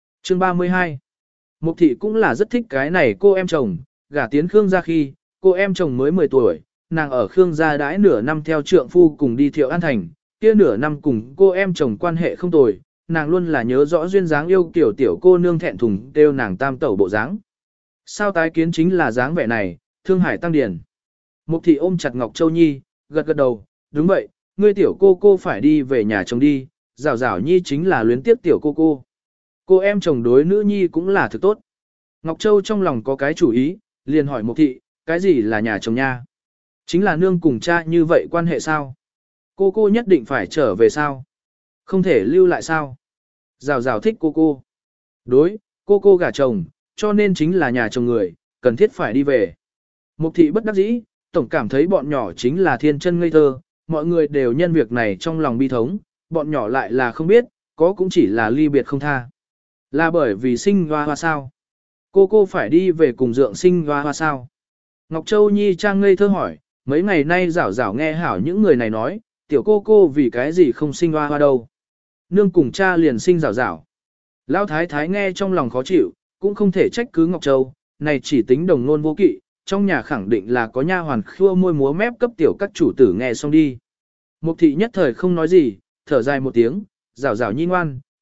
Mục thị cũng là rất thích cái này cô em chồng, gả tiến Khương gia khi, cô em chồng mới 10 tuổi, nàng ở Khương gia đãi nửa năm theo trượng phu cùng đi Thiệu An Thành, kia nửa năm cùng cô em chồng quan hệ không tồi, nàng luôn là nhớ rõ duyên dáng yêu kiểu tiểu cô nương thẹn thùng kêu nàng tam tẩu bộ dáng. Sao tái kiến chính là dáng vẻ này, thương hải tăng điển. Mục thị ôm chặt Ngọc Châu Nhi, gật đầu, đúng vậy, ngươi tiểu cô phải đi về nhà chồng đi, rảo rảo Nhi chính là luyến tiếp tiểu cô. Cô em chồng đối nữ Nhi cũng là thực tốt. Ngọc Châu trong lòng có cái chủ ý, liền hỏi Mục thị, cái gì là nhà chồng nha? Chính là nương cùng cha như vậy quan hệ sao? Cô nhất định phải trở về sao? Không thể lưu lại sao? Rào rào thích cô. Đối, cô gả chồng, cho nên chính là nhà chồng người, cần thiết phải đi về. Mục thị bất đắc dĩ, tổng cảm thấy bọn nhỏ chính là thiên chân ngây thơ, mọi người đều nhân việc này trong lòng bi thống, bọn nhỏ lại là không biết, có cũng chỉ là ly biệt không tha. Là bởi vì sinh hoa sao? Cô phải đi về cùng dượng sinh hoa sao? Ngọc Châu Nhi trang ngây thơ hỏi, mấy ngày nay rảo rảo nghe hảo những người này nói, tiểu cô vì cái gì không sinh hoa đâu. Nương cùng cha liền sinh rảo rảo. Lão thái thái nghe trong lòng khó chịu, cũng không thể trách cứ Ngọc Châu, này chỉ tính đồng nôn vô kỵ, trong nhà khẳng định là có nha hoàn khua môi múa mép cấp tiểu các chủ tử nghe xong đi. Mục thị nhất thời không nói gì, thở dài một tiếng, rảo rảo nhi ngoan,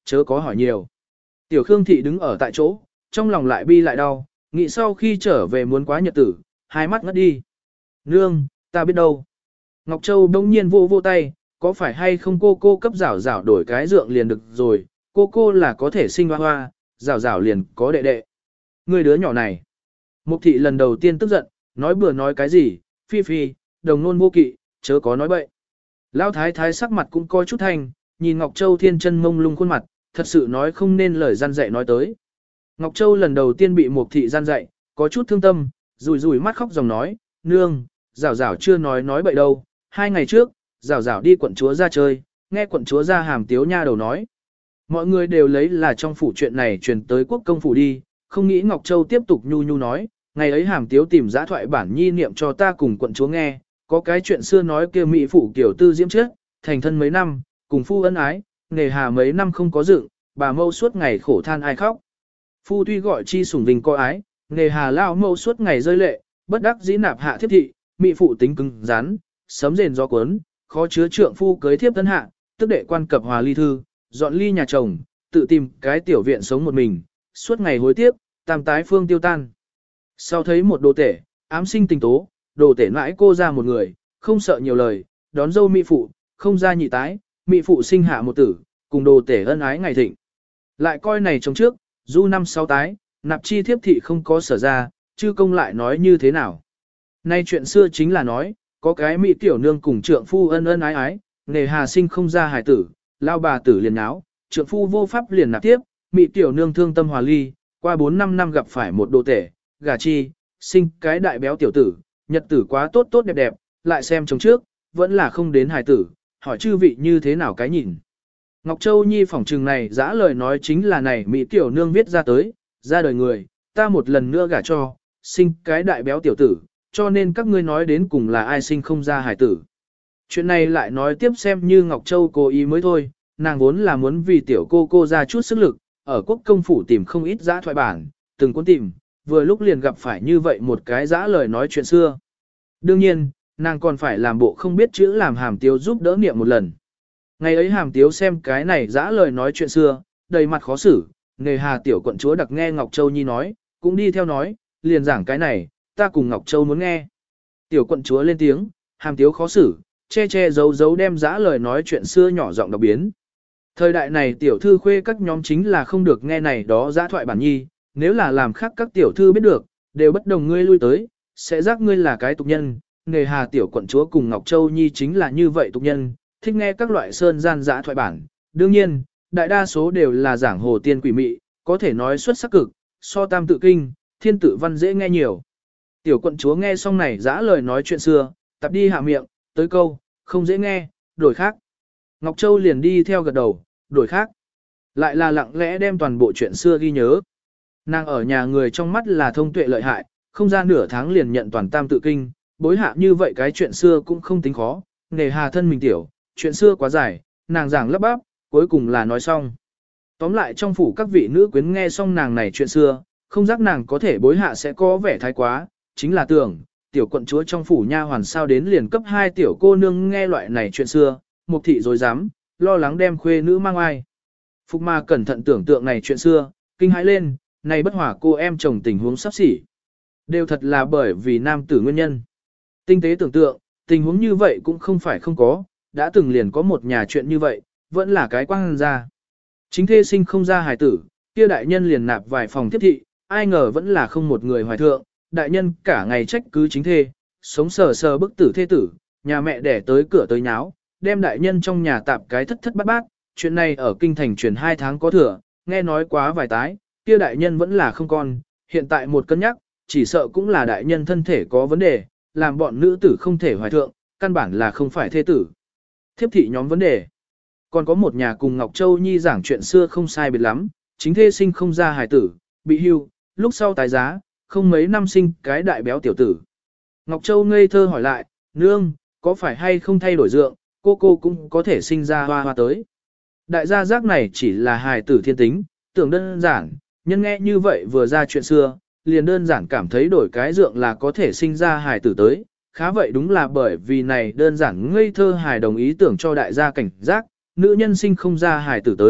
chớ có hỏi nhiều. Tiểu Khương Thị đứng ở tại chỗ, trong lòng lại bi lại đau, nghĩ sau khi trở về muốn quá nhật tử, hai mắt ngất đi. Nương, ta biết đâu. Ngọc Châu đông nhiên vô vô tay, có phải hay không cô cấp rảo rảo đổi cái dượng liền được rồi, cô là có thể sinh hoa hoa, rảo rảo liền có đệ đệ. Người đứa nhỏ này. Mục thị lần đầu tiên tức giận, nói bừa nói cái gì, phi phi, đồng nôn vô kỵ, chớ có nói bậy. Lão thái thái sắc mặt cũng coi chút thanh, nhìn Ngọc Châu thiên chân mông lung khuôn mặt, thật sự nói không nên lời gian dạy nói tới. Ngọc Châu lần đầu tiên bị Mục thị gian dạy, có chút thương tâm, rủi rủi mắt khóc dòng nói, nương, rảo rảo chưa nói bậy đâu, 2 ngày trước, rảo rảo đi quận chúa ra chơi, nghe quận chúa ra hàm tiếu nha đầu nói. Mọi người đều lấy là trong phủ chuyện này truyền tới quốc công phủ đi, không nghĩ Ngọc Châu tiếp tục nhu nhu nói, ngày ấy hàm tiếu tìm giã thoại bản nhi niệm cho ta cùng quận chúa nghe, có cái chuyện xưa nói kia mỹ phụ kiểu tư diễm chết, thành thân mấy năm, cùng phu ân ái, nghề hà mấy năm không có dựng, bà mâu suốt ngày khổ than ai khóc. Phu tuy gọi chi sủng vinh coi ái, nghề hà lao mâu suốt ngày rơi lệ, bất đắc dĩ nạp hạ thiếp thị, mỹ phụ tính cứng rắn, sấm rền gió cuốn, khó chứa trượng phu cưới thiếp tân hạ, tức đệ quan cập hòa ly thư, dọn ly nhà chồng, tự tìm cái tiểu viện sống một mình, suốt ngày hối tiếc, tam tái phương tiêu tan. Sau thấy một đồ tể, ám sinh tình tố, đồ tể mãi cô ra một người, không sợ nhiều lời, đón dâu mỹ phụ, không ra nhị tái, mỹ phụ sinh hạ một tử, cùng đồ tể ân ái ngày thịnh. Lại coi này trong trước, du 5-6 tái, nạp chi thiếp thị không có sở ra, chư công lại nói như thế nào. Nay chuyện xưa chính là nói, có cái mỹ tiểu nương cùng trượng phu ân ái ái, nề hà sinh không ra hài tử, lao bà tử liền náo, trượng phu vô pháp liền nạp tiếp, mỹ tiểu nương thương tâm hòa ly, qua 4-5 năm gặp phải một đồ tể, gả chi, sinh cái đại béo tiểu tử, nhật tử quá tốt tốt đẹp đẹp, lại xem chồng trước, vẫn là không đến hài tử, hỏi chư vị như thế nào cái nhìn. Ngọc Châu Nhi phỏng trừng này dã lời nói chính là này mỹ tiểu nương viết ra tới, ra đời người, ta một lần nữa gả cho, sinh cái đại béo tiểu tử, cho nên các ngươi nói đến cùng là ai sinh không ra hài tử. Chuyện này lại nói tiếp xem như Ngọc Châu cố ý mới thôi, nàng vốn là muốn vì tiểu cô ra chút sức lực, ở quốc công phủ tìm không ít dã thoại bản, từng cuốn tìm, vừa lúc liền gặp phải như vậy một cái dã lời nói chuyện xưa. Đương nhiên, nàng còn phải làm bộ không biết chữ làm hàm tiếu giúp đỡ niệm một lần. Ngày ấy hàm tiếu xem cái này dã lời nói chuyện xưa, đầy mặt khó xử, nghề hà tiểu quận chúa đặc nghe Ngọc Châu Nhi nói, cũng đi theo nói, liền giảng cái này, ta cùng Ngọc Châu muốn nghe. Tiểu quận chúa lên tiếng, hàm tiếu khó xử, che giấu đem dã lời nói chuyện xưa nhỏ giọng đọc biến. Thời đại này tiểu thư khuê các nhóm chính là không được nghe này đó dã thoại bản nhi, nếu là làm khác các tiểu thư biết được, đều bất đồng ngươi lui tới, sẽ giác ngươi là cái tục nhân. Nghề hà tiểu quận chúa cùng Ngọc Châu Nhi chính là như vậy tục nhân, thích nghe các loại sơn gian dã thoại bản. Đương nhiên, đại đa số đều là giảng hồ tiên quỷ mị, có thể nói xuất sắc cực, so tam tự kinh, thiên tự văn dễ nghe nhiều. Tiểu quận chúa nghe xong này dã lời nói chuyện xưa, tập đi hạ miệng, tới câu, không dễ nghe, đổi khác. Ngọc Châu liền đi theo gật đầu, đổi khác. Lại là lặng lẽ đem toàn bộ chuyện xưa ghi nhớ. Nàng ở nhà người trong mắt là thông tuệ lợi hại, không ra nửa tháng liền nhận toàn tam tự kinh, bối hạ như vậy cái chuyện xưa cũng không tính khó, nghề hà thân mình tiểu, chuyện xưa quá dài, nàng giảng lắp bắp, cuối cùng là nói xong. Tóm lại trong phủ các vị nữ quyến nghe xong nàng này chuyện xưa, không giác nàng có thể bối hạ sẽ có vẻ thái quá, chính là tưởng, tiểu quận chúa trong phủ nha hoàn sao đến liền cấp 2 tiểu cô nương nghe loại này chuyện xưa, mục thị dối dám, lo lắng đem khuê nữ mang ai. Phục ma cẩn thận tưởng tượng này chuyện xưa, kinh hãi lên, này bất hòa cô em chồng tình huống sắp xỉ. Đều thật là bởi vì nam tử nguyên nhân. Tinh tế tưởng tượng, tình huống như vậy cũng không phải không có, đã từng liền có một nhà chuyện như vậy, vẫn là cái quang ra. Chính thê sinh không ra hài tử, kia đại nhân liền nạp vài phòng tiếp thị, ai ngờ vẫn là không một người hoài thượng, đại nhân cả ngày trách cứ chính thê, sống sờ sờ bức tử thê tử, nhà mẹ đẻ tới cửa tới nháo, đem đại nhân trong nhà tạp cái thất thất bát bát, chuyện này ở kinh thành truyền 2 tháng có thừa, nghe nói quá vài tái, kia đại nhân vẫn là không con, hiện tại một cân nhắc, chỉ sợ cũng là đại nhân thân thể có vấn đề, làm bọn nữ tử không thể hoài thượng, căn bản là không phải thê tử. Thiếp thị nhóm vấn đề. Còn có một nhà cùng Ngọc Châu Nhi giảng chuyện xưa không sai biệt lắm, chính thê sinh không ra hài tử, bị hưu, lúc sau tái giá, không mấy năm sinh cái đại béo tiểu tử. Ngọc Châu ngây thơ hỏi lại, nương, có phải hay không thay đổi dượng, cô cũng có thể sinh ra hoa hoa tới. Đại gia giác này chỉ là hài tử thiên tính, tưởng đơn giản, nhân nghe như vậy vừa ra chuyện xưa, liền đơn giản cảm thấy đổi cái dượng là có thể sinh ra hài tử tới. Khá vậy đúng là bởi vì này đơn giản ngây thơ hài đồng ý tưởng cho đại gia cảnh giác, nữ nhân sinh không ra hài tử tới,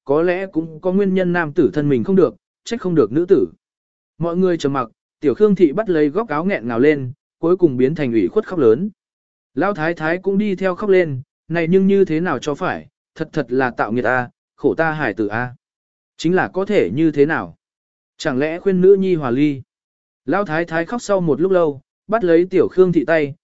có lẽ cũng có nguyên nhân nam tử thân mình không được, trách không được nữ tử. Mọi người trầm mặc, tiểu Khương thị bắt lấy góc áo nghẹn ngào lên, cuối cùng biến thành ủy khuất khóc lớn. Lão thái thái cũng đi theo khóc lên, này nhưng như thế nào cho phải, thật thật là tạo nghiệt a, khổ ta hải tử a. Chính là có thể như thế nào? Chẳng lẽ khuyên nữ nhi hòa ly? Lão thái thái khóc sau một lúc lâu, bắt lấy tiểu Khương thị tay,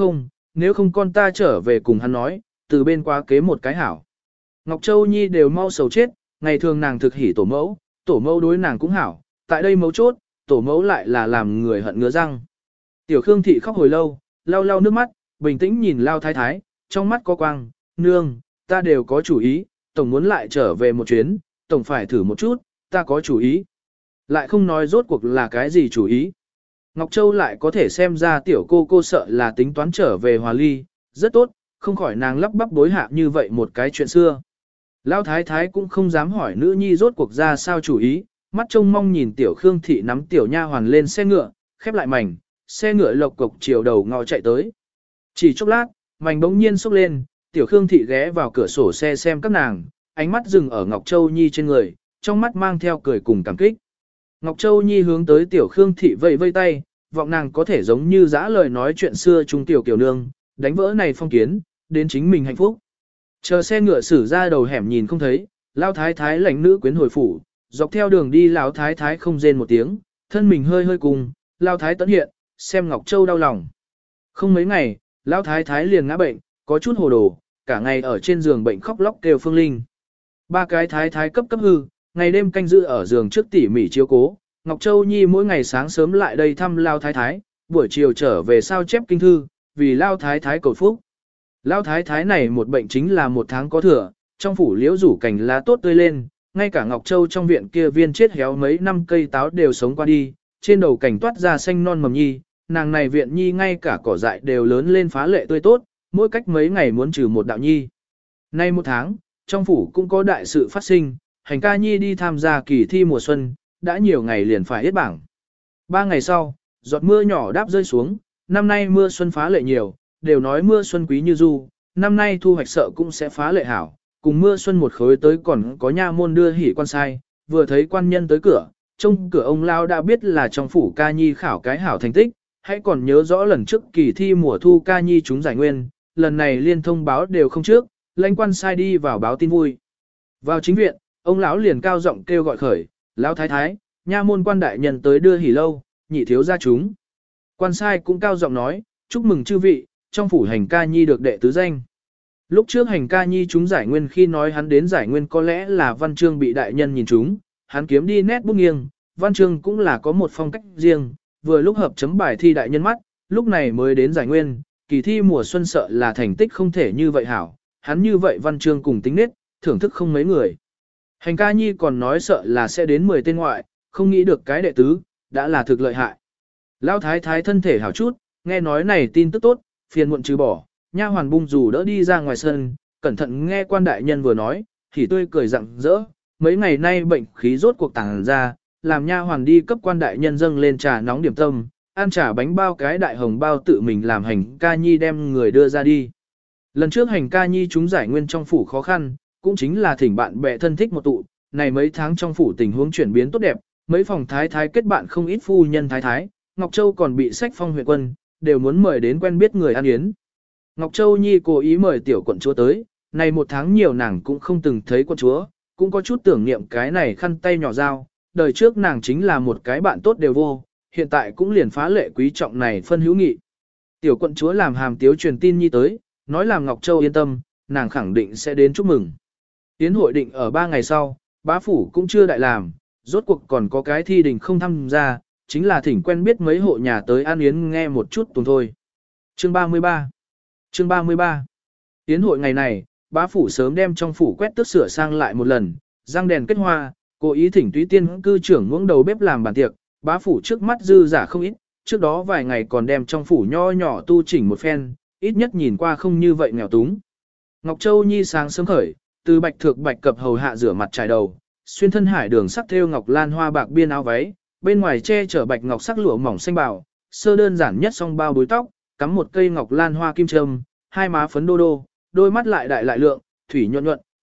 nếu không con ta trở về cùng hắn nói, từ bên qua kế một cái hảo. Ngọc Châu Nhi đều mau sầu chết, ngày thường nàng thực hỉ tổ mẫu đối nàng cũng hảo, tại đây mấu chốt, tổ mẫu lại là làm người hận ngứa răng. Tiểu Khương thị khóc hồi lâu, lau lau nước mắt, bình tĩnh nhìn Lao Thái Thái, trong mắt có quang, nương, ta đều có chủ ý, tổng muốn lại trở về một chuyến, tổng phải thử một chút, ta có chủ ý. Lại không nói rốt cuộc là cái gì chủ ý. Ngọc Châu lại có thể xem ra tiểu cô sợ là tính toán trở về hòa ly, rất tốt, không khỏi nàng lắp bắp bối hạ như vậy một cái chuyện xưa. Lão thái thái cũng không dám hỏi nữ nhi rốt cuộc ra sao chủ ý, mắt trông mong nhìn tiểu Khương thị nắm tiểu nha hoàn lên xe ngựa, khép lại mảnh, xe ngựa lộc cộc chiều đầu ngõ chạy tới. Chỉ chốc lát, mảnh bỗng nhiên xốc lên, tiểu Khương thị ghé vào cửa sổ xe xem các nàng, ánh mắt dừng ở Ngọc Châu Nhi trên người, trong mắt mang theo cười cùng cảm kích. Ngọc Châu Nhi hướng tới tiểu Khương thị vẫy vây tay, vọng nàng có thể giống như dã lời nói chuyện xưa trung tiểu kiều nương, đánh vỡ này phong kiến, đến chính mình hạnh phúc. Chờ xe ngựa xử ra đầu hẻm nhìn không thấy, Lão thái thái lãnh nữ quyến hồi phủ, dọc theo đường đi Lão thái thái không rên một tiếng, thân mình hơi hơi cùng, Lão thái tận hiện, xem Ngọc Châu đau lòng. Không mấy ngày, Lão thái thái liền ngã bệnh, có chút hồ đồ, cả ngày ở trên giường bệnh khóc lóc kêu Phương Linh. Ba cái thái thái cấp hư, ngày đêm canh giữ ở giường trước tỉ mỉ chiếu cố, Ngọc Châu Nhi mỗi ngày sáng sớm lại đây thăm Lão thái thái, buổi chiều trở về sao chép kinh thư, vì Lão thái thái cầu phúc. Lão thái thái này một bệnh chính là một tháng có thừa, trong phủ liễu rủ cành lá tốt tươi lên, ngay cả Ngọc Châu trong viện kia viên chết héo mấy năm cây táo đều sống qua đi, trên đầu cảnh toát ra xanh non mầm nhi, nàng này viện nhi ngay cả cỏ dại đều lớn lên phá lệ tươi tốt, mỗi cách mấy ngày muốn trừ một đạo nhi. Nay một tháng, trong phủ cũng có đại sự phát sinh, hành ca nhi đi tham gia kỳ thi mùa xuân, đã nhiều ngày liền phải hết bảng. 3 ngày sau, giọt mưa nhỏ đáp rơi xuống, năm nay mưa xuân phá lệ nhiều, đều nói mưa xuân quý như du, năm nay thu hoạch sợ cũng sẽ phá lệ hảo, cùng mưa xuân một khối tới còn có nha môn đưa hỉ quan sai, vừa thấy quan nhân tới cửa, trông cửa ông lao đã biết là trong phủ ca nhi khảo cái hảo thành tích, hãy còn nhớ rõ lần trước kỳ thi mùa thu ca nhi chúng giải nguyên, lần này liên thông báo đều không trước, lãnh quan sai đi vào báo tin vui. Vào chính viện, ông lão liền cao giọng kêu gọi khởi, lão thái thái, nha môn quan đại nhân tới đưa hỉ lâu, nhị thiếu gia chúng. Quan sai cũng cao giọng nói, chúc mừng chư vị, trong phủ hành ca nhi được đệ tứ danh. Lúc trước hành ca nhi chúng giải nguyên khi nói hắn đến giải nguyên có lẽ là văn chương bị đại nhân nhìn chúng, hắn kiếm đi nét bút nghiêng, văn chương cũng là có một phong cách riêng, vừa lúc hợp chấm bài thi đại nhân mắt, lúc này mới đến giải nguyên, kỳ thi mùa xuân sợ là thành tích không thể như vậy hảo, hắn như vậy văn chương cùng tính nết, thưởng thức không mấy người. Hành ca nhi còn nói sợ là sẽ đến 10 tên ngoại, không nghĩ được cái đệ tứ, đã là thực lợi hại. Lão thái thái thân thể hảo chút, nghe nói này tin tức tốt, phiền muộn trừ bỏ, nha hoàn bung dù đỡ đi ra ngoài sân, cẩn thận nghe quan đại nhân vừa nói, thì tươi cười rạng rỡ, mấy ngày nay bệnh khí rốt cuộc tàng ra, làm nha hoàn đi cấp quan đại nhân dâng lên trà nóng điểm tâm, ăn trà bánh bao cái đại hồng bao tự mình làm hành ca nhi đem người đưa ra đi. Lần trước hành ca nhi chúng giải nguyên trong phủ khó khăn, cũng chính là thỉnh bạn bè thân thích một tụ, này mấy tháng trong phủ tình huống chuyển biến tốt đẹp, mấy phòng thái thái kết bạn không ít phu nhân thái thái, Ngọc Châu còn bị sách phong huyện quân, đều muốn mời đến quen biết người ăn yến. Ngọc Châu Nhi cố ý mời tiểu quận chúa tới, này một tháng nhiều nàng cũng không từng thấy quận chúa, cũng có chút tưởng niệm cái này khăn tay nhỏ dao, đời trước nàng chính là một cái bạn tốt đều vô, hiện tại cũng liền phá lệ quý trọng này phân hữu nghị. Tiểu quận chúa làm hàm tiếu truyền tin Nhi tới, nói làm Ngọc Châu yên tâm, nàng khẳng định sẽ đến chúc mừng. Yến hội định ở 3 ngày sau, bá phủ cũng chưa đại làm, rốt cuộc còn có cái thi đình không tham gia, chính là thỉnh quen biết mấy hộ nhà tới ăn yến nghe một chút tuần thôi. Chương 33 Chương 33 Yến hội ngày này, bá phủ sớm đem trong phủ quét tước sửa sang lại một lần, răng đèn kết hoa, cố ý thỉnh túy tiên cư trưởng ngưỡng đầu bếp làm bàn tiệc, bá phủ trước mắt dư giả không ít, trước đó vài ngày còn đem trong phủ nho nhỏ tu chỉnh một phen, ít nhất nhìn qua không như vậy nghèo túng. Ngọc Châu Nhi sáng sớm khởi, từ bạch thược bạch cập hầu hạ rửa mặt trải đầu, xuyên thân hải đường sắc thêu ngọc lan hoa bạc biên áo váy, bên ngoài che chở bạch ngọc sắc lụa mỏng xanh bào, sơ đơn giản nhất song bao búi tóc, cắm một cây ngọc lan hoa kim châm, hai má phấn đô đô, đôi mắt lại đại lại lượng, thủy nhuận nhuận,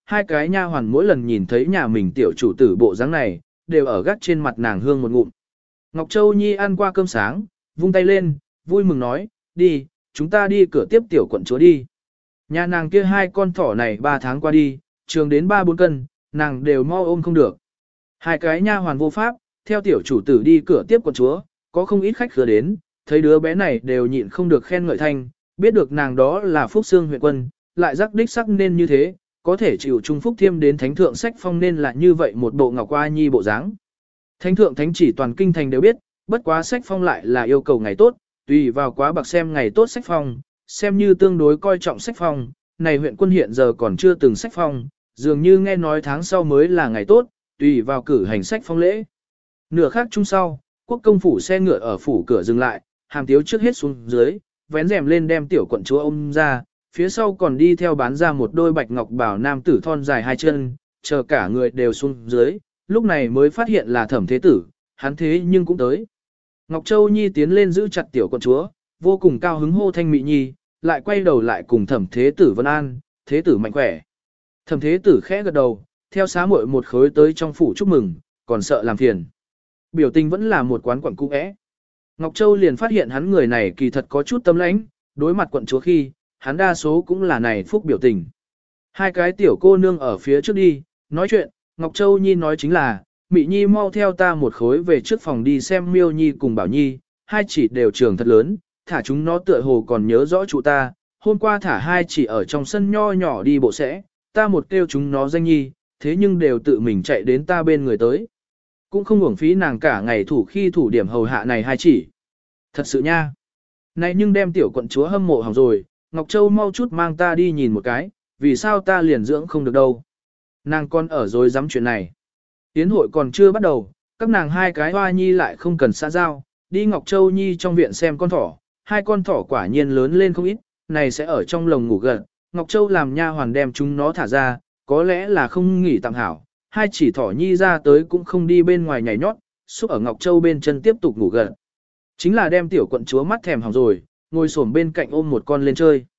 hai cái nha hoàn mỗi lần nhìn thấy nhà mình tiểu chủ tử bộ dáng này, đều ở gác trên mặt nàng hương một ngụm. Ngọc Châu Nhi ăn qua cơm sáng, vung tay lên, vui mừng nói, đi, chúng ta đi cửa tiếp tiểu quận chúa đi. Nhà nàng kia hai con thỏ này 3 tháng qua đi, trường đến 3-4 cân, nàng đều mau ôm không được. Hai cái nha hoàn vô pháp, theo tiểu chủ tử đi cửa tiếp quận chúa, có không ít khách khứa đến, thấy đứa bé này đều nhịn không được khen ngợi thanh, biết được nàng đó là Phúc Xương huyện quân, lại rắc đích sắc nên như thế, có thể chịu trung phúc thiêm đến thánh thượng sách phong nên là như vậy một bộ ngọc oa nhi bộ dáng. Thánh thượng thánh chỉ toàn kinh thành đều biết, bất quá sách phong lại là yêu cầu ngày tốt, tùy vào quá bạc xem ngày tốt sách phong, xem như tương đối coi trọng sách phong, này huyện quân hiện giờ còn chưa từng sách phong, dường như nghe nói tháng sau mới là ngày tốt, tùy vào cử hành sách phong lễ. Nửa khác chung sau, quốc công phủ xe ngựa ở phủ cửa dừng lại, hàm tiếu trước hết xuống dưới, vén rèm lên đem tiểu quận chúa ôm ra, phía sau còn đi theo bán ra một đôi bạch ngọc bảo nam tử thon dài hai chân, chờ cả người đều xuống dưới, lúc này mới phát hiện là Thẩm Thế Tử, hắn thế nhưng cũng tới. Ngọc Châu Nhi tiến lên giữ chặt tiểu quận chúa, vô cùng cao hứng hô thanh mị nhi, lại quay đầu lại cùng Thẩm Thế Tử vân an, Thế Tử mạnh khỏe. Thẩm Thế Tử khẽ gật đầu, theo xá muội một khối tới trong phủ chúc mừng, còn sợ làm phiền. Biểu tình vẫn là một quán quận cũ é. Ngọc Châu liền phát hiện hắn người này kỳ thật có chút tâm lãnh, đối mặt quận chúa khi, hắn đa số cũng là này phúc biểu tình. Hai cái tiểu cô nương ở phía trước đi, nói chuyện, Ngọc Châu Nhi nói chính là, Mị Nhi mau theo ta một khối về trước phòng đi xem Miêu Nhi cùng Bảo Nhi, hai chỉ đều trường thật lớn, thả chúng nó tựa hồ còn nhớ rõ chủ ta, hôm qua thả hai chỉ ở trong sân nho nhỏ đi bộ sẽ, ta một kêu chúng nó danh Nhi, thế nhưng đều tự mình chạy đến ta bên người tới. Cũng không uổng phí nàng cả ngày thủ khi thủ điểm hầu hạ này hai chỉ. Thật sự nha. Này nhưng đem tiểu quận chúa hâm mộ hỏng rồi, Ngọc Châu mau chút mang ta đi nhìn một cái, vì sao ta liền dưỡng không được đâu. Nàng con ở rồi dám chuyện này. Tiến hội còn chưa bắt đầu, các nàng hai cái hoa nhi lại không cần xã giao, đi Ngọc Châu Nhi trong viện xem con thỏ, hai con thỏ quả nhiên lớn lên không ít, này sẽ ở trong lồng ngủ gần. Ngọc Châu làm nha hoàn đem chúng nó thả ra, có lẽ là không nghỉ tạm hảo, hai chỉ thỏ nhi ra tới cũng không đi bên ngoài nhảy nhót, xúc ở Ngọc Châu bên chân tiếp tục ngủ gần. Chính là đem tiểu quận chúa mắt thèm hỏng rồi, ngồi xổm bên cạnh ôm một con lên chơi.